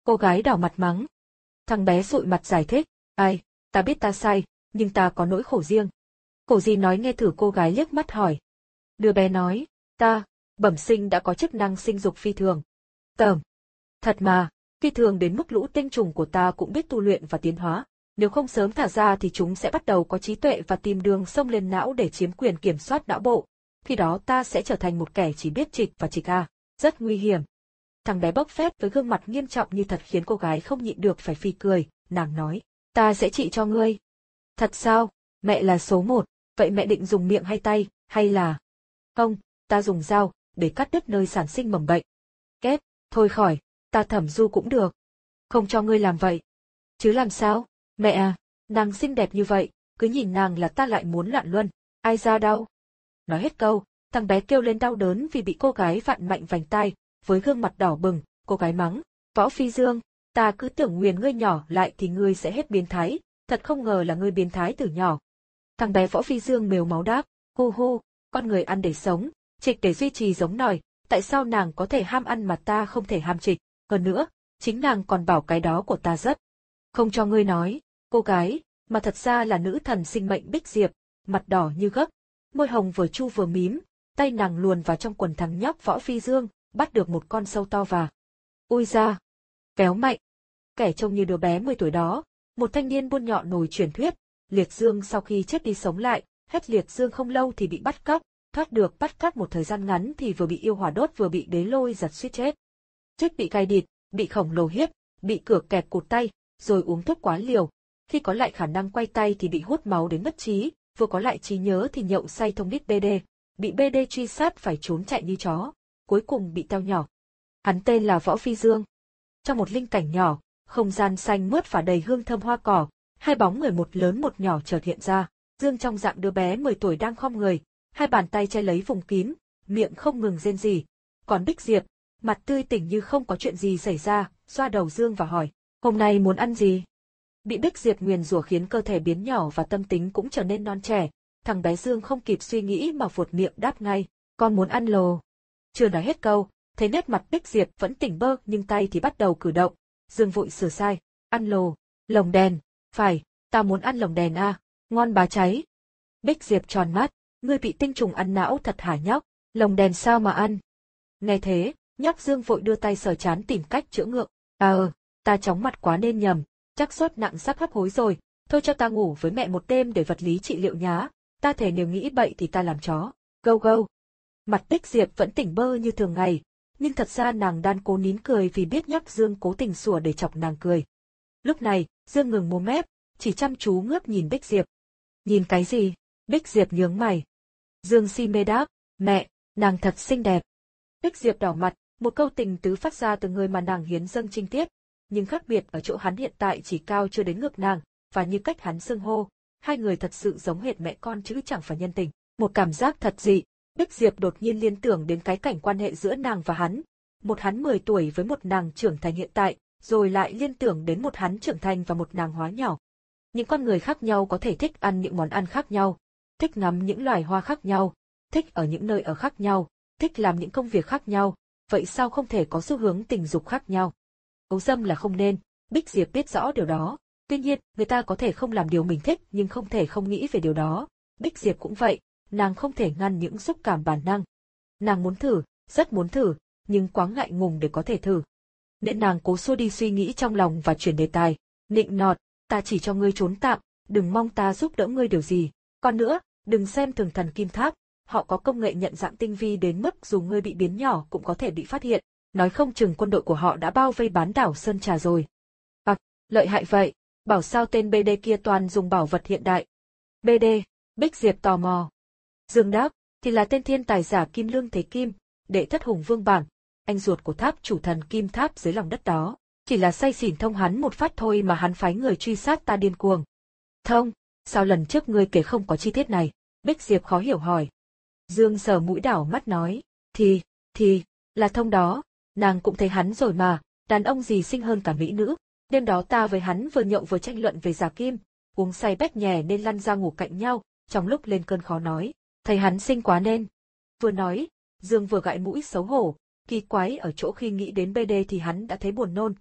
Speaker 1: Cô gái đỏ mặt mắng. Thằng bé sụi mặt giải thích, ai, ta biết ta sai, nhưng ta có nỗi khổ riêng. Khổ gì nói nghe thử, cô gái liếc mắt hỏi. Đứa bé nói, ta, bẩm sinh đã có chức năng sinh dục phi thường. Tởm. Thật mà, phi thường đến mức lũ tinh trùng của ta cũng biết tu luyện và tiến hóa. Nếu không sớm thả ra thì chúng sẽ bắt đầu có trí tuệ và tìm đường xông lên não để chiếm quyền kiểm soát não bộ. Khi đó ta sẽ trở thành một kẻ chỉ biết trịch và trịch a, rất nguy hiểm. Thằng bé bốc phét với gương mặt nghiêm trọng như thật khiến cô gái không nhịn được phải phì cười, nàng nói, ta sẽ trị cho ngươi. Thật sao, mẹ là số một, vậy mẹ định dùng miệng hay tay, hay là... Không, ta dùng dao, để cắt đứt nơi sản sinh mầm bệnh. Kết, thôi khỏi, ta thẩm du cũng được. Không cho ngươi làm vậy. Chứ làm sao, mẹ à, nàng xinh đẹp như vậy, cứ nhìn nàng là ta lại muốn loạn luân, ai ra đau. Nói hết câu, thằng bé kêu lên đau đớn vì bị cô gái vặn mạnh vành tai, với gương mặt đỏ bừng, cô gái mắng, Võ Phi Dương, ta cứ tưởng nguyền ngươi nhỏ lại thì ngươi sẽ hết biến thái, thật không ngờ là ngươi biến thái từ nhỏ. Thằng bé Võ Phi Dương mếu máu đáp, hu hu, con người ăn để sống, trịch để duy trì giống nòi, tại sao nàng có thể ham ăn mà ta không thể ham trịch, hơn nữa, chính nàng còn bảo cái đó của ta rất. Không cho ngươi nói, cô gái, mà thật ra là nữ thần sinh mệnh Bích Diệp, mặt đỏ như gấc, môi hồng vừa chu vừa mím, tay nàng luồn vào trong quần thằng nhóc Võ Phi Dương, bắt được một con sâu to và ui ra, kéo mạnh. Kẻ trông như đứa bé mười tuổi đó, một thanh niên buôn nhọ nổi truyền thuyết, Liệt Dương sau khi chết đi sống lại, hết Liệt Dương không lâu thì bị bắt cóc, thoát được bắt cóc một thời gian ngắn thì vừa bị yêu hỏa đốt vừa bị đế lôi giật suýt chết. Trích bị cai địt, bị khổng lồ hiếp, bị cửa kẹp cụt tay, rồi uống thuốc quá liều. Khi có lại khả năng quay tay thì bị hút máu đến mất trí, vừa có lại trí nhớ thì nhậu say thông đít bê đê, bị bê đê truy sát phải trốn chạy như chó, cuối cùng bị teo nhỏ. Hắn tên là Võ Phi Dương. Trong một linh cảnh nhỏ, không gian xanh mướt và đầy hương thơm hoa cỏ, hai bóng người một lớn một nhỏ chợt hiện ra. Dương trong dạng đứa bé mười tuổi đang khom người, hai bàn tay che lấy vùng kín, miệng không ngừng rên rỉ. Còn Bích Diệp, mặt tươi tỉnh như không có chuyện gì xảy ra, xoa đầu Dương và hỏi, hôm nay muốn ăn gì? Bị Bích Diệp nguyền rủa khiến cơ thể biến nhỏ và tâm tính cũng trở nên non trẻ, thằng bé Dương không kịp suy nghĩ mà vuột miệng đáp ngay, con muốn ăn lồ. Chưa nói hết câu, thấy nét mặt Bích Diệp vẫn tỉnh bơ nhưng tay thì bắt đầu cử động, Dương vội sửa sai, ăn lồ, lồng đèn, phải, ta muốn ăn lồng đèn à, ngon bá cháy. Bích Diệp tròn mắt, ngươi bị tinh trùng ăn não thật hả nhóc, lồng đèn sao mà ăn? Nghe thế, nhóc Dương vội đưa tay sờ trán tìm cách chữa ngượng, à ờ, ta chóng mặt quá nên nhầm, chắc sốt nặng sắp hấp hối rồi, thôi cho ta ngủ với mẹ một đêm để vật lý trị liệu nhá, ta thề nếu nghĩ bậy thì ta làm chó, gâu gâu. Mặt Bích Diệp vẫn tỉnh bơ như thường ngày, nhưng thật ra nàng đang cố nín cười vì biết nhóc Dương cố tình sủa để chọc nàng cười. Lúc này, Dương ngừng múa mép, chỉ chăm chú ngước nhìn Bích Diệp. Nhìn cái gì? Bích Diệp nhướng mày. Dương si mê đáp, mẹ, nàng thật xinh đẹp. Bích Diệp đỏ mặt, một câu tình tứ phát ra từ người mà nàng hiến dâng trinh tiết, nhưng khác biệt ở chỗ hắn hiện tại chỉ cao chưa đến ngực nàng, và như cách hắn xưng hô, hai người thật sự giống hệt mẹ con chứ chẳng phải nhân tình, một cảm giác thật dị. Bích Diệp đột nhiên liên tưởng đến cái cảnh quan hệ giữa nàng và hắn, một hắn mười tuổi với một nàng trưởng thành hiện tại, rồi lại liên tưởng đến một hắn trưởng thành và một nàng hóa nhỏ. Những con người khác nhau có thể thích ăn những món ăn khác nhau, thích ngắm những loài hoa khác nhau, thích ở những nơi ở khác nhau, thích làm những công việc khác nhau, vậy sao không thể có xu hướng tình dục khác nhau? Ấu dâm là không nên, Bích Diệp biết rõ điều đó, tuy nhiên, người ta có thể không làm điều mình thích nhưng không thể không nghĩ về điều đó. Bích Diệp cũng vậy, nàng không thể ngăn những xúc cảm bản năng. Nàng muốn thử, rất muốn thử, nhưng quá ngại ngùng để có thể thử. Nên nàng cố xua đi suy nghĩ trong lòng và chuyển đề tài, nịnh nọt, ta chỉ cho ngươi trốn tạm, đừng mong ta giúp đỡ ngươi điều gì. Còn nữa, đừng xem thường thần Kim Tháp, họ có công nghệ nhận dạng tinh vi đến mức dù ngươi bị biến nhỏ cũng có thể bị phát hiện, nói không chừng quân đội của họ đã bao vây bán đảo Sơn Trà rồi. À, lợi hại vậy, bảo sao tên bê đê kia toàn dùng bảo vật hiện đại. bê đê, Bích Diệp tò mò. Dương đáp, thì là tên thiên tài giả Kim Lương Thế Kim, đệ thất hùng vương bảng, anh ruột của tháp chủ thần Kim Tháp dưới lòng đất đó. Chỉ là say xỉn thông hắn một phát thôi mà hắn phái người truy sát ta điên cuồng. Thông, sao lần trước ngươi kể không có chi tiết này? Bích Diệp khó hiểu hỏi. Dương sờ mũi đảo mắt nói, thì, thì, là thông đó, nàng cũng thấy hắn rồi mà, đàn ông gì xinh hơn cả mỹ nữ. Đêm đó ta với hắn vừa nhậu vừa tranh luận về giả kim, uống say bét nhè nên lăn ra ngủ cạnh nhau, trong lúc lên cơn khó nói, thấy hắn xinh quá nên. Vừa nói, Dương vừa gãi mũi xấu hổ, kỳ quái ở chỗ khi nghĩ đến bê đê thì hắn đã thấy buồn nôn.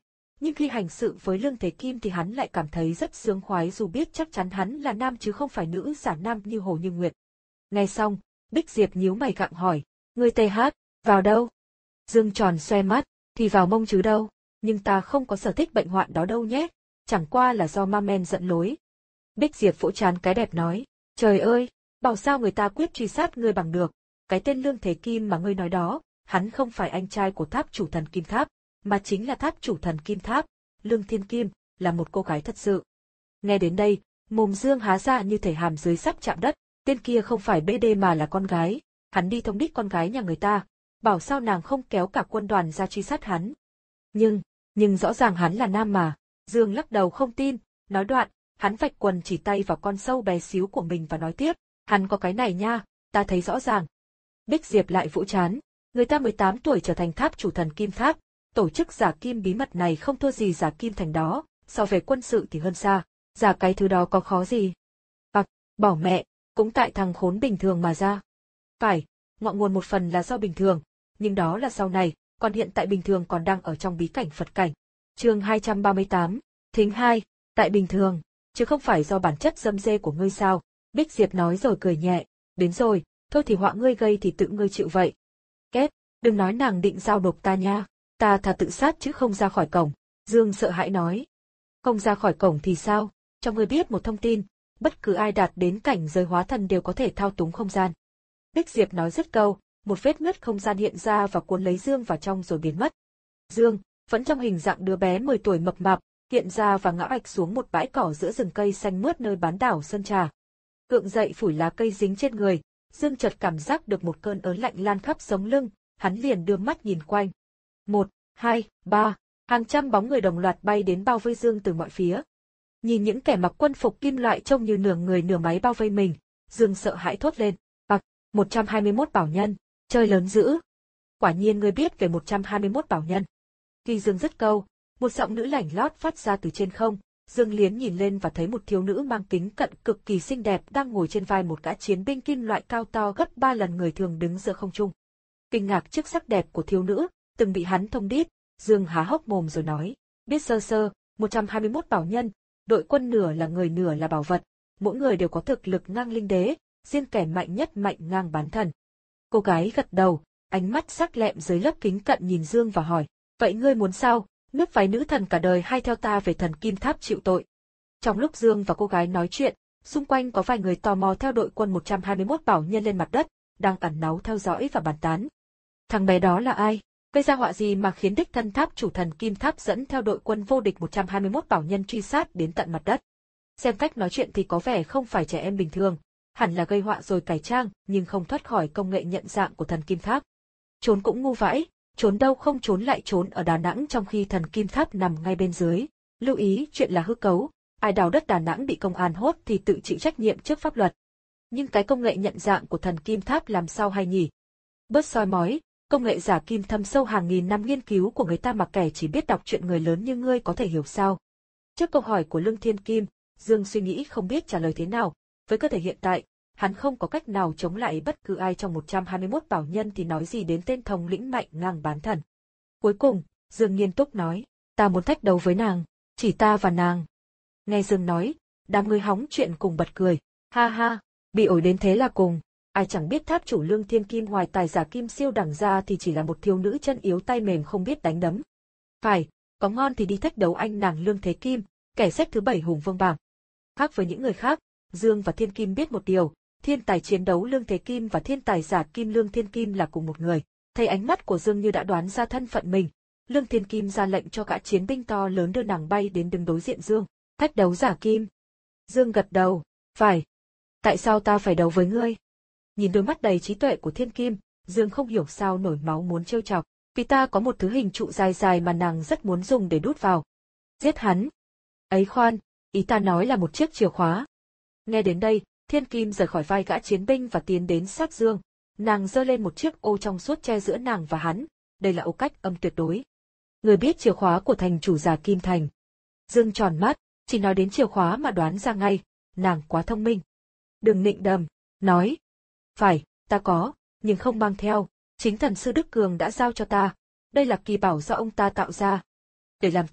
Speaker 1: Nhưng khi hành sự với Lương Thế Kim thì hắn lại cảm thấy rất sướng khoái dù biết chắc chắn hắn là nam chứ không phải nữ giả nam như Hồ Như Nguyệt. Nghe xong, Bích Diệp nhíu mày gặng hỏi, ngươi tê hát, vào đâu? Dương tròn xoe mắt, thì vào mông chứ đâu, nhưng ta không có sở thích bệnh hoạn đó đâu nhé, chẳng qua là do ma men dẫn lối. Bích Diệp vỗ trán cái đẹp nói, trời ơi, bảo sao người ta quyết truy sát ngươi bằng được, cái tên Lương Thế Kim mà ngươi nói đó, hắn không phải anh trai của tháp chủ thần Kim Tháp, mà chính là tháp chủ thần Kim Tháp, Lương Thiên Kim, là một cô gái thật sự. Nghe đến đây, mồm Dương há ra như thể hàm dưới sắp chạm đất, tên kia không phải bê đê mà là con gái, hắn đi thông đích con gái nhà người ta, bảo sao nàng không kéo cả quân đoàn ra truy sát hắn. Nhưng, nhưng rõ ràng hắn là nam mà, Dương lắc đầu không tin, nói đoạn, hắn vạch quần chỉ tay vào con sâu bé xíu của mình và nói tiếp, hắn có cái này nha, ta thấy rõ ràng. Bích Diệp lại vỗ trán, người ta mười tám tuổi trở thành tháp chủ thần Kim Tháp, tổ chức giả kim bí mật này không thua gì giả kim thành đó, so về quân sự thì hơn xa, giả cái thứ đó có khó gì. Bạc, bỏ mẹ, cũng tại thằng khốn bình thường mà ra. Phải, ngọn nguồn một phần là do bình thường, nhưng đó là sau này, còn hiện tại bình thường còn đang ở trong bí cảnh Phật cảnh. Chương hai trăm ba mươi tám, Thính hai, tại bình thường, chứ không phải do bản chất dâm dê của ngươi sao, Bích Diệp nói rồi cười nhẹ, đến rồi, thôi thì họa ngươi gây thì tự ngươi chịu vậy. Kết, đừng nói nàng định giao nộp ta nha, ta thà tự sát chứ không ra khỏi cổng, Dương sợ hãi nói. Không ra khỏi cổng thì sao, cho ngươi biết một thông tin, bất cứ ai đạt đến cảnh giới hóa thần đều có thể thao túng không gian. Bích Diệp nói dứt câu, một vết nứt không gian hiện ra và cuốn lấy Dương vào trong rồi biến mất. Dương, vẫn trong hình dạng đứa bé mười tuổi mập mạp, hiện ra và ngã ạch xuống một bãi cỏ giữa rừng cây xanh mướt nơi bán đảo Sơn Trà. Gượng dậy phủi lá cây dính trên người, Dương chợt cảm giác được một cơn ớn lạnh lan khắp sống lưng, hắn liền đưa mắt nhìn quanh. Một, hai, ba, hàng trăm bóng người đồng loạt bay đến bao vây Dương từ mọi phía. Nhìn những kẻ mặc quân phục kim loại trông như nửa người nửa máy bao vây mình, Dương sợ hãi thốt lên, bạc, một trăm hai mươi mốt bảo nhân, chơi lớn dữ. Quả nhiên ngươi biết về một trăm hai mươi mốt bảo nhân. Khi Dương dứt câu, một giọng nữ lảnh lót phát ra từ trên không, Dương liến nhìn lên và thấy một thiếu nữ mang kính cận cực kỳ xinh đẹp đang ngồi trên vai một gã chiến binh kim loại cao to gấp ba lần người thường đứng giữa không trung. Kinh ngạc trước sắc đẹp của thiếu nữ, từng bị hắn thông đít, Dương há hốc mồm rồi nói, biết sơ sơ, một trăm hai mươi mốt bảo nhân, đội quân nửa là người nửa là bảo vật, mỗi người đều có thực lực ngang linh đế, riêng kẻ mạnh nhất mạnh ngang bán thần. Cô gái gật đầu, ánh mắt sắc lẹm dưới lớp kính cận nhìn Dương và hỏi, vậy ngươi muốn sao, nước váy nữ thần cả đời hay theo ta về thần Kim Tháp chịu tội? Trong lúc Dương và cô gái nói chuyện, xung quanh có vài người tò mò theo đội quân một trăm hai mươi mốt bảo nhân lên mặt đất, đang ẩn náu theo dõi và bàn tán. Thằng bé đó là ai? Gây ra họa gì mà khiến đích thân tháp chủ thần Kim Tháp dẫn theo đội quân vô địch một trăm hai mươi mốt bảo nhân truy sát đến tận mặt đất? Xem cách nói chuyện thì có vẻ không phải trẻ em bình thường, hẳn là gây họa rồi cải trang, nhưng không thoát khỏi công nghệ nhận dạng của thần Kim Tháp. Trốn cũng ngu vãi, trốn đâu không trốn lại trốn ở Đà Nẵng trong khi thần Kim Tháp nằm ngay bên dưới. Lưu ý, chuyện là hư cấu, ai đào đất Đà Nẵng bị công an hốt thì tự chịu trách nhiệm trước pháp luật. Nhưng cái công nghệ nhận dạng của thần Kim Tháp làm sao hay nhỉ? Bớt soi mói, công nghệ giả kim thâm sâu hàng nghìn năm nghiên cứu của người ta mà kẻ chỉ biết đọc chuyện người lớn như ngươi có thể hiểu sao? Trước câu hỏi của Lương Thiên Kim, Dương suy nghĩ không biết trả lời thế nào. Với cơ thể hiện tại, hắn không có cách nào chống lại bất cứ ai trong một trăm hai mươi mốt bảo nhân thì nói gì đến tên thống lĩnh mạnh ngang bán thần. Cuối cùng, Dương nghiêm túc nói, ta muốn thách đấu với nàng, chỉ ta và nàng. Nghe Dương nói, đám người hóng chuyện cùng bật cười, ha ha, bị ổi đến thế là cùng, ai chẳng biết tháp chủ Lương Thiên Kim ngoài tài giả kim siêu đẳng ra thì chỉ là một thiếu nữ chân yếu tay mềm không biết đánh đấm. Phải, có ngon thì đi thách đấu anh nàng Lương Thế Kim, kẻ xếp thứ bảy hùng vương bảng. Khác với những người khác, Dương và Thiên Kim biết một điều, thiên tài chiến đấu Lương Thế Kim và thiên tài giả kim Lương Thiên Kim là cùng một người. Thấy ánh mắt của Dương như đã đoán ra thân phận mình, Lương Thiên Kim ra lệnh cho gã chiến binh to lớn đưa nàng bay đến đứng đối diện Dương. Thách đấu giả kim. Dương gật đầu, phải. Tại sao ta phải đấu với ngươi? Nhìn đôi mắt đầy trí tuệ của Thiên Kim, Dương không hiểu sao nổi máu muốn trêu chọc, vì ta có một thứ hình trụ dài dài mà nàng rất muốn dùng để đút vào. Giết hắn. Ấy khoan, ý ta nói là một chiếc chìa khóa. Nghe đến đây, Thiên Kim rời khỏi vai gã chiến binh và tiến đến sát Dương. Nàng giơ lên một chiếc ô trong suốt che giữa nàng và hắn, đây là ô cách âm tuyệt đối. Người biết chìa khóa của thành chủ giả Kim Thành. Dương tròn mắt, chỉ nói đến chìa khóa mà đoán ra ngay, nàng quá thông minh. Đừng nịnh đầm, nói. Phải, ta có, nhưng không mang theo, chính thần sư Đức Cường đã giao cho ta, đây là kỳ bảo do ông ta tạo ra. Để làm tin,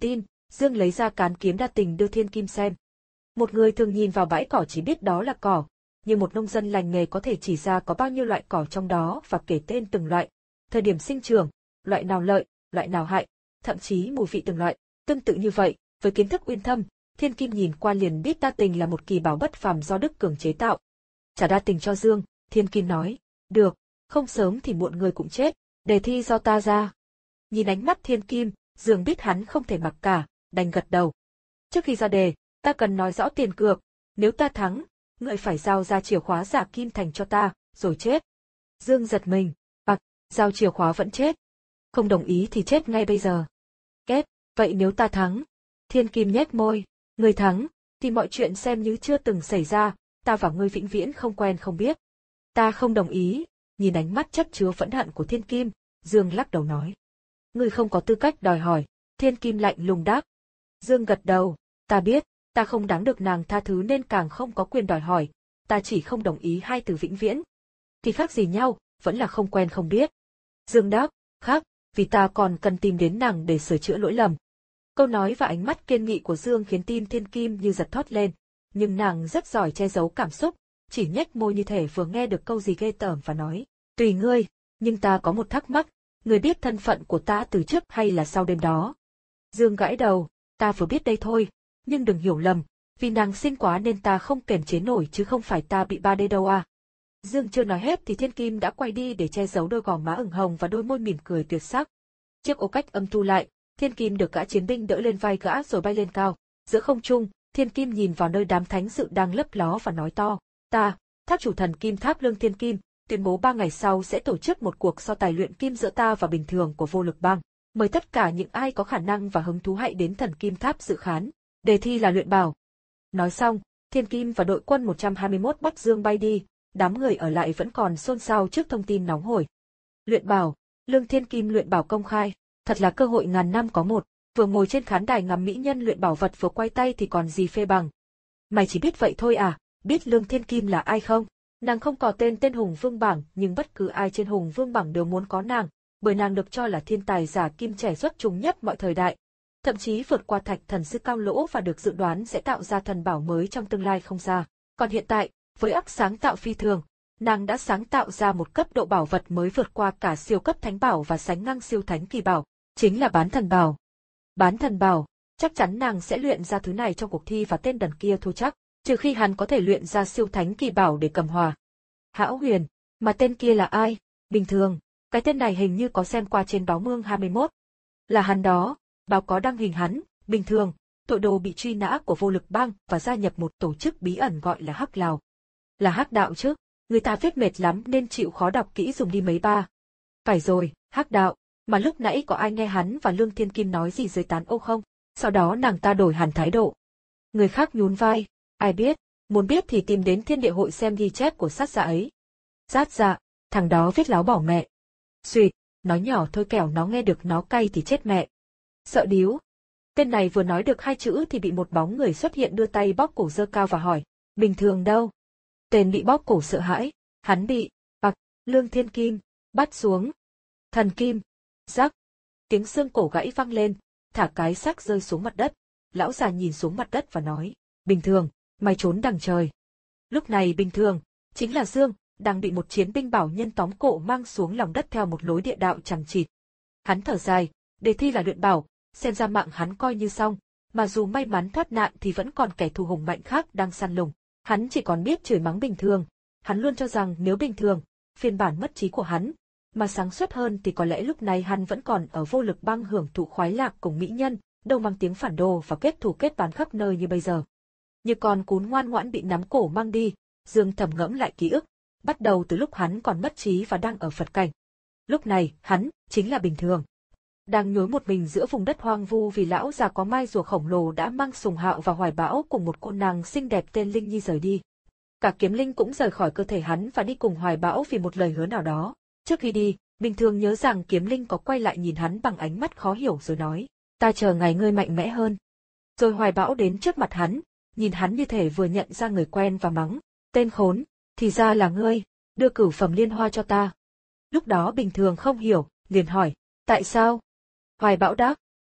Speaker 1: Dương lấy ra cán kiếm đa tình đưa Thiên Kim xem. Một người thường nhìn vào bãi cỏ chỉ biết đó là cỏ, nhưng một nông dân lành nghề có thể chỉ ra có bao nhiêu loại cỏ trong đó và kể tên từng loại, thời điểm sinh trưởng, loại nào lợi, loại nào hại, thậm chí mùi vị từng loại. Tương tự như vậy, với kiến thức uyên thâm, Thiên Kim nhìn qua liền biết đa tình là một kỳ bảo bất phàm do Đức Cường chế tạo. Trả đa tình cho Dương, Thiên Kim nói, được, không sớm thì muộn người cũng chết, đề thi do ta ra. Nhìn ánh mắt Thiên Kim, Dương biết hắn không thể mặc cả, đành gật đầu. Trước khi ra đề, ta cần nói rõ tiền cược, nếu ta thắng, ngươi phải giao ra chìa khóa giả kim thành cho ta, rồi chết. Dương giật mình, ặc, giao chìa khóa vẫn chết. Không đồng ý thì chết ngay bây giờ. Kết, vậy nếu ta thắng? Thiên Kim nhếch môi, ngươi thắng, thì mọi chuyện xem như chưa từng xảy ra, ta và ngươi vĩnh viễn không quen không biết. Ta không đồng ý, nhìn ánh mắt chất chứa phẫn hận của Thiên Kim, Dương lắc đầu nói. Ngươi không có tư cách đòi hỏi, Thiên Kim lạnh lùng đáp. Dương gật đầu, ta biết, ta không đáng được nàng tha thứ nên càng không có quyền đòi hỏi, ta chỉ không đồng ý hai từ vĩnh viễn. Thì khác gì nhau, vẫn là không quen không biết. Dương đáp, khác, vì ta còn cần tìm đến nàng để sửa chữa lỗi lầm. Câu nói và ánh mắt kiên nghị của Dương khiến tim Thiên Kim như giật thót lên, nhưng nàng rất giỏi che giấu cảm xúc, chỉ nhếch môi như thể vừa nghe được câu gì ghê tởm và nói, tùy ngươi, nhưng ta có một thắc mắc, ngươi biết thân phận của ta từ trước hay là sau đêm đó? Dương gãi đầu, ta vừa biết đây thôi, nhưng đừng hiểu lầm, vì nàng xinh quá nên ta không kiềm chế nổi chứ không phải ta bị ba đê đâu à. Dương chưa nói hết thì Thiên Kim đã quay đi để che giấu đôi gò má ửng hồng và đôi môi mỉm cười tuyệt sắc. Chiếc ô cách âm thu lại, Thiên Kim được gã chiến binh đỡ lên vai gã rồi bay lên cao. Giữa không trung, Thiên Kim nhìn vào nơi đám thánh sự đang lấp ló và nói to, ta, tháp chủ thần Kim Tháp Lương Thiên Kim, tuyên bố ba ngày sau sẽ tổ chức một cuộc so tài luyện kim giữa ta và bình thường của vô lực bang. Mời tất cả những ai có khả năng và hứng thú hãy đến thần Kim Tháp dự khán. Đề thi là luyện bảo. Nói xong, Thiên Kim và đội quân một trăm hai mươi mốt Bắc Dương bay đi, đám người ở lại vẫn còn xôn xao trước thông tin nóng hổi. Luyện bảo, Lương Thiên Kim luyện bảo công khai, thật là cơ hội ngàn năm có một, vừa ngồi trên khán đài ngắm mỹ nhân luyện bảo vật vừa quay tay thì còn gì phê bằng. Mày chỉ biết vậy thôi à, biết Lương Thiên Kim là ai không? Nàng không có tên tên Hùng Vương bảng, nhưng bất cứ ai trên Hùng Vương bảng đều muốn có nàng, bởi nàng được cho là thiên tài giả kim trẻ xuất chúng nhất mọi thời đại. Thậm chí vượt qua Thạch Thần Sư Cao Lỗ và được dự đoán sẽ tạo ra thần bảo mới trong tương lai không xa. Còn hiện tại, với óc sáng tạo phi thường, nàng đã sáng tạo ra một cấp độ bảo vật mới vượt qua cả siêu cấp thánh bảo và sánh ngang siêu thánh kỳ bảo, chính là bán thần bảo. Bán thần bảo, chắc chắn nàng sẽ luyện ra thứ này trong cuộc thi và tên đần kia thôi chắc, trừ khi hắn có thể luyện ra siêu thánh kỳ bảo để cầm hòa. Hão Huyền, mà tên kia là ai? Bình thường, cái tên này hình như có xem qua trên báo Mương hai mươi mốt. Là hắn đó. Báo có đăng hình hắn, bình thường, tội đồ bị truy nã của vô lực bang và gia nhập một tổ chức bí ẩn gọi là Hắc Lào. Là Hắc đạo chứ, người ta viết mệt lắm nên chịu khó đọc kỹ dùng đi mấy ba. Phải rồi, Hắc đạo, mà lúc nãy có ai nghe hắn và Lương Thiên Kim nói gì dưới tán ô không? Sau đó nàng ta đổi hẳn thái độ. Người khác nhún vai, ai biết, muốn biết thì tìm đến thiên địa hội xem ghi chép của sát dạ ấy. Sát dạ, thằng đó viết láo bỏ mẹ. Xuyệt, nói nhỏ thôi kẻo nó nghe được nó cay thì chết mẹ. Sợ điếu. Tên này vừa nói được hai chữ thì bị một bóng người xuất hiện đưa tay bóp cổ giơ cao và hỏi, bình thường đâu? Tên bị bóp cổ sợ hãi, hắn bị, bạc, Lương Thiên Kim, bắt xuống. Thần Kim, rắc, tiếng xương cổ gãy vang lên, thả cái xác rơi xuống mặt đất. Lão già nhìn xuống mặt đất và nói, bình thường, mày trốn đằng trời. Lúc này bình thường, chính là Dương, đang bị một chiến binh bảo nhân tóm cổ mang xuống lòng đất theo một lối địa đạo chằng chịt. Hắn thở dài, đề thi là luyện bảo, xem ra mạng hắn coi như xong, mà dù may mắn thoát nạn thì vẫn còn kẻ thù hùng mạnh khác đang săn lùng. Hắn chỉ còn biết chửi mắng bình thường, hắn luôn cho rằng nếu bình thường, phiên bản mất trí của hắn, mà sáng suốt hơn thì có lẽ lúc này hắn vẫn còn ở vô lực bang hưởng thụ khoái lạc cùng mỹ nhân, đâu mang tiếng phản đồ và kết thù kết bán khắp nơi như bây giờ. Như con cún ngoan ngoãn bị nắm cổ mang đi, Dương thầm ngẫm lại ký ức, bắt đầu từ lúc hắn còn mất trí và đang ở Phật cảnh. Lúc này, hắn, chính là bình thường. Đang nhối một mình giữa vùng đất hoang vu vì lão già có mai rùa khổng lồ đã mang Sùng Hạo và Hoài Bão cùng một cô nàng xinh đẹp tên Linh Nhi rời đi. Cả Kiếm Linh cũng rời khỏi cơ thể hắn và đi cùng Hoài Bão vì một lời hứa nào đó. Trước khi đi, bình thường nhớ rằng Kiếm Linh có quay lại nhìn hắn bằng ánh mắt khó hiểu rồi nói, ta chờ ngày ngươi mạnh mẽ hơn. Rồi Hoài Bão đến trước mặt hắn, nhìn hắn như thể vừa nhận ra người quen và mắng, tên khốn, thì ra là ngươi, đưa cửu phẩm liên hoa cho ta. Lúc đó bình thường không hiểu, liền hỏi, tại sao? Hoài Bão đáp,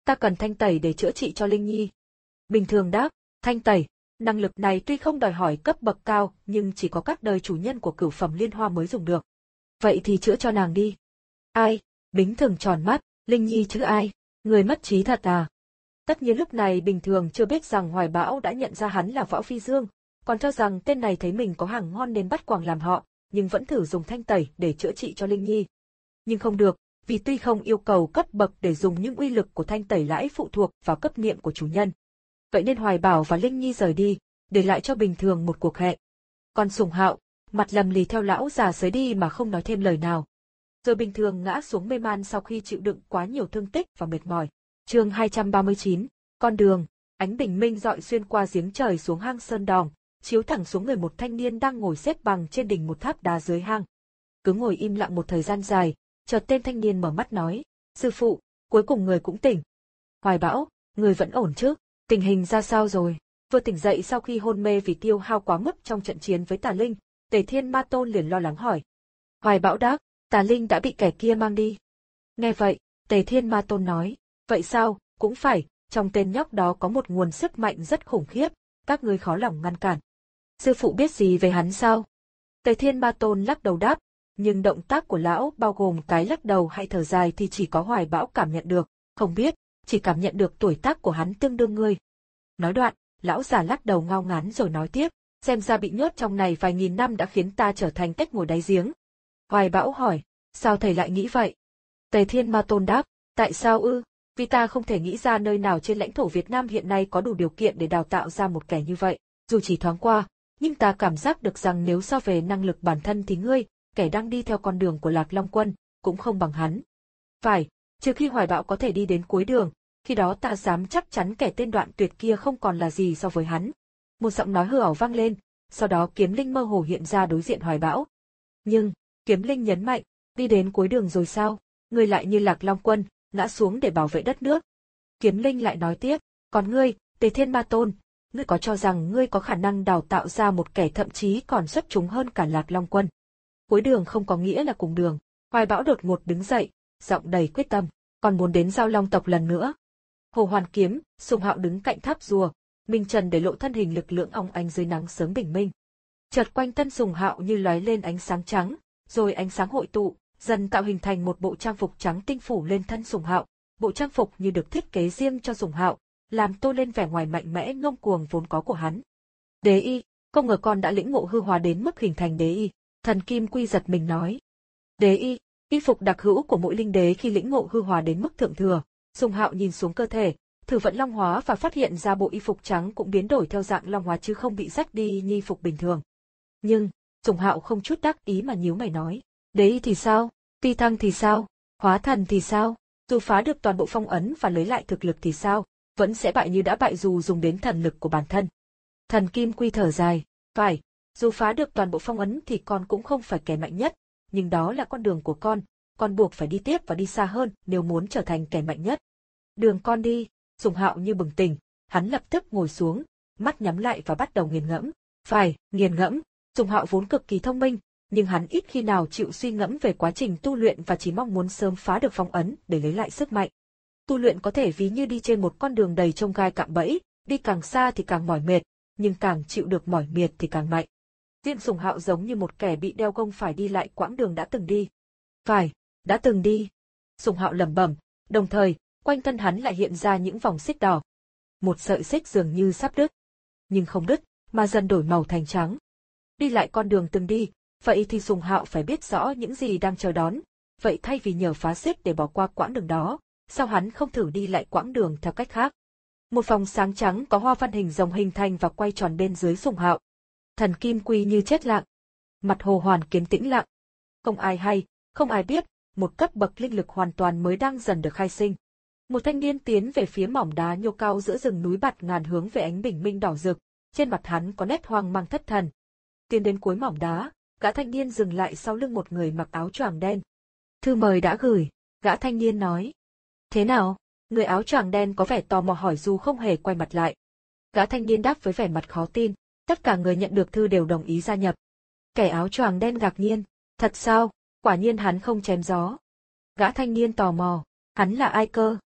Speaker 1: Ta cần thanh tẩy để chữa trị cho Linh Nhi. Bình thường đáp, thanh tẩy, năng lực này tuy không đòi hỏi cấp bậc cao, nhưng chỉ có các đời chủ nhân của cửu phẩm liên hoa mới dùng được. Vậy thì chữa cho nàng đi. Ai? Bính Thường tròn mắt, Linh Nhi chứ ai? Người mất trí thật à? Tất nhiên lúc này Bình Thường chưa biết rằng Hoài Bão đã nhận ra hắn là Võ Phi Dương, còn cho rằng tên này thấy mình có hàng ngon nên bắt quàng làm họ, nhưng vẫn thử dùng thanh tẩy để chữa trị cho Linh Nhi. Nhưng không được, vì tuy không yêu cầu cấp bậc để dùng nhưng uy lực của thanh tẩy lại phụ thuộc vào cấp niệm của chủ nhân. Vậy nên Hoài Bảo và Linh Nhi rời đi, để lại cho Bình Thường một cuộc hẹn. Còn Sùng Hạo, mặt lầm lì theo lão già sới đi mà không nói thêm lời nào. Rồi Bình Thường ngã xuống mê man sau khi chịu đựng quá nhiều thương tích và mệt mỏi. Chương hai trăm ba mươi chín, con đường, ánh bình minh rọi xuyên qua giếng trời xuống hang sơn đòn, chiếu thẳng xuống người một thanh niên đang ngồi xếp bằng trên đỉnh một tháp đá dưới hang. Cứ ngồi im lặng một thời gian dài, chợt tên thanh niên mở mắt nói, sư phụ, cuối cùng người cũng tỉnh. Hoài Bão, người vẫn ổn chứ, tình hình ra sao rồi? Vừa tỉnh dậy sau khi hôn mê vì tiêu hao quá mức trong trận chiến với Tà Linh, Tề Thiên Ma Tôn liền lo lắng hỏi. Hoài Bão đáp, Tà Linh đã bị kẻ kia mang đi. Nghe vậy, Tề Thiên Ma Tôn nói, vậy sao, cũng phải, trong tên nhóc đó có một nguồn sức mạnh rất khủng khiếp, các ngươi khó lòng ngăn cản. Sư phụ biết gì về hắn sao? Tề Thiên Ma Tôn lắc đầu đáp, nhưng động tác của lão bao gồm cái lắc đầu hay thở dài thì chỉ có Hoài Bão cảm nhận được, không biết, chỉ cảm nhận được tuổi tác của hắn tương đương ngươi. Nói đoạn, lão già lắc đầu ngao ngán rồi nói tiếp, xem ra bị nhốt trong này vài nghìn năm đã khiến ta trở thành cách ngồi đáy giếng. Hoài Bão hỏi, sao thầy lại nghĩ vậy? Tề Thiên Ma Tôn đáp, tại sao ư? Vì ta không thể nghĩ ra nơi nào trên lãnh thổ Việt Nam hiện nay có đủ điều kiện để đào tạo ra một kẻ như vậy, dù chỉ thoáng qua, nhưng ta cảm giác được rằng nếu so về năng lực bản thân thì ngươi, kẻ đang đi theo con đường của Lạc Long Quân, cũng không bằng hắn. Phải, trừ khi Hoài Bão có thể đi đến cuối đường, khi đó ta dám chắc chắn kẻ tên Đoạn Tuyệt kia không còn là gì so với hắn. Một giọng nói hư ảo vang lên, sau đó Kiếm Linh mơ hồ hiện ra đối diện Hoài Bão. Nhưng, Kiếm Linh nhấn mạnh, đi đến cuối đường rồi sao? Ngươi lại như Lạc Long Quân, ngã xuống để bảo vệ đất nước. Kiếm Linh lại nói tiếp, còn ngươi, Tề Thiên Ma Tôn, ngươi có cho rằng ngươi có khả năng đào tạo ra một kẻ thậm chí còn xuất chúng hơn cả Lạc Long Quân? Cuối đường không có nghĩa là cùng đường. Hoài Bão đột ngột đứng dậy, giọng đầy quyết tâm, còn muốn đến Giao Long tộc lần nữa. Hồ Hoàn Kiếm, Sùng Hạo đứng cạnh tháp rùa, Minh Trần để lộ thân hình lực lượng óng ánh dưới nắng sớm bình minh. Chợt quanh thân Sùng Hạo như lóe lên ánh sáng trắng, rồi ánh sáng hội tụ, dần tạo hình thành một bộ trang phục trắng tinh phủ lên thân Sùng Hạo. Bộ trang phục như được thiết kế riêng cho Sùng Hạo, làm tô lên vẻ ngoài mạnh mẽ ngông cuồng vốn có của hắn. Đế y, không ngờ con đã lĩnh ngộ hư hóa đến mức hình thành đế y. Thần Kim Quy giật mình nói. Đế y, y phục đặc hữu của mỗi linh đế khi lĩnh ngộ hư hóa đến mức thượng thừa. Sùng Hạo nhìn xuống cơ thể, thử vận long hóa và phát hiện ra bộ y phục trắng cũng biến đổi theo dạng long hóa chứ không bị rách đi như y phục bình thường. Nhưng, Sùng Hạo không chút đắc ý mà nhíu mày nói, đế y thì sao, phi thăng thì sao, hóa thần thì sao, dù phá được toàn bộ phong ấn và lấy lại thực lực thì sao, vẫn sẽ bại như đã bại dù dùng đến thần lực của bản thân. Thần Kim Quy thở dài, phải, dù phá được toàn bộ phong ấn thì con cũng không phải kẻ mạnh nhất, nhưng đó là con đường của con, con buộc phải đi tiếp và đi xa hơn nếu muốn trở thành kẻ mạnh nhất. Đường con đi, Sùng Hạo như bừng tỉnh, hắn lập tức ngồi xuống, mắt nhắm lại và bắt đầu nghiền ngẫm. Phải, nghiền ngẫm, Sùng Hạo vốn cực kỳ thông minh, nhưng hắn ít khi nào chịu suy ngẫm về quá trình tu luyện và chỉ mong muốn sớm phá được phong ấn để lấy lại sức mạnh. Tu luyện có thể ví như đi trên một con đường đầy chông gai cạm bẫy, đi càng xa thì càng mỏi mệt, nhưng càng chịu được mỏi mệt thì càng mạnh. Riêng Sùng Hạo giống như một kẻ bị đeo gông phải đi lại quãng đường đã từng đi. Phải, đã từng đi. Sùng Hạo lẩm bẩm, đồng thời, quanh thân hắn lại hiện ra những vòng xích đỏ. Một sợi xích dường như sắp đứt. Nhưng không đứt, mà dần đổi màu thành trắng. Đi lại con đường từng đi, vậy thì Sùng Hạo phải biết rõ những gì đang chờ đón. Vậy thay vì nhờ phá xích để bỏ qua quãng đường đó, sao hắn không thử đi lại quãng đường theo cách khác? Một vòng sáng trắng có hoa văn hình rồng hình thành và quay tròn bên dưới Sùng Hạo. Thần Kim Quy như chết lặng. Mặt Hồ Hoàn Kiếm tĩnh lặng. Không ai hay, không ai biết, một cấp bậc linh lực hoàn toàn mới đang dần được khai sinh. Một thanh niên tiến về phía mỏm đá nhô cao giữa rừng núi bạt ngàn hướng về ánh bình minh đỏ rực, trên mặt hắn có nét hoang mang thất thần. Tiến đến cuối mỏm đá, gã thanh niên dừng lại sau lưng một người mặc áo choàng đen. Thư mời đã gửi, gã thanh niên nói. Thế nào? Người áo choàng đen có vẻ tò mò hỏi dù không hề quay mặt lại. Gã thanh niên đáp với vẻ mặt khó tin, tất cả người nhận được thư đều đồng ý gia nhập. Kẻ áo choàng đen ngạc nhiên, thật sao? Quả nhiên hắn không chém gió. Gã thanh niên tò mò, hắn là ai cơ?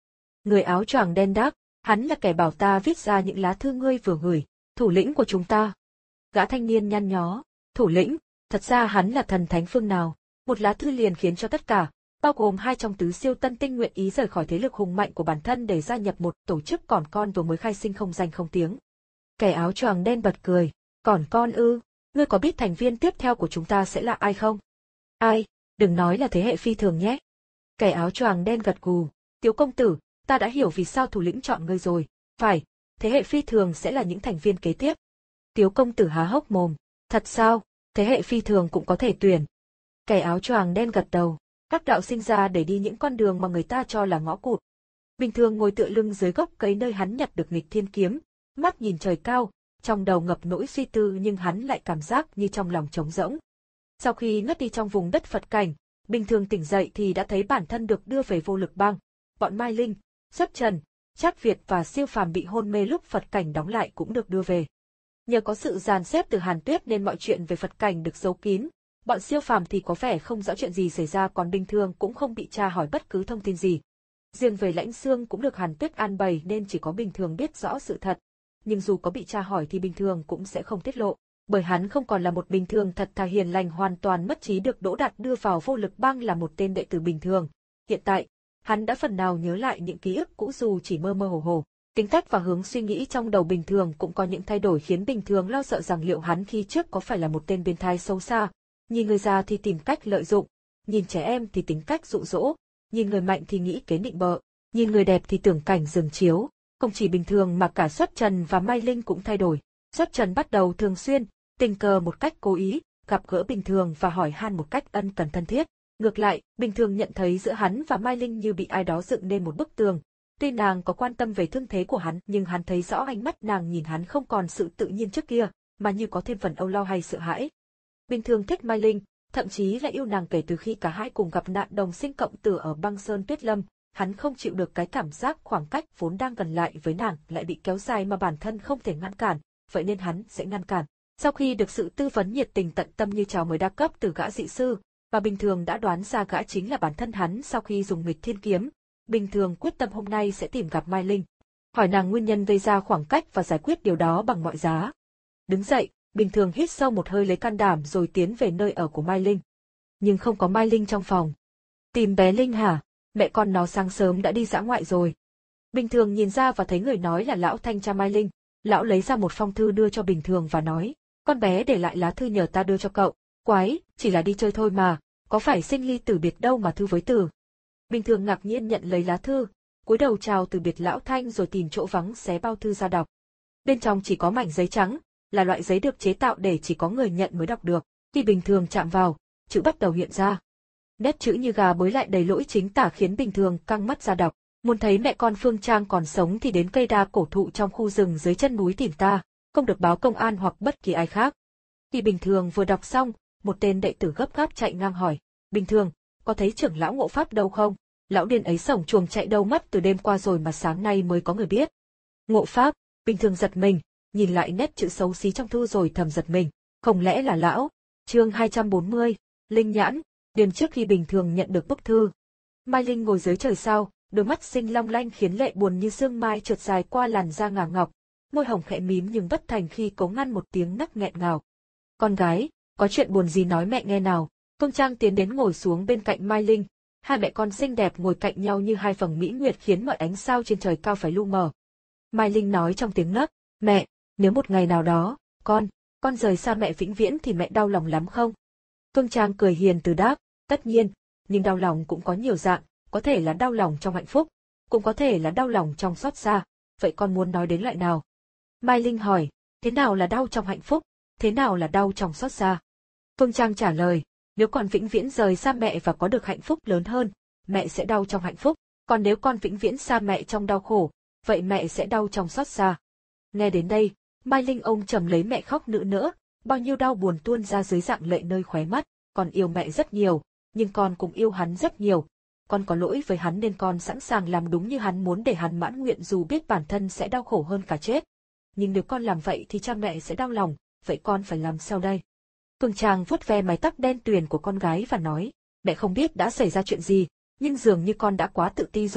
Speaker 1: Người áo choàng đen đáp, hắn là kẻ bảo ta viết ra những lá thư ngươi vừa gửi, thủ lĩnh của chúng ta. Gã thanh niên nhăn nhó, thủ lĩnh, thật ra hắn là thần thánh phương nào? Một lá thư liền khiến cho tất cả, bao gồm hai trong tứ siêu tân tinh nguyện ý rời khỏi thế lực hùng mạnh của bản thân để gia nhập một tổ chức còn con vừa mới khai sinh không danh không tiếng. Kẻ áo choàng đen bật cười, còn con ư, ngươi có biết thành viên tiếp theo của chúng ta sẽ là ai không? Ai, đừng nói là thế hệ phi thường nhé. Kẻ áo choàng đen gật gù, Tiếu công tử, ta đã hiểu vì sao thủ lĩnh chọn ngươi rồi, phải, thế hệ phi thường sẽ là những thành viên kế tiếp. Tiếu công tử há hốc mồm, thật sao, thế hệ phi thường cũng có thể tuyển. Kẻ áo choàng đen gật đầu, các đạo sinh ra để đi những con đường mà người ta cho là ngõ cụt. Bình thường ngồi tựa lưng dưới gốc cây nơi hắn nhặt được nghịch thiên kiếm, mắt nhìn trời cao, trong đầu ngập nỗi suy tư nhưng hắn lại cảm giác như trong lòng trống rỗng. Sau khi ngất đi trong vùng đất Phật cảnh, Bình thường tỉnh dậy thì đã thấy bản thân được đưa về vô lực bang. Bọn Mai Linh, Xuất Trần, Trác Việt và Siêu Phàm bị hôn mê lúc Phật cảnh đóng lại cũng được đưa về. Nhờ có sự dàn xếp từ Hàn Tuyết nên mọi chuyện về Phật cảnh được giấu kín. Bọn Siêu Phàm thì có vẻ không rõ chuyện gì xảy ra, còn Bình thường cũng không bị tra hỏi bất cứ thông tin gì. Riêng về Lãnh Xương cũng được Hàn Tuyết an bày nên chỉ có Bình thường biết rõ sự thật. Nhưng dù có bị tra hỏi thì Bình thường cũng sẽ không tiết lộ, bởi hắn không còn là một Bình thường thật thà hiền lành hoàn toàn mất trí được Đỗ Đạt đưa vào vô lực bang là một tên đệ tử bình thường. Hiện tại, hắn đã phần nào nhớ lại những ký ức cũ dù chỉ mơ mơ hồ hồ. Tính cách và hướng suy nghĩ trong đầu Bình thường cũng có những thay đổi khiến Bình thường lo sợ rằng liệu hắn khi trước có phải là một tên biến thái xấu xa. Nhìn người già thì tìm cách lợi dụng, nhìn trẻ em thì tính cách dụ dỗ, nhìn người mạnh thì nghĩ kế định bợ, nhìn người đẹp thì tưởng cảnh giường chiếu. Không chỉ Bình thường mà cả Xuất Trần và Mai Linh cũng thay đổi. Xuất Trần bắt đầu thường xuyên, tình cờ một cách cố ý, gặp gỡ Bình thường và hỏi han một cách ân cần thân thiết. Ngược lại, Bình thường nhận thấy giữa hắn và Mai Linh như bị ai đó dựng nên một bức tường. Tuy nàng có quan tâm về thương thế của hắn nhưng hắn thấy rõ ánh mắt nàng nhìn hắn không còn sự tự nhiên trước kia, mà như có thêm phần âu lo hay sợ hãi. Bình thường thích Mai Linh, thậm chí là yêu nàng kể từ khi cả hai cùng gặp nạn đồng sinh cộng tử ở băng sơn tuyết lâm. Hắn không chịu được cái cảm giác khoảng cách vốn đang gần lại với nàng lại bị kéo dài mà bản thân không thể ngăn cản, vậy nên hắn sẽ ngăn cản. Sau khi được sự tư vấn nhiệt tình tận tâm như chào mời đa cấp từ gã dị sư, và Bình thường đã đoán ra gã chính là bản thân hắn sau khi dùng nghịch thiên kiếm, Bình thường quyết tâm hôm nay sẽ tìm gặp Mai Linh, hỏi nàng nguyên nhân gây ra khoảng cách và giải quyết điều đó bằng mọi giá. Đứng dậy, Bình thường hít sâu một hơi lấy can đảm rồi tiến về nơi ở của Mai Linh. Nhưng không có Mai Linh trong phòng. Tìm bé Linh hả? Mẹ con nó sáng sớm đã đi dã ngoại rồi. Bình thường nhìn ra và thấy người nói là lão thanh cha Mai Linh. Lão lấy ra một phong thư đưa cho Bình thường và nói, con bé để lại lá thư nhờ ta đưa cho cậu. Quái, chỉ là đi chơi thôi mà, có phải sinh ly tử biệt đâu mà thư với từ. Bình thường ngạc nhiên nhận lấy lá thư, cúi đầu chào từ biệt lão thanh rồi tìm chỗ vắng xé bao thư ra đọc. Bên trong chỉ có mảnh giấy trắng, là loại giấy được chế tạo để chỉ có người nhận mới đọc được. Khi Bình thường chạm vào, chữ bắt đầu hiện ra. Nét chữ như gà bới lại đầy lỗi chính tả khiến Bình thường căng mắt ra đọc. Muốn thấy mẹ con Phương Trang còn sống thì đến cây đa cổ thụ trong khu rừng dưới chân núi tìm ta, không được báo công an hoặc bất kỳ ai khác. Khi Bình thường vừa đọc xong, một tên đệ tử gấp gáp chạy ngang hỏi, Bình thường, có thấy trưởng lão Ngộ Pháp đâu không? Lão điên ấy sổng chuồng chạy đâu mất từ đêm qua rồi mà sáng nay mới có người biết. Ngộ Pháp, Bình thường giật mình, nhìn lại nét chữ xấu xí trong thư rồi thầm giật mình, không lẽ là lão? Chương hai trăm bốn mươi, Linh Nhãn. Đêm trước khi Bình thường nhận được bức thư, Mai Linh ngồi dưới trời sao, đôi mắt xinh long lanh khiến lệ buồn như sương mai trượt dài qua làn da ngà ngọc, môi hồng khẽ mím nhưng bất thành khi cố ngăn một tiếng nấc nghẹn ngào. Con gái, có chuyện buồn gì nói mẹ nghe nào. Phương Trang tiến đến ngồi xuống bên cạnh Mai Linh, hai mẹ con xinh đẹp ngồi cạnh nhau như hai vầng mỹ nguyệt khiến mọi ánh sao trên trời cao phải lu mờ. Mai Linh nói trong tiếng nấc, mẹ, nếu một ngày nào đó, con, con rời xa mẹ vĩnh viễn thì mẹ đau lòng lắm không? Phương Trang cười hiền từ đáp, tất nhiên, nhưng đau lòng cũng có nhiều dạng, có thể là đau lòng trong hạnh phúc, cũng có thể là đau lòng trong xót xa, vậy con muốn nói đến loại nào? Mai Linh hỏi, thế nào là đau trong hạnh phúc, thế nào là đau trong xót xa? Phương Trang trả lời, nếu con vĩnh viễn rời xa mẹ và có được hạnh phúc lớn hơn, mẹ sẽ đau trong hạnh phúc, còn nếu con vĩnh viễn xa mẹ trong đau khổ, vậy mẹ sẽ đau trong xót xa. Nghe đến đây, Mai Linh ôm chầm lấy mẹ khóc nức nở, bao nhiêu đau buồn tuôn ra dưới dạng lệ nơi khóe mắt, con yêu mẹ rất nhiều, nhưng con cũng yêu hắn rất nhiều. Con có lỗi với hắn nên con sẵn sàng làm đúng như hắn muốn để hắn mãn nguyện dù biết bản thân sẽ đau khổ hơn cả chết. Nhưng nếu con làm vậy thì cha mẹ sẽ đau lòng, vậy con phải làm sao đây? Phương Trang vuốt ve mái tóc đen tuyền của con gái và nói, mẹ không biết đã xảy ra chuyện gì, nhưng dường như con đã quá tự ti rồi,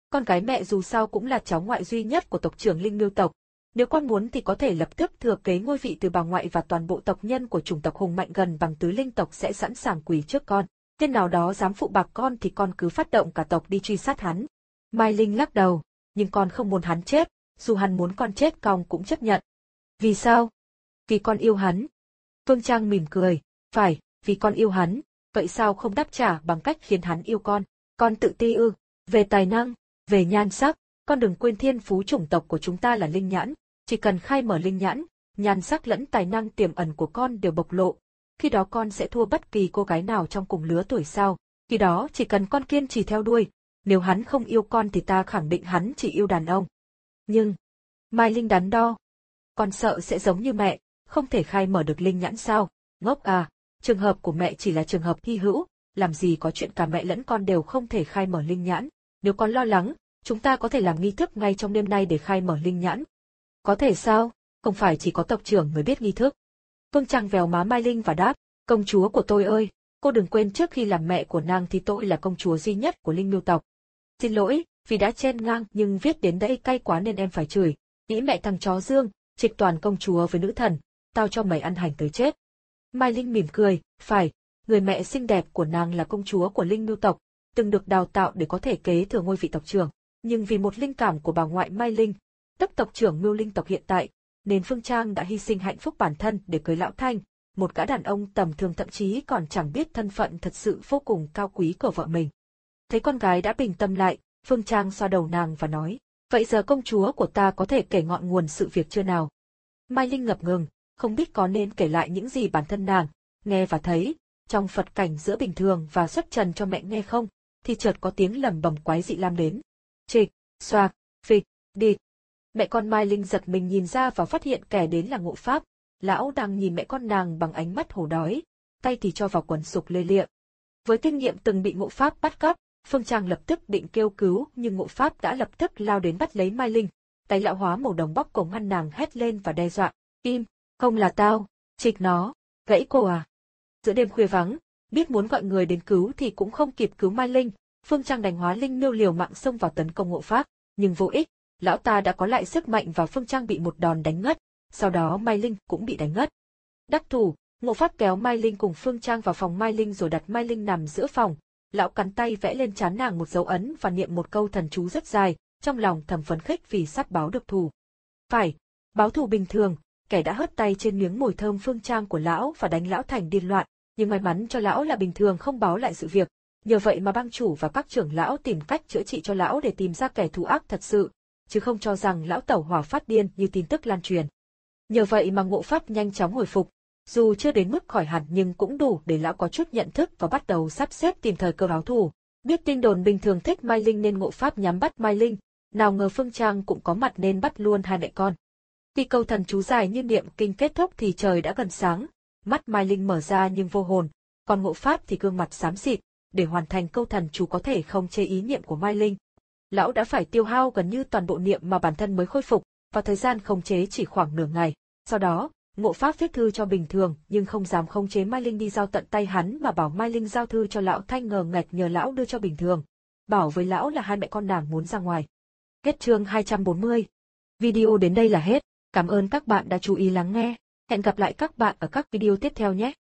Speaker 1: Con gái mẹ dù sao cũng là cháu ngoại duy nhất của tộc trưởng Linh Miêu tộc. Nếu con muốn thì có thể lập tức thừa kế ngôi vị từ bà ngoại và toàn bộ tộc nhân của chủng tộc hùng mạnh gần bằng tứ linh tộc sẽ sẵn sàng quỳ trước con. Tên nào đó dám phụ bạc con thì con cứ phát động cả tộc đi truy sát hắn. Mai Linh lắc đầu, nhưng con không muốn hắn chết, dù hắn muốn con chết con cũng chấp nhận. Vì sao? Vì con yêu hắn. Phương Trang mỉm cười, phải, vì con yêu hắn, vậy sao không đáp trả bằng cách khiến hắn yêu con? Con tự ti ư? Về tài năng, về nhan sắc, con đừng quên thiên phú chủng tộc của chúng ta là linh nhãn, chỉ cần khai mở linh nhãn, nhan sắc lẫn tài năng tiềm ẩn của con đều bộc lộ. Khi đó con sẽ thua bất kỳ cô gái nào trong cùng lứa tuổi sao? Khi đó chỉ cần con kiên trì theo đuôi, nếu hắn không yêu con thì ta khẳng định hắn chỉ yêu đàn ông. Nhưng, Mai Linh đắn đo. Con sợ sẽ giống như mẹ, không thể khai mở được linh nhãn sao? Ngốc à, trường hợp của mẹ chỉ là trường hợp hy hữu, làm gì có chuyện cả mẹ lẫn con đều không thể khai mở linh nhãn. Nếu con lo lắng, chúng ta có thể làm nghi thức ngay trong đêm nay để khai mở linh nhãn. Có thể sao? Không phải chỉ có tộc trưởng mới biết nghi thức. Phương Trang vèo má Mai Linh và đáp, công chúa của tôi ơi, cô đừng quên trước khi làm mẹ của nàng thì tôi là công chúa duy nhất của Linh Miêu tộc. Xin lỗi, vì đã chen ngang nhưng viết đến đây cay quá nên em phải chửi. Nghĩ mẹ thằng chó Dương, trịch toàn công chúa với nữ thần, tao cho mày ăn hành tới chết. Mai Linh mỉm cười, phải, người mẹ xinh đẹp của nàng là công chúa của Linh Miêu tộc, từng được đào tạo để có thể kế thừa ngôi vị tộc trưởng, nhưng vì một linh cảm của bà ngoại Mai Linh, tức tộc trưởng Miêu Linh tộc hiện tại, nên Phương Trang đã hy sinh hạnh phúc bản thân để cưới Lão Thanh, một gã đàn ông tầm thường thậm chí còn chẳng biết thân phận thật sự vô cùng cao quý của vợ mình. Thấy con gái đã bình tâm lại, Phương Trang xoa đầu nàng và nói, vậy giờ công chúa của ta có thể kể ngọn nguồn sự việc chưa nào? Mai Linh ngập ngừng, không biết có nên kể lại những gì bản thân nàng, nghe và thấy, trong Phật cảnh giữa bình thường và xuất trần cho mẹ nghe không, thì chợt có tiếng lầm bầm quái dị lam đến. Trịch, xoạc, phịch, địt. Mẹ con Mai Linh giật mình nhìn ra và phát hiện kẻ đến là Ngộ Pháp. Lão đang nhìn mẹ con nàng bằng ánh mắt hổ đói, tay thì cho vào quần sục lê lịa. Với kinh nghiệm từng bị Ngộ Pháp bắt cóc, Phương Trang lập tức định kêu cứu nhưng Ngộ Pháp đã lập tức lao đến bắt lấy Mai Linh. Tay lão hóa màu đồng bóc cổ ngăn nàng hét lên và đe dọa, im, không là tao, trịch nó, gãy cô à. Giữa đêm khuya vắng, biết muốn gọi người đến cứu thì cũng không kịp cứu Mai Linh, Phương Trang đành hóa linh miêu liều mạng xông vào tấn công Ngộ Pháp, nhưng vô ích, lão ta đã có lại sức mạnh và Phương Trang bị một đòn đánh ngất, sau đó Mai Linh cũng bị đánh ngất. Đắc thủ, Ngộ Pháp kéo Mai Linh cùng Phương Trang vào phòng Mai Linh rồi đặt Mai Linh nằm giữa phòng, lão cắn tay vẽ lên trán nàng một dấu ấn và niệm một câu thần chú rất dài, trong lòng thầm phấn khích vì sắp báo được thù. Phải, báo thù bình thường, kẻ đã hớt tay trên miếng mồi thơm Phương Trang của lão và đánh lão thành điên loạn, nhưng may mắn cho lão là bình thường không báo lại sự việc, nhờ vậy mà bang chủ và các trưởng lão tìm cách chữa trị cho lão để tìm ra kẻ thù ác thật sự, chứ không cho rằng lão tẩu hỏa phát điên như tin tức lan truyền. Nhờ vậy mà Ngộ Pháp nhanh chóng hồi phục, dù chưa đến mức khỏi hẳn nhưng cũng đủ để lão có chút nhận thức và bắt đầu sắp xếp tìm thời cơ báo thù. Biết tin đồn bình thường thích Mai Linh nên Ngộ Pháp nhắm bắt Mai Linh, nào ngờ Phương Trang cũng có mặt nên bắt luôn hai mẹ con. Khi câu thần chú dài như niệm kinh kết thúc thì trời đã gần sáng, mắt Mai Linh mở ra nhưng vô hồn, còn Ngộ Pháp thì gương mặt xám xịt, để hoàn thành câu thần chú có thể không chế ý niệm của Mai Linh. Lão đã phải tiêu hao gần như toàn bộ niệm mà bản thân mới khôi phục, và thời gian khống chế chỉ khoảng nửa ngày. Sau đó, Ngộ Pháp viết thư cho bình thường nhưng không dám khống chế Mai Linh đi giao tận tay hắn mà bảo Mai Linh giao thư cho lão Thanh ngờ ngạch nhờ lão đưa cho bình thường. Bảo với lão là hai mẹ con nàng muốn ra ngoài. Kết chương hai trăm bốn mươi. Video đến đây là hết. Cảm ơn các bạn đã chú ý lắng nghe. Hẹn gặp lại các bạn ở các video tiếp theo nhé.